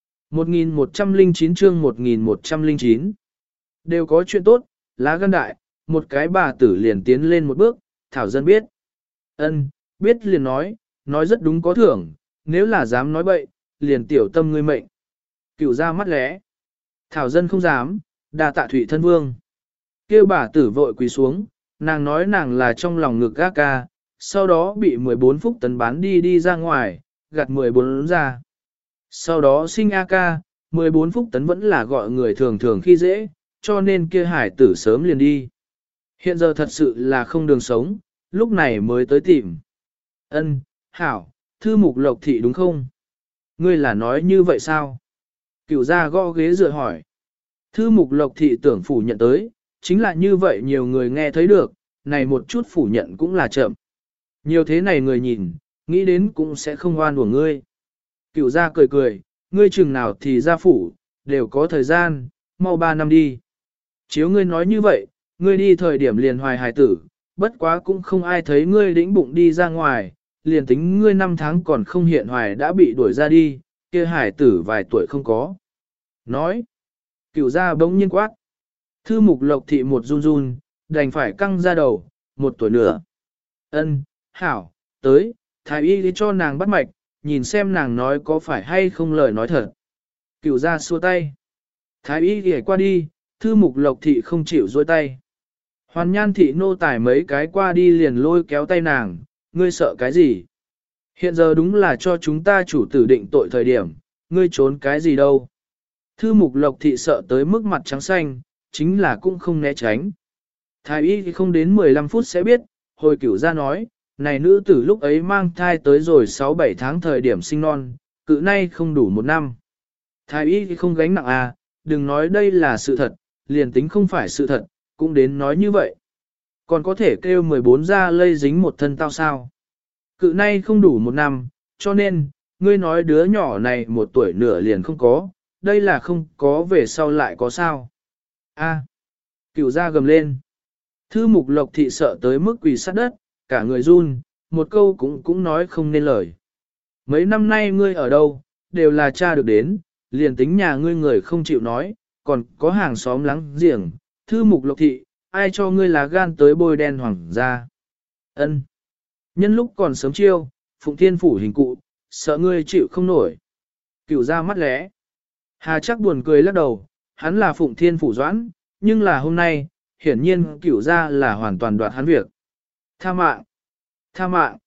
1109 chương 1109 đều có chuyện tốt, lá gan đại, một cái bà tử liền tiến lên một bước, Thảo dân biết. Ân, biết liền nói rất đúng có thưởng, nếu là dám nói bậy, liền tiểu tâm ngươi mệnh. Cựu ra mắt lẽ. Thảo dân không dám, đa tạ thủy thân vương. Kêu bà tử vội quỳ xuống, nàng nói nàng là trong lòng ngực gác ca, sau đó bị 14 phúc tấn bán đi ra ngoài, gạt 14 ra. Sau đó sinh A ca, 14 phúc tấn vẫn là gọi người thường khi dễ, cho nên kia hải tử sớm liền đi. Hiện giờ thật sự là không đường sống, lúc này mới tới tìm. Ân, hảo, thư mục lộc thị đúng không? Ngươi là nói như vậy sao? Cựu gia gõ ghế dựa hỏi. Thư mục lộc thị tưởng phủ nhận tới, chính là như vậy nhiều người nghe thấy được, này một chút phủ nhận cũng là chậm. Nhiều thế này người nhìn, nghĩ đến cũng sẽ không oan của ngươi. Cựu gia cười, ngươi chừng nào thì ra phủ, đều có thời gian, mau 3 năm đi. Chiếu ngươi nói như vậy, ngươi đi thời điểm liền hoài hài tử, bất quá cũng không ai thấy ngươi đĩnh bụng đi ra ngoài, liền tính ngươi 5 tháng còn không hiện hoài đã bị đuổi ra đi, kia hài tử vài tuổi không có. Nói, cựu gia bỗng nhiên quát. Thư mục lộc thị một run, đành phải căng ra đầu, 1 tuổi nữa. Ân, hảo, tới, thái y đi cho nàng bắt mạch, nhìn xem nàng nói có phải hay không lời nói thật. Cựu gia xua tay. Thái y ghé qua đi, thư mục lộc thị không chịu dôi tay. Hoàn nhan thị nô tải mấy cái qua đi liền lôi kéo tay nàng, ngươi sợ cái gì? Hiện giờ đúng là cho chúng ta chủ tử định tội thời điểm, ngươi trốn cái gì đâu? Thư mục lộc thị sợ tới mức mặt trắng xanh, chính là cũng không né tránh. Thái y thì không đến 15 phút sẽ biết, hồi cửu ra nói, này nữ tử lúc ấy mang thai tới rồi 6-7 tháng thời điểm sinh non, cự nay không đủ 1 năm. Thái y thì không gánh nặng à, đừng nói đây là sự thật, liền tính không phải sự thật, cũng đến nói như vậy. Còn có thể kêu 14 ra lây dính một thân tao sao. Cự nay không đủ 1 năm, cho nên, ngươi nói đứa nhỏ này 1 tuổi nửa liền không có, đây là không có về sau lại có sao. A, cựu ra gầm lên. Thư mục lộc thị sợ tới mức quỳ sát đất, cả người run, một câu cũng nói không nên lời. Mấy năm nay ngươi ở đâu, đều là cha được đến, liền tính nhà ngươi người không chịu nói, còn có hàng xóm láng giềng. Thư mục lộc thị, ai cho ngươi lá gan tới bôi đen hoàng gia. Ân. Nhân lúc còn sớm chiêu, Phụng Thiên Phủ hình cụ, sợ ngươi chịu không nổi. Cựu ra mắt lẽ. Hà chắc buồn cười lắc đầu, hắn là Phụng Thiên Phủ doãn, nhưng là hôm nay, hiển nhiên cựu ra là hoàn toàn đoạt hắn việc. Tha mạng. Tha mạng.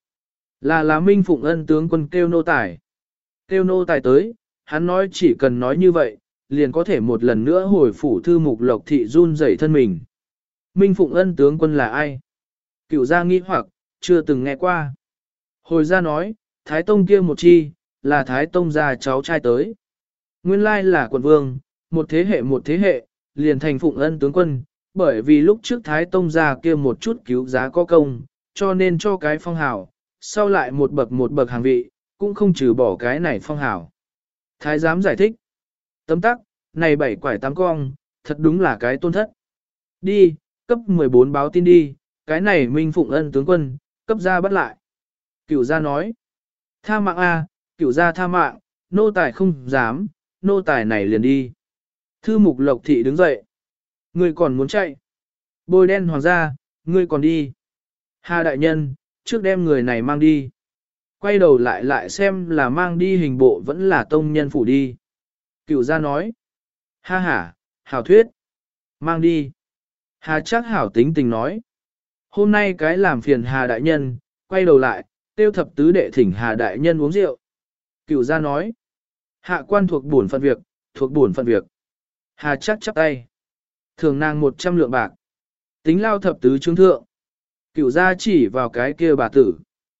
Là Minh Phụng Ân tướng quân kêu nô tài. Kêu nô tài tới, hắn nói chỉ cần nói như vậy, liền có thể một lần nữa hồi phủ thư mục lộc thị run rẩy thân mình. Minh Phụng Ân tướng quân là ai? Cựu gia nghi hoặc, chưa từng nghe qua. Hồi gia nói, Thái Tông kia một chi, là Thái Tông gia cháu trai tới. Nguyên lai là quận vương, một thế hệ, liền thành Phụng Ân tướng quân, bởi vì lúc trước Thái Tông gia kia một chút cứu giá có công, cho nên cho cái phong hào, sau lại một bậc hàng vị, cũng không trừ bỏ cái này phong hào. Thái giám giải thích. Tấm tắc, này 7 quải 8 cong, thật đúng là cái tôn thất. Đi, cấp 14 báo tin đi, cái này Minh Phụng Ân tướng quân, cấp ra bắt lại. Cửu gia nói. Tha mạng a, cửu gia tha mạng, nô tài không dám, nô tài này liền đi. Thư mục lộc thị đứng dậy. Ngươi còn muốn chạy. Bôi đen hoàng gia, ngươi còn đi. Hà đại nhân, trước đem người này mang đi. Quay đầu lại xem là mang đi hình bộ vẫn là tông nhân phủ đi. Cửu gia nói. Ha Hảo thuyết. Mang đi. Hà Trác hảo tính tình nói. Hôm nay cái làm phiền Hà đại nhân, quay đầu lại, tiêu thập tứ đệ thỉnh Hà đại nhân uống rượu. Cửu gia nói. Hạ quan thuộc bổn phận việc, thuộc bổn phận việc. Hà Trác chắp tay. Thường nàng 100 lượng bạc. Tính lao thập tứ chứng thượng. Cửu gia chỉ vào cái kia bà tử.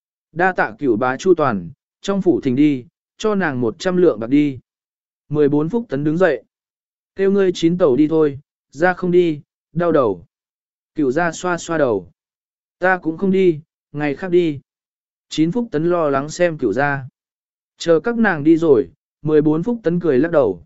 Đa tạ cửu bá chu toàn, trong phủ thỉnh đi, cho nàng 100 lượng bạc đi. 14 Phúc Tấn đứng dậy. Kêu ngươi 9 tẩu đi thôi, ra không đi, đau đầu. Cửu gia xoa xoa đầu. Ta cũng không đi, ngày khác đi. 9 Phúc Tấn lo lắng xem cửu gia. Chờ các nàng đi rồi, 14 Phúc Tấn cười lắc đầu.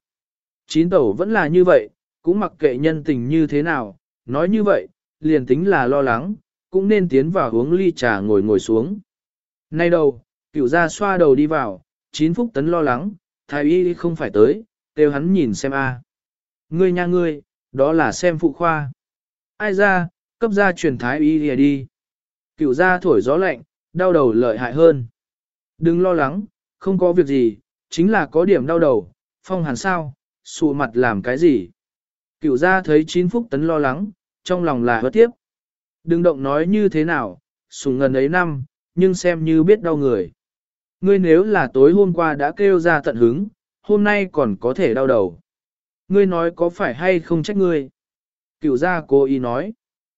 9 tẩu vẫn là như vậy, cũng mặc kệ nhân tình như thế nào, nói như vậy, liền tính là lo lắng, cũng nên tiến vào uống ly trà ngồi xuống. Nay đầu, cửu gia xoa đầu đi vào, 9 Phúc Tấn lo lắng, thái y không phải tới, kêu hắn nhìn xem a. Ngươi nha ngươi, đó là xem phụ khoa. Ai ra, cấp gia truyền thái y đi. Cửu gia thổi gió lạnh, đau đầu lợi hại hơn. Đừng lo lắng, không có việc gì, chính là có điểm đau đầu, phong hàn sao, sụ mặt làm cái gì. Cửu gia thấy 9 Phúc Tấn lo lắng, trong lòng là hớt tiếp. Đừng động nói như thế nào, sùng ngần ấy năm, nhưng xem như biết đau người. Ngươi nếu là tối hôm qua đã kêu ra tận hứng, hôm nay còn có thể đau đầu. Ngươi nói có phải hay không trách ngươi? Cửu gia cố ý nói.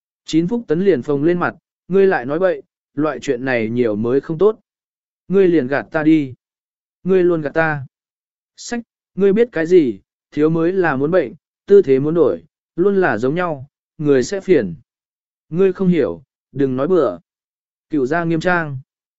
9 Phúc Tấn liền phồng lên mặt, ngươi lại nói bậy, loại chuyện này nhiều mới không tốt. Ngươi liền gạt ta đi. Ngươi luôn gạt ta. Sách, ngươi biết cái gì, thiếu mới là muốn bệnh, tư thế muốn đổi, luôn là giống nhau, người sẽ phiền. Ngươi không hiểu, đừng nói bừa. Cửu gia nghiêm trang.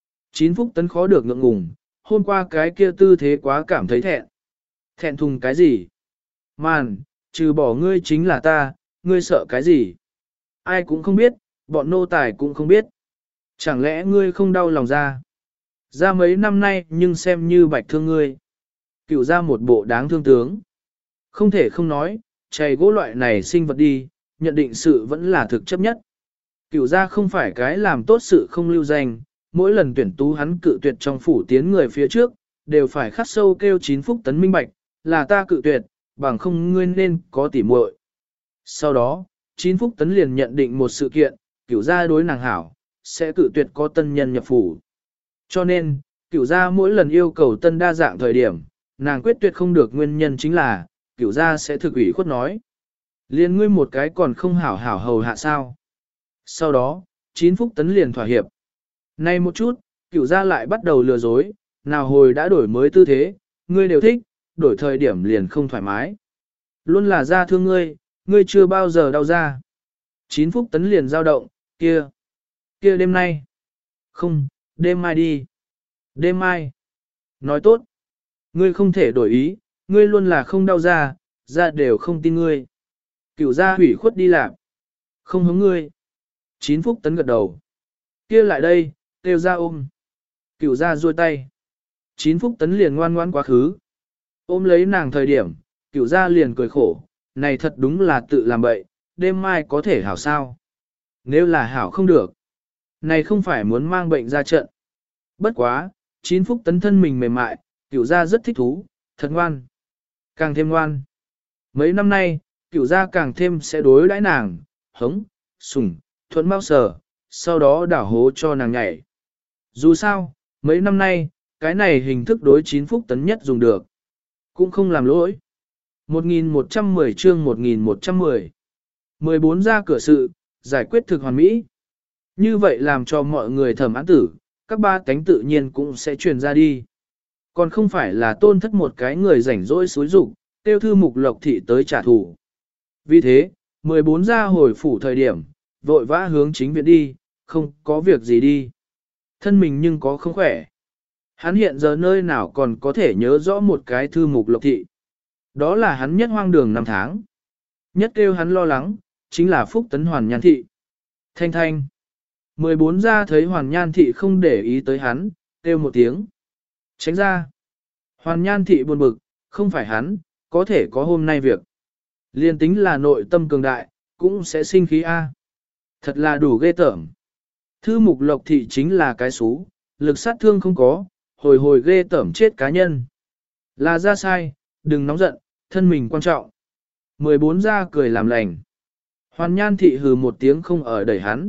9 Phúc Tấn khó được ngượng ngùng, hôm qua cái kia tư thế quá cảm thấy thẹn. Thẹn thùng cái gì? Màn, trừ bỏ ngươi chính là ta, ngươi sợ cái gì? Ai cũng không biết, bọn nô tài cũng không biết. Chẳng lẽ ngươi không đau lòng ra? Ra mấy năm nay nhưng xem như bạch thương ngươi. Cửu ra một bộ đáng thương tướng. Không thể không nói, chày gỗ loại này sinh vật đi, nhận định sự vẫn là thực chấp nhất. Cửu ra không phải cái làm tốt sự không lưu danh, mỗi lần tuyển tú hắn cự tuyệt trong phủ tiến người phía trước, đều phải khắc sâu kêu 9 Phúc Tấn minh bạch, là ta cự tuyệt, bằng không ngươi nên có tỉ muội. Sau đó, 9 Phúc Tấn liền nhận định một sự kiện, cửu gia đối nàng hảo, sẽ cự tuyệt có tân nhân nhập phủ. Cho nên, cửu gia mỗi lần yêu cầu tân đa dạng thời điểm, nàng quyết tuyệt không được nguyên nhân chính là, cửu gia sẽ thực ủy khuất nói. Liên ngươi một cái còn không hảo hảo hầu hạ sao. Sau đó, 9 Phúc Tấn liền thỏa hiệp. Nay một chút, cửu gia lại bắt đầu lừa dối, nào hồi đã đổi mới tư thế, ngươi đều thích, đổi thời điểm liền không thoải mái. Luôn là ra thương ngươi, ngươi chưa bao giờ đau ra. 9 Phúc Tấn liền dao động, kia đêm nay. Không, đêm mai đi. Đêm mai. Nói tốt. Ngươi không thể đổi ý, ngươi luôn là không đau ra đều không tin ngươi. Cửu gia hủy khuất đi làm. Không hứng ngươi. 9 Phúc Tấn gật đầu. Kia lại đây, kêu ra ôm. Cửu gia duỗi tay. 9 Phúc Tấn liền ngoan ngoan quá khứ. Ôm lấy nàng thời điểm, cửu gia liền cười khổ, này thật đúng là tự làm bậy, đêm mai có thể hảo sao. Nếu là hảo không được, này không phải muốn mang bệnh ra trận. Bất quá, 9 Phúc Tấn thân mình mềm mại, cửu gia rất thích thú, thật ngoan. Càng thêm ngoan. Mấy năm nay, cửu gia càng thêm sẽ đối đãi nàng, hống, sủng, thuận bao sờ, sau đó đảo hố cho nàng nhảy. Dù sao, mấy năm nay, cái này hình thức đối 9 Phúc Tấn nhất dùng được. Cũng không làm lỗi. 1110 chương 1110. 14 ra cửa sự, giải quyết thực hoàn mỹ. Như vậy làm cho mọi người thẩm án tử, các ba cánh tự nhiên cũng sẽ truyền ra đi. Còn không phải là tôn thất một cái người rảnh rỗi xúi rụng, tiêu thư mục lộc thị tới trả thù. Vì thế, 14 ra hồi phủ thời điểm, vội vã hướng chính viện đi, không có việc gì đi. Thân mình nhưng có không khỏe. Hắn hiện giờ nơi nào còn có thể nhớ rõ một cái thư mục lộc thị. Đó là hắn nhất hoang đường năm tháng. Nhất kêu hắn lo lắng, chính là Phúc Tấn Hoàn Nhan Thị. Thanh thanh. 14 ra thấy Hoàn Nhan Thị không để ý tới hắn, kêu một tiếng. Tránh ra. Hoàn Nhan Thị buồn bực, không phải hắn, có thể có hôm nay việc. Liên tính là nội tâm cường đại, cũng sẽ sinh khí A. Thật là đủ ghê tởm. Thư mục lộc thị chính là cái xú, lực sát thương không có, hồi ghê tởm chết cá nhân. Là ra sai, đừng nóng giận, thân mình quan trọng. 14 ra cười làm lành. Hoàn Nhan thị hừ một tiếng không ở đẩy hắn.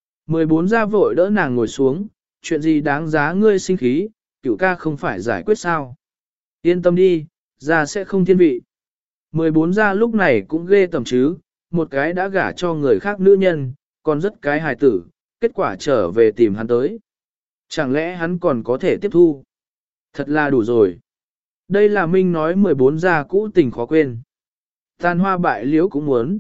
14 ra vội đỡ nàng ngồi xuống, chuyện gì đáng giá ngươi sinh khí, cửu ca không phải giải quyết sao. Yên tâm đi, ra sẽ không thiên vị. 14 ra lúc này cũng ghê tầm chứ, một cái đã gả cho người khác nữ nhân, còn rất cái hài tử, kết quả trở về tìm hắn tới. Chẳng lẽ hắn còn có thể tiếp thu? Thật là đủ rồi. Đây là Minh nói 14 gia cũ tình khó quên. Tàn hoa bại liễu cũng muốn.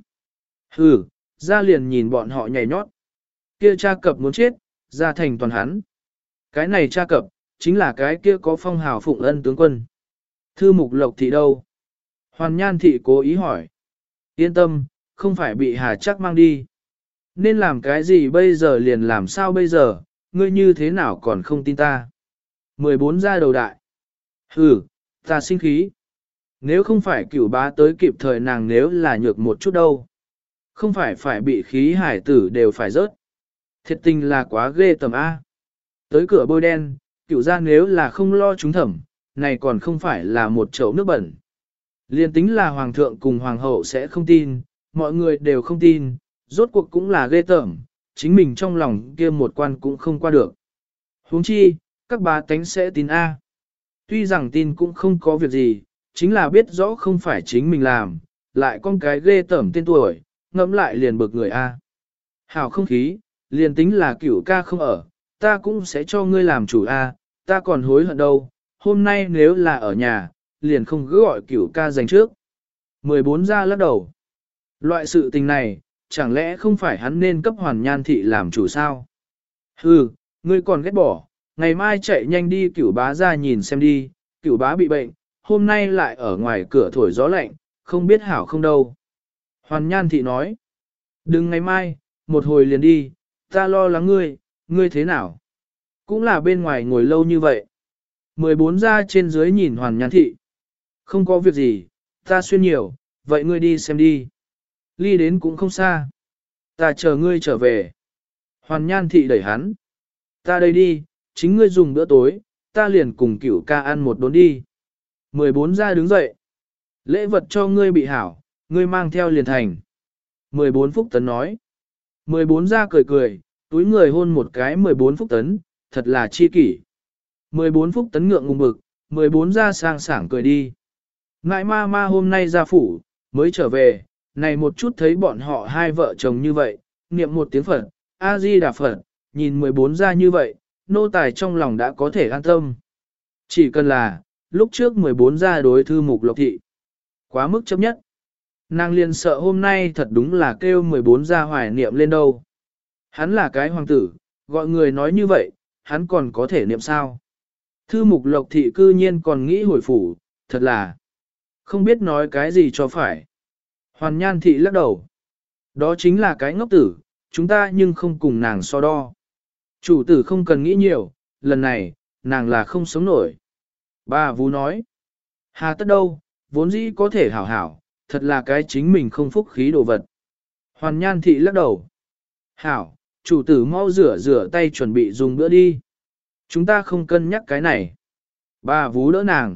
Hừ, ra liền nhìn bọn họ nhảy nhót. Kia cha cập muốn chết, ra thành toàn hắn. Cái này cha cập, chính là cái kia có phong hào phụng ân tướng quân. Thư mục lộc thị đâu? Hoàn Nhan thị cố ý hỏi. Yên tâm, không phải bị Hà Chắc mang đi. Nên làm cái gì bây giờ liền làm sao bây giờ, ngươi như thế nào còn không tin ta? 14 ra đầu đại. Hừ, ta sinh khí. Nếu không phải cửu bá tới kịp thời nàng nếu là nhược một chút đâu. Không phải bị khí hải tử đều phải rớt. Thiệt tình là quá ghê tầm A. Tới cửa bôi đen, cửu ra nếu là không lo trúng thẩm, này còn không phải là một chậu nước bẩn. Liên tính là hoàng thượng cùng hoàng hậu sẽ không tin, mọi người đều không tin, rốt cuộc cũng là ghê tởm, chính mình trong lòng kia một quan cũng không qua được. Huống chi, các bá tánh sẽ tin A. Tuy rằng tin cũng không có việc gì, chính là biết rõ không phải chính mình làm, lại con cái ghê tởm tên tuổi, ngẫm lại liền bực người A. Hảo không khí, liền tính là cửu ca không ở, ta cũng sẽ cho ngươi làm chủ A, ta còn hối hận đâu, hôm nay nếu là ở nhà, liền không cứ gọi cửu ca dành trước. 14 ra lắc đầu. Loại sự tình này, chẳng lẽ không phải hắn nên cấp Hoàn Nhan thị làm chủ sao? Hừ, ngươi còn ghét bỏ, ngày mai chạy nhanh đi cửu bá ra nhìn xem đi, cửu bá bị bệnh, hôm nay lại ở ngoài cửa thổi gió lạnh, không biết hảo không đâu. Hoàn Nhan thị nói, đừng ngày mai, một hồi liền đi, ta lo lắng ngươi thế nào? Cũng là bên ngoài ngồi lâu như vậy. 14 ra trên dưới nhìn Hoàn Nhan thị. Không có việc gì, ta xuyên nhiều, vậy ngươi đi xem đi. Ly đến cũng không xa. Ta chờ ngươi trở về. Hoàn Nhan thị đẩy hắn. Ta đây đi, chính ngươi dùng bữa tối, ta liền cùng cửu ca ăn một đốn đi. 14 ra đứng dậy. Lễ vật cho ngươi bị hảo, ngươi mang theo liền thành. 14 Phúc Tấn nói. 14 ra cười cười, túi người hôn một cái 14 Phúc Tấn, thật là chi kỷ. 14 Phúc Tấn ngượng ngùng bực, 14 ra sang sảng cười đi. Ngại ma hôm nay ra phủ, mới trở về, này một chút thấy bọn họ hai vợ chồng như vậy, niệm một tiếng Phật, A-di-đà Phật, nhìn 14 ra như vậy, nô tài trong lòng đã có thể an tâm. Chỉ cần là, lúc trước 14 ra đối thư mục lộc thị. Quá mức chấp nhất. Nàng liền sợ hôm nay thật đúng là kêu 14 ra hoài niệm lên đâu. Hắn là cái hoàng tử, gọi người nói như vậy, hắn còn có thể niệm sao. Thư mục lộc thị cư nhiên còn nghĩ hồi phủ, thật là không biết nói cái gì cho phải. Hoàn Nhan thị lắc đầu. Đó chính là cái ngốc tử, chúng ta nhưng không cùng nàng so đo. Chủ tử không cần nghĩ nhiều, lần này, nàng là không sống nổi. Bà Vú nói. Hà tất đâu, vốn dĩ có thể hảo hảo, thật là cái chính mình không phúc khí đồ vật. Hoàn Nhan thị lắc đầu. Hảo, chủ tử mau rửa tay chuẩn bị dùng bữa đi. Chúng ta không cân nhắc cái này. Bà Vú đỡ nàng.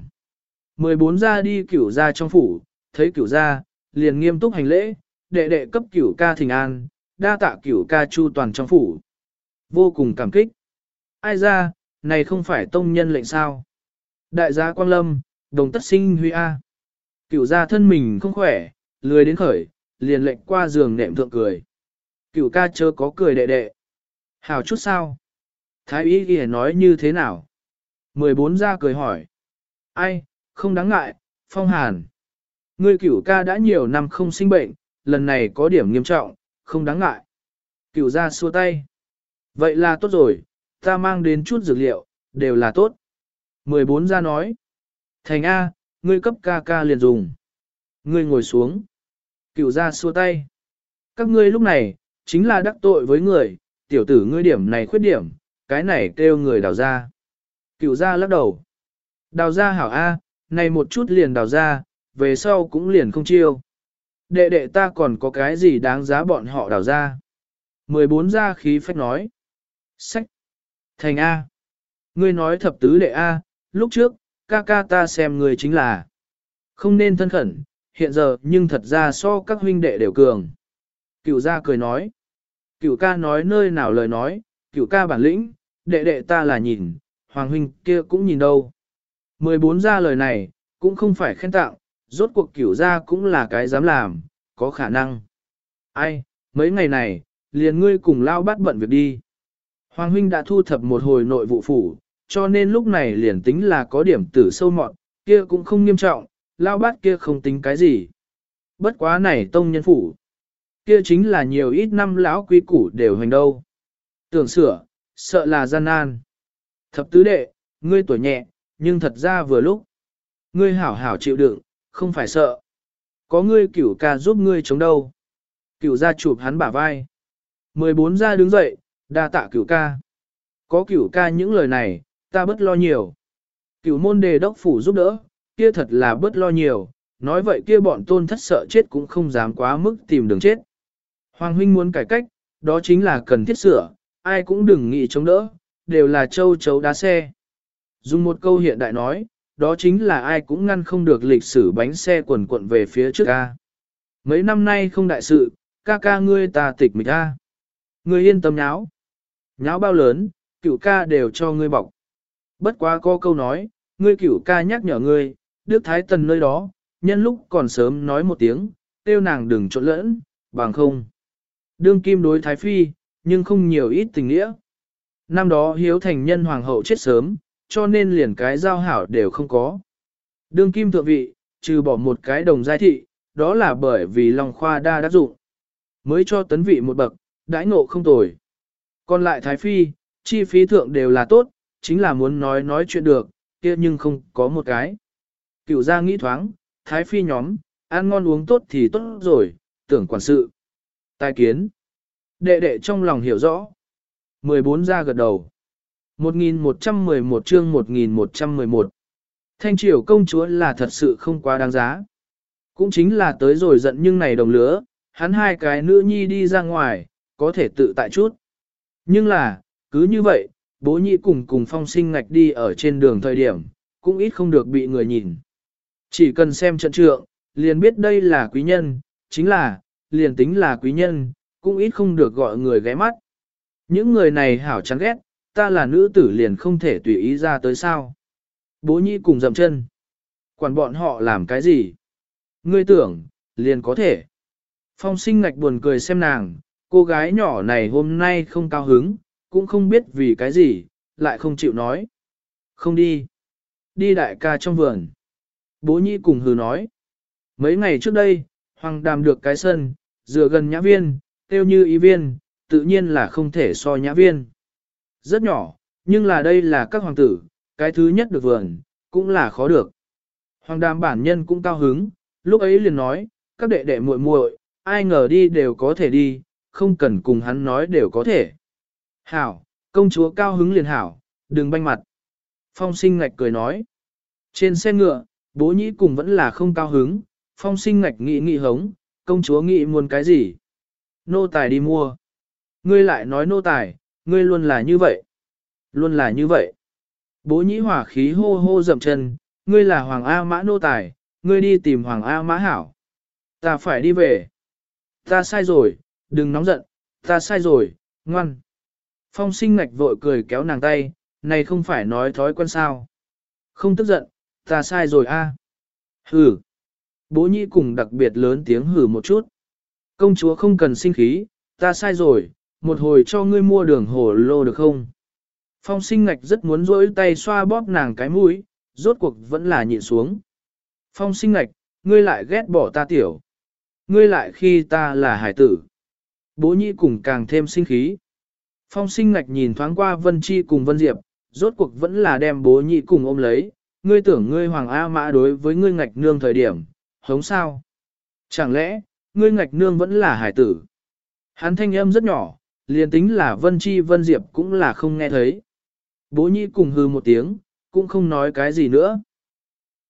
14 ra đi cửu ra trong phủ, thấy cửu ra, liền nghiêm túc hành lễ, đệ đệ cấp cửu ca thỉnh an, đa tạ cửu ca chu toàn trong phủ. Vô cùng cảm kích. Ai ra, này không phải tông nhân lệnh sao? Đại gia Quang Lâm, đồng tất sinh huy A. Cửu ra thân mình không khỏe, lười đến khởi, liền lệnh qua giường nệm thượng cười. Cửu ca chớ có cười đệ đệ. Hảo chút sao? Thái y ghi nói như thế nào? 14 ra cười hỏi. Ai, không đáng ngại, Phong Hàn. Ngươi cửu ca đã nhiều năm không sinh bệnh, lần này có điểm nghiêm trọng, không đáng ngại. Cửu ra xua tay. Vậy là tốt rồi, ta mang đến chút dược liệu, đều là tốt. 14 ra nói. Thành A, ngươi cấp ca ca liền dùng. Ngươi ngồi xuống. Cửu ra xua tay. Các ngươi lúc này, chính là đắc tội với người, tiểu tử ngươi điểm này khuyết điểm, cái này kêu người đào ra. Cửu ra lắc đầu. Đào ra hảo A, này một chút liền đào ra, về sau cũng liền không chiêu. Đệ đệ ta còn có cái gì đáng giá bọn họ đào ra. 14 ra khí phách nói. Sách. Thành A. Ngươi nói thập tứ đệ A, lúc trước, ca ca ta xem người chính là. Không nên thân khẩn, hiện giờ nhưng thật ra so các huynh đệ đều cường. Cửu gia cười nói. Cửu ca nói nơi nào lời nói, cửu ca bản lĩnh, đệ đệ ta là nhìn, hoàng huynh kia cũng nhìn đâu. 14 gia lời này, cũng không phải khen tặng, rốt cuộc cửu gia cũng là cái dám làm, có khả năng. Ai, mấy ngày này, liền ngươi cùng lao bát bận việc đi. Hoàng huynh đã thu thập một hồi nội vụ phủ, cho nên lúc này liền tính là có điểm tử sâu mọt, kia cũng không nghiêm trọng, lao bát kia không tính cái gì. Bất quá này tông nhân phủ, kia chính là nhiều ít năm lão quý củ đều hành đâu. Tưởng sửa, sợ là gian nan. Thập tứ đệ, ngươi tuổi nhẹ, nhưng thật ra vừa lúc. Ngươi hảo hảo chịu đựng, không phải sợ. Có ngươi cửu ca giúp ngươi chống đâu. Cửu gia chụp hắn bả vai. 14 gia đứng dậy, đa tạ cửu ca. Có cửu ca những lời này, ta bất lo nhiều. Cửu môn đề đốc phủ giúp đỡ, kia thật là bất lo nhiều. Nói vậy kia bọn tôn thất sợ chết cũng không dám quá mức tìm đường chết. Hoàng huynh muốn cải cách, đó chính là cần thiết sửa, ai cũng đừng nghĩ chống đỡ, đều là châu chấu đá xe. Dùng một câu hiện đại nói, đó chính là ai cũng ngăn không được lịch sử bánh xe quần quận về phía trước ca. Mấy năm nay không đại sự, ca ca ngươi ta tịch mịch ca. Ngươi yên tâm nháo. Nháo bao lớn, cửu ca đều cho ngươi bọc. Bất quá có câu nói, ngươi cửu ca nhắc nhở ngươi, Đức Thái Tần nơi đó, nhân lúc còn sớm nói một tiếng, tiêu nàng đừng trộn lẫn, bằng không. Đương kim đối Thái Phi, nhưng không nhiều ít tình nghĩa. Năm đó hiếu thành nhân hoàng hậu chết sớm, cho nên liền cái giao hảo đều không có. Đương kim thượng vị, trừ bỏ một cái đồng giai thị, đó là bởi vì Long Khoa đa đắc dụng. Mới cho tấn vị một bậc, đãi ngộ không tồi. Còn lại Thái Phi, chi phí thượng đều là tốt, chính là muốn nói chuyện được, kia nhưng không có một cái. Cửu gia nghĩ thoáng, Thái Phi nhóm, ăn ngon uống tốt thì tốt rồi, tưởng quản sự. Tai kiến. Đệ đệ trong lòng hiểu rõ. 14 gia gật đầu. 1111 chương 1111. Thanh triều công chúa là thật sự không quá đáng giá. Cũng chính là tới rồi giận nhưng này đồng lứa, hắn hai cái nữ nhi đi ra ngoài, có thể tự tại chút. Nhưng là, cứ như vậy, bố nhị cùng Phong Sinh Ngạch đi ở trên đường thời điểm, cũng ít không được bị người nhìn. Chỉ cần xem trận trượng, liền biết đây là quý nhân, chính là, liền tính là quý nhân, cũng ít không được gọi người ghé mắt. Những người này hảo chán ghét, ta là nữ tử liền không thể tùy ý ra tới sao. Bố nhị cùng dậm chân. Quản bọn họ làm cái gì? Ngươi tưởng, liền có thể. Phong Sinh Ngạch buồn cười xem nàng, cô gái nhỏ này hôm nay không cao hứng, cũng không biết vì cái gì, lại không chịu nói. Không đi. Đi đại ca trong vườn. Bố nhị cùng hừ nói. Mấy ngày trước đây, Hoàng Đàm được cái sân, dựa gần nhã viên, tiêu như ý viên, tự nhiên là không thể so nhã viên. Rất nhỏ, nhưng là đây là các hoàng tử, cái thứ nhất được vườn, cũng là khó được. Hoàng Đàm bản nhân cũng cao hứng, lúc ấy liền nói, các đệ đệ muội muội, ai ngờ đi đều có thể đi, không cần cùng hắn nói đều có thể. Hảo, công chúa cao hứng liền hảo, đừng banh mặt. Phong Sinh Ngạch cười nói. Trên xe ngựa, bố nhĩ cùng vẫn là không cao hứng, Phong Sinh Ngạch nghĩ hống, công chúa nghĩ muốn cái gì? Nô tài đi mua. Ngươi lại nói nô tài, ngươi luôn là như vậy. Luôn là như vậy. Bố nhĩ hỏa khí hô hô dậm chân, ngươi là Hoàng A Mã nô tài, ngươi đi tìm Hoàng A Mã hảo. Ta phải đi về. Ta sai rồi, đừng nóng giận, ta sai rồi, ngoan. Phong Sinh Ngạch vội cười kéo nàng tay, này không phải nói thói quen sao. Không tức giận, ta sai rồi a. Hừ. Bố nhĩ cùng đặc biệt lớn tiếng hừ một chút. Công chúa không cần sinh khí, ta sai rồi, một hồi cho ngươi mua đường hồ lô được không? Phong Sinh Ngạch rất muốn rỗi tay xoa bóp nàng cái mũi, rốt cuộc vẫn là nhịn xuống. Phong Sinh Ngạch, ngươi lại ghét bỏ ta tiểu. Ngươi lại khi ta là hải tử. Bố nhĩ cùng càng thêm sinh khí. Phong Sinh Ngạch nhìn thoáng qua Vân Chi cùng Vân Diệp, rốt cuộc vẫn là đem bố nhĩ cùng ôm lấy. Ngươi tưởng ngươi Hoàng A Mã đối với ngươi Ngạch nương thời điểm, hống sao? Chẳng lẽ, ngươi Ngạch nương vẫn là hải tử? Hắn thanh âm rất nhỏ, liền tính là Vân Chi Vân Diệp cũng là không nghe thấy. Bố nhĩ cùng hừ một tiếng, cũng không nói cái gì nữa.